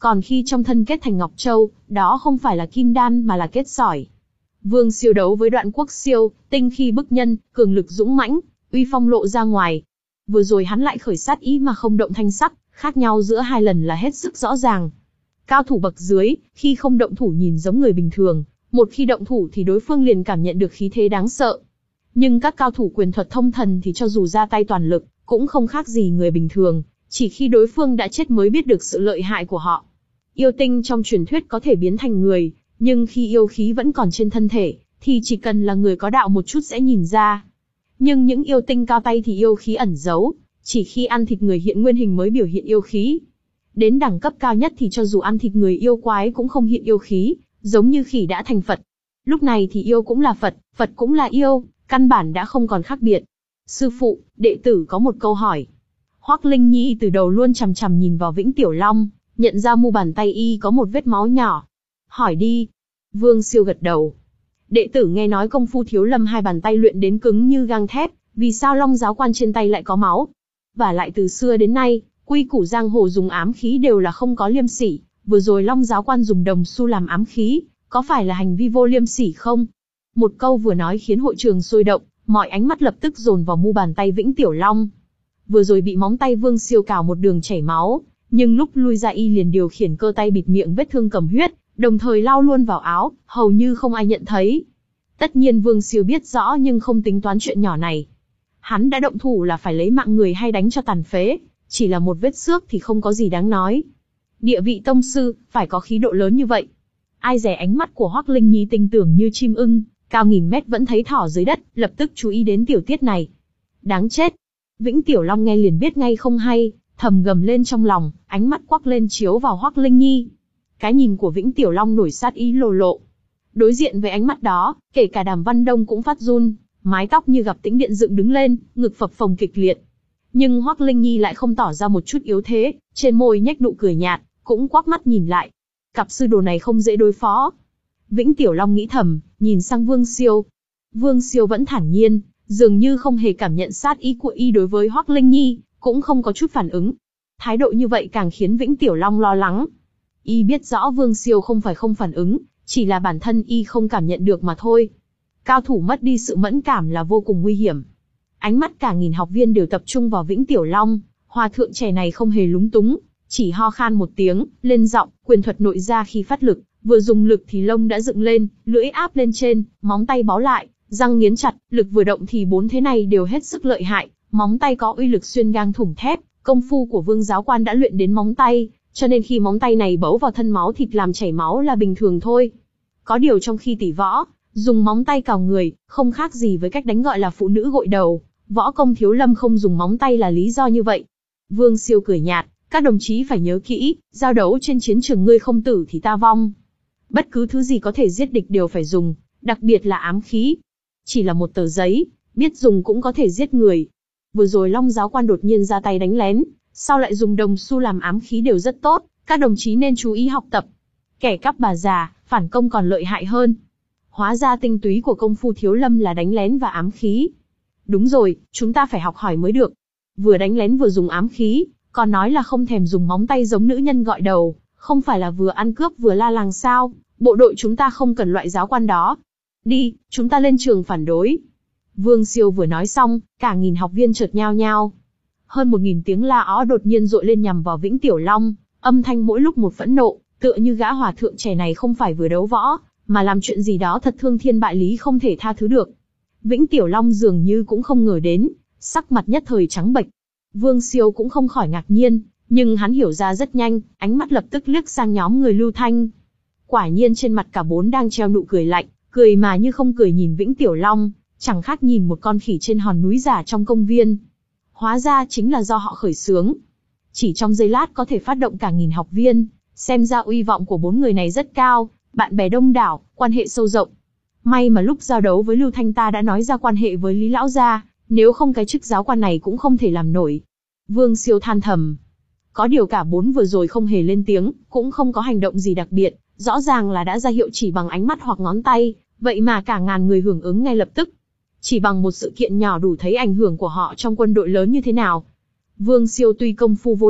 Còn khi trong thân kết thành Ngọc Châu, đó không phải là kim đan mà là kết sỏi. Vương Siêu đấu với Đoạn Quốc Siêu, tinh khí bức nhân, cường lực dũng mãnh, uy phong lộ ra ngoài. Vừa rồi hắn lại khởi sát ý mà không động thanh sắc, khác nhau giữa hai lần là hết sức rõ ràng. Cao thủ bậc dưới, khi không động thủ nhìn giống người bình thường, một khi động thủ thì đối phương liền cảm nhận được khí thế đáng sợ. Nhưng các cao thủ quyền thuật thông thần thì cho dù ra tay toàn lực, cũng không khác gì người bình thường, chỉ khi đối phương đã chết mới biết được sự lợi hại của họ. Yêu tinh trong truyền thuyết có thể biến thành người, nhưng khi yêu khí vẫn còn trên thân thể, thì chỉ cần là người có đạo một chút sẽ nhìn ra. Nhưng những yêu tinh cao tay thì yêu khí ẩn giấu, chỉ khi ăn thịt người hiện nguyên hình mới biểu hiện yêu khí. Đến đẳng cấp cao nhất thì cho dù ăn thịt người yêu quái cũng không hiện yêu khí, giống như khỉ đã thành Phật. Lúc này thì yêu cũng là Phật, Phật cũng là yêu, căn bản đã không còn khác biệt. Sư phụ, đệ tử có một câu hỏi. Hoắc Linh Nhi từ đầu luôn chằm chằm nhìn vào Vĩnh Tiểu Long, nhận ra mu bàn tay y có một vết máu nhỏ. Hỏi đi. Vương Siêu gật đầu. Đệ tử nghe nói công phu Thiếu Lâm hai bàn tay luyện đến cứng như gang thép, vì sao Long giáo quan trên tay lại có máu? Và lại từ xưa đến nay, quy củ giang hồ dùng ám khí đều là không có liêm sỉ, vừa rồi Long giáo quan dùng đồng xu làm ám khí, có phải là hành vi vô liêm sỉ không? Một câu vừa nói khiến hội trường sôi động, mọi ánh mắt lập tức dồn vào mu bàn tay Vĩnh Tiểu Long. Vừa rồi bị móng tay Vương Siêu cào một đường chảy máu, nhưng lúc lui ra y liền điều khiển cơ tay bịt miệng vết thương cầm huyết, đồng thời lau luôn vào áo, hầu như không ai nhận thấy. Tất nhiên Vương Siêu biết rõ nhưng không tính toán chuyện nhỏ này. Hắn đã động thủ là phải lấy mạng người hay đánh cho tàn phế, chỉ là một vết xước thì không có gì đáng nói. Địa vị tông sư, phải có khí độ lớn như vậy. Ai dè ánh mắt của Hoắc Linh Nhi tinh tưởng như chim ưng, cao nghìn mét vẫn thấy thỏ dưới đất, lập tức chú ý đến tiểu tiết này. Đáng chết. Vĩnh Tiểu Long nghe liền biết ngay không hay, thầm gầm lên trong lòng, ánh mắt quắc lên chiếu vào Hoắc Linh Nhi. Cái nhìn của Vĩnh Tiểu Long nổi sát ý lồ lộ. Đối diện với ánh mắt đó, kể cả Đàm Văn Đông cũng phát run, mái tóc như gặp tĩnh điện dựng đứng lên, ngực phập phồng kịch liệt. Nhưng Hoắc Linh Nhi lại không tỏ ra một chút yếu thế, trên môi nhếch nụ cười nhạt, cũng quắc mắt nhìn lại. Cặp sư đồ này không dễ đối phó. Vĩnh Tiểu Long nghĩ thầm, nhìn sang Vương Siêu. Vương Siêu vẫn thản nhiên, dường như không hề cảm nhận sát ý của y đối với Hoắc Linh Nhi, cũng không có chút phản ứng. Thái độ như vậy càng khiến Vĩnh Tiểu Long lo lắng. Y biết rõ Vương Siêu không phải không phản ứng, chỉ là bản thân y không cảm nhận được mà thôi. Cao thủ mất đi sự mẫn cảm là vô cùng nguy hiểm. Ánh mắt cả nghìn học viên đều tập trung vào Vĩnh Tiểu Long, hòa thượng trẻ này không hề lúng túng, chỉ ho khan một tiếng, lên giọng, quyền thuật nội ra khi phát lực, vừa dùng lực thì lông đã dựng lên, lưỡi áp lên trên, móng tay bó lại, răng nghiến chặt, lực vừa động thì bốn thế này đều hết sức lợi hại, móng tay có uy lực xuyên gang thủng thép, công phu của Vương giáo quan đã luyện đến móng tay, cho nên khi móng tay này bấu vào thân máu thịt làm chảy máu là bình thường thôi. Có điều trong khi tỉ võ, dùng móng tay cào người, không khác gì với cách đánh gọi là phụ nữ gội đầu, võ công Thiếu Lâm không dùng móng tay là lý do như vậy. Vương Siêu cười nhạt, các đồng chí phải nhớ kỹ, giao đấu trên chiến trường ngươi không tử thì ta vong. Bất cứ thứ gì có thể giết địch đều phải dùng, đặc biệt là ám khí. Chỉ là một tờ giấy, biết dùng cũng có thể giết người. Vừa rồi Long giáo quan đột nhiên ra tay đánh lén, sau lại dùng đồng xu làm ám khí đều rất tốt, các đồng chí nên chú ý học tập. Kẻ cắp bà già, phản công còn lợi hại hơn. Hóa ra tinh túy của công phu Thiếu Lâm là đánh lén và ám khí. Đúng rồi, chúng ta phải học hỏi mới được. Vừa đánh lén vừa dùng ám khí, còn nói là không thèm dùng móng tay giống nữ nhân gọi đầu, không phải là vừa ăn cướp vừa la làng sao? Bộ đội chúng ta không cần loại giáo quan đó. Đi, chúng ta lên trường phản đối. Vương Siêu vừa nói xong, cả nghìn học viên chợt nhao nhao. Hơn một nghìn tiếng la ó đột nhiên dội lên nhằm vào Vĩnh Tiểu Long, âm thanh mỗi lúc một phẫn nộ, tựa như gã hòa thượng trẻ này không phải vừa đấu võ, mà làm chuyện gì đó thật thương thiên bại lý không thể tha thứ được. Vĩnh Tiểu Long dường như cũng không ngờ đến, sắc mặt nhất thời trắng bệch. Vương Siêu cũng không khỏi ngạc nhiên, nhưng hắn hiểu ra rất nhanh, ánh mắt lập tức liếc sang nhóm người Lưu Thanh. Quả nhiên trên mặt cả bốn đang treo nụ cười lạnh, cười mà như không cười nhìn Vĩnh Tiểu Long, chẳng khác nhìn một con khỉ trên hòn núi giả trong công viên. Hóa ra chính là do họ khởi xướng. Chỉ trong giây lát có thể phát động cả nghìn học viên, xem ra uy vọng của bốn người này rất cao, bạn bè đông đảo, quan hệ sâu rộng. May mà lúc giao đấu với Lưu Thanh ta đã nói ra quan hệ với Lý Lão gia, nếu không cái chức giáo quan này cũng không thể làm nổi. Vương Siêu than thầm. Có điều cả bốn vừa rồi không hề lên tiếng, cũng không có hành động gì đặc biệt, rõ ràng là đã ra hiệu chỉ bằng ánh mắt hoặc ngón tay, vậy mà cả ngàn người hưởng ứng ngay lập tức. Chỉ bằng một sự kiện nhỏ đủ thấy ảnh hưởng của họ trong quân đội lớn như thế nào. Vương Siêu tuy công phu vô địch,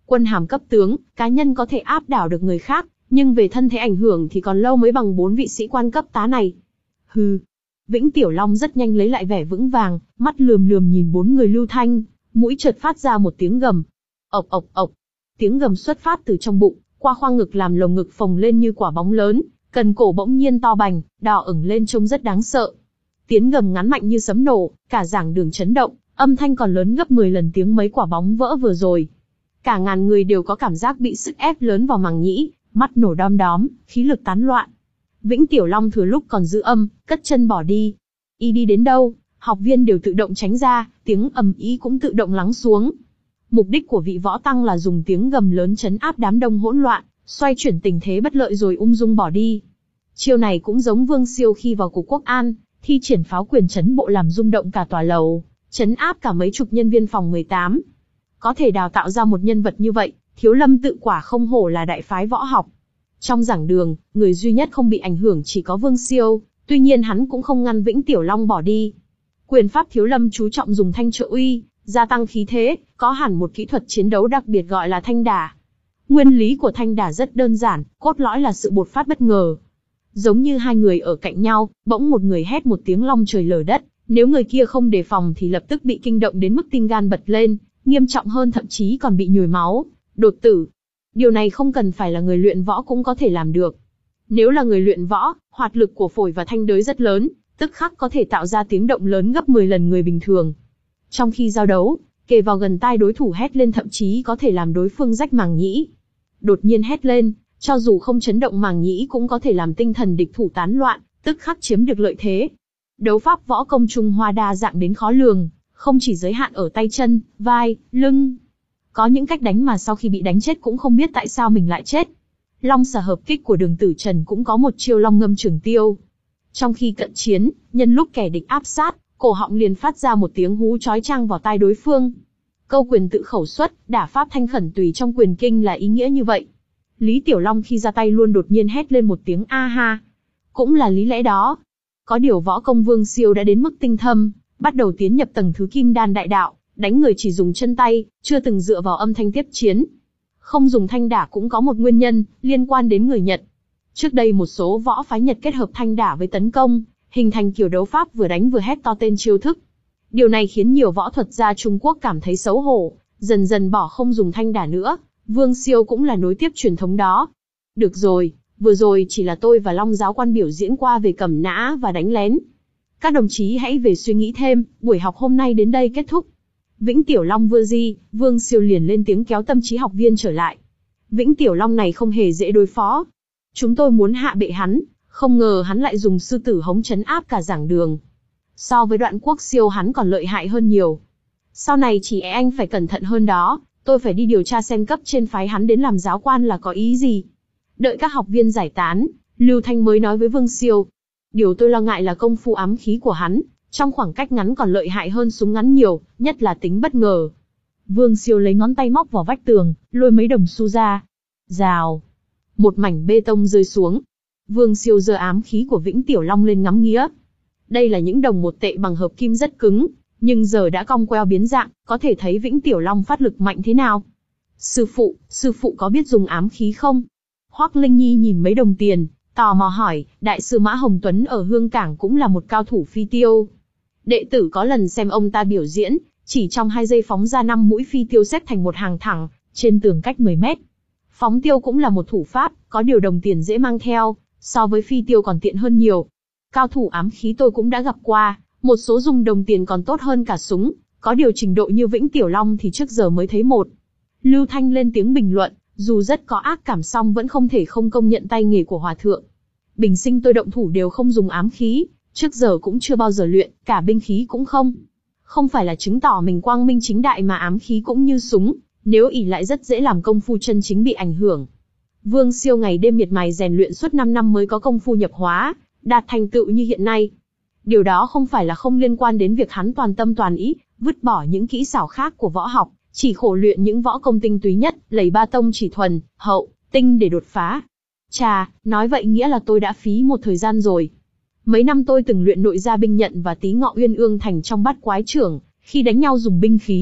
Quân hàm cấp tướng, cá nhân có thể áp đảo được người khác, nhưng về thân thế ảnh hưởng thì còn lâu mới bằng bốn vị sĩ quan cấp tá này. Hừ. Vĩnh Tiểu Long rất nhanh lấy lại vẻ vững vàng, mắt lườm lườm nhìn bốn người Lưu Thanh, mũi chợt phát ra một tiếng gầm. Ộc ộc ộc. Tiếng gầm xuất phát từ trong bụng, qua khoang ngực làm lồng ngực phồng lên như quả bóng lớn, cần cổ bỗng nhiên to bành, đỏ ửng lên trông rất đáng sợ. Tiếng gầm ngắn mạnh như sấm nổ, cả giảng đường chấn động, âm thanh còn lớn gấp mười lần tiếng mấy quả bóng vỡ vừa rồi. Cả ngàn người đều có cảm giác bị sức ép lớn vào màng nhĩ, mắt nổ đom đóm, khí lực tán loạn. Vĩnh Tiểu Long thừa lúc còn giữ âm, cất chân bỏ đi. Y đi đến đâu, học viên đều tự động tránh ra, tiếng ầm ĩ cũng tự động lắng xuống. Mục đích của vị võ tăng là dùng tiếng gầm lớn trấn áp đám đông hỗn loạn, xoay chuyển tình thế bất lợi rồi ung dung bỏ đi. Chiêu này cũng giống Vương Siêu khi vào cục Quốc An, thi triển pháo quyền trấn bộ làm rung động cả tòa lầu, trấn áp cả mấy chục nhân viên phòng mười tám. Có thể đào tạo ra một nhân vật như vậy, Thiếu Lâm tự quả không hổ là đại phái võ học. Trong giảng đường, người duy nhất không bị ảnh hưởng chỉ có Vương Siêu, tuy nhiên hắn cũng không ngăn Vĩnh Tiểu Long bỏ đi. Quyền pháp Thiếu Lâm chú trọng dùng thanh trợ uy, gia tăng khí thế, có hẳn một kỹ thuật chiến đấu đặc biệt gọi là thanh đả. Nguyên lý của thanh đả rất đơn giản, cốt lõi là sự bột phát bất ngờ. Giống như hai người ở cạnh nhau, bỗng một người hét một tiếng long trời lở đất, nếu người kia không đề phòng thì lập tức bị kinh động đến mức tim gan bật lên, nghiêm trọng hơn thậm chí còn bị nhồi máu, đột tử. Điều này không cần phải là người luyện võ cũng có thể làm được. Nếu là người luyện võ, hoạt lực của phổi và thanh đới rất lớn, tức khắc có thể tạo ra tiếng động lớn gấp mười lần người bình thường. Trong khi giao đấu, kề vào gần tai đối thủ hét lên thậm chí có thể làm đối phương rách màng nhĩ. Đột nhiên hét lên, cho dù không chấn động màng nhĩ cũng có thể làm tinh thần địch thủ tán loạn, tức khắc chiếm được lợi thế. Đấu pháp võ công Trung Hoa đa dạng đến khó lường, không chỉ giới hạn ở tay chân, vai, lưng. Có những cách đánh mà sau khi bị đánh chết cũng không biết tại sao mình lại chết. Long xà hợp kích của Đường Tử Trần cũng có một chiêu long ngâm trường tiêu. Trong khi cận chiến, nhân lúc kẻ địch áp sát, cổ họng liền phát ra một tiếng hú chói chang vào tai đối phương. Câu quyền tự khẩu xuất, đả pháp thanh khẩn tùy trong quyền kinh là ý nghĩa như vậy. Lý Tiểu Long khi ra tay luôn đột nhiên hét lên một tiếng a ha. Cũng là lý lẽ đó. Có điều võ công Vương Siêu đã đến mức tinh thâm, bắt đầu tiến nhập tầng thứ kim đan đại đạo, đánh người chỉ dùng chân tay, chưa từng dựa vào âm thanh tiếp chiến. Không dùng thanh đả cũng có một nguyên nhân, liên quan đến người Nhật. Trước đây một số võ phái Nhật kết hợp thanh đả với tấn công, hình thành kiểu đấu pháp vừa đánh vừa hét to tên chiêu thức. Điều này khiến nhiều võ thuật gia Trung Quốc cảm thấy xấu hổ, dần dần bỏ không dùng thanh đả nữa. Vương Siêu cũng là nối tiếp truyền thống đó. Được rồi, vừa rồi chỉ là tôi và Long giáo quan biểu diễn qua về cầm nã và đánh lén. Các đồng chí hãy về suy nghĩ thêm, buổi học hôm nay đến đây kết thúc. Vĩnh Tiểu Long vừa di, Vương Siêu liền lên tiếng kéo tâm trí học viên trở lại. Vĩnh Tiểu Long này không hề dễ đối phó. Chúng tôi muốn hạ bệ hắn, không ngờ hắn lại dùng sư tử hống trấn áp cả giảng đường. So với Đoạn Quốc Siêu hắn còn lợi hại hơn nhiều. Sau này chỉ e anh phải cẩn thận hơn đó, tôi phải đi điều tra xem cấp trên phái hắn đến làm giáo quan là có ý gì. Đợi các học viên giải tán, Lưu Thanh mới nói với Vương Siêu. Điều tôi lo ngại là công phu ám khí của hắn, trong khoảng cách ngắn còn lợi hại hơn súng ngắn nhiều, nhất là tính bất ngờ. Vương Siêu lấy ngón tay móc vào vách tường, lôi mấy đồng xu ra. Rào. Một mảnh bê tông rơi xuống. Vương Siêu giơ ám khí của Vĩnh Tiểu Long lên ngắm nghía. Đây là những đồng một tệ bằng hợp kim rất cứng, nhưng giờ đã cong queo biến dạng, có thể thấy Vĩnh Tiểu Long phát lực mạnh thế nào. Sư phụ, sư phụ có biết dùng ám khí không? Hoắc Linh Nhi nhìn mấy đồng tiền, tò mò hỏi, đại sư Mã Hồng Tuấn ở Hương Cảng cũng là một cao thủ phi tiêu. Đệ tử có lần xem ông ta biểu diễn, chỉ trong hai giây phóng ra năm mũi phi tiêu xếp thành một hàng thẳng, trên tường cách mười mét. Phóng tiêu cũng là một thủ pháp, có điều đồng tiền dễ mang theo, so với phi tiêu còn tiện hơn nhiều. Cao thủ ám khí tôi cũng đã gặp qua, một số dùng đồng tiền còn tốt hơn cả súng, có điều trình độ như Vĩnh Tiểu Long thì trước giờ mới thấy một. Lưu Thanh lên tiếng bình luận, dù rất có ác cảm song vẫn không thể không công nhận tay nghề của hòa thượng. Bình sinh tôi động thủ đều không dùng ám khí, trước giờ cũng chưa bao giờ luyện, cả binh khí cũng không. Không phải là chứng tỏ mình quang minh chính đại mà ám khí cũng như súng, nếu ỷ lại rất dễ làm công phu chân chính bị ảnh hưởng. Vương Siêu ngày đêm miệt mài rèn luyện suốt năm năm mới có công phu nhập hóa, đạt thành tựu như hiện nay. Điều đó không phải là không liên quan đến việc hắn toàn tâm toàn ý, vứt bỏ những kỹ xảo khác của võ học, chỉ khổ luyện những võ công tinh túy nhất, lầy ba tông chỉ thuần, hậu, tinh để đột phá. Chà, nói vậy nghĩa là tôi đã phí một thời gian rồi. Mấy năm tôi từng luyện nội gia binh nhận và Tý Ngọ Uyên Ương Thành trong Bát Quái Trưởng, khi đánh nhau dùng binh khí,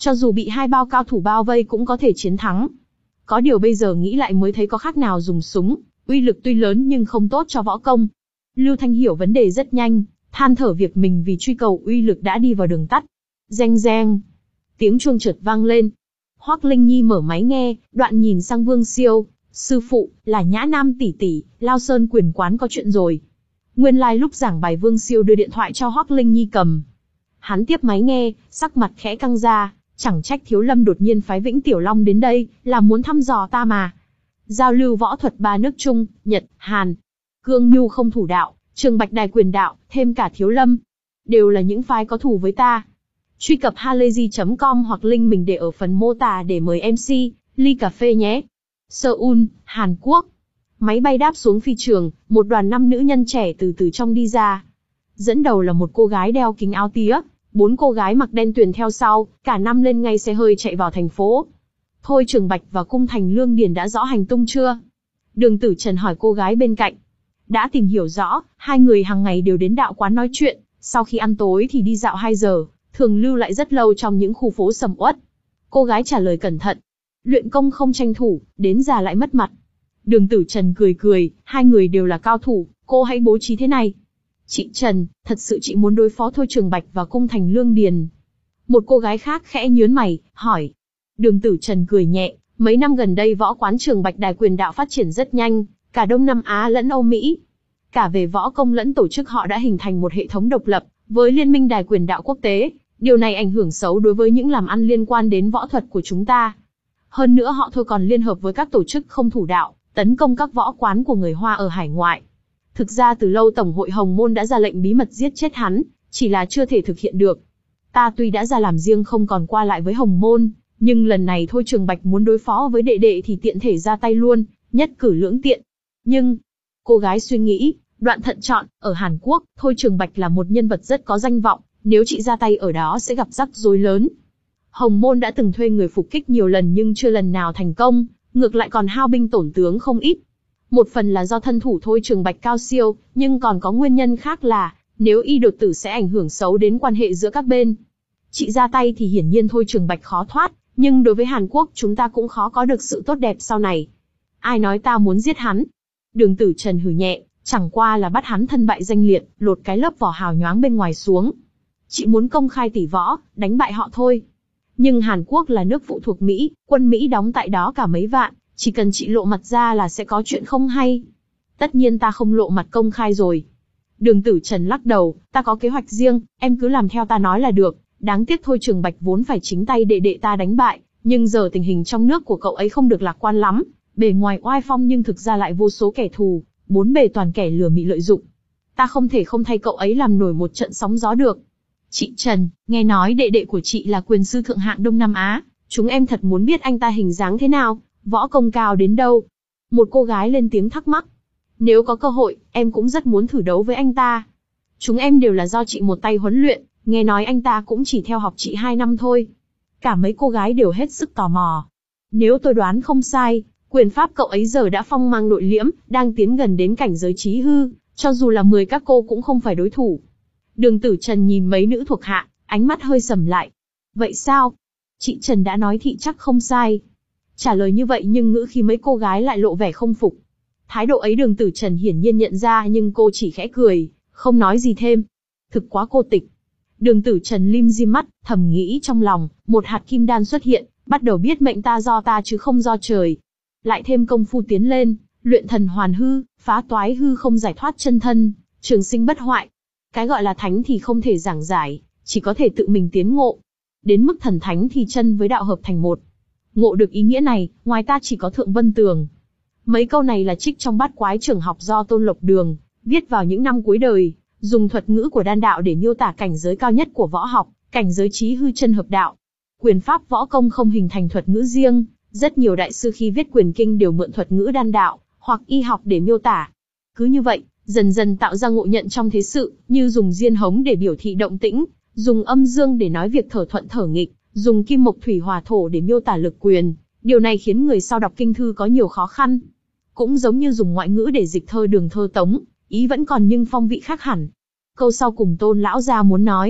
cho dù bị hai bao cao thủ bao vây cũng có thể chiến thắng. Có điều bây giờ nghĩ lại mới thấy có khác nào dùng súng, uy lực tuy lớn nhưng không tốt cho võ công. Lưu Thanh hiểu vấn đề rất nhanh, than thở việc mình vì truy cầu uy lực đã đi vào đường tắt. Reng reng, tiếng chuông chợt vang lên. Hoắc Linh Nhi mở máy nghe, đoạn nhìn sang Vương Siêu, sư phụ, là Nhã Nam tỷ tỷ, Lao Sơn quyền quán có chuyện rồi. Nguyên lai like lúc giảng bài Vương Siêu đưa điện thoại cho Hoắc Linh Nhi cầm. Hắn tiếp máy nghe, sắc mặt khẽ căng ra, chẳng trách Thiếu Lâm đột nhiên phái Vĩnh Tiểu Long đến đây, là muốn thăm dò ta mà. Giao lưu võ thuật ba nước Trung, Nhật, Hàn. Cương Nhu không thủ đạo, Trường Bạch Đài quyền đạo, thêm cả Thiếu Lâm. Đều là những phái có thù với ta. Truy cập halayzi chấm com hoặc link mình để ở phần mô tả để mời em xê, ly cà phê nhé. Seoul, Hàn Quốc. Máy bay đáp xuống phi trường, một đoàn năm nữ nhân trẻ từ từ trong đi ra. Dẫn đầu là một cô gái đeo kính áo tía, bốn cô gái mặc đen tuyền theo sau, cả năm lên ngay xe hơi chạy vào thành phố. Thôi Trường Bạch và Cung Thành Lương Điền đã rõ hành tung chưa? Đường Tử Trần hỏi cô gái bên cạnh. Đã tìm hiểu rõ, hai người hàng ngày đều đến đạo quán nói chuyện, sau khi ăn tối thì đi dạo hai giờ, thường lưu lại rất lâu trong những khu phố sầm uất. Cô gái trả lời cẩn thận. Luyện công không tranh thủ, đến già lại mất mặt. Đường Tử Trần cười cười, hai người đều là cao thủ, cô hãy bố trí thế này. Chị Trần, thật sự chị muốn đối phó Thôi Trường Bạch và Cung Thành Lương Điền. Một cô gái khác khẽ nhướng mày, hỏi. Đường Tử Trần cười nhẹ, mấy năm gần đây võ quán Trường Bạch Đài quyền đạo phát triển rất nhanh, cả Đông Nam Á lẫn Âu Mỹ. Cả về võ công lẫn tổ chức họ đã hình thành một hệ thống độc lập, với Liên minh Đài quyền đạo quốc tế. Điều này ảnh hưởng xấu đối với những làm ăn liên quan đến võ thuật của chúng ta. Hơn nữa họ thôi còn liên hợp với các tổ chức không thủ đạo, tấn công các võ quán của người Hoa ở hải ngoại. Thực ra từ lâu Tổng hội Hồng Môn đã ra lệnh bí mật giết chết hắn, chỉ là chưa thể thực hiện được. Ta tuy đã ra làm riêng không còn qua lại với Hồng Môn, nhưng lần này Thôi Trường Bạch muốn đối phó với đệ đệ thì tiện thể ra tay luôn, nhất cử lưỡng tiện. Nhưng, cô gái suy nghĩ, đoạn thận trọng, ở Hàn Quốc, Thôi Trường Bạch là một nhân vật rất có danh vọng, nếu chị ra tay ở đó sẽ gặp rắc rối lớn. Hồng Môn đã từng thuê người phục kích nhiều lần nhưng chưa lần nào thành công, ngược lại còn hao binh tổn tướng không ít. Một phần là do thân thủ Thôi Trường Bạch cao siêu, nhưng còn có nguyên nhân khác là, nếu y đột tử sẽ ảnh hưởng xấu đến quan hệ giữa các bên. Chị ra tay thì hiển nhiên Thôi Trường Bạch khó thoát, nhưng đối với Hàn Quốc chúng ta cũng khó có được sự tốt đẹp sau này. Ai nói ta muốn giết hắn? Đường Tử Trần hừ nhẹ, chẳng qua là bắt hắn thân bại danh liệt, lột cái lớp vỏ hào nhoáng bên ngoài xuống. Chị muốn công khai tỷ võ, đánh bại họ thôi. Nhưng Hàn Quốc là nước phụ thuộc Mỹ, quân Mỹ đóng tại đó cả mấy vạn, chỉ cần chị lộ mặt ra là sẽ có chuyện không hay. Tất nhiên ta không lộ mặt công khai rồi. Đường Tử Trần lắc đầu, ta có kế hoạch riêng, em cứ làm theo ta nói là được. Đáng tiếc Thôi Trường Bạch vốn phải chính tay đệ đệ ta đánh bại, nhưng giờ tình hình trong nước của cậu ấy không được lạc quan lắm. Bề ngoài oai phong nhưng thực ra lại vô số kẻ thù, bốn bề toàn kẻ lừa mị lợi dụng. Ta không thể không thay cậu ấy làm nổi một trận sóng gió được. Chị Trần, nghe nói đệ đệ của chị là quyền sư thượng hạng Đông Nam Á, chúng em thật muốn biết anh ta hình dáng thế nào, võ công cao đến đâu. Một cô gái lên tiếng thắc mắc. Nếu có cơ hội, em cũng rất muốn thử đấu với anh ta. Chúng em đều là do chị một tay huấn luyện, nghe nói anh ta cũng chỉ theo học chị hai năm thôi. Cả mấy cô gái đều hết sức tò mò. Nếu tôi đoán không sai, quyền pháp cậu ấy giờ đã phong mang nội liễm, đang tiến gần đến cảnh giới chí hư, cho dù là mười các cô cũng không phải đối thủ. Đường Tử Trần nhìn mấy nữ thuộc hạ, ánh mắt hơi sầm lại. Vậy sao? Chị Trần đã nói thị chắc không sai. Trả lời như vậy nhưng ngữ khi mấy cô gái lại lộ vẻ không phục. Thái độ ấy Đường Tử Trần hiển nhiên nhận ra nhưng cô chỉ khẽ cười, không nói gì thêm. Thực quá cô tịch. Đường Tử Trần lim dim mắt, thầm nghĩ trong lòng, một hạt kim đan xuất hiện, bắt đầu biết mệnh ta do ta chứ không do trời. Lại thêm công phu tiến lên, luyện thần hoàn hư, phá toái hư không giải thoát chân thân, trường sinh bất hoại. Cái gọi là thánh thì không thể giảng giải, chỉ có thể tự mình tiến ngộ. Đến mức thần thánh thì chân với đạo hợp thành một. Ngộ được ý nghĩa này, ngoài ta chỉ có Thượng Vân Tường. Mấy câu này là trích trong Bát Quái Trường học do Tôn Lộc Đường, viết vào những năm cuối đời, dùng thuật ngữ của đan đạo để miêu tả cảnh giới cao nhất của võ học, cảnh giới chí hư chân hợp đạo. Quyền pháp võ công không hình thành thuật ngữ riêng, rất nhiều đại sư khi viết quyền kinh đều mượn thuật ngữ đan đạo, hoặc y học để miêu tả. Cứ như vậy, dần dần tạo ra ngộ nhận trong thế sự, như dùng diên hống để biểu thị động tĩnh, dùng âm dương để nói việc thở thuận thở nghịch, dùng kim mộc thủy hỏa thổ để miêu tả lực quyền. Điều này khiến người sau đọc kinh thư có nhiều khó khăn. Cũng giống như dùng ngoại ngữ để dịch thơ Đường thơ Tống, ý vẫn còn nhưng phong vị khác hẳn. Câu sau cùng Tôn lão gia muốn nói,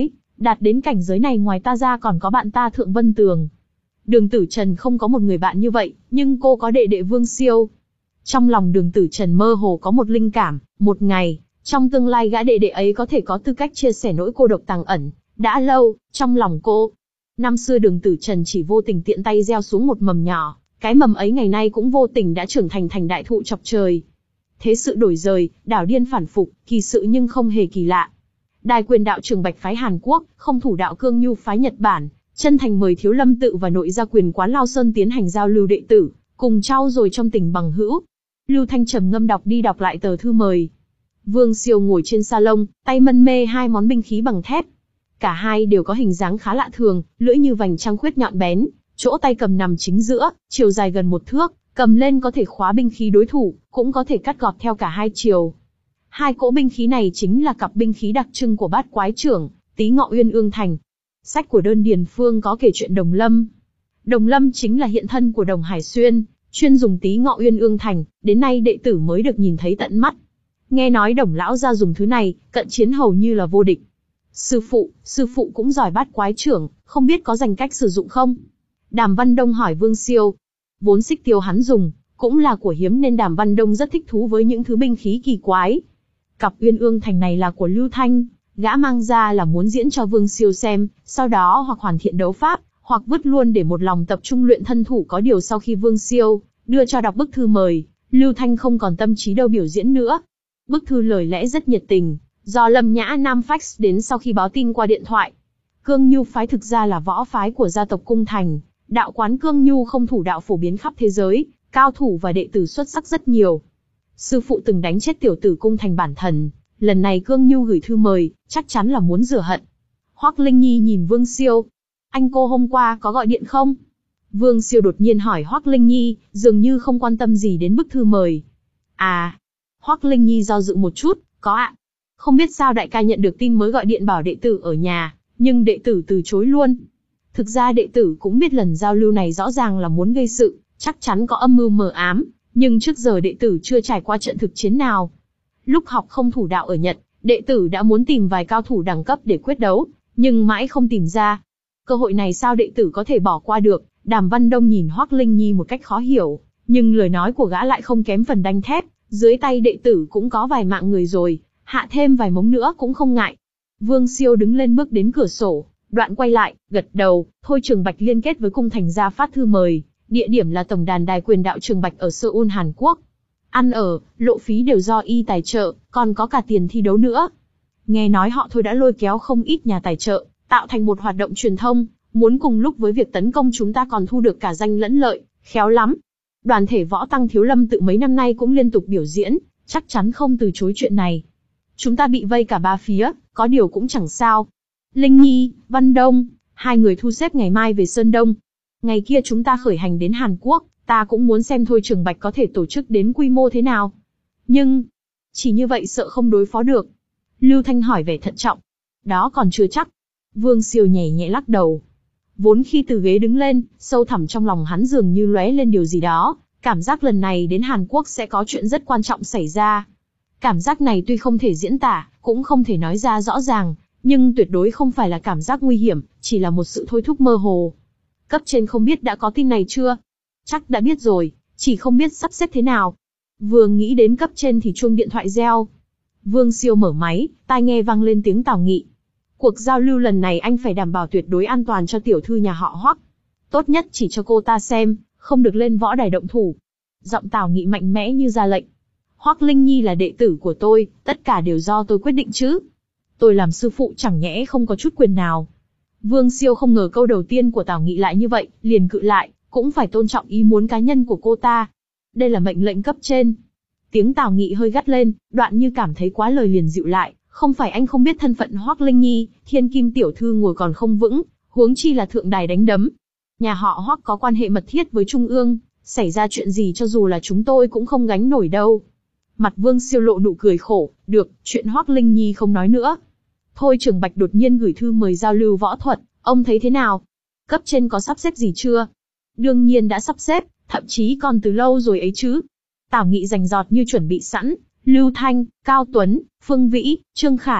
Đạt đến cảnh giới này ngoài ta ra còn có bạn ta Thượng Vân Tường. Đường Tử Trần không có một người bạn như vậy, nhưng cô có đệ đệ Vương Siêu. Trong lòng Đường Tử Trần mơ hồ có một linh cảm, một ngày, trong tương lai gã đệ đệ ấy có thể có tư cách chia sẻ nỗi cô độc tàng ẩn. Đã lâu, trong lòng cô. Năm xưa Đường Tử Trần chỉ vô tình tiện tay gieo xuống một mầm nhỏ, cái mầm ấy ngày nay cũng vô tình đã trưởng thành thành đại thụ chọc trời. Thế sự đổi rời, đảo điên phản phục, kỳ sự nhưng không hề kỳ lạ. Đài Quyền đạo Trường Bạch phái Hàn Quốc, Không Thủ đạo Cương Nhu phái Nhật Bản, chân thành mời Thiếu Lâm Tự và Nội Gia Quyền quán Lao Sơn tiến hành giao lưu đệ tử, cùng trao dồi trong tình bằng hữu. Lưu Thanh trầm ngâm đọc đi đọc lại tờ thư mời. Vương Siêu ngồi trên salon, tay mân mê hai món binh khí bằng thép. Cả hai đều có hình dáng khá lạ thường, lưỡi như vành trăng khuyết nhọn bén, chỗ tay cầm nằm chính giữa, chiều dài gần một thước, cầm lên có thể khóa binh khí đối thủ, cũng có thể cắt gọt theo cả hai chiều. Hai cỗ binh khí này chính là cặp binh khí đặc trưng của Bát Quái Trưởng, Tý Ngọ Uyên Ương Thành. Sách của Đơn Điền Phương có kể chuyện Đồng Lâm. Đồng Lâm chính là hiện thân của Đồng Hải Xuyên, chuyên dùng Tý Ngọ Uyên Ương Thành, đến nay đệ tử mới được nhìn thấy tận mắt. Nghe nói Đồng lão gia dùng thứ này, cận chiến hầu như là vô địch. Sư phụ, sư phụ cũng giỏi Bát Quái Trưởng, không biết có dành cách sử dụng không? Đàm Văn Đông hỏi Vương Siêu. Vốn xích tiêu hắn dùng, cũng là của hiếm nên Đàm Văn Đông rất thích thú với những thứ binh khí kỳ quái. Cặp Uyên Ương Thành này là của Lưu Thanh, gã mang ra là muốn diễn cho Vương Siêu xem, sau đó hoặc hoàn thiện đấu pháp, hoặc vứt luôn để một lòng tập trung luyện thân thủ. Có điều sau khi Vương Siêu đưa cho đọc bức thư mời, Lưu Thanh không còn tâm trí đâu biểu diễn nữa. Bức thư lời lẽ rất nhiệt tình, do Lâm Nhã Nam fax đến sau khi báo tin qua điện thoại. Cương Nhu phái thực ra là võ phái của gia tộc Cung Thành, đạo quán Cương Nhu không thủ đạo phổ biến khắp thế giới, cao thủ và đệ tử xuất sắc rất nhiều. Sư phụ từng đánh chết tiểu tử Cung Thành bản thần, lần này Cương Nhu gửi thư mời, chắc chắn là muốn rửa hận. Hoắc Linh Nhi nhìn Vương Siêu. Anh cô hôm qua có gọi điện không? Vương Siêu đột nhiên hỏi Hoắc Linh Nhi, dường như không quan tâm gì đến bức thư mời. À, Hoắc Linh Nhi do dự một chút, có ạ. Không biết sao đại ca nhận được tin mới gọi điện bảo đệ tử ở nhà, nhưng đệ tử từ chối luôn. Thực ra đệ tử cũng biết lần giao lưu này rõ ràng là muốn gây sự, chắc chắn có âm mưu mờ ám, nhưng trước giờ đệ tử chưa trải qua trận thực chiến nào. Lúc học không thủ đạo ở Nhật, đệ tử đã muốn tìm vài cao thủ đẳng cấp để quyết đấu, nhưng mãi không tìm ra. Cơ hội này sao đệ tử có thể bỏ qua được? Đàm Văn Đông nhìn Hoắc Linh Nhi một cách khó hiểu, nhưng lời nói của gã lại không kém phần đanh thép. Dưới tay đệ tử cũng có vài mạng người rồi, hạ thêm vài mống nữa cũng không ngại. Vương Siêu đứng lên bước đến cửa sổ, đoạn quay lại, gật đầu. Thôi Trường Bạch liên kết với Cung Thành ra phát thư mời, địa điểm là tổng đàn Đài Quyền đạo Trường Bạch ở Seoul, Hàn Quốc. Ăn ở, lộ phí đều do y tài trợ, còn có cả tiền thi đấu nữa. Nghe nói họ Thôi đã lôi kéo không ít nhà tài trợ, tạo thành một hoạt động truyền thông, muốn cùng lúc với việc tấn công chúng ta còn thu được cả danh lẫn lợi, khéo lắm. Đoàn thể võ tăng Thiếu Lâm Tự mấy năm nay cũng liên tục biểu diễn, chắc chắn không từ chối chuyện này. Chúng ta bị vây cả ba phía, có điều cũng chẳng sao. Linh Nhi, Văn Đông, hai người thu xếp ngày mai về Sơn Đông. Ngày kia chúng ta khởi hành đến Hàn Quốc, ta cũng muốn xem Thôi Trường Bạch có thể tổ chức đến quy mô thế nào. Nhưng, chỉ như vậy sợ không đối phó được. Lưu Thanh hỏi vẻ thận trọng. Đó còn chưa chắc. Vương Siêu nhẹ nhẹ lắc đầu. Vốn khi từ ghế đứng lên, sâu thẳm trong lòng hắn dường như lóe lên điều gì đó, cảm giác lần này đến Hàn Quốc sẽ có chuyện rất quan trọng xảy ra. Cảm giác này tuy không thể diễn tả, cũng không thể nói ra rõ ràng, nhưng tuyệt đối không phải là cảm giác nguy hiểm, chỉ là một sự thôi thúc mơ hồ. Cấp trên không biết đã có tin này chưa? Chắc đã biết rồi, chỉ không biết sắp xếp thế nào. Vừa nghĩ đến cấp trên thì chuông điện thoại reo. Vương Siêu mở máy, tai nghe vang lên tiếng Tào Nghị. Cuộc giao lưu lần này anh phải đảm bảo tuyệt đối an toàn cho tiểu thư nhà họ Hoắc. Tốt nhất chỉ cho cô ta xem, không được lên võ đài động thủ. Giọng Tào Nghị mạnh mẽ như ra lệnh. Hoắc Linh Nhi là đệ tử của tôi, tất cả đều do tôi quyết định chứ. Tôi làm sư phụ chẳng nhẽ không có chút quyền nào. Vương Siêu không ngờ câu đầu tiên của Tào Nghị lại như vậy, liền cự lại, cũng phải tôn trọng ý muốn cá nhân của cô ta. Đây là mệnh lệnh cấp trên. Tiếng Tào Nghị hơi gắt lên, đoạn như cảm thấy quá lời liền dịu lại. Không phải anh không biết thân phận Hoắc Linh Nhi, thiên kim tiểu thư ngồi còn không vững, huống chi là thượng đài đánh đấm. Nhà họ Hoắc có quan hệ mật thiết với Trung ương, xảy ra chuyện gì cho dù là chúng tôi cũng không gánh nổi đâu. Mặt Vương Siêu lộ nụ cười khổ, được, chuyện Hoắc Linh Nhi không nói nữa. Thôi Trường Bạch đột nhiên gửi thư mời giao lưu võ thuật, ông thấy thế nào? Cấp trên có sắp xếp gì chưa? Đương nhiên đã sắp xếp, thậm chí còn từ lâu rồi ấy chứ. Tào Nghị rành rọt như chuẩn bị sẵn. Lưu Thanh, Cao Tuấn, Phương Vĩ, Trương Khải,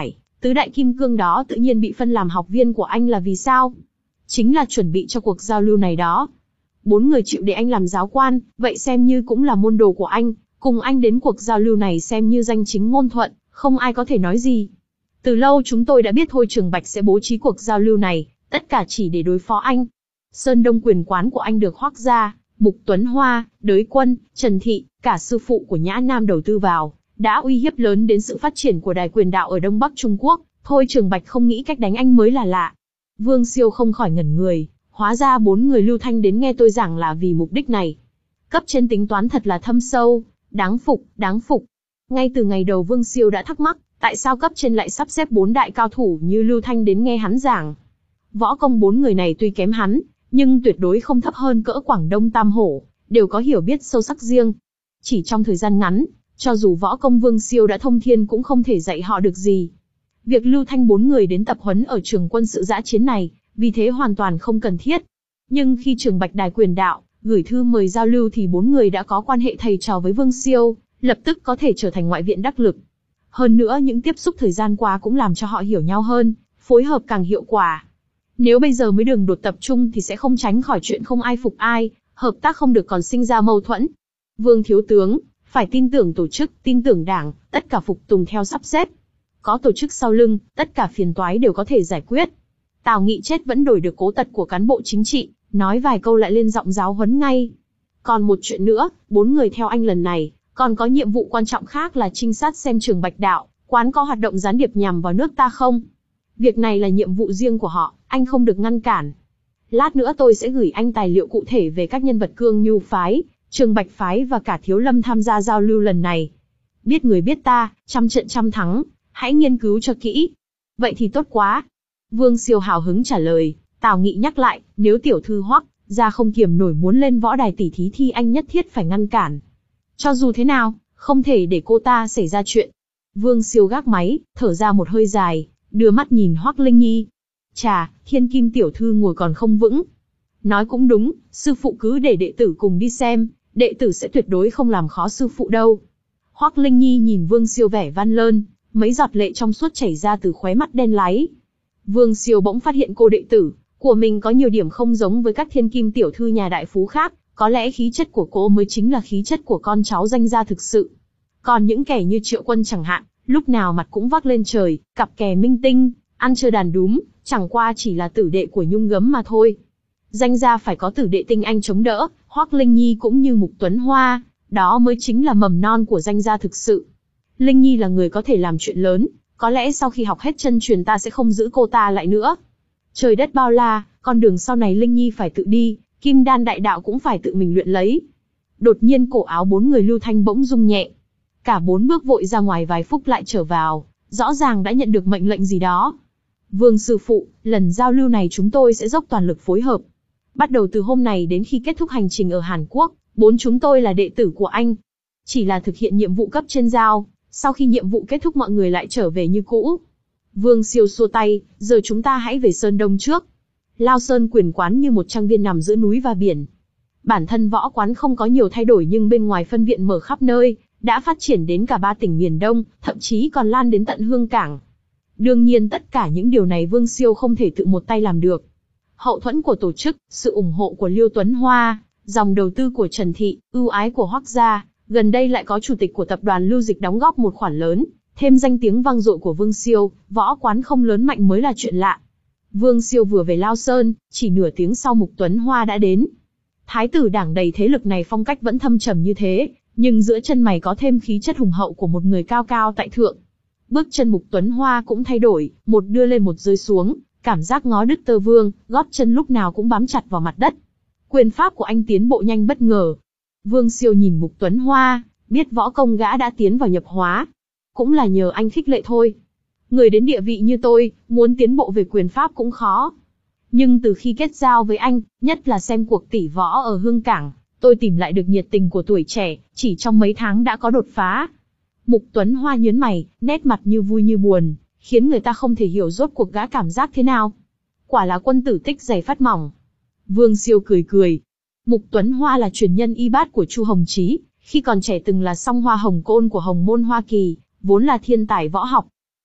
Tứ đại kim cương đó tự nhiên bị phân làm học viên của anh là vì sao? Chính là chuẩn bị cho cuộc giao lưu này đó. Bốn người chịu để anh làm giáo quan, vậy xem như cũng là môn đồ của anh, cùng anh đến cuộc giao lưu này xem như danh chính ngôn thuận, không ai có thể nói gì. Từ lâu chúng tôi đã biết Thôi Trường Bạch sẽ bố trí cuộc giao lưu này, tất cả chỉ để đối phó anh. Sơn Đông quyền quán của anh được Hoắc gia, Mục Tuấn Hoa, Đới Quân, Trần Thị, cả sư phụ của Nhã Nam đầu tư vào, đã uy hiếp lớn đến sự phát triển của đài quyền đạo ở Đông Bắc Trung Quốc. Thôi Trường Bạch không nghĩ cách đánh anh mới là lạ. Vương Siêu không khỏi ngẩn người, hóa ra bốn người Lưu Thanh đến nghe tôi giảng là vì mục đích này. Cấp trên tính toán thật là thâm sâu, đáng phục, đáng phục. Ngay từ ngày đầu Vương Siêu đã thắc mắc, tại sao cấp trên lại sắp xếp bốn đại cao thủ như Lưu Thanh đến nghe hắn giảng. Võ công bốn người này tuy kém hắn, nhưng tuyệt đối không thấp hơn cỡ Quảng Đông Tam Hổ, đều có hiểu biết sâu sắc riêng. Chỉ trong thời gian ngắn, cho dù võ công Vương Siêu đã thông thiên cũng không thể dạy họ được gì. Việc Lưu Thanh bốn người đến tập huấn ở trường quân sự dã chiến này, vì thế hoàn toàn không cần thiết. Nhưng khi Trường Bạch đài quyền đạo gửi thư mời giao lưu thì bốn người đã có quan hệ thầy trò với Vương Siêu, lập tức có thể trở thành ngoại viện đắc lực. Hơn nữa những tiếp xúc thời gian qua cũng làm cho họ hiểu nhau hơn, phối hợp càng hiệu quả. Nếu bây giờ mới đường đột tập trung thì sẽ không tránh khỏi chuyện không ai phục ai, hợp tác không được còn sinh ra mâu thuẫn. Vương thiếu tướng, phải tin tưởng tổ chức, tin tưởng đảng, tất cả phục tùng theo sắp xếp. Có tổ chức sau lưng, tất cả phiền toái đều có thể giải quyết. Tào Nghị chết vẫn đổi được cố tật của cán bộ chính trị, nói vài câu lại lên giọng giáo huấn ngay. Còn một chuyện nữa, bốn người theo anh lần này, còn có nhiệm vụ quan trọng khác là trinh sát xem Trường Bạch đạo quán có hoạt động gián điệp nhằm vào nước ta không. Việc này là nhiệm vụ riêng của họ, anh không được ngăn cản. Lát nữa tôi sẽ gửi anh tài liệu cụ thể về các nhân vật Cương Nhu phái, Trường Bạch phái và cả Thiếu Lâm tham gia giao lưu lần này. Biết người biết ta, trăm trận trăm thắng, hãy nghiên cứu cho kỹ. Vậy thì tốt quá. Vương Siêu hào hứng trả lời. Tào Nghị nhắc lại, nếu tiểu thư Hoắc gia không kiềm nổi muốn lên võ đài tỉ thí thì anh nhất thiết phải ngăn cản. Cho dù thế nào, không thể để cô ta xảy ra chuyện. Vương Siêu gác máy, thở ra một hơi dài, đưa mắt nhìn Hoắc Linh Nhi. Chà, Thiên Kim tiểu thư ngồi còn không vững. Nói cũng đúng, sư phụ cứ để đệ tử cùng đi xem, đệ tử sẽ tuyệt đối không làm khó sư phụ đâu. Hoắc Linh Nhi nhìn Vương Siêu vẻ văn lơn, mấy giọt lệ trong suốt chảy ra từ khóe mắt đen láy. Vương Siêu bỗng phát hiện cô đệ tử của mình có nhiều điểm không giống với các thiên kim tiểu thư nhà đại phú khác, có lẽ khí chất của cô mới chính là khí chất của con cháu danh gia thực sự. Còn những kẻ như Triệu Quân chẳng hạn, lúc nào mặt cũng vác lên trời, cặp kè minh tinh, ăn chơi đàn đúm, chẳng qua chỉ là tử đệ của Nhung Gấm mà thôi. Danh gia phải có tử đệ tinh anh chống đỡ, Hoắc Linh Nhi cũng như Mục Tuấn Hoa, đó mới chính là mầm non của danh gia thực sự. Linh Nhi là người có thể làm chuyện lớn, có lẽ sau khi học hết chân truyền ta sẽ không giữ cô ta lại nữa. Trời đất bao la, con đường sau này Linh Nhi phải tự đi, kim đan đại đạo cũng phải tự mình luyện lấy. Đột nhiên cổ áo bốn người Lưu Thanh bỗng rung nhẹ. Cả bốn bước vội ra ngoài vài phút lại trở vào, rõ ràng đã nhận được mệnh lệnh gì đó. Vương sư phụ, lần giao lưu này chúng tôi sẽ dốc toàn lực phối hợp. Bắt đầu từ hôm này đến khi kết thúc hành trình ở Hàn Quốc, bốn chúng tôi là đệ tử của anh. Chỉ là thực hiện nhiệm vụ cấp trên giao, sau khi nhiệm vụ kết thúc mọi người lại trở về như cũ. Vương Siêu xua tay, giờ chúng ta hãy về Sơn Đông trước. Lao Sơn quyền quán như một trang viên nằm giữa núi và biển. Bản thân võ quán không có nhiều thay đổi nhưng bên ngoài phân viện mở khắp nơi, đã phát triển đến cả ba tỉnh miền Đông, thậm chí còn lan đến tận Hương Cảng. Đương nhiên tất cả những điều này Vương Siêu không thể tự một tay làm được. Hậu thuẫn của tổ chức, sự ủng hộ của Liêu Tuấn Hoa, dòng đầu tư của Trần Thị, ưu ái của Hoắc gia, gần đây lại có chủ tịch của tập đoàn Lưu Dịch đóng góp một khoản lớn, thêm danh tiếng vang dội của Vương Siêu, võ quán không lớn mạnh mới là chuyện lạ. Vương Siêu vừa về Lao Sơn, chỉ nửa tiếng sau Mục Tuấn Hoa đã đến. Thái tử đảng đầy thế lực này phong cách vẫn thâm trầm như thế, nhưng giữa chân mày có thêm khí chất hùng hậu của một người cao cao tại thượng. Bước chân Mục Tuấn Hoa cũng thay đổi, một đưa lên một rơi xuống, cảm giác ngó đứt tơ vương, gót chân lúc nào cũng bám chặt vào mặt đất. Quyền pháp của anh tiến bộ nhanh bất ngờ. Vương Siêu nhìn Mục Tuấn Hoa, biết võ công gã đã tiến vào nhập hóa. Cũng là nhờ anh khích lệ thôi. Người đến địa vị như tôi, muốn tiến bộ về quyền pháp cũng khó. Nhưng từ khi kết giao với anh, nhất là xem cuộc tỷ võ ở Hương Cảng, tôi tìm lại được nhiệt tình của tuổi trẻ, chỉ trong mấy tháng đã có đột phá. Mục Tuấn Hoa nhớn mày, nét mặt như vui như buồn, khiến người ta không thể hiểu rốt cuộc gã cảm giác thế nào. Quả là quân tử tích giày phát mỏng. Vương Siêu cười cười. Mục Tuấn Hoa là truyền nhân y bát của Chu Hồng Chí, khi còn trẻ từng là song hoa hồng côn của Hồng Môn Hoa Kỳ, vốn là thiên tài võ học.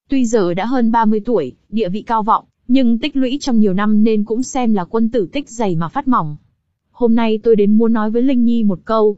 Tuy giờ đã hơn ba mươi tuổi, địa vị cao vọng, nhưng tích lũy trong nhiều năm nên cũng xem là quân tử tích dày mà phát mỏng. Hôm nay tôi đến muốn nói với Linh Nhi một câu.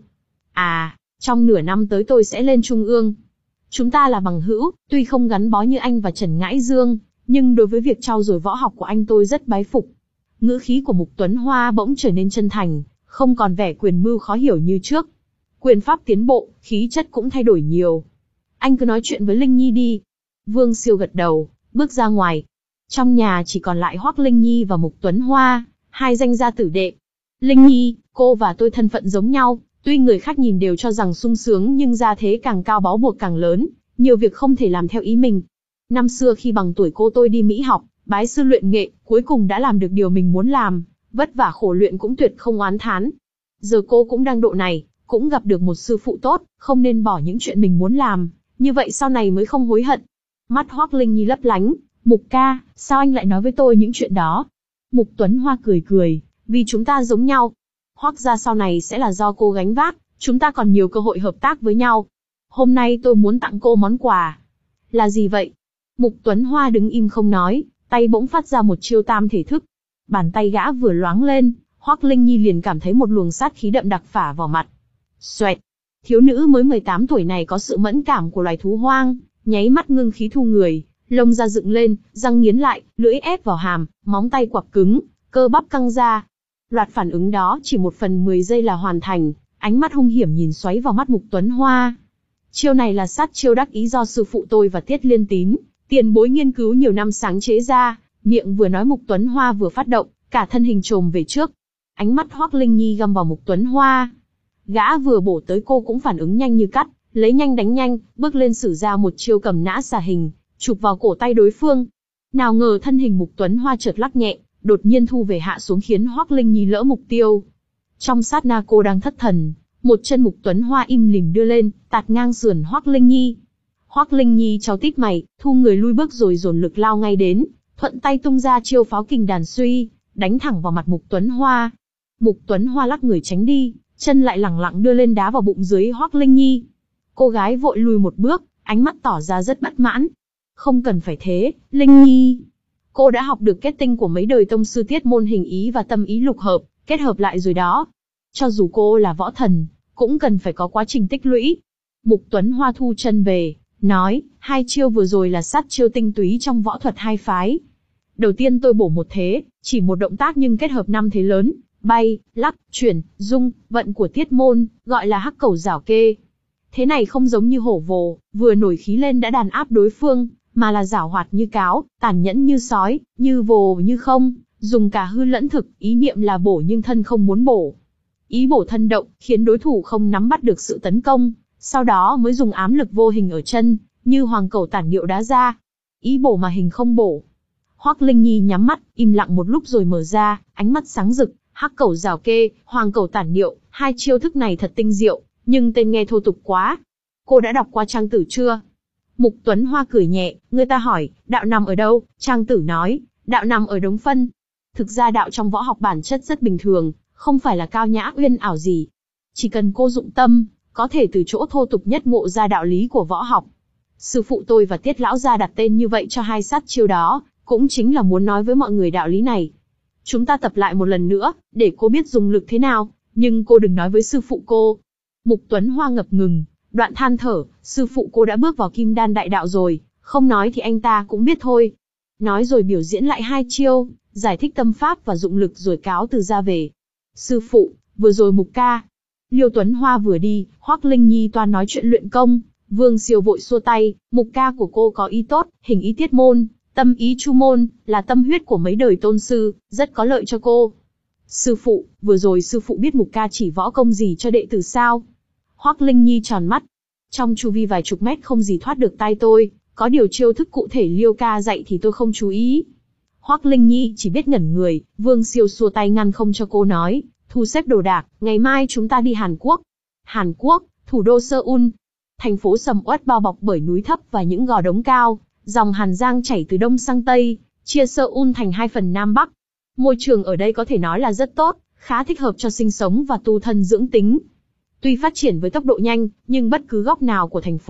À, trong nửa năm tới tôi sẽ lên Trung ương. Chúng ta là bằng hữu, tuy không gắn bó như anh và Trần Ngãi Dương, nhưng đối với việc trau dồi võ học của anh tôi rất bái phục. Ngữ khí của Mục Tuấn Hoa bỗng trở nên chân thành, không còn vẻ quyền mưu khó hiểu như trước. Quyền pháp tiến bộ, khí chất cũng thay đổi nhiều. Anh cứ nói chuyện với Linh Nhi đi. Vương Siêu gật đầu, bước ra ngoài. Trong nhà chỉ còn lại Hoắc Linh Nhi và Mục Tuấn Hoa, hai danh gia tử đệ. Linh Nhi, cô và tôi thân phận giống nhau, tuy người khác nhìn đều cho rằng sung sướng nhưng gia thế càng cao bó buộc càng lớn, nhiều việc không thể làm theo ý mình. Năm xưa khi bằng tuổi cô tôi đi Mỹ học, bái sư luyện nghệ, cuối cùng đã làm được điều mình muốn làm, vất vả khổ luyện cũng tuyệt không oán thán. Giờ cô cũng đang độ này, cũng gặp được một sư phụ tốt, không nên bỏ những chuyện mình muốn làm, như vậy sau này mới không hối hận. Mắt Hoắc Linh Nhi lấp lánh, Mục ca, sao anh lại nói với tôi những chuyện đó? Mục Tuấn Hoa cười cười, vì chúng ta giống nhau. Hoắc gia sau này sẽ là do cô gánh vác, chúng ta còn nhiều cơ hội hợp tác với nhau. Hôm nay tôi muốn tặng cô món quà. Là gì vậy? Mục Tuấn Hoa đứng im không nói, tay bỗng phát ra một chiêu tam thể thức. Bàn tay gã vừa loáng lên, Hoắc Linh Nhi liền cảm thấy một luồng sát khí đậm đặc phả vào mặt. Xoẹt! Thiếu nữ mới mười tám tuổi này có sự mẫn cảm của loài thú hoang, nháy mắt ngưng khí thu người, lông da dựng lên, răng nghiến lại, lưỡi ép vào hàm, móng tay quặp cứng, cơ bắp căng ra. Loạt phản ứng đó chỉ một phần mười giây là hoàn thành, ánh mắt hung hiểm nhìn xoáy vào mắt Mục Tuấn Hoa. Chiêu này là sát chiêu đắc ý do sư phụ tôi và Tiết Liên Tín, tiền bối nghiên cứu nhiều năm sáng chế ra. Miệng vừa nói Mục Tuấn Hoa vừa phát động, cả thân hình trồm về trước. Ánh mắt Hoắc Linh Nhi găm vào Mục Tuấn Hoa. Gã vừa bổ tới cô cũng phản ứng nhanh như cắt, lấy nhanh đánh nhanh, bước lên sử ra một chiêu cầm nã xà hình, chụp vào cổ tay đối phương. Nào ngờ thân hình Mục Tuấn Hoa chợt lắc nhẹ, đột nhiên thu về hạ xuống khiến Hoắc Linh Nhi lỡ mục tiêu. Trong sát na cô đang thất thần, một chân Mục Tuấn Hoa im lìm đưa lên, tạt ngang sườn Hoắc Linh Nhi. Hoắc Linh Nhi chau tít mày, thu người lui bước rồi dồn lực lao ngay đến, thuận tay tung ra chiêu pháo kình đàn suy, đánh thẳng vào mặt Mục Tuấn Hoa. Mục Tuấn Hoa lắc người tránh đi, chân lại lẳng lặng đưa lên đá vào bụng dưới Hoắc Linh Nhi. Cô gái vội lùi một bước, ánh mắt tỏ ra rất bất mãn. Không cần phải thế, Linh Nhi. Cô đã học được kết tinh của mấy đời tông sư tiết môn hình ý và tâm ý lục hợp, kết hợp lại rồi đó. Cho dù cô là võ thần, cũng cần phải có quá trình tích lũy. Mục Tuấn Hoa thu chân về, nói, hai chiêu vừa rồi là sát chiêu tinh túy trong võ thuật hai phái. Đầu tiên tôi bổ một thế, chỉ một động tác nhưng kết hợp năm thế lớn, bay, lắc, chuyển, rung, vận của tiết môn, gọi là hắc cẩu giảo kê. Thế này không giống như hổ vồ, vừa nổi khí lên đã đàn áp đối phương, mà là giảo hoạt như cáo, tàn nhẫn như sói, như vồ như không, dùng cả hư lẫn thực, ý niệm là bổ nhưng thân không muốn bổ. Ý bổ thân động, khiến đối thủ không nắm bắt được sự tấn công, sau đó mới dùng ám lực vô hình ở chân, như hoàng cẩu tản điệu đá ra. Ý bổ mà hình không bổ. Hoắc Linh Nhi nhắm mắt, im lặng một lúc rồi mở ra, ánh mắt sáng rực, hắc cẩu giảo kê, hoàng cẩu tản điệu, hai chiêu thức này thật tinh diệu, nhưng tên nghe thô tục quá. Cô đã đọc qua Trang Tử chưa? Mục Tuấn Hoa cười nhẹ, người ta hỏi, đạo nằm ở đâu? Trang Tử nói, đạo nằm ở đống phân. Thực ra đạo trong võ học bản chất rất bình thường, không phải là cao nhã uyên ảo gì. Chỉ cần cô dụng tâm, có thể từ chỗ thô tục nhất ngộ ra đạo lý của võ học. Sư phụ tôi và Tiết lão gia đặt tên như vậy cho hai sát chiêu đó, cũng chính là muốn nói với mọi người đạo lý này. Chúng ta tập lại một lần nữa, để cô biết dùng lực thế nào, nhưng cô đừng nói với sư phụ cô. Mục Tuấn Hoa ngập ngừng, đoạn than thở, sư phụ cô đã bước vào kim đan đại đạo rồi, không nói thì anh ta cũng biết thôi. Nói rồi biểu diễn lại hai chiêu, giải thích tâm pháp và dụng lực rồi cáo từ ra về. Sư phụ, vừa rồi Mục ca. Liêu Tuấn Hoa vừa đi, Hoắc Linh Nhi toan nói chuyện luyện công, Vương Siêu vội xua tay, Mục ca của cô có ý tốt, hình ý tiết môn, tâm ý chu môn, là tâm huyết của mấy đời tôn sư, rất có lợi cho cô. Sư phụ, vừa rồi sư phụ biết Mục ca chỉ võ công gì cho đệ tử sao? Hoắc Linh Nhi tròn mắt. Trong chu vi vài chục mét không gì thoát được tai tôi, có điều chiêu thức cụ thể Liêu ca dạy thì tôi không chú ý. Hoắc Linh Nhi chỉ biết ngẩn người, Vương Siêu xua tay ngăn không cho cô nói, thu xếp đồ đạc, ngày mai chúng ta đi Hàn Quốc. Hàn Quốc, thủ đô Seoul. Thành phố sầm uất bao bọc bởi núi thấp và những gò đống cao, dòng Hàn Giang chảy từ đông sang tây, chia Seoul thành hai phần nam bắc. Môi trường ở đây có thể nói là rất tốt, khá thích hợp cho sinh sống và tu thân dưỡng tính. Tuy phát triển với tốc độ nhanh, nhưng bất cứ góc nào của thành phố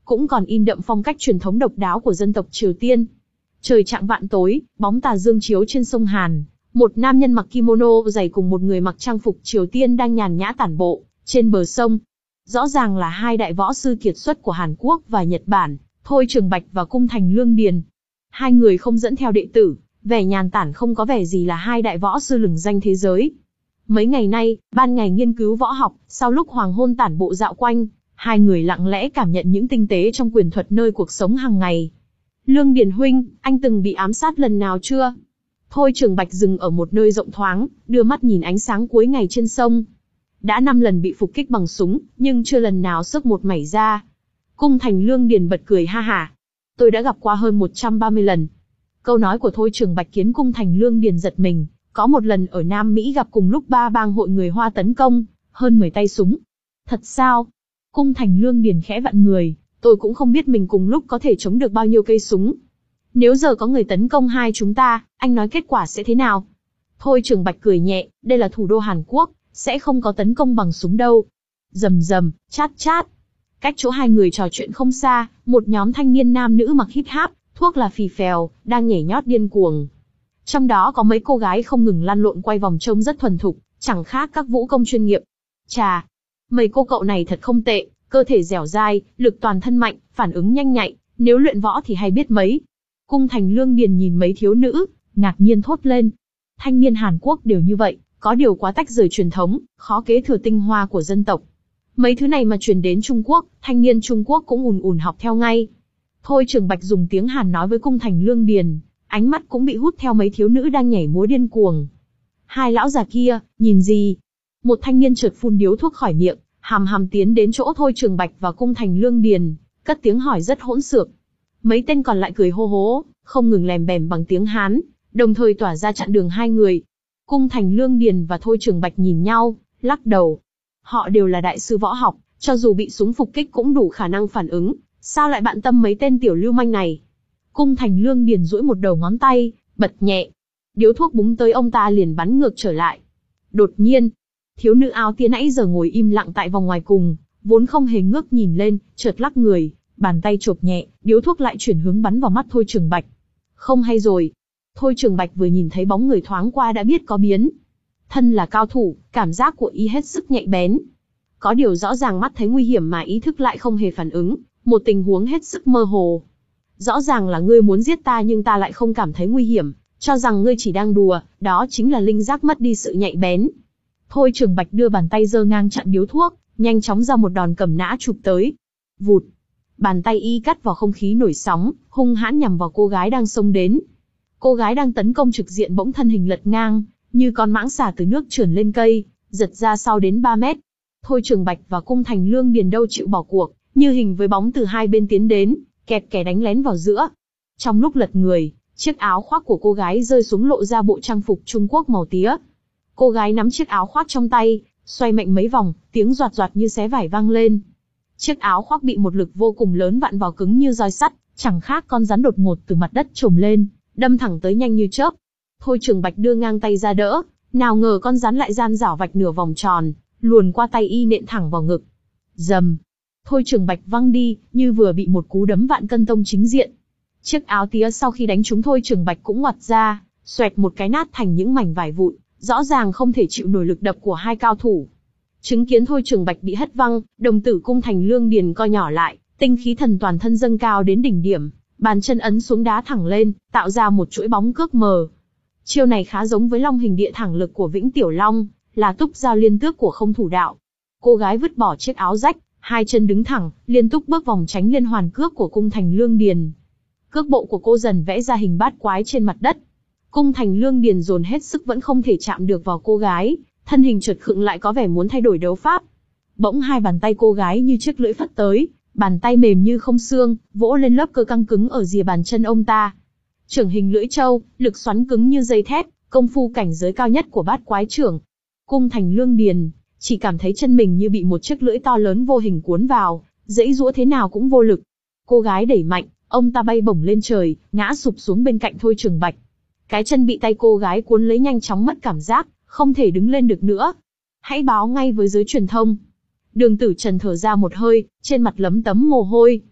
cũng còn in đậm phong cách truyền thống độc đáo của dân tộc Triều Tiên. Trời chạng vạn tối, bóng tà dương chiếu trên sông Hàn, một nam nhân mặc kimono dày cùng một người mặc trang phục Triều Tiên đang nhàn nhã tản bộ trên bờ sông. Rõ ràng là hai đại võ sư kiệt xuất của Hàn Quốc và Nhật Bản, Thôi Trường Bạch và Cung Thành Lương Điền. Hai người không dẫn theo đệ tử, vẻ nhàn tản không có vẻ gì là hai đại võ sư lừng danh thế giới. Mấy ngày nay, ban ngày nghiên cứu võ học, sau lúc hoàng hôn tản bộ dạo quanh, hai người lặng lẽ cảm nhận những tinh tế trong quyền thuật nơi cuộc sống hàng ngày. Lương Điền huynh, anh từng bị ám sát lần nào chưa? Thôi Trường Bạch dừng ở một nơi rộng thoáng, đưa mắt nhìn ánh sáng cuối ngày trên sông. Đã năm lần bị phục kích bằng súng, nhưng chưa lần nào xước một mảy ra. Cung Thành Lương Điền bật cười ha hả. Tôi đã gặp qua hơn một trăm ba mươi lần. Câu nói của Thôi Trường Bạch khiến Cung Thành Lương Điền giật mình. Có một lần ở Nam Mỹ gặp cùng lúc ba bang hội người Hoa tấn công, hơn mười tay súng. Thật sao? Cung Thành Lương Điền khẽ vặn người, tôi cũng không biết mình cùng lúc có thể chống được bao nhiêu cây súng. Nếu giờ có người tấn công hai chúng ta, anh nói kết quả sẽ thế nào? Thôi Trường Bạch cười nhẹ, đây là thủ đô Hàn Quốc, sẽ không có tấn công bằng súng đâu. Rầm rầm, chát chát. Cách chỗ hai người trò chuyện không xa, một nhóm thanh niên nam nữ mặc hip hop, thuốc là phì phèo, đang nhảy nhót điên cuồng. Trong đó có mấy cô gái không ngừng lăn lộn quay vòng trông rất thuần thục, chẳng khác các vũ công chuyên nghiệp. Chà, mấy cô cậu này thật không tệ, cơ thể dẻo dai, lực toàn thân mạnh, phản ứng nhanh nhạy, nếu luyện võ thì hay biết mấy. Cung Thành Lương Điền nhìn mấy thiếu nữ, ngạc nhiên thốt lên. Thanh niên Hàn Quốc đều như vậy, có điều quá tách rời truyền thống, khó kế thừa tinh hoa của dân tộc. Mấy thứ này mà truyền đến Trung Quốc, thanh niên Trung Quốc cũng ùn ùn học theo ngay. Thôi Trường Bạch dùng tiếng Hàn nói với Cung Thành Lương Điền, ánh mắt cũng bị hút theo mấy thiếu nữ đang nhảy múa điên cuồng. Hai lão già kia, nhìn gì? Một thanh niên chợt phun điếu thuốc khỏi miệng, hàm hàm tiến đến chỗ Thôi Trường Bạch và Cung Thành Lương Điền, cất tiếng hỏi rất hỗn xược. Mấy tên còn lại cười hô hố, không ngừng lèm bèm bằng tiếng Hán, đồng thời tỏa ra chặn đường hai người. Cung Thành Lương Điền và Thôi Trường Bạch nhìn nhau, lắc đầu. Họ đều là đại sư võ học, cho dù bị súng phục kích cũng đủ khả năng phản ứng, sao lại bận tâm mấy tên tiểu lưu manh này? Cung Thành Lương Điền duỗi một đầu ngón tay, bật nhẹ. Điếu thuốc búng tới ông ta liền bắn ngược trở lại. Đột nhiên, thiếu nữ áo tía nãy giờ ngồi im lặng tại vòng ngoài cùng, vốn không hề ngước nhìn lên, chợt lắc người, bàn tay chộp nhẹ, điếu thuốc lại chuyển hướng bắn vào mắt Thôi Trường Bạch. Không hay rồi. Thôi Trường Bạch vừa nhìn thấy bóng người thoáng qua đã biết có biến. Thân là cao thủ, cảm giác của y hết sức nhạy bén. Có điều rõ ràng mắt thấy nguy hiểm mà ý thức lại không hề phản ứng, một tình huống hết sức mơ hồ. Rõ ràng là ngươi muốn giết ta nhưng ta lại không cảm thấy nguy hiểm, cho rằng ngươi chỉ đang đùa, đó chính là linh giác mất đi sự nhạy bén. Thôi Trường Bạch đưa bàn tay giơ ngang chặn điếu thuốc, nhanh chóng ra một đòn cầm nã chụp tới. Vụt. Bàn tay y cắt vào không khí nổi sóng, hung hãn nhằm vào cô gái đang xông đến. Cô gái đang tấn công trực diện bỗng thân hình lật ngang, như con mãng xà từ nước trườn lên cây, giật ra sau đến ba mét. Thôi Trường Bạch và Cung Thành Lương Điền đâu chịu bỏ cuộc, như hình với bóng từ hai bên tiến đến, kẹp kẻ đánh lén vào giữa. Trong lúc lật người, chiếc áo khoác của cô gái rơi xuống lộ ra bộ trang phục Trung Quốc màu tía. Cô gái nắm chiếc áo khoác trong tay, xoay mạnh mấy vòng, tiếng doạt doạt như xé vải vang lên. Chiếc áo khoác bị một lực vô cùng lớn vặn vào cứng như roi sắt, chẳng khác con rắn đột ngột từ mặt đất trồm lên, đâm thẳng tới nhanh như chớp. Thôi Trường Bạch đưa ngang tay ra đỡ, nào ngờ con rắn lại gian rảo vạch nửa vòng tròn, luồn qua tay y nện thẳng vào ngực. Rầm. Thôi Trường Bạch văng đi, như vừa bị một cú đấm vạn cân tông chính diện. Chiếc áo tía sau khi đánh trúng Thôi Trường Bạch cũng ngoặt ra, xoẹt một cái nát thành những mảnh vải vụn, rõ ràng không thể chịu nổi lực đập của hai cao thủ. Chứng kiến Thôi Trường Bạch bị hất văng, đồng tử Cung Thành Lương Điền co nhỏ lại, tinh khí thần toàn thân dâng cao đến đỉnh điểm, bàn chân ấn xuống đá thẳng lên, tạo ra một chuỗi bóng cước mờ. Chiêu này khá giống với long hình địa thẳng lực của Vĩnh Tiểu Long, là túc giao liên tước của không thủ đạo. Cô gái vứt bỏ chiếc áo rách, hai chân đứng thẳng, liên tục bước vòng tránh liên hoàn cước của Cung Thành Lương Điền. Cước bộ của cô dần vẽ ra hình bát quái trên mặt đất. Cung Thành Lương Điền dồn hết sức vẫn không thể chạm được vào cô gái, thân hình chợt khựng lại có vẻ muốn thay đổi đấu pháp. Bỗng hai bàn tay cô gái như chiếc lưỡi phất tới, bàn tay mềm như không xương, vỗ lên lớp cơ căng cứng ở rìa bàn chân ông ta. Chưởng hình lưỡi trâu, lực xoắn cứng như dây thép, công phu cảnh giới cao nhất của bát quái chưởng. Cung Thành Lương Điền chỉ cảm thấy chân mình như bị một chiếc lưỡi to lớn vô hình cuốn vào, giãy giũa thế nào cũng vô lực. Cô gái đẩy mạnh, ông ta bay bổng lên trời, ngã sụp xuống bên cạnh Thôi Trường Bạch. Cái chân bị tay cô gái cuốn lấy nhanh chóng mất cảm giác, không thể đứng lên được nữa. Hãy báo ngay với giới truyền thông. Đường Tử Trần thở ra một hơi, trên mặt lấm tấm mồ hôi.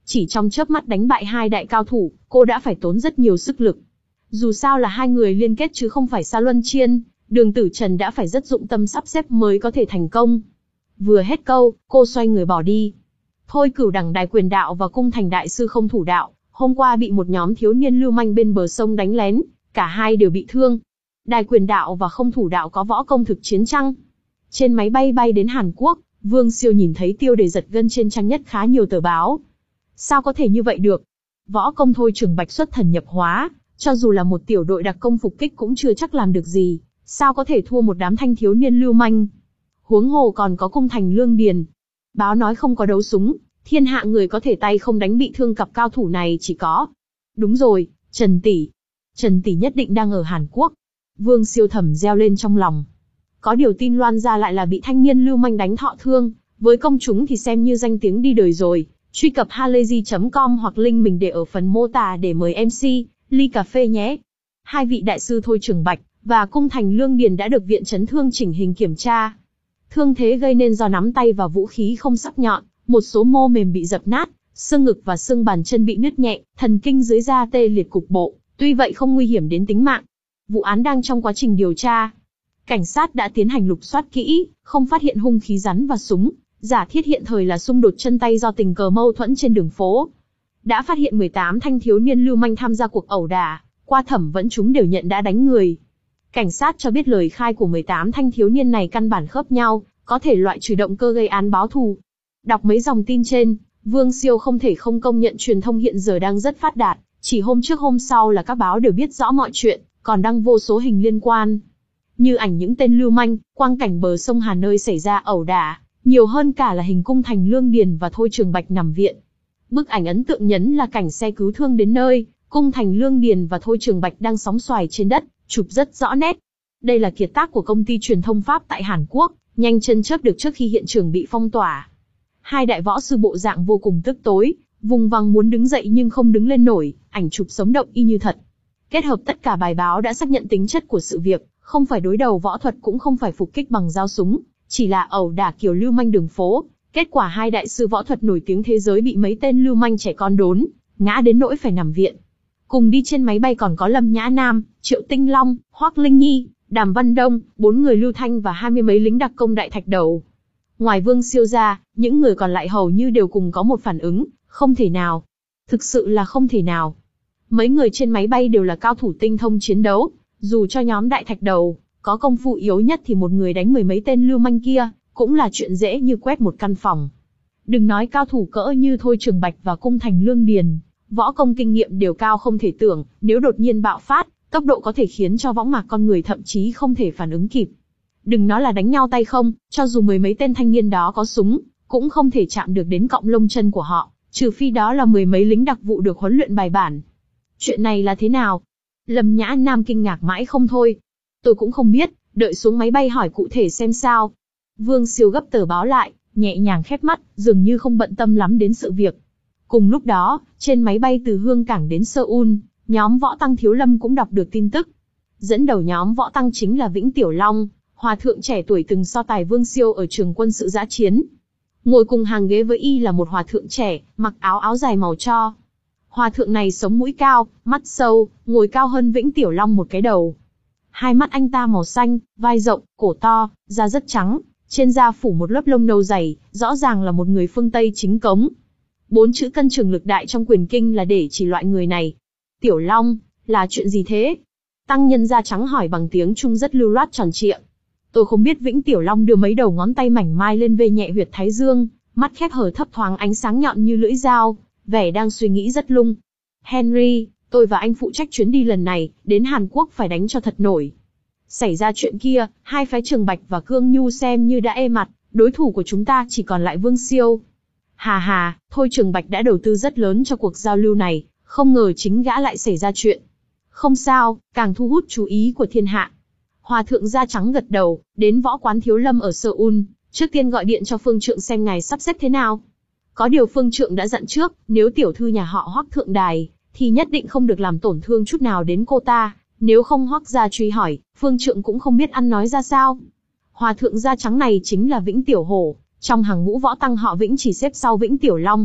Chỉ trong chớp mắt đánh bại hai đại cao thủ, cô đã phải tốn rất nhiều sức lực. Dù sao là hai người liên kết chứ không phải Sa Luân Chiên, Đường Tử Trần đã phải rất dụng tâm sắp xếp mới có thể thành công. Vừa hết câu, cô xoay người bỏ đi. Thôi Cửu Đẳng Đài Quyền Đạo và Cung Thành Đại Sư Không Thủ Đạo, hôm qua bị một nhóm thiếu niên lưu manh bên bờ sông đánh lén, cả hai đều bị thương. Đài Quyền Đạo và Không Thủ Đạo có võ công thực chiến chăng? Trên máy bay bay đến Hàn Quốc, Vương Siêu nhìn thấy tiêu đề giật gân trên trang nhất khá nhiều tờ báo. Sao có thể như vậy được? Võ công Thôi Trường Bạch xuất thần nhập hóa, cho dù là một tiểu đội đặc công phục kích cũng chưa chắc làm được gì, sao có thể thua một đám thanh thiếu niên lưu manh? Huống hồ còn có Cung Thành Lương Điền. Báo nói không có đấu súng, thiên hạ người có thể tay không đánh bị thương cặp cao thủ này chỉ có. Đúng rồi, Trần tỷ. Trần tỷ nhất định đang ở Hàn Quốc. Vương Siêu thầm reo lên trong lòng. Có điều tin loan ra lại là bị thanh niên lưu manh đánh thọ thương, với công chúng thì xem như danh tiếng đi đời rồi. Truy cập halayzi chấm com hoặc link mình để ở phần mô tả để mời em xê, ly cà phê nhé. Hai vị đại sư Thôi Trường Bạch và Cung Thành Lương Điền đã được viện chấn thương chỉnh hình kiểm tra. Thương thế gây nên do nắm tay và vũ khí không sắc nhọn, một số mô mềm bị dập nát, xương ngực và xương bàn chân bị nứt nhẹ, thần kinh dưới da tê liệt cục bộ, tuy vậy không nguy hiểm đến tính mạng. Vụ án đang trong quá trình điều tra. Cảnh sát đã tiến hành lục soát kỹ, không phát hiện hung khí rắn và súng, giả thiết hiện thời là xung đột chân tay do tình cờ mâu thuẫn trên đường phố. Đã phát hiện mười tám thanh thiếu niên lưu manh tham gia cuộc ẩu đả, qua thẩm vấn chúng đều nhận đã đánh người. Cảnh sát cho biết lời khai của mười tám thanh thiếu niên này căn bản khớp nhau, có thể loại trừ động cơ gây án báo thù. Đọc mấy dòng tin trên, Vương Siêu không thể không công nhận truyền thông hiện giờ đang rất phát đạt, chỉ hôm trước hôm sau là các báo đều biết rõ mọi chuyện, còn đăng vô số hình liên quan. Như ảnh những tên lưu manh, quang cảnh bờ sông Hà nơi xảy ra ẩu đả, nhiều hơn cả là hình Cung Thành Lương Điền và Thôi Trường Bạch nằm viện. Bức ảnh ấn tượng nhấn là cảnh xe cứu thương đến nơi, Cung Thành Lương Điền và Thôi Trường Bạch đang sóng xoài trên đất, chụp rất rõ nét. Đây là kiệt tác của công ty truyền thông Pháp tại Hàn Quốc, nhanh chân chớp được trước khi hiện trường bị phong tỏa. Hai đại võ sư bộ dạng vô cùng tức tối, vùng vằng muốn đứng dậy nhưng không đứng lên nổi, ảnh chụp sống động y như thật. Kết hợp tất cả bài báo đã xác nhận tính chất của sự việc, không phải đối đầu võ thuật cũng không phải phục kích bằng dao súng, chỉ là ẩu đả kiểu lưu manh đường phố. Kết quả hai đại sư võ thuật nổi tiếng thế giới bị mấy tên lưu manh trẻ con đốn, ngã đến nỗi phải nằm viện. Cùng đi trên máy bay còn có Lâm Nhã Nam, Triệu Tinh Long, Hoắc Linh Nhi, Đàm Văn Đông, bốn người Lưu Thanh và hai mươi mấy lính đặc công Đại Thạch Đầu. Ngoài Vương Siêu ra, những người còn lại hầu như đều cùng có một phản ứng, không thể nào. Thực sự là không thể nào. Mấy người trên máy bay đều là cao thủ tinh thông chiến đấu, dù cho nhóm Đại Thạch Đầu có công phu yếu nhất thì một người đánh mười mấy tên lưu manh kia, cũng là chuyện dễ như quét một căn phòng. Đừng nói cao thủ cỡ như Thôi Trường Bạch và Cung Thành Lương Điền, võ công kinh nghiệm đều cao không thể tưởng, nếu đột nhiên bạo phát, tốc độ có thể khiến cho võng mạc con người thậm chí không thể phản ứng kịp. Đừng nói là đánh nhau tay không, cho dù mười mấy tên thanh niên đó có súng, cũng không thể chạm được đến cọng lông chân của họ, trừ phi đó là mười mấy lính đặc vụ được huấn luyện bài bản. Chuyện này là thế nào? Lâm Nhã Nam kinh ngạc mãi không thôi. Tôi cũng không biết, đợi xuống máy bay hỏi cụ thể xem sao. Vương Siêu gấp tờ báo lại, nhẹ nhàng khép mắt, dường như không bận tâm lắm đến sự việc. Cùng lúc đó, trên máy bay từ Hương Cảng đến Seoul, nhóm Võ Tăng Thiếu Lâm cũng đọc được tin tức. Dẫn đầu nhóm Võ Tăng chính là Vĩnh Tiểu Long, hòa thượng trẻ tuổi từng so tài Vương Siêu ở trường quân sự dã chiến. Ngồi cùng hàng ghế với y là một hòa thượng trẻ, mặc áo áo dài màu tro. Hòa thượng này sống mũi cao, mắt sâu, ngồi cao hơn Vĩnh Tiểu Long một cái đầu. Hai mắt anh ta màu xanh, vai rộng, cổ to, da rất trắng, trên da phủ một lớp lông nâu dày, rõ ràng là một người phương Tây chính cống. Bốn chữ cân trường lực đại trong quyền kinh là để chỉ loại người này. Tiểu Long, là chuyện gì thế? Tăng nhân da trắng hỏi bằng tiếng Trung rất lưu loát tròn trịa. Tôi không biết. Vĩnh Tiểu Long đưa mấy đầu ngón tay mảnh mai lên vê nhẹ huyệt thái dương, mắt khép hờ thấp thoáng ánh sáng nhọn như lưỡi dao, vẻ đang suy nghĩ rất lung. Henry, tôi và anh phụ trách chuyến đi lần này, đến Hàn Quốc phải đánh cho thật nổi. Xảy ra chuyện kia, hai phái Trường Bạch và Cương Nhu xem như đã ê mặt, đối thủ của chúng ta chỉ còn lại Vương Siêu. Hà hà, thôi Trường Bạch đã đầu tư rất lớn cho cuộc giao lưu này, không ngờ chính gã lại xảy ra chuyện. Không sao, càng thu hút chú ý của thiên hạ. Hòa thượng da trắng gật đầu, đến võ quán Thiếu Lâm ở Seoul, trước tiên gọi điện cho Phương Trượng xem ngài sắp xếp thế nào. Có điều Phương Trượng đã dặn trước, nếu tiểu thư nhà họ Hoắc thượng đài, thì nhất định không được làm tổn thương chút nào đến cô ta, nếu không Hoắc gia truy hỏi, Phương Trượng cũng không biết ăn nói ra sao. Hòa thượng da trắng này chính là Vĩnh Tiểu Hổ, trong hàng ngũ võ tăng họ Vĩnh chỉ xếp sau Vĩnh Tiểu Long.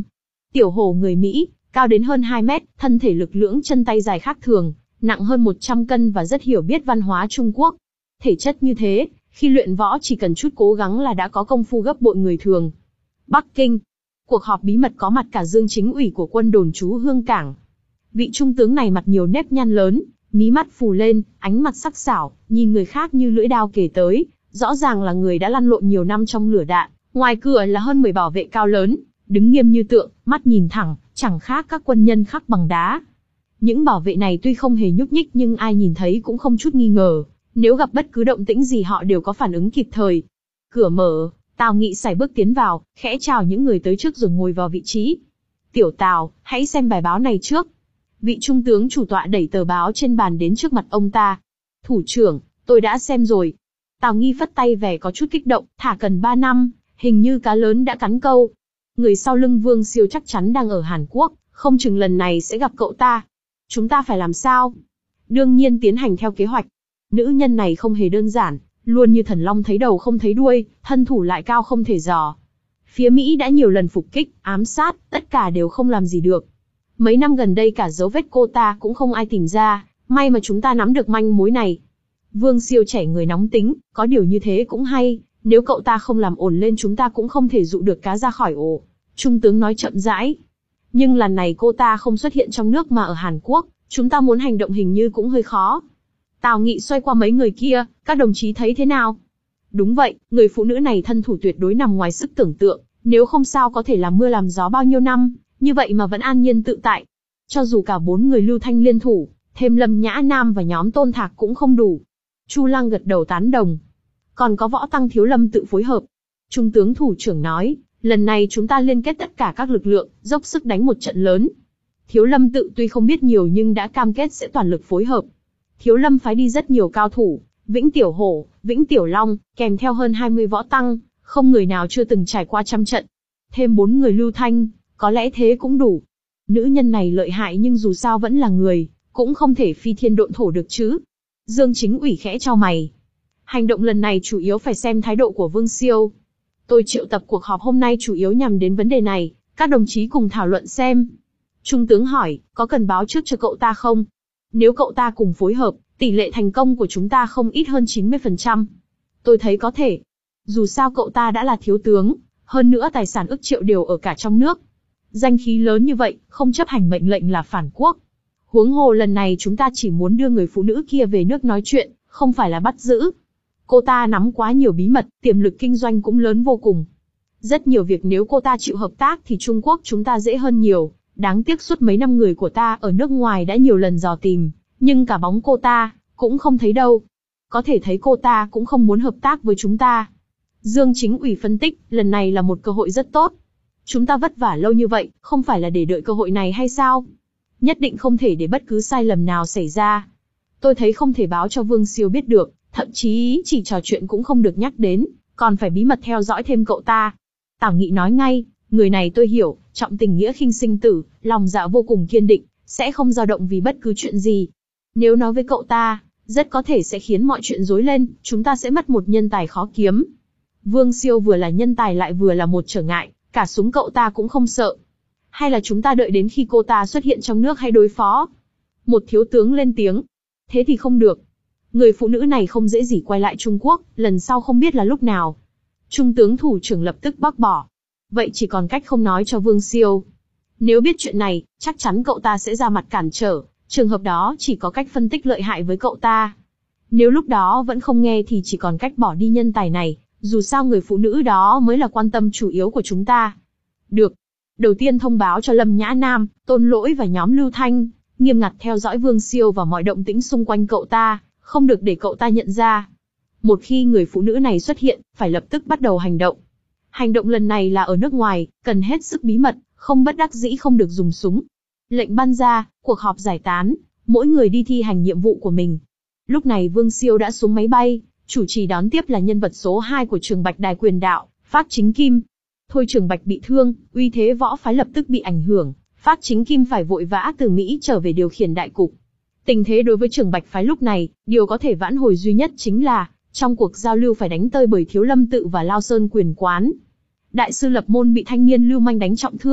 Tiểu hổ người Mỹ, cao đến hơn hai mét, thân thể lực lưỡng, chân tay dài khác thường, nặng hơn một trăm cân và rất hiểu biết văn hóa Trung Quốc. Thể chất như thế, khi luyện võ chỉ cần chút cố gắng là đã có công phu gấp bội người thường. Bắc Kinh. Cuộc họp bí mật có mặt cả Dương Chính ủy của quân đồn trú Hương Cảng. Vị trung tướng này mặt nhiều nếp nhăn lớn, mí mắt phù lên, ánh mặt sắc sảo, nhìn người khác như lưỡi dao kề tới, rõ ràng là người đã lăn lộn nhiều năm trong lửa đạn. Ngoài cửa là hơn mười bảo vệ cao lớn, đứng nghiêm như tượng, mắt nhìn thẳng, chẳng khác các quân nhân khắc bằng đá. Những bảo vệ này tuy không hề nhúc nhích nhưng ai nhìn thấy cũng không chút nghi ngờ, nếu gặp bất cứ động tĩnh gì họ đều có phản ứng kịp thời. Cửa mở, Tào Nghị sải bước tiến vào, khẽ chào những người tới trước rồi ngồi vào vị trí. Tiểu Tào, hãy xem bài báo này trước. Vị trung tướng chủ tọa đẩy tờ báo trên bàn đến trước mặt ông ta. Thủ trưởng, tôi đã xem rồi. Tào Nghi phất tay vẻ có chút kích động, thả cần ba năm, hình như cá lớn đã cắn câu. Người sau lưng Vương Siêu chắc chắn đang ở Hàn Quốc, không chừng lần này sẽ gặp cậu ta. Chúng ta phải làm sao? Đương nhiên tiến hành theo kế hoạch. Nữ nhân này không hề đơn giản, luôn như thần long thấy đầu không thấy đuôi, thân thủ lại cao không thể dò. Phía Mỹ đã nhiều lần phục kích, ám sát, tất cả đều không làm gì được. Mấy năm gần đây cả dấu vết cô ta cũng không ai tìm ra, may mà chúng ta nắm được manh mối này. Vương Siêu trẻ người nóng tính, có điều như thế cũng hay, nếu cậu ta không làm ổn lên chúng ta cũng không thể dụ được cá ra khỏi ổ. Trung tướng nói chậm rãi. Nhưng lần này cô ta không xuất hiện trong nước mà ở Hàn Quốc, chúng ta muốn hành động hình như cũng hơi khó. Tào Nghị xoay qua mấy người kia, các đồng chí thấy thế nào? Đúng vậy, người phụ nữ này thân thủ tuyệt đối nằm ngoài sức tưởng tượng, nếu không sao có thể làm mưa làm gió bao nhiêu năm, như vậy mà vẫn an nhiên tự tại. Cho dù cả bốn người Lưu Thanh liên thủ, thêm Lâm Nhã Nam và nhóm Tôn Thạc cũng không đủ. Chu Lăng gật đầu tán đồng. Còn có Võ Tăng Thiếu Lâm tự phối hợp. Trung tướng thủ trưởng nói, lần này chúng ta liên kết tất cả các lực lượng, dốc sức đánh một trận lớn. Thiếu Lâm tự tuy không biết nhiều nhưng đã cam kết sẽ toàn lực phối hợp. Thiếu Lâm phái đi rất nhiều cao thủ, Vĩnh Tiểu Hổ, Vĩnh Tiểu Long, kèm theo hơn hai mươi võ tăng, không người nào chưa từng trải qua trăm trận. Thêm bốn người Lưu Thanh, có lẽ thế cũng đủ. Nữ nhân này lợi hại nhưng dù sao vẫn là người, cũng không thể phi thiên độn thổ được chứ. Dương Chính ủy khẽ chau mày. Hành động lần này chủ yếu phải xem thái độ của Vương Siêu. Tôi triệu tập cuộc họp hôm nay chủ yếu nhằm đến vấn đề này, các đồng chí cùng thảo luận xem. Trung tướng hỏi, có cần báo trước cho cậu ta không? Nếu cậu ta cùng phối hợp, tỷ lệ thành công của chúng ta không ít hơn chín mươi phần trăm. Tôi thấy có thể. Dù sao cậu ta đã là thiếu tướng, hơn nữa tài sản ức triệu đều ở cả trong nước. Danh khí lớn như vậy, không chấp hành mệnh lệnh là phản quốc. Huống hồ lần này chúng ta chỉ muốn đưa người phụ nữ kia về nước nói chuyện, không phải là bắt giữ. Cô ta nắm quá nhiều bí mật, tiềm lực kinh doanh cũng lớn vô cùng. Rất nhiều việc nếu cô ta chịu hợp tác thì Trung Quốc chúng ta dễ hơn nhiều. Đáng tiếc suốt mấy năm người của ta ở nước ngoài đã nhiều lần dò tìm, nhưng cả bóng cô ta cũng không thấy đâu. Có thể thấy cô ta cũng không muốn hợp tác với chúng ta. Dương Chính ủy phân tích, lần này là một cơ hội rất tốt. Chúng ta vất vả lâu như vậy, không phải là để đợi cơ hội này hay sao? Nhất định không thể để bất cứ sai lầm nào xảy ra. Tôi thấy không thể báo cho Vương Siêu biết được, thậm chí chỉ trò chuyện cũng không được nhắc đến, còn phải bí mật theo dõi thêm cậu ta. Tào Nghị nói ngay, người này tôi hiểu, trọng tình nghĩa khinh sinh tử, lòng dạ vô cùng kiên định, sẽ không dao động vì bất cứ chuyện gì. Nếu nói với cậu ta, rất có thể sẽ khiến mọi chuyện rối lên, chúng ta sẽ mất một nhân tài khó kiếm. Vương Siêu vừa là nhân tài lại vừa là một trở ngại, cả súng cậu ta cũng không sợ. Hay là chúng ta đợi đến khi cô ta xuất hiện trong nước hay đối phó? Một thiếu tướng lên tiếng. Thế thì không được. Người phụ nữ này không dễ gì quay lại Trung Quốc, lần sau không biết là lúc nào. Trung tướng thủ trưởng lập tức bác bỏ. Vậy chỉ còn cách không nói cho Vương Siêu. Nếu biết chuyện này, chắc chắn cậu ta sẽ ra mặt cản trở, trường hợp đó chỉ có cách phân tích lợi hại với cậu ta. Nếu lúc đó vẫn không nghe thì chỉ còn cách bỏ đi nhân tài này, dù sao người phụ nữ đó mới là quan tâm chủ yếu của chúng ta. Được. Đầu tiên thông báo cho Lâm Nhã Nam, Tôn Lỗi và nhóm Lưu Thanh, nghiêm ngặt theo dõi Vương Siêu và mọi động tĩnh xung quanh cậu ta, không được để cậu ta nhận ra. Một khi người phụ nữ này xuất hiện, phải lập tức bắt đầu hành động. Hành động lần này là ở nước ngoài, cần hết sức bí mật, không bất đắc dĩ không được dùng súng. Lệnh ban ra, cuộc họp giải tán, mỗi người đi thi hành nhiệm vụ của mình. Lúc này Vương Siêu đã xuống máy bay, chủ trì đón tiếp là nhân vật số hai của Trường Bạch Đài Quyền Đạo, Phác Chính Kim. Thôi Trường Bạch bị thương, uy thế võ phái lập tức bị ảnh hưởng, Phác Chính Kim phải vội vã từ Mỹ trở về điều khiển đại cục. Tình thế đối với Trường Bạch phái lúc này, điều có thể vãn hồi duy nhất chính là, trong cuộc giao lưu phải đánh tơi bởi Thiếu Lâm tự và Lao Sơn Quyền Quán. Đại sư Lập Môn bị thanh niên lưu manh đánh trọng thương,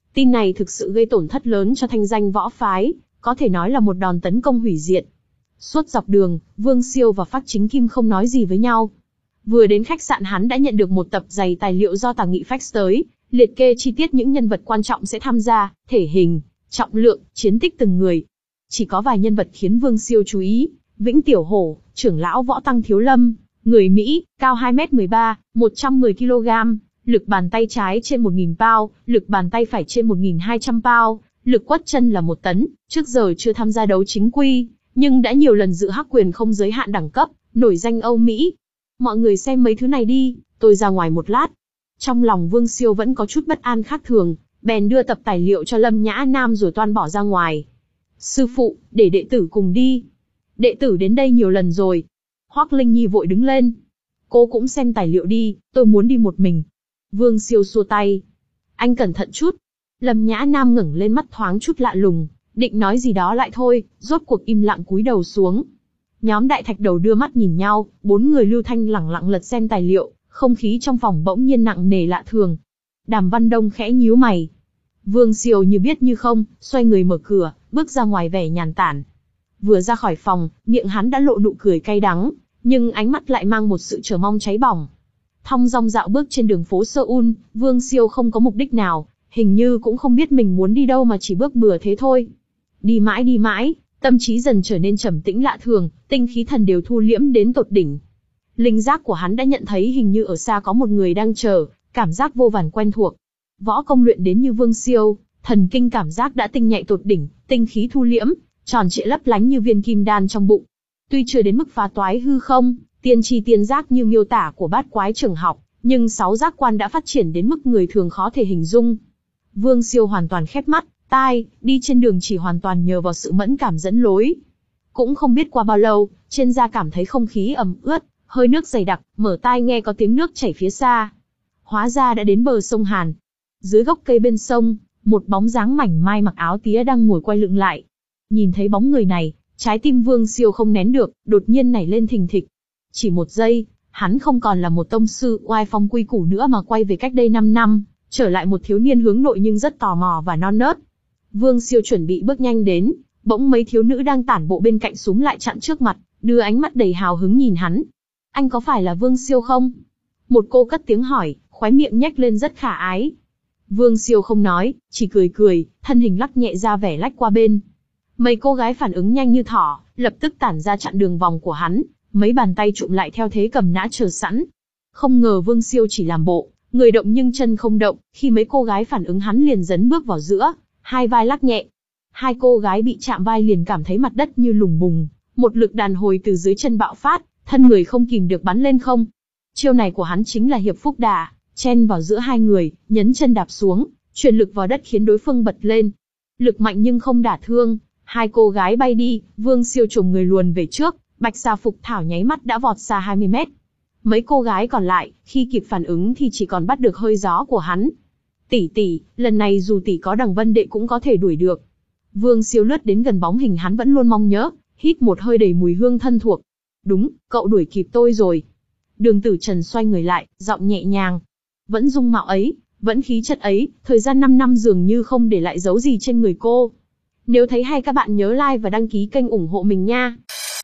Tin này thực sự gây tổn thất lớn cho thanh danh võ phái, có thể nói là một đòn tấn công hủy diệt. Suốt dọc đường, Vương Siêu và Phác Chính Kim không nói gì với nhau. Vừa đến khách sạn hắn đã nhận được một tập dày tài liệu do Tả Nghị fax tới, liệt kê chi tiết những nhân vật quan trọng sẽ tham gia, thể hình, trọng lượng, chiến tích từng người. Chỉ có vài nhân vật khiến Vương Siêu chú ý: Vĩnh Tiểu Hổ, trưởng lão Võ Tăng Thiếu Lâm, người Mỹ, cao hai mét mười ba, một trăm mười ki lô gam, lực bàn tay trái trên một nghìn pound, lực bàn tay phải trên một nghìn hai trăm pound, lực quất chân là một tấn, trước giờ chưa tham gia đấu chính quy, nhưng đã nhiều lần dự hắc quyền không giới hạn đẳng cấp, nổi danh Âu Mỹ. Mọi người xem mấy thứ này đi, tôi ra ngoài một lát. Trong lòng Vương Siêu vẫn có chút bất an khác thường, bèn đưa tập tài liệu cho Lâm Nhã Nam rồi toan bỏ ra ngoài. Sư phụ, để đệ tử cùng đi. Đệ tử đến đây nhiều lần rồi. Hoắc Linh Nhi vội đứng lên. Cô cũng xem tài liệu đi, tôi muốn đi một mình. Vương Siêu xua tay. Anh cẩn thận chút. Lâm Nhã Nam ngẩng lên mắt thoáng chút lạ lùng, định nói gì đó lại thôi, rốt cuộc im lặng cúi đầu xuống. Nhóm Đại Thạch Đầu đưa mắt nhìn nhau, bốn người Lưu Thanh lẳng lặng lật xem tài liệu, không khí trong phòng bỗng nhiên nặng nề lạ thường. Đàm Văn Đông khẽ nhíu mày. Vương Siêu như biết như không, xoay người mở cửa, bước ra ngoài vẻ nhàn tản. Vừa ra khỏi phòng, miệng hắn đã lộ nụ cười cay đắng, nhưng ánh mắt lại mang một sự chờ mong cháy bỏng. Thong dong dạo bước trên đường phố Seoul, Vương Siêu không có mục đích nào, hình như cũng không biết mình muốn đi đâu mà chỉ bước bừa thế thôi. Đi mãi đi mãi, tâm trí dần trở nên trầm tĩnh lạ thường, tinh khí thần đều thu liễm đến tột đỉnh. Linh giác của hắn đã nhận thấy hình như ở xa có một người đang chờ, cảm giác vô vàn quen thuộc. Võ công luyện đến như Vương Siêu, thần kinh cảm giác đã tinh nhạy tột đỉnh, tinh khí thu liễm, tròn trịa lấp lánh như viên kim đan trong bụng. Tuy chưa đến mức phá toái hư không, tiên tri tiên giác như miêu tả của bát quái trường học, nhưng sáu giác quan đã phát triển đến mức người thường khó thể hình dung. Vương Siêu hoàn toàn khép mắt, tai, đi trên đường chỉ hoàn toàn nhờ vào sự mẫn cảm dẫn lối. Cũng không biết qua bao lâu, trên da cảm thấy không khí ẩm ướt, hơi nước dày đặc, mở tai nghe có tiếng nước chảy phía xa. Hóa ra đã đến bờ sông Hàn. Dưới gốc cây bên sông, một bóng dáng mảnh mai mặc áo tía đang ngồi quay lưng lại. Nhìn thấy bóng người này, trái tim Vương Siêu không nén được, đột nhiên nảy lên thình thịch. Chỉ một giây, hắn không còn là một tông sư oai phong quy củ nữa mà quay về cách đây năm năm, trở lại một thiếu niên hướng nội nhưng rất tò mò và non nớt. Vương Siêu chuẩn bị bước nhanh đến, bỗng mấy thiếu nữ đang tản bộ bên cạnh súm lại chặn trước mặt, đưa ánh mắt đầy hào hứng nhìn hắn. Anh có phải là Vương Siêu không? Một cô cất tiếng hỏi, khóe miệng nhếch lên rất khả ái. Vương Siêu không nói, chỉ cười cười, thân hình lắc nhẹ ra vẻ lách qua bên. Mấy cô gái phản ứng nhanh như thỏ, lập tức tản ra chặn đường vòng của hắn, mấy bàn tay trụm lại theo thế cầm nã chờ sẵn. Không ngờ Vương Siêu chỉ làm bộ, người động nhưng chân không động, khi mấy cô gái phản ứng hắn liền dấn bước vào giữa, hai vai lắc nhẹ. Hai cô gái bị chạm vai liền cảm thấy mặt đất như lùng bùng, một lực đàn hồi từ dưới chân bạo phát, thân người không kìm được bắn lên không. Chiêu này của hắn chính là hiệp phúc đà, chen vào giữa hai người, nhấn chân đạp xuống, truyền lực vào đất khiến đối phương bật lên. Lực mạnh nhưng không đả thương, hai cô gái bay đi, Vương Siêu chồm người luồn về trước, Bạch Sa Phục Thảo nháy mắt đã vọt xa hai mươi mét. Mấy cô gái còn lại, khi kịp phản ứng thì chỉ còn bắt được hơi gió của hắn. Tỷ tỷ, lần này dù tỷ có Đằng Vân Đệ cũng có thể đuổi được. Vương Siêu lướt đến gần bóng hình hắn vẫn luôn mong nhớ, hít một hơi đầy mùi hương thân thuộc. Đúng, cậu đuổi kịp tôi rồi. Đường Tử Trần xoay người lại, giọng nhẹ nhàng. Vẫn dung mạo ấy, vẫn khí chất ấy, thời gian năm năm dường như không để lại dấu gì trên người cô. Nếu thấy hay các bạn nhớ like và đăng ký kênh ủng hộ mình nha.